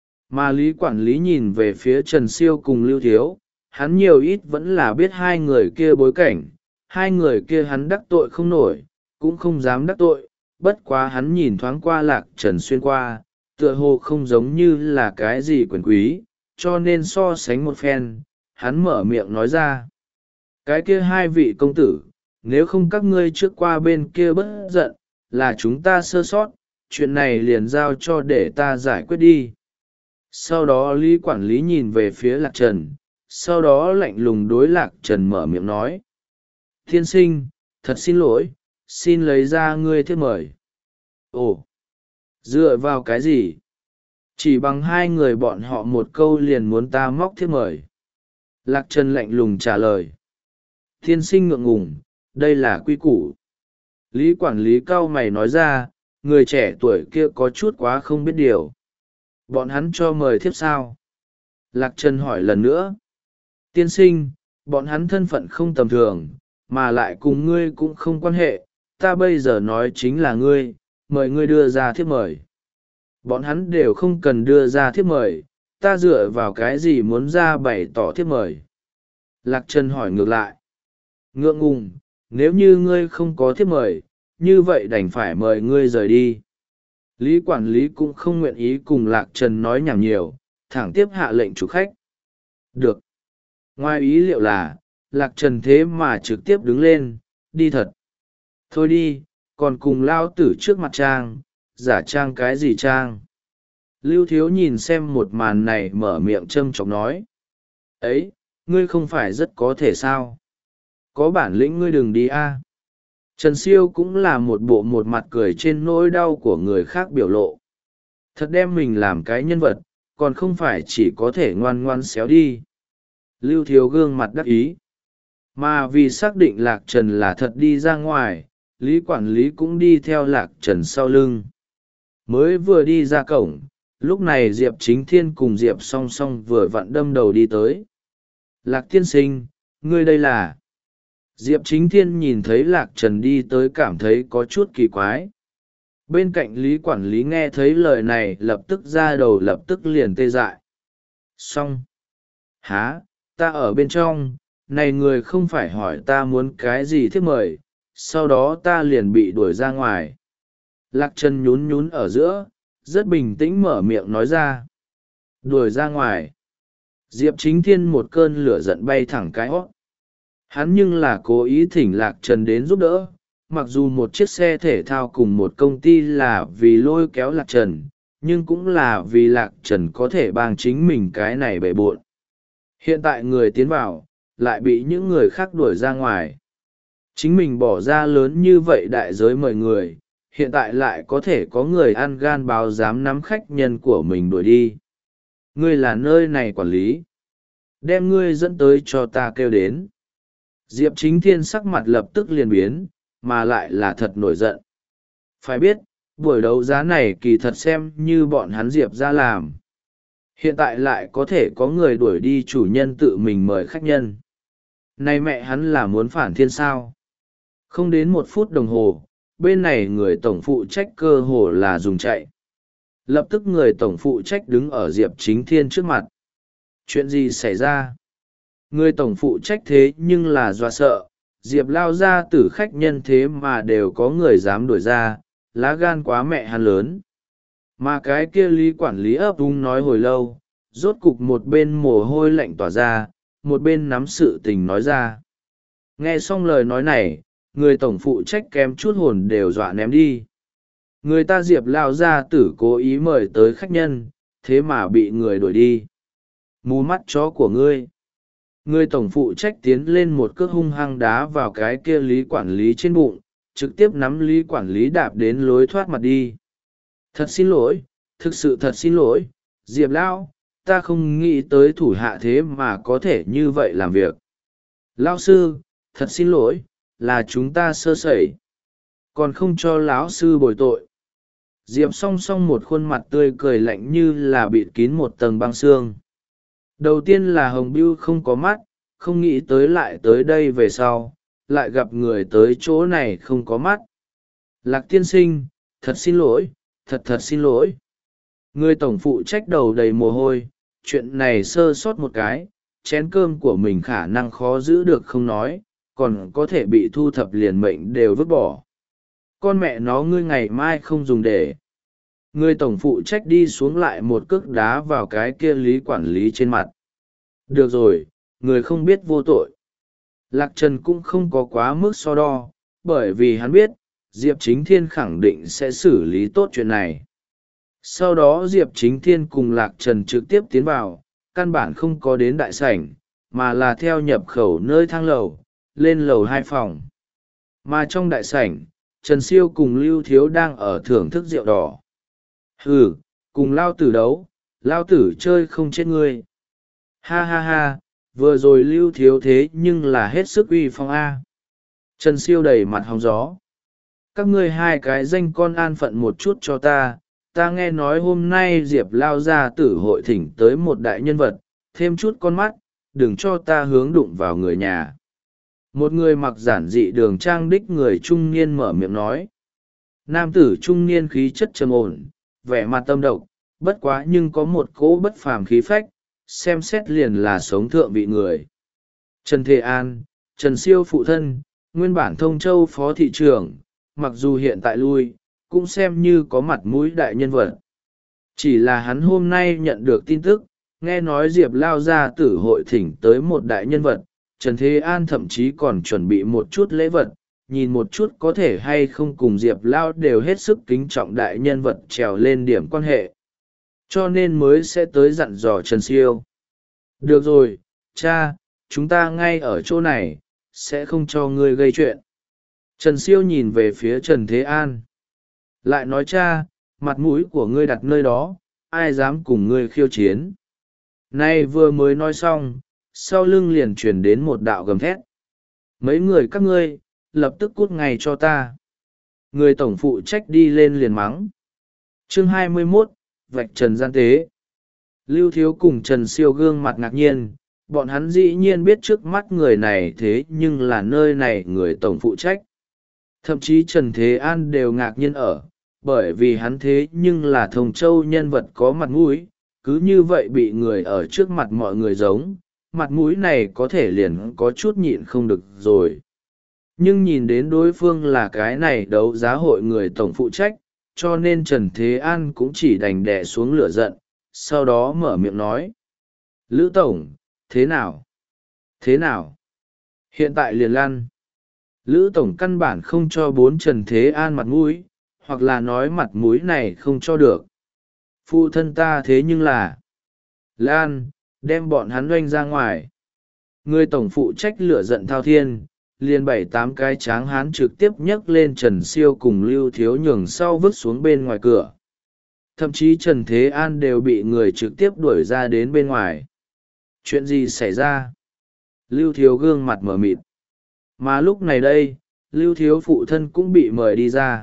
Mà Lý quản lý nhìn về phía Trần Siêu cùng Lưu Thiếu, hắn nhiều ít vẫn là biết hai người kia bối cảnh, hai người kia hắn đắc tội không nổi, cũng không dám đắc tội, bất quá hắn nhìn thoáng qua Lạc Trần xuyên qua, tựa hồ không giống như là cái gì quyền quý, cho nên so sánh một phen, hắn mở miệng nói ra. Cái kia hai vị công tử, nếu không các ngươi trước qua bên kia bất giận, là chúng ta sơ sót, chuyện này liền giao cho để ta giải quyết đi. Sau đó Lý quản lý nhìn về phía Lạc Trần, sau đó lạnh lùng đối Lạc Trần mở miệng nói. Thiên sinh, thật xin lỗi, xin lấy ra ngươi thiếp mời. Ồ, dựa vào cái gì? Chỉ bằng hai người bọn họ một câu liền muốn ta móc thiếp mời. Lạc Trần lạnh lùng trả lời. Thiên sinh ngượng ngùng, đây là quy củ. Lý quản lý cao mày nói ra, người trẻ tuổi kia có chút quá không biết điều. Bọn hắn cho mời thiếp sao? Lạc Trần hỏi lần nữa. Tiên sinh, bọn hắn thân phận không tầm thường, mà lại cùng ngươi cũng không quan hệ, ta bây giờ nói chính là ngươi, mời ngươi đưa ra thiếp mời. Bọn hắn đều không cần đưa ra thiếp mời, ta dựa vào cái gì muốn ra bày tỏ thiếp mời? Lạc Trần hỏi ngược lại. Ngượng ngùng, nếu như ngươi không có thiếp mời, như vậy đành phải mời ngươi rời đi. Lý quản lý cũng không nguyện ý cùng Lạc Trần nói nhảm nhiều, thẳng tiếp hạ lệnh chủ khách. Được. Ngoài ý liệu là, Lạc Trần thế mà trực tiếp đứng lên, đi thật. Thôi đi, còn cùng lao tử trước mặt trang, giả trang cái gì trang. Lưu Thiếu nhìn xem một màn này mở miệng châm chọc nói. Ấy, ngươi không phải rất có thể sao? Có bản lĩnh ngươi đừng đi a. Trần Siêu cũng là một bộ một mặt cười trên nỗi đau của người khác biểu lộ. Thật đem mình làm cái nhân vật, còn không phải chỉ có thể ngoan ngoan xéo đi. Lưu Thiếu gương mặt đắc ý. Mà vì xác định Lạc Trần là thật đi ra ngoài, Lý quản lý cũng đi theo Lạc Trần sau lưng. Mới vừa đi ra cổng, lúc này Diệp Chính Thiên cùng Diệp song song vừa vặn đâm đầu đi tới. Lạc tiên sinh, ngươi đây là... Diệp Chính Thiên nhìn thấy Lạc Trần đi tới cảm thấy có chút kỳ quái. Bên cạnh Lý quản lý nghe thấy lời này lập tức ra đầu lập tức liền tê dại. Xong. Hả, ta ở bên trong, này người không phải hỏi ta muốn cái gì thiếp mời, sau đó ta liền bị đuổi ra ngoài. Lạc Trần nhún nhún ở giữa, rất bình tĩnh mở miệng nói ra. Đuổi ra ngoài. Diệp Chính Thiên một cơn lửa giận bay thẳng cái hót. Hắn nhưng là cố ý thỉnh Lạc Trần đến giúp đỡ, mặc dù một chiếc xe thể thao cùng một công ty là vì lôi kéo Lạc Trần, nhưng cũng là vì Lạc Trần có thể bằng chính mình cái này bể bộn. Hiện tại người tiến vào, lại bị những người khác đuổi ra ngoài. Chính mình bỏ ra lớn như vậy đại giới mời người, hiện tại lại có thể có người ăn gan báo dám nắm khách nhân của mình đuổi đi. Ngươi là nơi này quản lý. Đem ngươi dẫn tới cho ta kêu đến. Diệp Chính Thiên sắc mặt lập tức liền biến, mà lại là thật nổi giận. Phải biết, buổi đấu giá này kỳ thật xem như bọn hắn Diệp ra làm. Hiện tại lại có thể có người đuổi đi chủ nhân tự mình mời khách nhân. Này mẹ hắn là muốn phản thiên sao? Không đến một phút đồng hồ, bên này người tổng phụ trách cơ hồ là dùng chạy. Lập tức người tổng phụ trách đứng ở Diệp Chính Thiên trước mặt. Chuyện gì xảy ra? Người tổng phụ trách thế nhưng là dọa sợ, Diệp lao ra tử khách nhân thế mà đều có người dám đuổi ra, lá gan quá mẹ hắn lớn. Mà cái kia Lý quản lý ấp úng nói hồi lâu, rốt cục một bên mồ hôi lạnh tỏa ra, một bên nắm sự tình nói ra. Nghe xong lời nói này, người tổng phụ trách kém chút hồn đều dọa ném đi. Người ta Diệp lao ra tử cố ý mời tới khách nhân, thế mà bị người đuổi đi. Mù mắt chó của ngươi. Người tổng phụ trách tiến lên một cước hung hăng đá vào cái kia Lý quản lý trên bụng, trực tiếp nắm Lý quản lý đạp đến lối thoát mặt đi. Thật xin lỗi, thực sự thật xin lỗi, Diệp Lao, ta không nghĩ tới thủ hạ thế mà có thể như vậy làm việc. Lao sư, thật xin lỗi, là chúng ta sơ sẩy. Còn không cho lão sư bồi tội. Diệp song song một khuôn mặt tươi cười lạnh như là bịt kín một tầng băng xương. Đầu tiên là Hồng Bưu không có mắt, không nghĩ tới lại tới đây về sau, lại gặp người tới chỗ này không có mắt. Lạc tiên sinh, thật xin lỗi, thật thật xin lỗi. Người tổng phụ trách đầu đầy mồ hôi, chuyện này sơ sót một cái, chén cơm của mình khả năng khó giữ được không nói, còn có thể bị thu thập liền mệnh đều vứt bỏ. Con mẹ nó ngươi ngày mai không dùng để. Người tổng phụ trách đi xuống lại một cước đá vào cái kia Lý quản lý trên mặt. Được rồi, người không biết vô tội. Lạc Trần cũng không có quá mức so đo, bởi vì hắn biết, Diệp Chính Thiên khẳng định sẽ xử lý tốt chuyện này. Sau đó Diệp Chính Thiên cùng Lạc Trần trực tiếp tiến vào, căn bản không có đến đại sảnh, mà là theo nhập khẩu nơi thang lầu, lên lầu hai phòng. Mà trong đại sảnh, Trần Siêu cùng Lưu Thiếu đang ở thưởng thức rượu đỏ. Hừ, cùng lao tử đấu, lao tử chơi không chết ngươi. Ha ha ha, vừa rồi Lưu Thiếu thế nhưng là hết sức uy phong A. Trần Siêu đầy mặt hóng gió. Các ngươi hai cái danh con an phận một chút cho ta, ta nghe nói hôm nay Diệp lao ra tử hội thỉnh tới một đại nhân vật, thêm chút con mắt, đừng cho ta hướng đụng vào người nhà. Một người mặc giản dị đường trang đích người trung niên mở miệng nói. Nam tử trung niên khí chất trầm ổn, vẻ mặt tâm độc, bất quá nhưng có một cỗ bất phàm khí phách, xem xét liền là sống thượng vị người. Trần Thế An, Trần Siêu phụ thân, nguyên bản Thông Châu phó thị trưởng, mặc dù hiện tại lui, cũng xem như có mặt mũi đại nhân vật. Chỉ là hắn hôm nay nhận được tin tức, nghe nói Diệp lao ra tử hội thỉnh tới một đại nhân vật, Trần Thế An thậm chí còn chuẩn bị một chút lễ vật, nhìn một chút có thể hay không cùng Diệp lao đều hết sức kính trọng đại nhân vật trèo lên điểm quan hệ. Cho nên mới sẽ tới dặn dò Trần Siêu. Được rồi, cha, chúng ta ngay ở chỗ này, sẽ không cho ngươi gây chuyện. Trần Siêu nhìn về phía Trần Thế An. Lại nói cha, mặt mũi của ngươi đặt nơi đó, ai dám cùng ngươi khiêu chiến. Nay vừa mới nói xong, sau lưng liền truyền đến một đạo gầm thét. Mấy người các ngươi, lập tức cút ngay cho ta. Người tổng phụ trách đi lên liền mắng. Chương hai mươi mốt, vạch trần gian tế. Lưu Thiếu cùng Trần Siêu gương mặt ngạc nhiên, bọn hắn dĩ nhiên biết trước mắt người này thế nhưng là nơi này người tổng phụ trách. Thậm chí Trần Thế An đều ngạc nhiên ở, bởi vì hắn thế nhưng là Thông Châu nhân vật có mặt mũi, cứ như vậy bị người ở trước mặt mọi người giống, mặt mũi này có thể liền có chút nhịn không được rồi. Nhưng nhìn đến đối phương là cái này đấu giá hội người tổng phụ trách, cho nên Trần Thế An cũng chỉ đành đè xuống lửa giận, sau đó mở miệng nói. Lữ Tổng, thế nào? Thế nào? Hiện tại liền lăn. Lữ Tổng căn bản không cho bốn Trần Thế An mặt mũi, hoặc là nói mặt mũi này không cho được. Phụ thân ta thế nhưng là Lan, đem bọn hắn oanh ra ngoài. Người tổng phụ trách lửa giận thao thiên, liền bảy tám cái tráng hán trực tiếp nhấc lên Trần Siêu cùng Lưu Thiếu nhường sau vứt xuống bên ngoài cửa. Thậm chí Trần Thế An đều bị người trực tiếp đuổi ra đến bên ngoài. Chuyện gì xảy ra? Lưu Thiếu gương mặt mở mịt. Mà lúc này đây, Lưu Thiếu phụ thân cũng bị mời đi ra.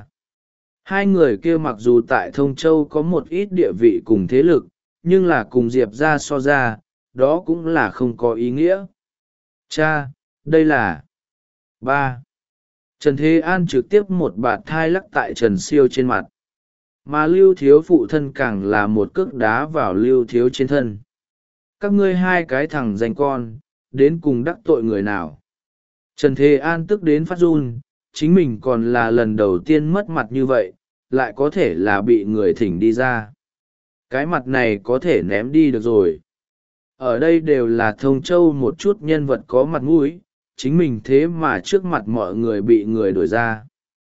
Hai người kia mặc dù tại Thông Châu có một ít địa vị cùng thế lực, nhưng là cùng Diệp ra so ra, đó cũng là không có ý nghĩa. Cha, đây là... ba. Trần Thế An trực tiếp một bạt thai lắc tại Trần Siêu trên mặt. Mà Lưu Thiếu phụ thân càng là một cước đá vào Lưu Thiếu trên thân. Các ngươi hai cái thằng danh con, đến cùng đắc tội người nào? Trần Thế An tức đến phát run, chính mình còn là lần đầu tiên mất mặt như vậy, lại có thể là bị người thỉnh đi ra. Cái mặt này có thể ném đi được rồi. Ở đây đều là Thông Châu một chút nhân vật có mặt mũi, chính mình thế mà trước mặt mọi người bị người đuổi ra.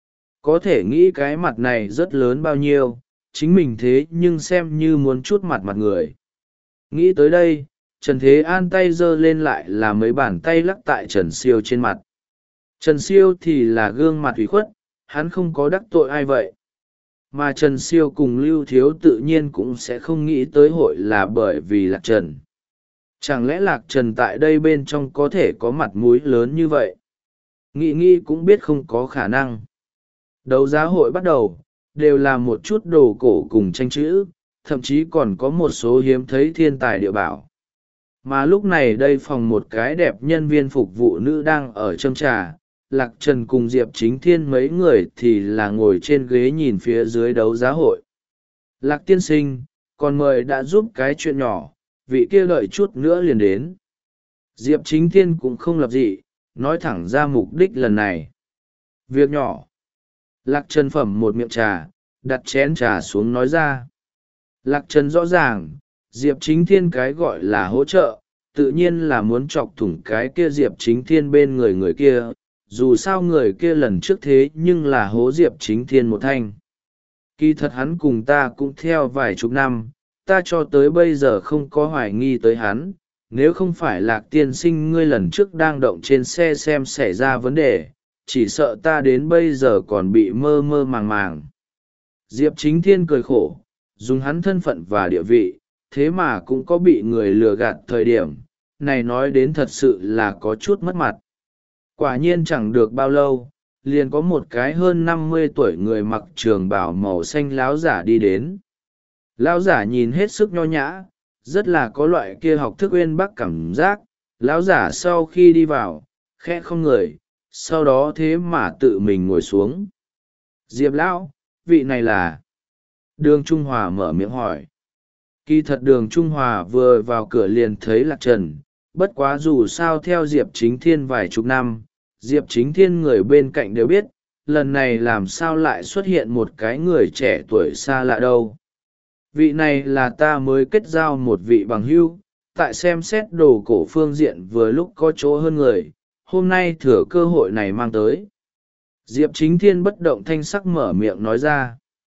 Có thể nghĩ cái mặt này rất lớn bao nhiêu, chính mình thế nhưng xem như muốn chút mặt mặt người. Nghĩ tới đây, Trần Thế An tay giơ lên lại là mấy bàn tay lắc tại Trần Siêu trên mặt. Trần Siêu thì là gương mặt ủy khuất, hắn không có đắc tội ai vậy. Mà Trần Siêu cùng Lưu Thiếu tự nhiên cũng sẽ không nghĩ tới hội là bởi vì Lạc Trần. Chẳng lẽ Lạc Trần tại đây bên trong có thể có mặt mũi lớn như vậy? Nghĩ nghĩ cũng biết không có khả năng. Đấu giá hội bắt đầu, đều là một chút đồ cổ cùng tranh chữ, thậm chí còn có một số hiếm thấy thiên tài địa bảo. Mà lúc này đây phòng một cái đẹp nhân viên phục vụ nữ đang ở châm trà, Lạc Trần cùng Diệp Chính Thiên mấy người thì là ngồi trên ghế nhìn phía dưới đấu giá hội. Lạc tiên sinh, còn mời đã giúp cái chuyện nhỏ, vị kia đợi chút nữa liền đến. Diệp Chính Thiên cũng không lập dị, nói thẳng ra mục đích lần này. Việc nhỏ. Lạc Trần phẩm một miệng trà, đặt chén trà xuống nói ra. Lạc Trần rõ ràng, Diệp Chính Thiên cái gọi là hỗ trợ, tự nhiên là muốn chọc thủng cái kia Diệp Chính Thiên bên người người kia, dù sao người kia lần trước thế nhưng là hố Diệp Chính Thiên một thanh. Kỳ thật hắn cùng ta cũng theo vài chục năm, ta cho tới bây giờ không có hoài nghi tới hắn, nếu không phải Lạc tiên sinh ngươi lần trước đang động trên xe xem xảy ra vấn đề, chỉ sợ ta đến bây giờ còn bị mơ mơ màng màng. Diệp Chính Thiên cười khổ, dùng hắn thân phận và địa vị, thế mà cũng có bị người lừa gạt thời điểm, này nói đến thật sự là có chút mất mặt. Quả nhiên chẳng được bao lâu, liền có một cái hơn năm mươi tuổi người mặc trường bào màu xanh láo giả đi đến. Lão giả nhìn hết sức nho nhã, rất là có loại kia học thức uyên bác cảm giác. Lão giả sau khi đi vào, khẽ không người, sau đó thế mà tự mình ngồi xuống. Diệp lão, vị này là... Đường Trung Hòa mở miệng hỏi. Kỳ thật Đường Trung Hòa vừa vào cửa liền thấy Lạc Trần, bất quá dù sao theo Diệp Chính Thiên vài chục năm, Diệp Chính Thiên người bên cạnh đều biết, lần này làm sao lại xuất hiện một cái người trẻ tuổi xa lạ đâu. Vị này là ta mới kết giao một vị bằng hữu, tại xem xét đồ cổ phương diện vừa lúc có chỗ hơn người, hôm nay thừa cơ hội này mang tới. Diệp Chính Thiên bất động thanh sắc mở miệng nói ra.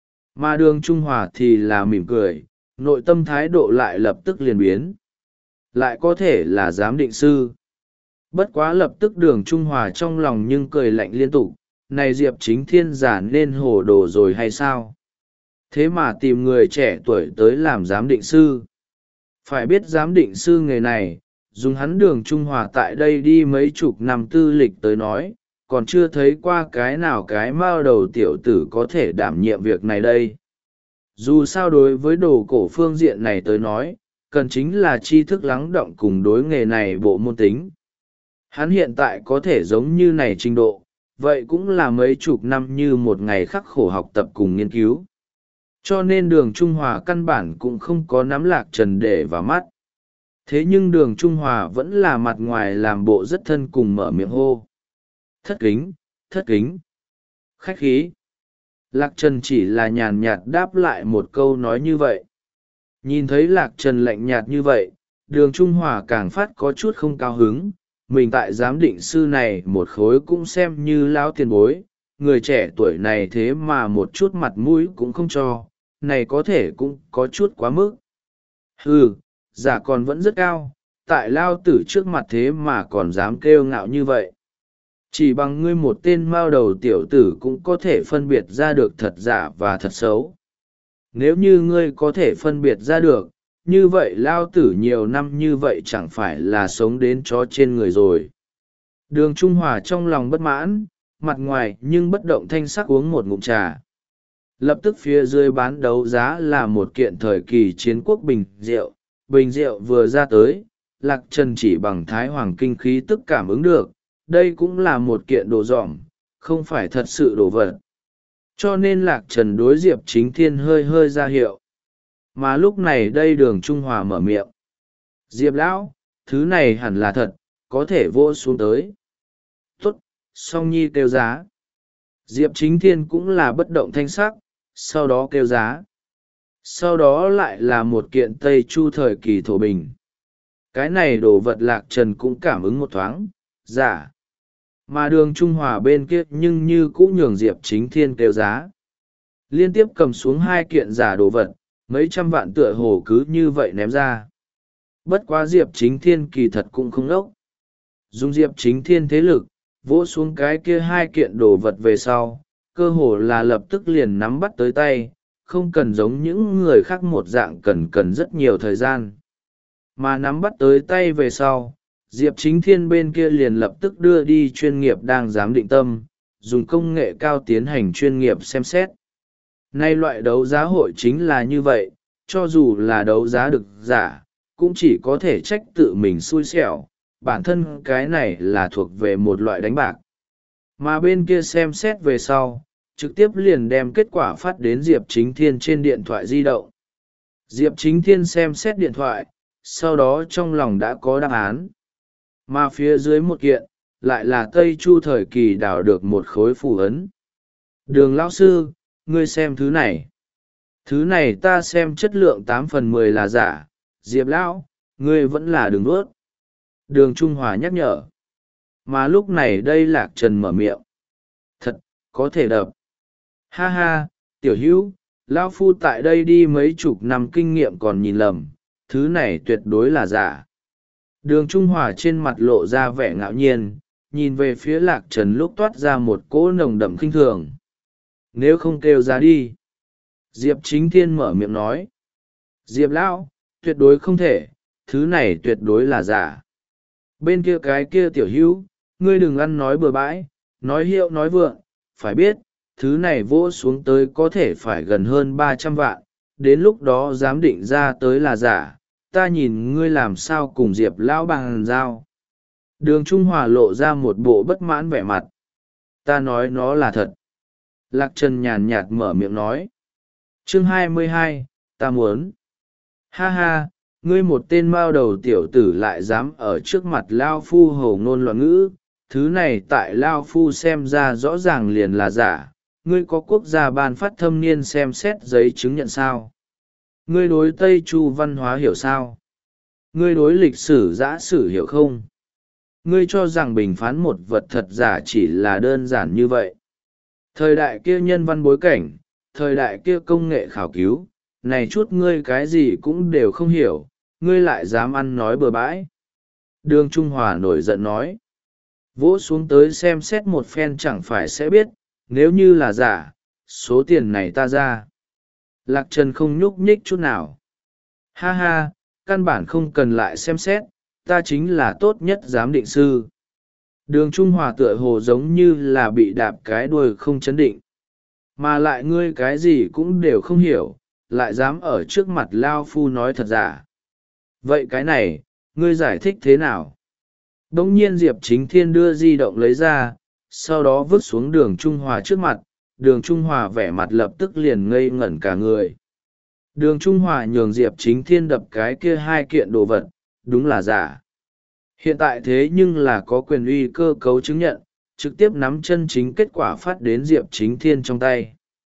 Mà Đường Trung Hòa thì là mỉm cười, nội tâm thái độ lại lập tức liền biến. Lại có thể là giám định sư. Bất quá lập tức Đường Trung Hòa trong lòng nhưng cười lạnh liên tục, này Diệp Chính Thiên giả nên hồ đồ rồi hay sao? Thế mà tìm người trẻ tuổi tới làm giám định sư. Phải biết giám định sư nghề này, dùng hắn Đường Trung Hòa tại đây đi mấy chục năm tư lịch tới nói, còn chưa thấy qua cái nào cái mao đầu tiểu tử có thể đảm nhiệm việc này đây. Dù sao đối với đồ cổ phương diện này tới nói, cần chính là tri thức lắng động cùng đối nghề này bộ môn tính. Hắn hiện tại có thể giống như này trình độ, vậy cũng là mấy chục năm như một ngày khắc khổ học tập cùng nghiên cứu. Cho nên Đường Trung Hòa căn bản cũng không có nắm Lạc Trần để vào mắt. Thế nhưng Đường Trung Hòa vẫn là mặt ngoài làm bộ rất thân cùng mở miệng hô. Thất kính, thất kính. Khách khí. Lạc Trần chỉ là nhàn nhạt đáp lại một câu nói như vậy. Nhìn thấy Lạc Trần lạnh nhạt như vậy, Đường Trung Hòa càng phát có chút không cao hứng. Mình tại giám định sư này một khối cũng xem như lão tiền bối, người trẻ tuổi này thế mà một chút mặt mũi cũng không cho, này có thể cũng có chút quá mức. Ừ, giả còn vẫn rất cao, tại lao tử trước mặt thế mà còn dám kêu ngạo như vậy. Chỉ bằng ngươi một tên mao đầu tiểu tử cũng có thể phân biệt ra được thật giả và thật xấu. Nếu như ngươi có thể phân biệt ra được, như vậy lao tử nhiều năm như vậy chẳng phải là sống đến chó trên người rồi. Đường Trung Hòa trong lòng bất mãn, mặt ngoài nhưng bất động thanh sắc uống một ngụm trà. Lập tức phía dưới bán đấu giá là một kiện thời kỳ chiến quốc bình rượu. Bình rượu vừa ra tới, Lạc Trần chỉ bằng thái hoàng kinh khí tức cảm ứng được, đây cũng là một kiện đồ dỏm, không phải thật sự đồ vật. Cho nên Lạc Trần đối Diệp Chính Thiên hơi hơi ra hiệu. Mà lúc này đây Đường Trung Hòa mở miệng. Diệp lão, thứ này hẳn là thật, có thể vô xuống tới. Tốt, song nhi kêu giá. Diệp Chính Thiên cũng là bất động thanh sắc, sau đó kêu giá. Sau đó lại là một kiện Tây Chu thời kỳ thổ bình. Cái này đồ vật Lạc Trần cũng cảm ứng một thoáng, giả. Mà Đường Trung Hòa bên kia nhưng như cũ nhường Diệp Chính Thiên kêu giá. Liên tiếp cầm xuống hai kiện giả đồ vật, mấy trăm vạn tựa hồ cứ như vậy ném ra. Bất quá Diệp Chính Thiên kỳ thật cũng không ốc. Dùng Diệp Chính Thiên thế lực, vỗ xuống cái kia hai kiện đồ vật về sau, cơ hồ là lập tức liền nắm bắt tới tay, không cần giống những người khác một dạng cần cần rất nhiều thời gian. Mà nắm bắt tới tay về sau, Diệp Chính Thiên bên kia liền lập tức đưa đi chuyên nghiệp đang giám định tâm, dùng công nghệ cao tiến hành chuyên nghiệp xem xét. Nay loại đấu giá hội chính là như vậy, cho dù là đấu giá được giả, cũng chỉ có thể trách tự mình xui xẻo, bản thân cái này là thuộc về một loại đánh bạc. Mà bên kia xem xét về sau, trực tiếp liền đem kết quả phát đến Diệp Chính Thiên trên điện thoại di động. Diệp Chính Thiên xem xét điện thoại, sau đó trong lòng đã có đáp án. Mà phía dưới một kiện, lại là Tây Chu thời kỳ đào được một khối phù ấn. Đường lão sư, ngươi xem thứ này. Thứ này ta xem chất lượng tám phần mười là giả, Diệp lão, ngươi vẫn là đừng nuốt. Đường Trung Hòa nhắc nhở. Mà lúc này đây Lạc Trần mở miệng. Thật, có thể đập. Ha ha, tiểu hữu, lão phu tại đây đi mấy chục năm kinh nghiệm còn nhìn lầm, thứ này tuyệt đối là giả. Đường Trung Hòa trên mặt lộ ra vẻ ngạo nhiên, nhìn về phía Lạc Trần lúc toát ra một cỗ nồng đậm khinh thường. Nếu không kêu giá đi. Diệp Chính Thiên mở miệng nói. Diệp lão, tuyệt đối không thể, thứ này tuyệt đối là giả. Bên kia cái kia tiểu hữu, ngươi đừng ăn nói bừa bãi, nói hiệu nói vượng, phải biết, thứ này vỗ xuống tới có thể phải gần hơn ba trăm vạn, đến lúc đó dám định ra tới là giả, ta nhìn ngươi làm sao cùng Diệp lão bằng giao. Đường Trung Hòa lộ ra một bộ bất mãn vẻ mặt. Ta nói nó là thật. Lạc Trần nhàn nhạt mở miệng nói. Chương hai mươi hai, ta muốn. Ha ha, ngươi một tên mao đầu tiểu tử lại dám ở trước mặt Lao Phu hồ ngôn loạn ngữ, thứ này tại Lao Phu xem ra rõ ràng liền là giả, ngươi có quốc gia ban phát thâm niên xem xét giấy chứng nhận sao? Ngươi đối Tây Chu văn hóa hiểu sao? Ngươi đối lịch sử giã sử hiểu không? Ngươi cho rằng bình phán một vật thật giả chỉ là đơn giản như vậy. Thời đại kia nhân văn bối cảnh, thời đại kia công nghệ khảo cứu, này chút ngươi cái gì cũng đều không hiểu, ngươi lại dám ăn nói bừa bãi. Đường Trung Hòa nổi giận nói. vỗ xuống tới xem xét một phen chẳng phải sẽ biết, nếu như là giả, số tiền này ta ra. Lạc Trần không nhúc nhích chút nào. Ha ha, căn bản không cần lại xem xét, ta chính là tốt nhất giám định sư. Đường Trung Hòa tựa hồ giống như là bị đạp cái đuôi không chấn định. Mà lại ngươi cái gì cũng đều không hiểu, lại dám ở trước mặt Lao Phu nói thật giả. Vậy cái này, ngươi giải thích thế nào? Đống nhiên Diệp Chính Thiên đưa di động lấy ra, sau đó vứt xuống đường Trung Hòa trước mặt, đường Trung Hòa vẻ mặt lập tức liền ngây ngẩn cả người. Đường Trung Hòa nhường Diệp Chính Thiên đập cái kia hai kiện đồ vật, đúng là giả. Hiện tại thế nhưng là có quyền uy cơ cấu chứng nhận, trực tiếp nắm chân chính kết quả phát đến Diệp Chính Thiên trong tay.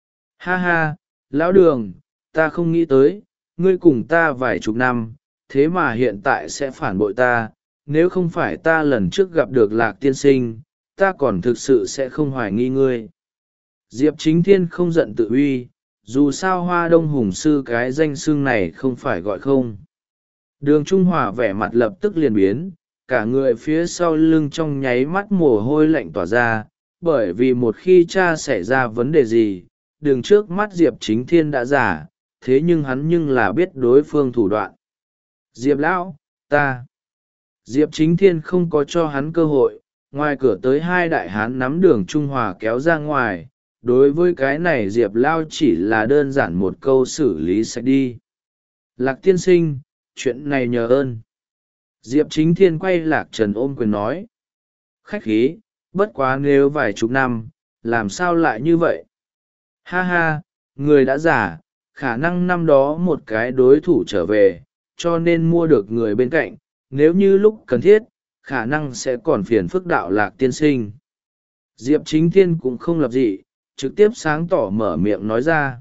Ha ha, lão đường, ta không nghĩ tới, ngươi cùng ta vài chục năm, thế mà hiện tại sẽ phản bội ta, nếu không phải ta lần trước gặp được Lạc tiên sinh, ta còn thực sự sẽ không hoài nghi ngươi. Diệp Chính Thiên không giận tự uy, dù sao Hoa Đông Hùng Sư cái danh xưng này không phải gọi không. Đường Trung Hòa vẻ mặt lập tức liền biến, cả người phía sau lưng trong nháy mắt mồ hôi lạnh tỏa ra, bởi vì một khi cha xảy ra vấn đề gì, đường trước mắt Diệp Chính Thiên đã giả, thế nhưng hắn nhưng là biết đối phương thủ đoạn. Diệp Lão, ta. Diệp Chính Thiên không có cho hắn cơ hội, ngoài cửa tới hai đại hán nắm đường Trung Hòa kéo ra ngoài, đối với cái này Diệp Lao chỉ là đơn giản một câu xử lý sạch đi. Lạc tiên sinh, chuyện này nhờ ơn. Diệp Chính Thiên quay Lạc Trần ôm quyền nói. Khách khí, bất quá nếu vài chục năm, làm sao lại như vậy? Ha ha, người đã giả, khả năng năm đó một cái đối thủ trở về, cho nên mua được người bên cạnh, nếu như lúc cần thiết, khả năng sẽ còn phiền phức đạo Lạc tiên sinh. Diệp Chính Thiên cũng không lập dị, trực tiếp sáng tỏ mở miệng nói ra.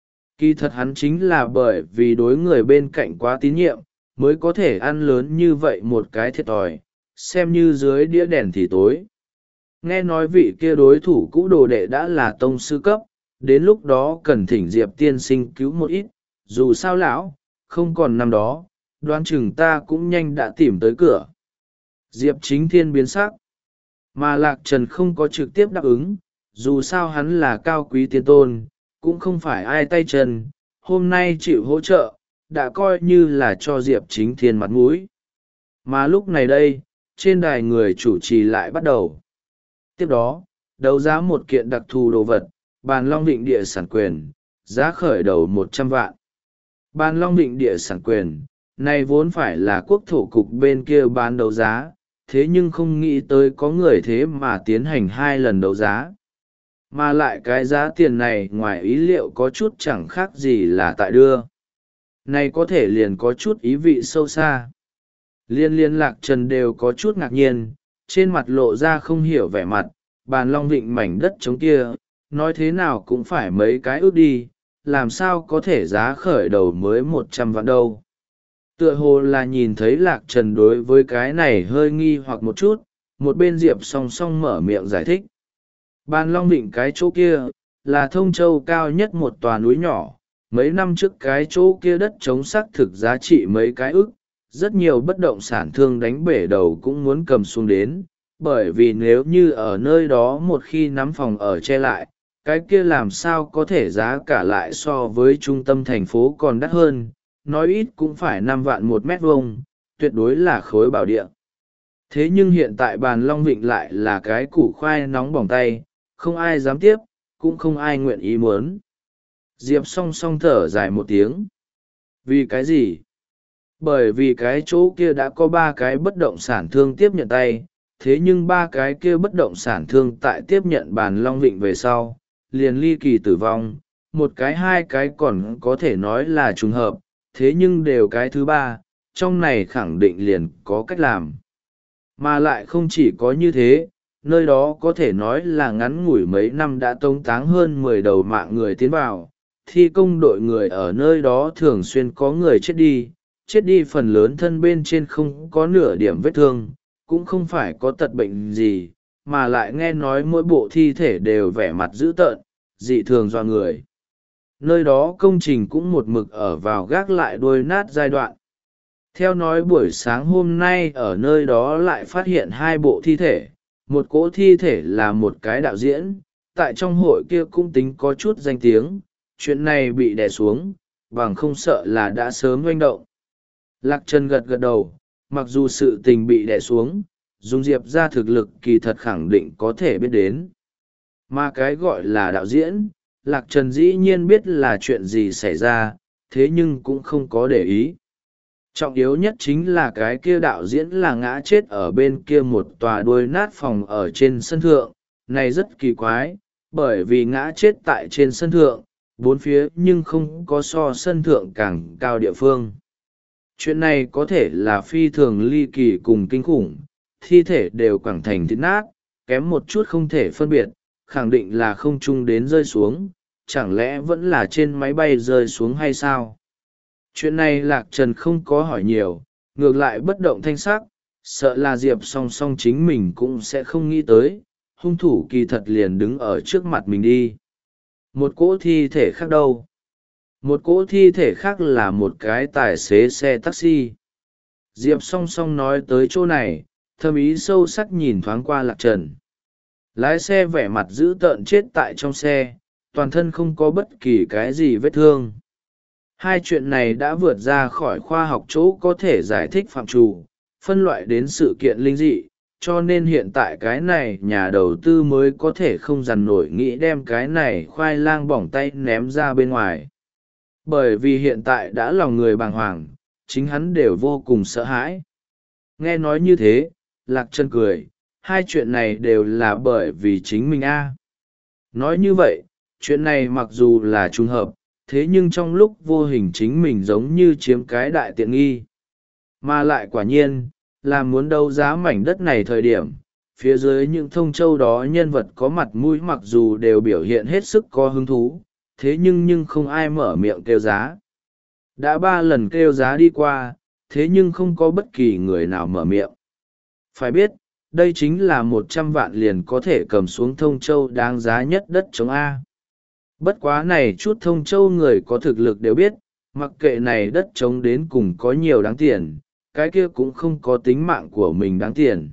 Kỳ thật hắn chính là bởi vì đối người bên cạnh quá tín nhiệm, mới có thể ăn lớn như vậy một cái thiệt thòi, xem như dưới đĩa đèn thì tối. Nghe nói vị kia đối thủ cũ đồ đệ đã là tông sư cấp, đến lúc đó cần thỉnh Diệp tiên sinh cứu một ít, dù sao lão, không còn năm đó, đoán chừng ta cũng nhanh đã tìm tới cửa. Diệp Chính Thiên biến sắc, mà Lạc Trần không có trực tiếp đáp ứng, dù sao hắn là cao quý tiên tôn, cũng không phải ai tay chân, hôm nay chịu hỗ trợ, đã coi như là cho Diệp Chính Thiên mặt mũi. Mà lúc này đây, trên đài người chủ trì lại bắt đầu. Tiếp đó, đấu giá một kiện đặc thù đồ vật, bàn long định địa sản quyền, giá khởi đầu một trăm vạn. Bàn long định địa sản quyền, này vốn phải là quốc thổ cục bên kia bán đấu giá, thế nhưng không nghĩ tới có người thế mà tiến hành hai lần đấu giá. Mà lại cái giá tiền này ngoài ý liệu có chút chẳng khác gì là tại đưa. Này có thể liền có chút ý vị sâu xa. Liên liên Lạc Trần đều có chút ngạc nhiên, trên mặt lộ ra không hiểu vẻ mặt, bàn long vịnh mảnh đất trống kia, nói thế nào cũng phải mấy cái ước đi, làm sao có thể giá khởi đầu mới một trăm vạn đâu. Tựa hồ là nhìn thấy Lạc Trần đối với cái này hơi nghi hoặc một chút, một bên Diệp song song mở miệng giải thích. Bàn long vịnh cái chỗ kia, là Thông Châu cao nhất một tòa núi nhỏ, mấy năm trước cái chỗ kia đất trống xác thực giá trị mấy cái ức, rất nhiều bất động sản thương đánh bể đầu cũng muốn cầm xuống đến, bởi vì nếu như ở nơi đó một khi nắm phòng ở che lại, cái kia làm sao có thể giá cả lại so với trung tâm thành phố còn đắt hơn, nói ít cũng phải năm vạn một mét vuông, tuyệt đối là khối bảo địa. Thế nhưng hiện tại bàn long vịnh lại là cái củ khoai nóng bỏng tay, không ai dám tiếp, cũng không ai nguyện ý muốn. Diệp song song thở dài một tiếng. Vì cái gì? Bởi vì cái chỗ kia đã có ba cái bất động sản thương tiếp nhận tay, thế nhưng ba cái kia bất động sản thương tại tiếp nhận bàn long vịnh về sau, liền ly kỳ tử vong, một cái hai cái còn có thể nói là trùng hợp, thế nhưng đều cái thứ ba, trong này khẳng định liền có cách làm. Mà lại không chỉ có như thế, nơi đó có thể nói là ngắn ngủi mấy năm đã tống táng hơn mười đầu mạng người tiến vào, thi công đội người ở nơi đó thường xuyên có người chết đi, chết đi phần lớn thân bên trên không có nửa điểm vết thương, cũng không phải có tật bệnh gì, mà lại nghe nói mỗi bộ thi thể đều vẻ mặt dữ tợn, dị thường do người. Nơi đó công trình cũng một mực ở vào gác lại đuôi nát giai đoạn. Theo nói buổi sáng hôm nay ở nơi đó lại phát hiện hai bộ thi thể, một cỗ thi thể là một cái đạo diễn, tại trong hội kia cũng tính có chút danh tiếng, chuyện này bị đè xuống, bằng không sợ là đã sớm oanh động. Lạc Trần gật gật đầu, mặc dù sự tình bị đè xuống, dùng Diệp ra thực lực kỳ thật khẳng định có thể biết đến. Mà cái gọi là đạo diễn, Lạc Trần dĩ nhiên biết là chuyện gì xảy ra, thế nhưng cũng không có để ý. Trọng yếu nhất chính là cái kia đạo diễn là ngã chết ở bên kia một tòa đuôi nát phòng ở trên sân thượng, này rất kỳ quái, bởi vì ngã chết tại trên sân thượng, bốn phía nhưng không có so sân thượng càng cao địa phương. Chuyện này có thể là phi thường ly kỳ cùng kinh khủng, thi thể đều quẳng thành thịt nát, kém một chút không thể phân biệt, khẳng định là không trung đến rơi xuống, chẳng lẽ vẫn là trên máy bay rơi xuống hay sao? Chuyện này Lạc Trần không có hỏi nhiều, ngược lại bất động thanh sắc, sợ là Diệp song song chính mình cũng sẽ không nghĩ tới, hung thủ kỳ thật liền đứng ở trước mặt mình đi. Một cỗ thi thể khác đâu? Một cỗ thi thể khác là một cái tài xế xe taxi. Diệp song song nói tới chỗ này, thâm ý sâu sắc nhìn thoáng qua Lạc Trần. Lái xe vẻ mặt dữ tợn chết tại trong xe, toàn thân không có bất kỳ cái gì vết thương. Hai chuyện này đã vượt ra khỏi khoa học chỗ có thể giải thích phạm trù, phân loại đến sự kiện linh dị, cho nên hiện tại cái này nhà đầu tư mới có thể không dằn nổi nghĩ đem cái này khoai lang bỏng tay ném ra bên ngoài. Bởi vì hiện tại đã lòng người bàng hoàng, chính hắn đều vô cùng sợ hãi. Nghe nói như thế, Lạc Trần cười, hai chuyện này đều là bởi vì chính mình a. Nói như vậy, chuyện này mặc dù là trùng hợp, thế nhưng trong lúc vô hình chính mình giống như chiếm cái đại tiện nghi. Mà lại quả nhiên, là muốn đấu giá mảnh đất này thời điểm, phía dưới những thông châu đó nhân vật có mặt mũi mặc dù đều biểu hiện hết sức có hứng thú, thế nhưng nhưng không ai mở miệng kêu giá. Đã ba lần kêu giá đi qua, thế nhưng không có bất kỳ người nào mở miệng. Phải biết, đây chính là một trăm vạn liền có thể cầm xuống thông châu đáng giá nhất đất chống A. Bất quá này chút thông châu người có thực lực đều biết, mặc kệ này đất trống đến cùng có nhiều đáng tiền, cái kia cũng không có tính mạng của mình đáng tiền.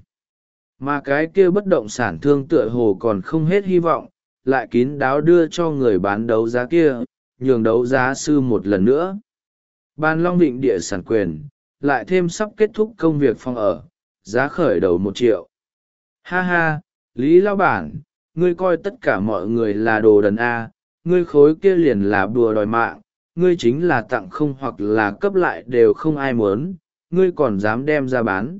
Mà cái kia bất động sản thương tựa hồ còn không hết hy vọng, lại kín đáo đưa cho người bán đấu giá kia, nhường đấu giá sư một lần nữa. Ban Long Định địa sản quyền, lại thêm sắp kết thúc công việc phòng ở, giá khởi đầu một triệu. Ha ha, Lý Lao Bản, ngươi coi tất cả mọi người là đồ đần A, ngươi khối kia liền là đùa đòi mạng, ngươi chính là tặng không hoặc là cấp lại đều không ai muốn, ngươi còn dám đem ra bán.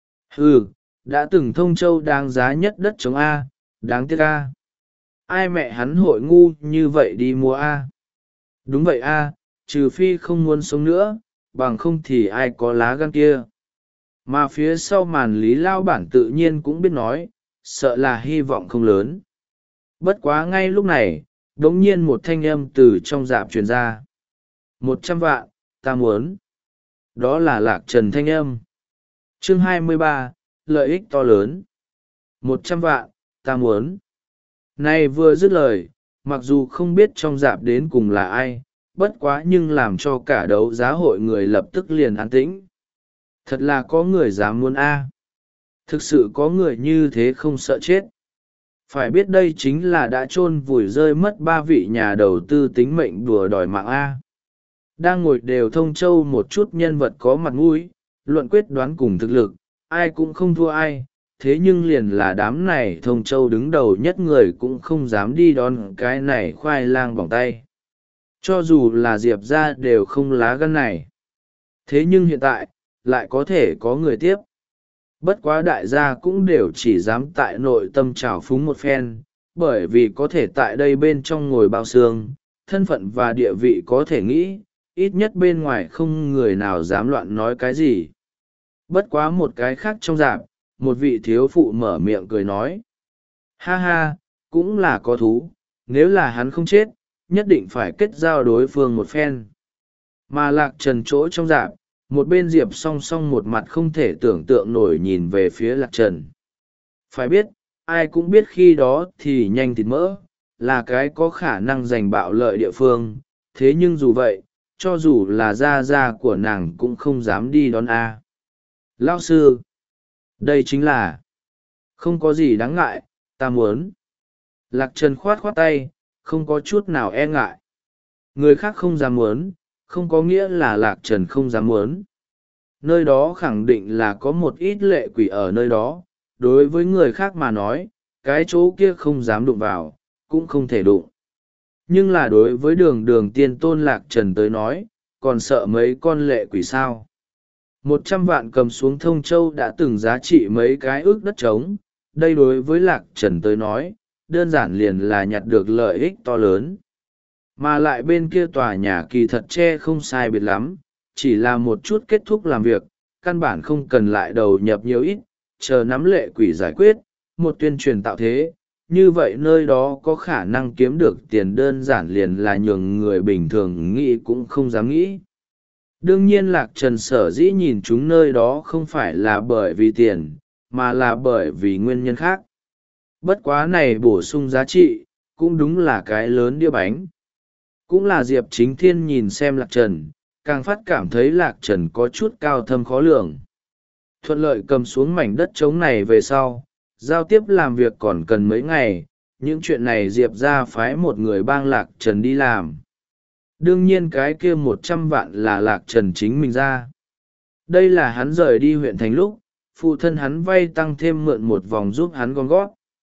Ừ, đã từng thông châu đáng giá nhất đất chống A, đáng tiếc A. Ai mẹ hắn hội ngu như vậy đi mua A. Đúng vậy A, trừ phi không muốn sống nữa, bằng không thì ai có lá gan kia. Mà phía sau màn Lý Lao Bản tự nhiên cũng biết nói, sợ là hy vọng không lớn. Bất quá ngay lúc này, đống nhiên một thanh âm từ trong rạp truyền ra. Một trăm vạn, ta muốn. Đó là Lạc Trần thanh âm. Chương hai mươi ba, lợi ích to lớn. Một trăm vạn, ta muốn. Này vừa dứt lời, mặc dù không biết trong rạp đến cùng là ai, bất quá nhưng làm cho cả đấu giá hội người lập tức liền an tĩnh. Thật là có người dám muốn A. Thực sự có người như thế không sợ chết. Phải biết đây chính là đã chôn vùi rơi mất ba vị nhà đầu tư tính mệnh đùa đòi mạng A. Đang ngồi đều thông châu một chút nhân vật có mặt mũi, luận quyết đoán cùng thực lực, ai cũng không thua ai, thế nhưng liền là đám này thông châu đứng đầu nhất người cũng không dám đi đón cái này khoai lang bỏng tay. Cho dù là Diệp ra đều không lá gan này. Thế nhưng hiện tại, lại có thể có người tiếp. Bất quá đại gia cũng đều chỉ dám tại nội tâm trào phúng một phen, bởi vì có thể tại đây bên trong ngồi bao xương, thân phận và địa vị có thể nghĩ, ít nhất bên ngoài không người nào dám loạn nói cái gì. Bất quá một cái khác trong rạp, một vị thiếu phụ mở miệng cười nói. Ha ha, cũng là có thú, nếu là hắn không chết, nhất định phải kết giao đối phương một phen. Mà Lạc Trần chỗ trong rạp, một bên Diệp song song một mặt không thể tưởng tượng nổi nhìn về phía Lạc Trần. Phải biết, ai cũng biết khi đó thì nhanh thịt mỡ, là cái có khả năng giành bạo lợi địa phương, thế nhưng dù vậy, cho dù là gia gia của nàng cũng không dám đi đón A. Lão sư, đây chính là Không có gì đáng ngại, ta muốn. Lạc Trần khoát khoát tay, không có chút nào e ngại. Người khác không dám muốn, không có nghĩa là Lạc Trần không dám muốn. Nơi đó khẳng định là có một ít lệ quỷ ở nơi đó, đối với người khác mà nói, cái chỗ kia không dám đụng vào, cũng không thể đụng. Nhưng là đối với đường đường tiên tôn Lạc Trần tới nói, còn sợ mấy con lệ quỷ sao. Một trăm vạn cầm xuống Thông Châu đã từng giá trị mấy cái ước đất trống, đây đối với Lạc Trần tới nói, đơn giản liền là nhặt được lợi ích to lớn. Mà lại bên kia tòa nhà kỳ thật che không sai biệt lắm, chỉ là một chút kết thúc làm việc, căn bản không cần lại đầu nhập nhiều ít, chờ nắm lệ quỷ giải quyết, một tuyên truyền tạo thế, như vậy nơi đó có khả năng kiếm được tiền đơn giản liền là nhường người bình thường nghĩ cũng không dám nghĩ. Đương nhiên Lạc Trần sở dĩ nhìn chúng nơi đó không phải là bởi vì tiền, mà là bởi vì nguyên nhân khác. Bất quá này bổ sung giá trị, cũng đúng là cái lớn đĩa bánh. Cũng là Diệp Chính Thiên nhìn xem Lạc Trần, càng phát cảm thấy Lạc Trần có chút cao thâm khó lường. Thuận lợi cầm xuống mảnh đất trống này về sau, giao tiếp làm việc còn cần mấy ngày, những chuyện này Diệp ra phái một người bang Lạc Trần đi làm. Đương nhiên cái kia một trăm vạn là Lạc Trần chính mình ra. Đây là hắn rời đi huyện thành lúc, phụ thân hắn vay tăng thêm mượn một vòng giúp hắn gom gót.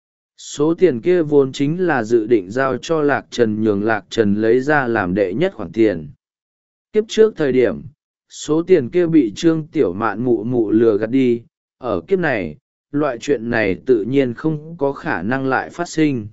Số tiền kia vốn chính là dự định giao cho Lạc Trần nhường Lạc Trần lấy ra làm đệ nhất khoản tiền. Kiếp trước thời điểm, số tiền kia bị Trương Tiểu Mạn mụ mụ lừa gạt đi, ở kiếp này, loại chuyện này tự nhiên không có khả năng lại phát sinh.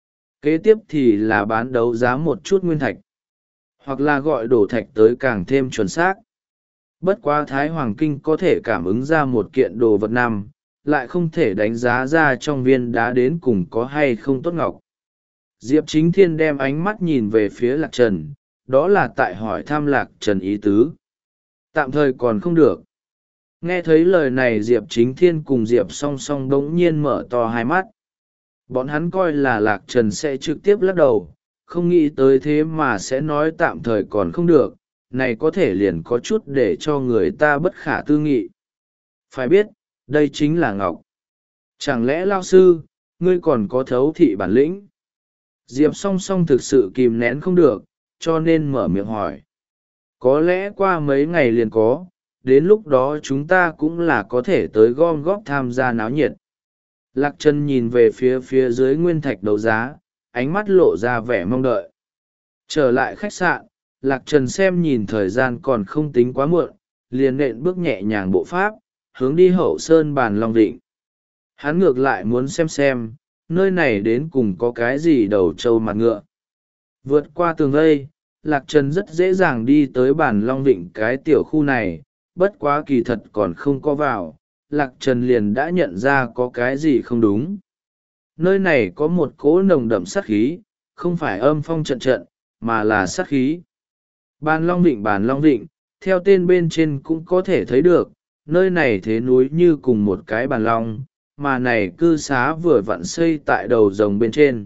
Kế tiếp thì là bán đấu giá một chút nguyên thạch, hoặc là gọi đổ thạch tới càng thêm chuẩn xác. Bất quá Thái Hoàng Kinh có thể cảm ứng ra một kiện đồ vật nằm, lại không thể đánh giá ra trong viên đá đến cùng có hay không tốt ngọc. Diệp Chính Thiên đem ánh mắt nhìn về phía Lạc Trần, đó là tại hỏi thăm Lạc Trần ý tứ. Tạm thời còn không được. Nghe thấy lời này Diệp Chính Thiên cùng Diệp song song đống nhiên mở to hai mắt. Bọn hắn coi là Lạc Trần sẽ trực tiếp lắc đầu, không nghĩ tới thế mà sẽ nói tạm thời còn không được, này có thể liền có chút để cho người ta bất khả tư nghị. Phải biết, đây chính là ngọc. Chẳng lẽ lao sư, ngươi còn có thấu thị bản lĩnh? Diệp song song thực sự kìm nén không được, cho nên mở miệng hỏi. Có lẽ qua mấy ngày liền có, đến lúc đó chúng ta cũng là có thể tới gom góp tham gia náo nhiệt. Lạc Trần nhìn về phía phía dưới nguyên thạch đấu giá, ánh mắt lộ ra vẻ mong đợi. Trở lại khách sạn, Lạc Trần xem nhìn thời gian còn không tính quá muộn, liền nện bước nhẹ nhàng bộ pháp, hướng đi Hậu Sơn Bàn Long Vịnh. Hắn ngược lại muốn xem xem, nơi này đến cùng có cái gì đầu trâu mặt ngựa. Vượt qua tường vây, Lạc Trần rất dễ dàng đi tới Bàn Long Vịnh cái tiểu khu này, bất quá kỳ thật còn không có vào, Lạc Trần liền đã nhận ra có cái gì không đúng. Nơi này có một cỗ nồng đậm sát khí, không phải âm phong trận trận, mà là sát khí. Bàn Long Vịnh Bàn Long Vịnh, theo tên bên trên cũng có thể thấy được, nơi này thế núi như cùng một cái bàn long, mà này cư xá vừa vặn xây tại đầu rồng bên trên.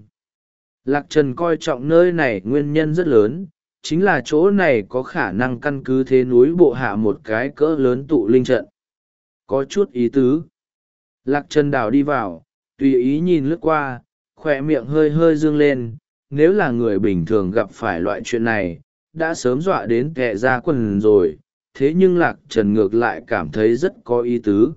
Lạc Trần coi trọng nơi này nguyên nhân rất lớn, chính là chỗ này có khả năng căn cứ thế núi bộ hạ một cái cỡ lớn tụ linh trận. Có chút ý tứ. Lạc Trần đảo đi vào, tùy ý nhìn lướt qua, khỏe miệng hơi hơi dương lên, nếu là người bình thường gặp phải loại chuyện này, đã sớm dọa đến kẹ ra quần rồi, thế nhưng Lạc Trần ngược lại cảm thấy rất có ý tứ.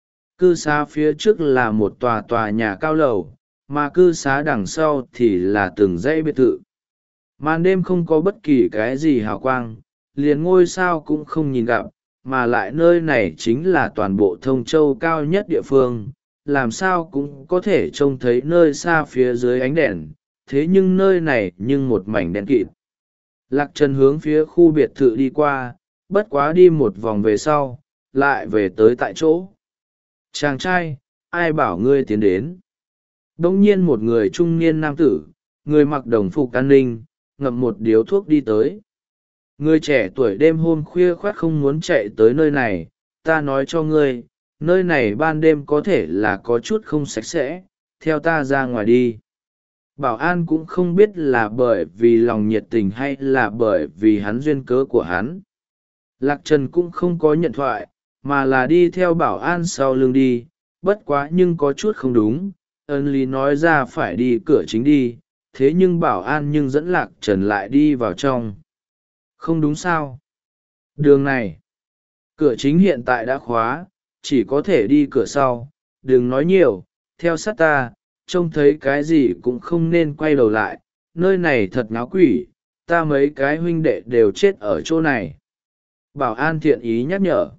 Cư xá phía trước là một tòa tòa nhà cao lầu, mà cư xá đằng sau thì là từng dãy biệt thự. Màn đêm không có bất kỳ cái gì hào quang, liền ngôi sao cũng không nhìn gặp, mà lại nơi này chính là toàn bộ Thông Châu cao nhất địa phương, làm sao cũng có thể trông thấy nơi xa phía dưới ánh đèn, thế nhưng nơi này nhưng một mảnh đen kịt. Lạc Trần hướng phía khu biệt thự đi qua, bất quá đi một vòng về sau, lại về tới tại chỗ. Chàng trai, ai bảo ngươi tiến đến? Đông nhiên một người trung niên nam tử, người mặc đồng phục an ninh, ngậm một điếu thuốc đi tới. Người trẻ tuổi đêm hôm khuya khoát không muốn chạy tới nơi này, ta nói cho ngươi, nơi này ban đêm có thể là có chút không sạch sẽ, theo ta ra ngoài đi. Bảo an cũng không biết là bởi vì lòng nhiệt tình hay là bởi vì hắn duyên cớ của hắn. Lạc Trần cũng không có nhận thoại, mà là đi theo bảo an sau lưng đi, bất quá nhưng có chút không đúng. Ân lý nói ra phải đi cửa chính đi, thế nhưng bảo an nhưng dẫn Lạc Trần lại đi vào trong. Không đúng sao? Đường này, cửa chính hiện tại đã khóa, chỉ có thể đi cửa sau. Đừng nói nhiều, theo sát ta, trông thấy cái gì cũng không nên quay đầu lại. Nơi này thật ngáo quỷ, ta mấy cái huynh đệ đều chết ở chỗ này. Bảo an thiện ý nhắc nhở.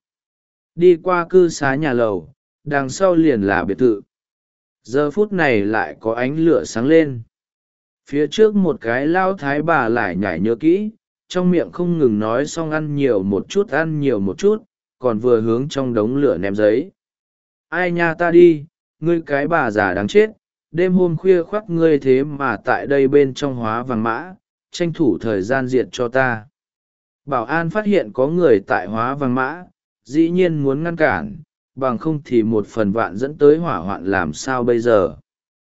Đi qua cư xá nhà lầu, đằng sau liền là biệt thự. Giờ phút này lại có ánh lửa sáng lên. Phía trước một cái lao thái bà lại nhảy nhớ kỹ, trong miệng không ngừng nói xong ăn nhiều một chút ăn nhiều một chút, còn vừa hướng trong đống lửa ném giấy. Ai nha ta đi, ngươi cái bà già đáng chết, đêm hôm khuya khoác ngươi thế mà tại đây bên trong hóa vàng mã, tranh thủ thời gian diệt cho ta. Bảo an phát hiện có người tại hóa vàng mã, dĩ nhiên muốn ngăn cản, bằng không thì một phần vạn dẫn tới hỏa hoạn làm sao bây giờ.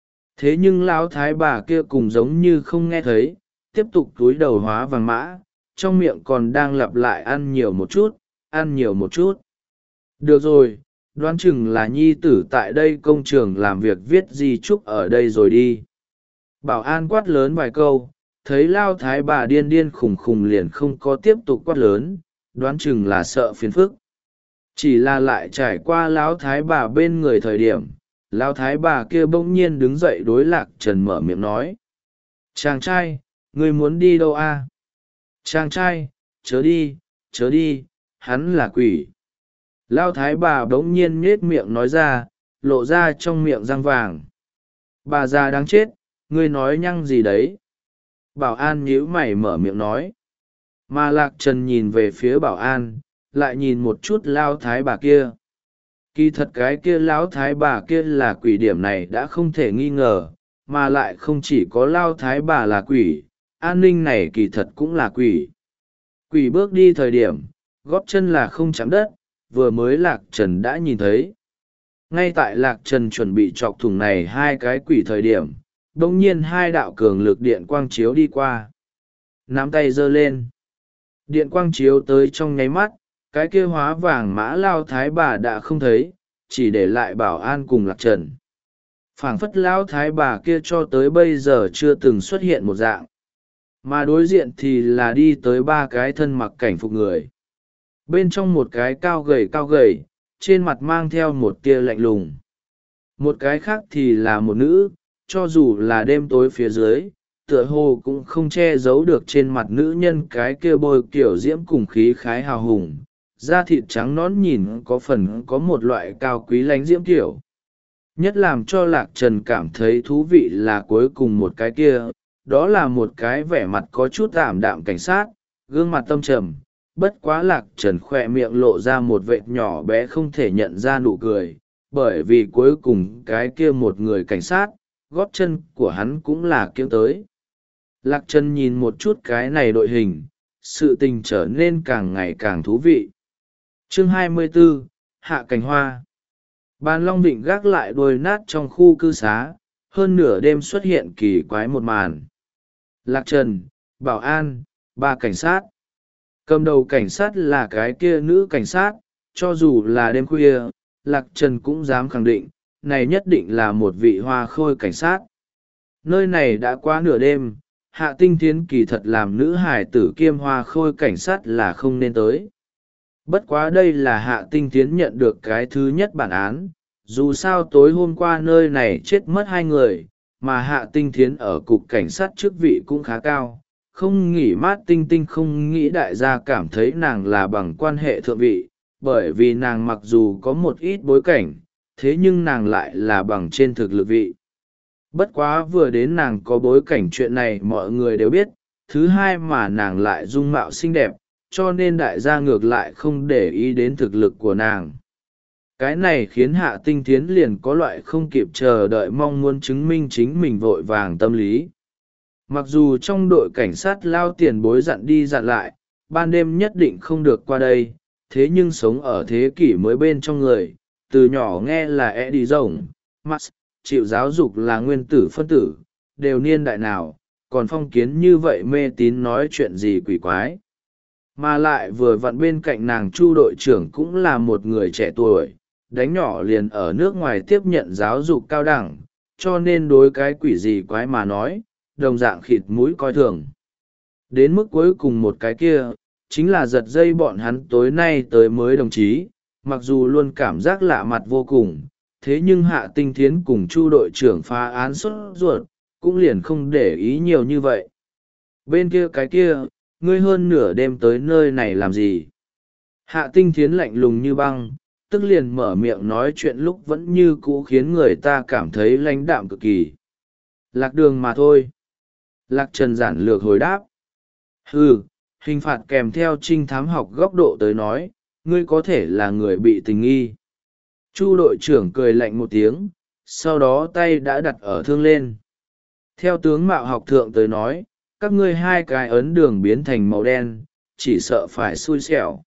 Thế nhưng lão thái bà kia cùng giống như không nghe thấy, tiếp tục cúi đầu hóa vàng mã, trong miệng còn đang lặp lại ăn nhiều một chút, ăn nhiều một chút. Được rồi, đoán chừng là nhi tử tại đây công trường làm việc viết di chúc ở đây rồi đi. Bảo an quát lớn vài câu, thấy lao thái bà điên điên khùng khùng liền không có tiếp tục quát lớn, đoán chừng là sợ phiền phức. Chỉ là lại trải qua lão thái bà bên người thời điểm, lão thái bà kia bỗng nhiên đứng dậy đối Lạc Trần mở miệng nói. Chàng trai, ngươi muốn đi đâu a? Chàng trai, chớ đi, chớ đi, hắn là quỷ. Lão thái bà bỗng nhiên nhết miệng nói ra, lộ ra trong miệng răng vàng. Bà già đáng chết, ngươi nói nhăng gì đấy? Bảo an nhíu mày mở miệng nói. Mà Lạc Trần nhìn về phía bảo an, lại nhìn một chút lao thái bà kia. Kỳ thật cái kia lão thái bà kia là quỷ, điểm này đã không thể nghi ngờ, mà lại không chỉ có lao thái bà là quỷ, an ninh này kỳ thật cũng là quỷ. Quỷ bước đi thời điểm, góp chân là không chạm đất, vừa mới Lạc Trần đã nhìn thấy. Ngay tại Lạc Trần chuẩn bị chọc thủng này hai cái quỷ thời điểm, đông nhiên hai đạo cường lực điện quang chiếu đi qua. Nắm tay giơ lên. Điện quang chiếu tới trong nháy mắt, cái kia hóa vàng mã lao thái bà đã không thấy, chỉ để lại bảo an cùng Lạc Trần. Phảng phất lao thái bà kia cho tới bây giờ chưa từng xuất hiện một dạng. Mà đối diện thì là đi tới ba cái thân mặc cảnh phục người. Bên trong một cái cao gầy cao gầy, trên mặt mang theo một tia lạnh lùng. Một cái khác thì là một nữ, cho dù là đêm tối phía dưới, tựa hồ cũng không che giấu được trên mặt nữ nhân cái kia bôi kiểu diễm cùng khí khái hào hùng, da thịt trắng nõn nhìn có phần có một loại cao quý lánh diễm kiểu. Nhất làm cho Lạc Trần cảm thấy thú vị là cuối cùng một cái kia, đó là một cái vẻ mặt có chút ảm đạm cảnh sát, gương mặt tâm trầm. Bất quá Lạc Trần khỏe miệng lộ ra một vệt nhỏ bé không thể nhận ra nụ cười, bởi vì cuối cùng cái kia một người cảnh sát, gót chân của hắn cũng là kiếm tới. Lạc Trần nhìn một chút cái này đội hình, sự tình trở nên càng ngày càng thú vị. Chương hai mươi tư, Hạ Cành Hoa. Bàn Long Vịnh gác lại đôi nát trong khu cư xá, hơn nửa đêm xuất hiện kỳ quái một màn. Lạc Trần, Bảo An, ba cảnh sát. Cầm đầu cảnh sát là cái kia nữ cảnh sát, cho dù là đêm khuya, Lạc Trần cũng dám khẳng định, này nhất định là một vị hoa khôi cảnh sát. Nơi này đã qua nửa đêm, Hạ Tinh Thiến kỳ thật làm nữ hài tử kiêm hoa khôi cảnh sát là không nên tới. Bất quá đây là Hạ Tinh Thiến nhận được cái thứ nhất bản án, dù sao tối hôm qua nơi này chết mất hai người, mà Hạ Tinh Thiến ở cục cảnh sát chức vị cũng khá cao. Không nghĩ mát Tinh Tinh không nghĩ đại gia cảm thấy nàng là bằng quan hệ thượng vị, bởi vì nàng mặc dù có một ít bối cảnh, thế nhưng nàng lại là bằng trên thực lực vị. Bất quá vừa đến nàng có bối cảnh chuyện này mọi người đều biết, thứ hai mà nàng lại dung mạo xinh đẹp, cho nên đại gia ngược lại không để ý đến thực lực của nàng. Cái này khiến Hạ Tinh Thiến liền có loại không kịp chờ đợi mong muốn chứng minh chính mình vội vàng tâm lý. Mặc dù trong đội cảnh sát lao tiền bối dặn đi dặn lại, ban đêm nhất định không được qua đây, thế nhưng sống ở thế kỷ mới bên trong người, từ nhỏ nghe là Eddie rồng, Max, chịu giáo dục là nguyên tử phân tử, đều niên đại nào, còn phong kiến như vậy mê tín nói chuyện gì quỷ quái. Mà lại vừa vặn bên cạnh nàng Chu đội trưởng cũng là một người trẻ tuổi, đánh nhỏ liền ở nước ngoài tiếp nhận giáo dục cao đẳng, cho nên đối cái quỷ gì quái mà nói, đồng dạng khịt mũi coi thường. Đến mức cuối cùng một cái kia, chính là giật dây bọn hắn tối nay tới mới đồng chí, mặc dù luôn cảm giác lạ mặt vô cùng, thế nhưng Hạ Tinh Thiến cùng Chu đội trưởng phá án sốt ruột, cũng liền không để ý nhiều như vậy. Bên kia cái kia, ngươi hơn nửa đêm tới nơi này làm gì? Hạ Tinh Thiến lạnh lùng như băng, tức liền mở miệng nói chuyện lúc vẫn như cũ khiến người ta cảm thấy lãnh đạm cực kỳ. Lạc đường mà thôi. Lạc Trần giản lược hồi đáp. Ừ, hình phạt kèm theo trinh thám học góc độ tới nói, ngươi có thể là người bị tình nghi. Chu đội trưởng cười lạnh một tiếng, sau đó tay đã đặt ở thương lên. Theo tướng mạo học thượng tới nói, các ngươi hai cái ấn đường biến thành màu đen, chỉ sợ phải xui xẻo.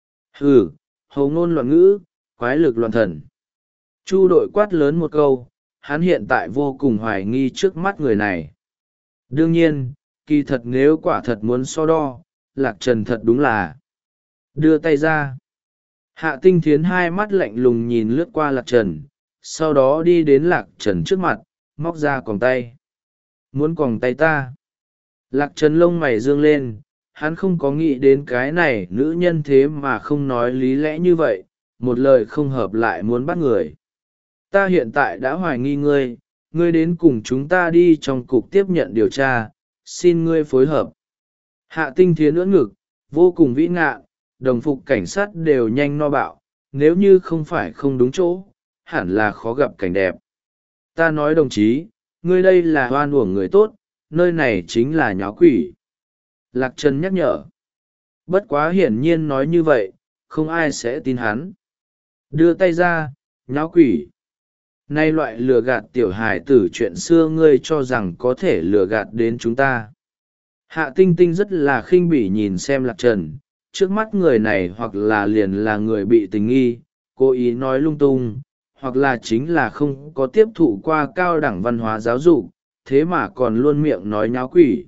Hừ, hầu ngôn loạn ngữ, quái lực loạn thần. Chu đội quát lớn một câu, hắn hiện tại vô cùng hoài nghi trước mắt người này. Đương nhiên, kỳ thật nếu quả thật muốn so đo, Lạc Trần thật đúng là đưa tay ra. Hạ Tinh Thiến hai mắt lạnh lùng nhìn lướt qua Lạc Trần, sau đó đi đến Lạc Trần trước mặt, móc ra còng tay. Muốn còng tay ta? Lạc Trần lông mày dương lên, hắn không có nghĩ đến cái này nữ nhân thế mà không nói lý lẽ như vậy, một lời không hợp lại muốn bắt người. Ta hiện tại đã hoài nghi ngươi, ngươi đến cùng chúng ta đi trong cục tiếp nhận điều tra, xin ngươi phối hợp. Hạ Tinh Thiến ưỡn ngực, vô cùng vĩ ngạ, đồng phục cảnh sát đều nhanh no bạo, nếu như không phải không đúng chỗ, hẳn là khó gặp cảnh đẹp. Ta nói đồng chí, ngươi đây là oan uổng người tốt, nơi này chính là nháo quỷ. Lạc Trần nhắc nhở. Bất quá hiển nhiên nói như vậy, không ai sẽ tin hắn. Đưa tay ra, nháo quỷ. Nay loại lừa gạt tiểu hài tử chuyện xưa ngươi cho rằng có thể lừa gạt đến chúng ta. Hạ Tinh Tinh rất là khinh bỉ nhìn xem Lạc Trần, trước mắt người này hoặc là liền là người bị tình nghi, cố ý nói lung tung, hoặc là chính là không có tiếp thụ qua cao đẳng văn hóa giáo dục, thế mà còn luôn miệng nói nháo quỷ.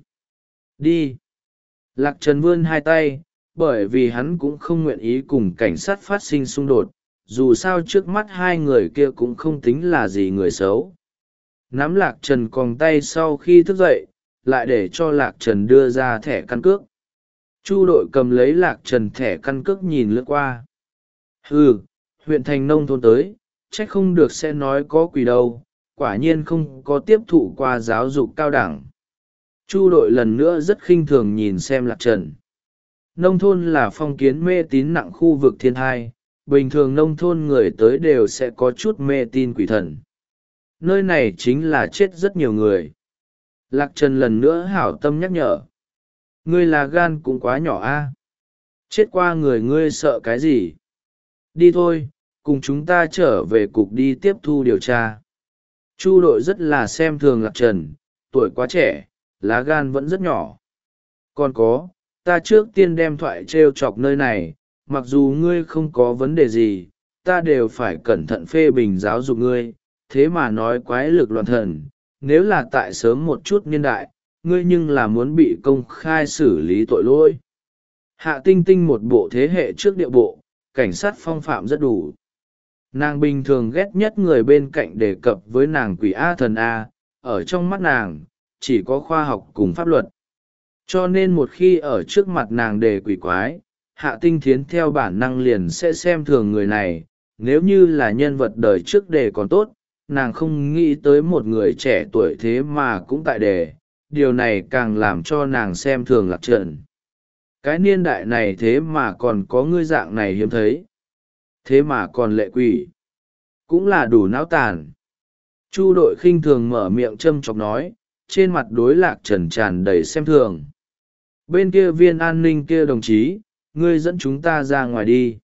Đi. Lạc Trần vươn hai tay, bởi vì hắn cũng không nguyện ý cùng cảnh sát phát sinh xung đột, dù sao trước mắt hai người kia cũng không tính là gì người xấu. Nắm Lạc Trần còng tay sau khi thức dậy, lại để cho Lạc Trần đưa ra thẻ căn cước. Chu đội cầm lấy Lạc Trần thẻ căn cước nhìn lướt qua. Hừ, huyện thành nông thôn tới, trách không được sẽ nói có quỷ đâu, quả nhiên không có tiếp thụ qua giáo dục cao đẳng. Chu đội lần nữa rất khinh thường nhìn xem Lạc Trần. Nông thôn là phong kiến mê tín nặng khu vực thiên thai, bình thường nông thôn người tới đều sẽ có chút mê tin quỷ thần. Nơi này chính là chết rất nhiều người. Lạc Trần lần nữa hảo tâm nhắc nhở. Ngươi là gan cũng quá nhỏ a. Chết qua người ngươi sợ cái gì? Đi thôi, cùng chúng ta trở về cục đi tiếp thu điều tra. Chu đội rất là xem thường Lạc Trần, tuổi quá trẻ, lá gan vẫn rất nhỏ. Còn có, ta trước tiên đem thoại trêu chọc nơi này, mặc dù ngươi không có vấn đề gì, ta đều phải cẩn thận phê bình giáo dục ngươi, thế mà nói quái lực loạn thần, nếu là tại sớm một chút niên đại, ngươi nhưng là muốn bị công khai xử lý tội lỗi. Hạ Tinh Tinh một bộ thế hệ trước địa bộ, cảnh sát phong phạm rất đủ. Nàng bình thường ghét nhất người bên cạnh đề cập với nàng quỷ A thần A, ở trong mắt nàng, chỉ có khoa học cùng pháp luật. Cho nên một khi ở trước mặt nàng đề quỷ quái, Hạ Tinh Thiến theo bản năng liền sẽ xem thường người này, nếu như là nhân vật đời trước đề còn tốt, nàng không nghĩ tới một người trẻ tuổi thế mà cũng tại đề, điều này càng làm cho nàng xem thường Lạc Trần. Cái niên đại này thế mà còn có ngươi dạng này hiếm thấy, thế mà còn lệ quỷ, cũng là đủ não tàn. Chu đội khinh thường mở miệng châm chọc nói, trên mặt đối Lạc Trần tràn đầy xem thường. Bên kia viên an ninh kia đồng chí, ngươi dẫn chúng ta ra ngoài đi.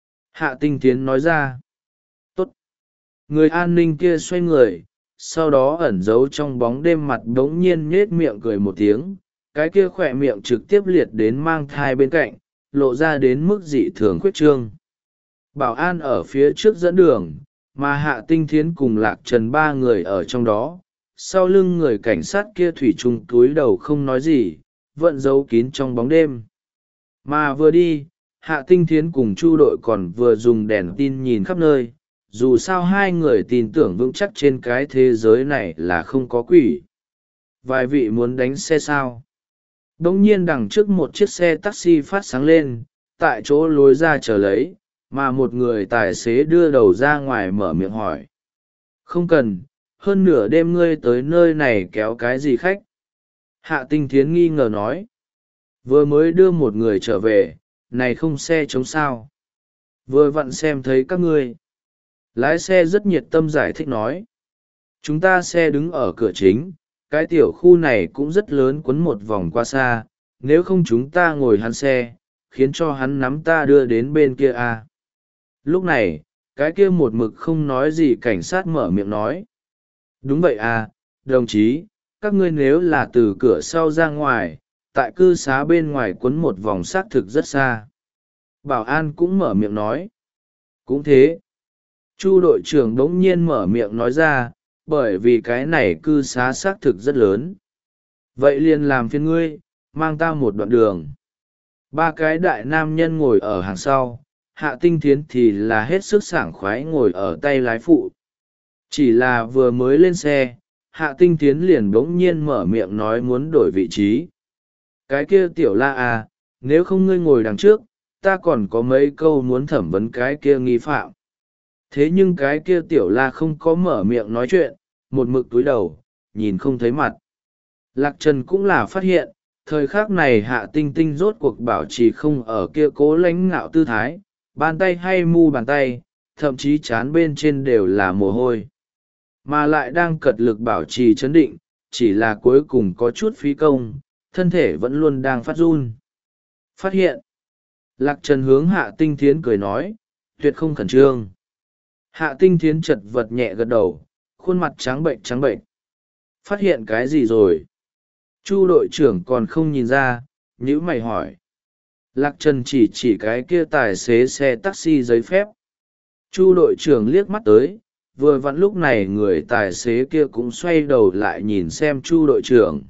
Hạ Tinh Thiến nói ra. Tốt. Người an ninh kia xoay người, sau đó ẩn giấu trong bóng đêm mặt đống nhiên nhết miệng cười một tiếng, cái kia khỏe miệng trực tiếp liệt đến mang thai bên cạnh, lộ ra đến mức dị thường khuyết trương. Bảo an ở phía trước dẫn đường, mà Hạ Tinh Thiến cùng Lạc Trần ba người ở trong đó, sau lưng người cảnh sát kia thủy chung túi đầu không nói gì, vẫn giấu kín trong bóng đêm. Mà vừa đi, Hạ Tinh Thiến cùng Chu đội còn vừa dùng đèn tin nhìn khắp nơi, dù sao hai người tin tưởng vững chắc trên cái thế giới này là không có quỷ. Vài vị muốn đánh xe sao? Đống nhiên đằng trước một chiếc xe taxi phát sáng lên, tại chỗ lối ra chờ lấy, mà một người tài xế đưa đầu ra ngoài mở miệng hỏi. Không cần, hơn nửa đêm ngươi tới nơi này kéo cái gì khách? Hạ Tinh Thiến nghi ngờ nói. Vừa mới đưa một người trở về, này không xe chống sao? Vừa vặn xem thấy các ngươi. Lái xe rất nhiệt tâm giải thích nói. Chúng ta xe đứng ở cửa chính, cái tiểu khu này cũng rất lớn, quấn một vòng qua xa, nếu không chúng ta ngồi hắn xe, khiến cho hắn nắm ta đưa đến bên kia à. Lúc này, cái kia một mực không nói gì cảnh sát mở miệng nói. Đúng vậy à, đồng chí, các ngươi nếu là từ cửa sau ra ngoài, tại cư xá bên ngoài quấn một vòng xác thực rất xa. Bảo an cũng mở miệng nói. Cũng thế. Chu đội trưởng đống nhiên mở miệng nói ra, bởi vì cái này cư xá xác thực rất lớn. Vậy liền làm phiền ngươi, mang ta một đoạn đường. Ba cái đại nam nhân ngồi ở hàng sau, Hạ Tinh Thiến thì là hết sức sảng khoái ngồi ở tay lái phụ. Chỉ là vừa mới lên xe, Hạ Tinh Thiến liền bỗng nhiên mở miệng nói muốn đổi vị trí. Cái kia tiểu la à, nếu không ngươi ngồi đằng trước, ta còn có mấy câu muốn thẩm vấn cái kia nghi phạm. Thế nhưng cái kia tiểu la không có mở miệng nói chuyện, một mực túi đầu, nhìn không thấy mặt. Lạc Trần cũng là phát hiện, thời khắc này Hạ Tinh Tinh rốt cuộc bảo trì không ở kia cố lãnh ngạo tư thái, bàn tay hay mu bàn tay, thậm chí chán bên trên đều là mồ hôi. Mà lại đang cật lực bảo trì chấn định, chỉ là cuối cùng có chút phí công, thân thể vẫn luôn đang phát run. Phát hiện. Lạc Trần hướng Hạ Tinh Thiến cười nói, tuyệt không khẩn trương. Hạ Tinh Thiến chật vật nhẹ gật đầu, khuôn mặt trắng bệnh trắng bệnh. Phát hiện cái gì rồi? Chu đội trưởng còn không nhìn ra, nhíu mày hỏi. Lạc Trần chỉ chỉ cái kia tài xế xe taxi giấy phép. Chu đội trưởng liếc mắt tới, vừa vặn lúc này người tài xế kia cũng xoay đầu lại nhìn xem Chu đội trưởng.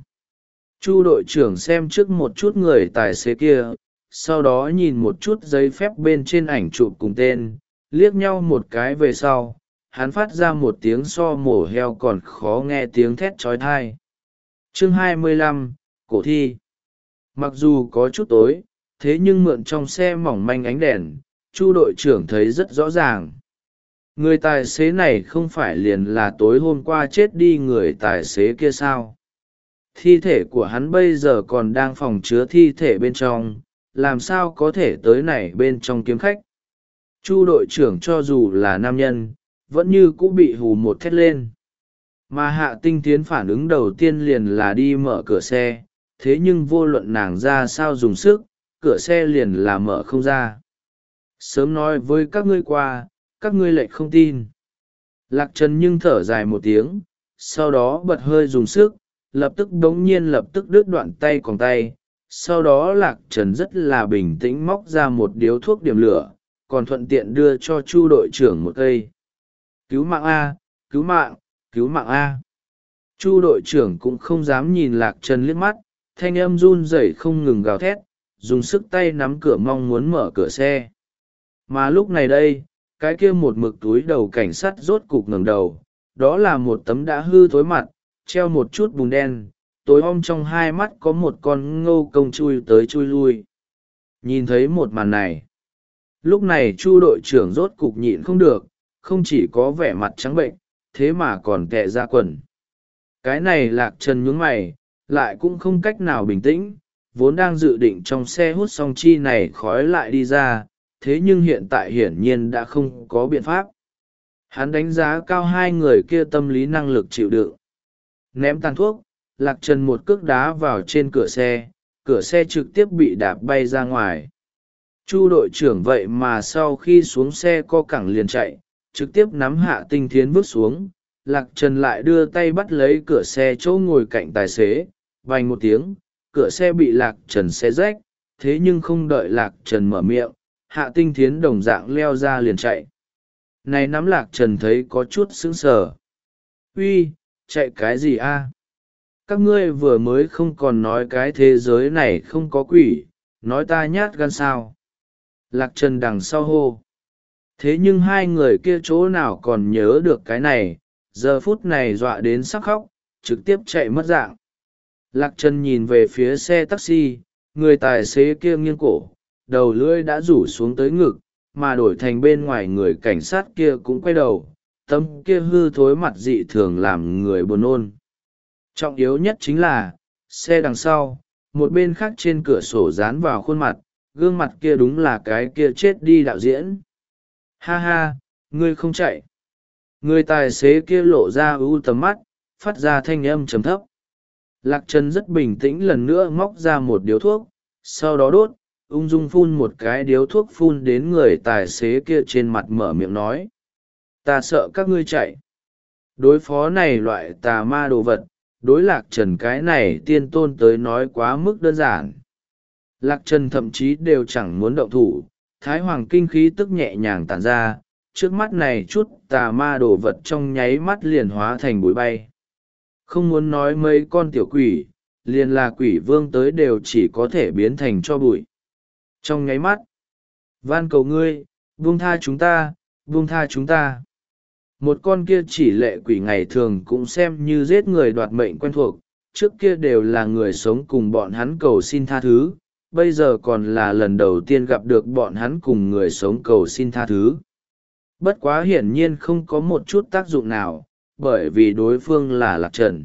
Chu đội trưởng xem trước một chút người tài xế kia, sau đó nhìn một chút giấy phép bên trên ảnh chụp cùng tên, liếc nhau một cái về sau, hắn phát ra một tiếng so mổ heo còn khó nghe tiếng thét trói thai. Chương hai mươi lăm, Cổ thi. Mặc dù có chút tối, thế nhưng mượn trong xe mỏng manh ánh đèn, Chu đội trưởng thấy rất rõ ràng. Người tài xế này không phải liền là tối hôm qua chết đi người tài xế kia sao? Thi thể của hắn bây giờ còn đang phòng chứa thi thể bên trong, làm sao có thể tới này bên trong kiếm khách? Chu đội trưởng cho dù là nam nhân, vẫn như cũ bị hù một thét lên. Mà Hạ Tinh Thiến phản ứng đầu tiên liền là đi mở cửa xe, thế nhưng vô luận nàng ra sao dùng sức, cửa xe liền là mở không ra. Sớm nói với các ngươi qua, các ngươi lại không tin. Lạc Trần nhưng thở dài một tiếng, sau đó bật hơi dùng sức, lập tức đống nhiên lập tức đứt đoạn tay còn tay. Sau đó Lạc Trần rất là bình tĩnh móc ra một điếu thuốc điểm lửa, còn thuận tiện đưa cho Chu đội trưởng một cây. Cứu mạng A, cứu mạng, cứu mạng A. Chu đội trưởng cũng không dám nhìn Lạc Trần liếc mắt, thanh âm run rẩy không ngừng gào thét, dùng sức tay nắm cửa mong muốn mở cửa xe. Mà lúc này đây, cái kia một mực túi đầu cảnh sát rốt cục ngẩng đầu, đó là một tấm đã hư thối mặt, treo một chút bùn đen, tối om trong hai mắt có một con ngô công chui tới chui lui. Nhìn thấy một màn này, lúc này Chu đội trưởng rốt cục nhịn không được, không chỉ có vẻ mặt trắng bệnh, thế mà còn tệ ra quần. Cái này Lạc Trần nhướng mày, lại cũng không cách nào bình tĩnh, vốn đang dự định trong xe hút xong chi này khói lại đi ra, thế nhưng hiện tại hiển nhiên đã không có biện pháp. Hắn đánh giá cao hai người kia tâm lý năng lực chịu đựng. Ném tàn thuốc, Lạc Trần một cước đá vào trên cửa xe, cửa xe trực tiếp bị đạp bay ra ngoài. Chu đội trưởng vậy mà sau khi xuống xe co cẳng liền chạy, trực tiếp nắm Hạ Tinh Thiến bước xuống. Lạc Trần lại đưa tay bắt lấy cửa xe chỗ ngồi cạnh tài xế, vành một tiếng, cửa xe bị Lạc Trần xé rách, thế nhưng không đợi Lạc Trần mở miệng, Hạ Tinh Thiến đồng dạng leo ra liền chạy. Này nắm Lạc Trần thấy có chút sững sờ. Uy, chạy cái gì a? Các ngươi vừa mới không còn nói cái thế giới này không có quỷ, nói ta nhát gan sao? Lạc Trần đằng sau hô. Thế nhưng hai người kia chỗ nào còn nhớ được cái này, giờ phút này dọa đến sắc khóc, trực tiếp chạy mất dạng. Lạc Trần nhìn về phía xe taxi, người tài xế kia nghiêng cổ, đầu lưỡi đã rủ xuống tới ngực, mà đổi thành bên ngoài người cảnh sát kia cũng quay đầu, tấm kia hư thối mặt dị thường làm người buồn nôn. Trọng yếu nhất chính là, xe đằng sau, một bên khác trên cửa sổ dán vào khuôn mặt, gương mặt kia đúng là cái kia chết đi đạo diễn. Ha ha, ngươi không chạy. Người tài xế kia lộ ra ưu tầm mắt, phát ra thanh âm trầm thấp. Lạc Trần rất bình tĩnh lần nữa móc ra một điếu thuốc, sau đó đốt, ung dung phun một cái điếu thuốc phun đến người tài xế kia trên mặt, mở miệng nói. Ta sợ các ngươi chạy. Đối phó này loại tà ma đồ vật, đối Lạc Trần cái này tiên tôn tới nói quá mức đơn giản. Lạc Trần thậm chí đều chẳng muốn động thủ, thái hoàng kinh khí tức nhẹ nhàng tản ra, trước mắt này chút tà ma đồ vật trong nháy mắt liền hóa thành bụi bay. Không muốn nói mấy con tiểu quỷ, liền là quỷ vương tới đều chỉ có thể biến thành cho bụi. Trong nháy mắt, van cầu ngươi, buông tha chúng ta, buông tha chúng ta. Một con kia chỉ lệ quỷ ngày thường cũng xem như giết người đoạt mệnh quen thuộc, trước kia đều là người sống cùng bọn hắn cầu xin tha thứ, bây giờ còn là lần đầu tiên gặp được bọn hắn cùng người sống cầu xin tha thứ. Bất quá hiển nhiên không có một chút tác dụng nào, bởi vì đối phương là Lạc Trần.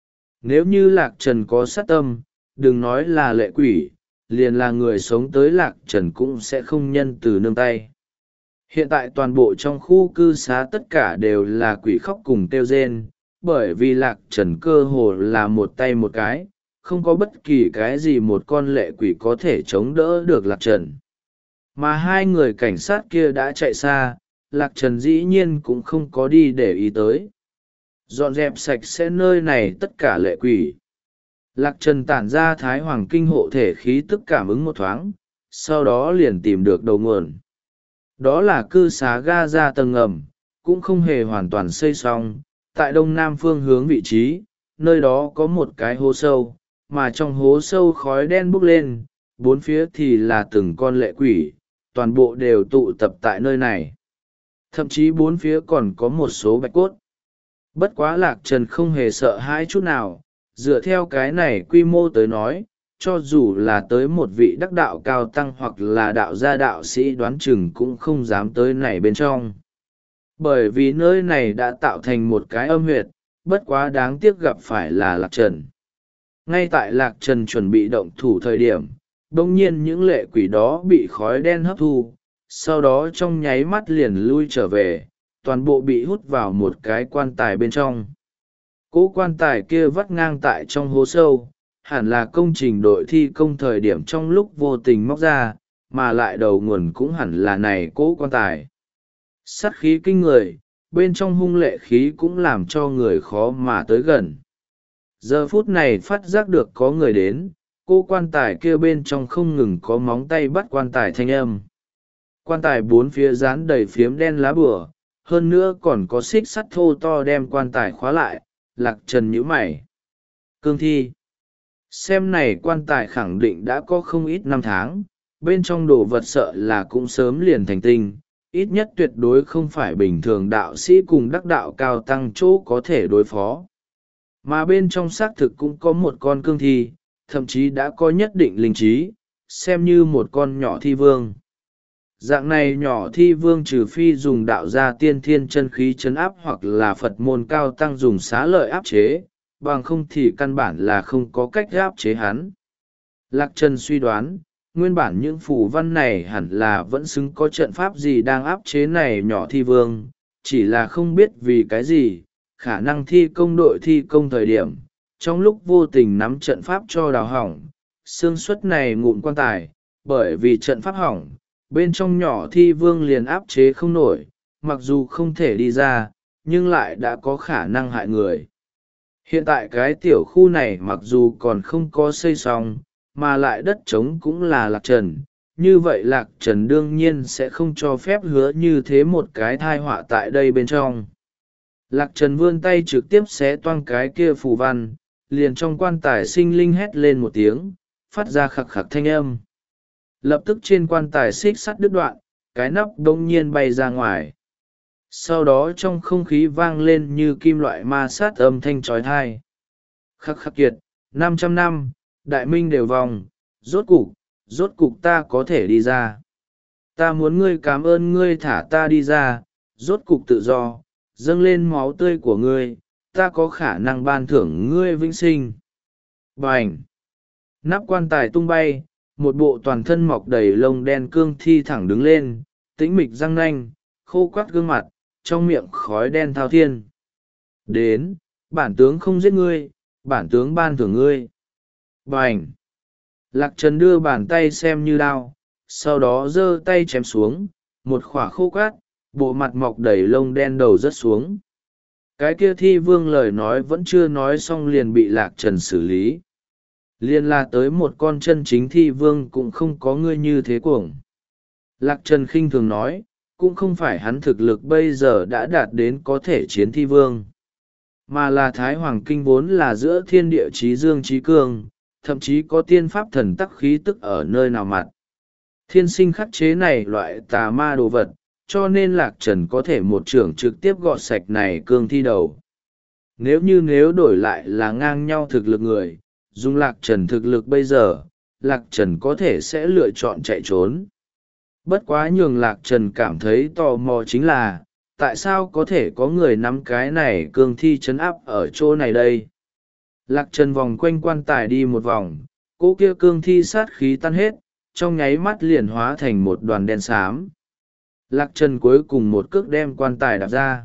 Nếu như Lạc Trần có sát tâm, đừng nói là lệ quỷ, liền là người sống tới Lạc Trần cũng sẽ không nhân từ nương tay. Hiện tại toàn bộ trong khu cư xá tất cả đều là quỷ khóc cùng kêu rên, bởi vì Lạc Trần cơ hồ là một tay một cái, không có bất kỳ cái gì một con lệ quỷ có thể chống đỡ được Lạc Trần. Mà hai người cảnh sát kia đã chạy xa, Lạc Trần dĩ nhiên cũng không có đi để ý tới. Dọn dẹp sạch sẽ nơi này tất cả lệ quỷ. Lạc Trần tản ra thái hoàng kinh hộ thể khí tức cảm ứng một thoáng, sau đó liền tìm được đầu nguồn. Đó là cư xá Gaza tầng ngầm, cũng không hề hoàn toàn xây xong, tại đông nam phương hướng vị trí, nơi đó có một cái hố sâu, mà trong hố sâu khói đen bốc lên, bốn phía thì là từng con lệ quỷ, toàn bộ đều tụ tập tại nơi này. Thậm chí bốn phía còn có một số bạch cốt. Bất quá Lạc Trần không hề sợ hãi chút nào, dựa theo cái này quy mô tới nói, cho dù là tới một vị đắc đạo cao tăng hoặc là đạo gia đạo sĩ đoán chừng cũng không dám tới này bên trong. Bởi vì nơi này đã tạo thành một cái âm huyệt, bất quá đáng tiếc gặp phải là Lạc Trần. Ngay tại Lạc Trần chuẩn bị động thủ thời điểm, đông nhiên những lệ quỷ đó bị khói đen hấp thu, sau đó trong nháy mắt liền lui trở về, toàn bộ bị hút vào một cái quan tài bên trong. Cỗ quan tài kia vắt ngang tại trong hố sâu, hẳn là công trình đội thi công thời điểm trong lúc vô tình móc ra, mà lại đầu nguồn cũng hẳn là này cỗ quan tài. Sát khí kinh người, bên trong hung lệ khí cũng làm cho người khó mà tới gần. Giờ phút này phát giác được có người đến, cô quan tài kia bên trong không ngừng có móng tay bắt quan tài thanh âm. Quan tài bốn phía dán đầy phiếm đen lá bùa, hơn nữa còn có xích sắt thô to đem quan tài khóa lại. Lạc Trần nhíu mày. Cương thi. Xem này quan tài khẳng định đã có không ít năm tháng, bên trong đồ vật sợ là cũng sớm liền thành tinh, ít nhất tuyệt đối không phải bình thường đạo sĩ cùng đắc đạo cao tăng chỗ có thể đối phó. Mà bên trong xác thực cũng có một con cương thi, thậm chí đã có nhất định linh trí, xem như một con nhỏ thi vương. Dạng này nhỏ thi vương trừ phi dùng đạo gia tiên thiên chân khí chấn áp hoặc là Phật môn cao tăng dùng xá lợi áp chế, bằng không thì căn bản là không có cách áp chế hắn. Lạc Trần suy đoán, nguyên bản những phù văn này hẳn là vẫn xứng có trận pháp gì đang áp chế này nhỏ thi vương, chỉ là không biết vì cái gì, khả năng thi công đội thi công thời điểm, trong lúc vô tình nắm trận pháp cho đào hỏng, xương suất này ngụm quan tài, bởi vì trận pháp hỏng, bên trong nhỏ thi vương liền áp chế không nổi, mặc dù không thể đi ra, nhưng lại đã có khả năng hại người. Hiện tại cái tiểu khu này mặc dù còn không có xây xong, mà lại đất trống cũng là Lạc Trần, như vậy Lạc Trần đương nhiên sẽ không cho phép hứa như thế một cái thai họa tại đây bên trong. Lạc Trần vươn tay trực tiếp xé toang cái kia phù văn, liền trong quan tài sinh linh hét lên một tiếng, phát ra khặc khặc thanh âm. Lập tức trên quan tài xích sắt đứt đoạn, cái nắp đ ỗ n g nhiên bay ra ngoài. Sau đó trong không khí vang lên như kim loại ma sát âm thanh trói thai. Khắc khắc kiệt, năm trăm năm, đại minh đều vòng, rốt cục, rốt cục ta có thể đi ra. Ta muốn ngươi cảm ơn ngươi thả ta đi ra, rốt cục tự do, dâng lên máu tươi của ngươi, ta có khả năng ban thưởng ngươi vĩnh sinh. Bành! Nắp quan tài tung bay, một bộ toàn thân mọc đầy lông đen cương thi thẳng đứng lên, tĩnh mịch răng nanh, khô quắt gương mặt, trong miệng khói đen thao thiên. Đến, bản tướng không giết ngươi, bản tướng ban thưởng ngươi. Bành! Lạc Trần đưa bàn tay xem như đao, sau đó giơ tay chém xuống, một khỏa khô cát, bộ mặt mọc đầy lông đen đầu rớt xuống. Cái kia thi vương lời nói vẫn chưa nói xong liền bị Lạc Trần xử lý. Liên la tới một con chân chính thi vương cũng không có ngươi như thế cuồng. Lạc Trần khinh thường nói, cũng không phải hắn thực lực bây giờ đã đạt đến có thể chiến thi vương, mà là Thái Hoàng Kinh vốn là giữa thiên địa trí dương trí cương, thậm chí có tiên pháp thần tắc khí tức ở nơi nào mặt. Thiên sinh khắc chế này loại tà ma đồ vật, cho nên Lạc Trần có thể một trưởng trực tiếp gọt sạch này cương thi đầu. Nếu như nếu đổi lại là ngang nhau thực lực người, dùng Lạc Trần thực lực bây giờ, Lạc Trần có thể sẽ lựa chọn chạy trốn. Bất quá nhường Lạc Trần cảm thấy tò mò chính là, tại sao có thể có người nắm cái này cương thi trấn áp ở chỗ này đây? Lạc Trần vòng quanh quan tài đi một vòng, cỗ kia cương thi sát khí tan hết, trong nháy mắt liền hóa thành một đoàn đen xám. Lạc Trần cuối cùng một cước đem quan tài đạp ra.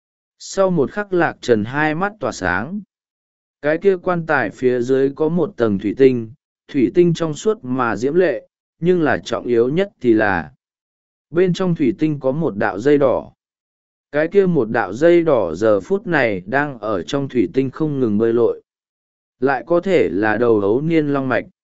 Sau một khắc Lạc Trần hai mắt tỏa sáng. Cái kia quan tài phía dưới có một tầng thủy tinh, thủy tinh trong suốt mà diễm lệ, nhưng là trọng yếu nhất thì là bên trong thủy tinh có một đạo dây đỏ. Cái kia một đạo dây đỏ giờ phút này đang ở trong thủy tinh không ngừng bơi lội. Lại có thể là đầu hấu niên long mạch.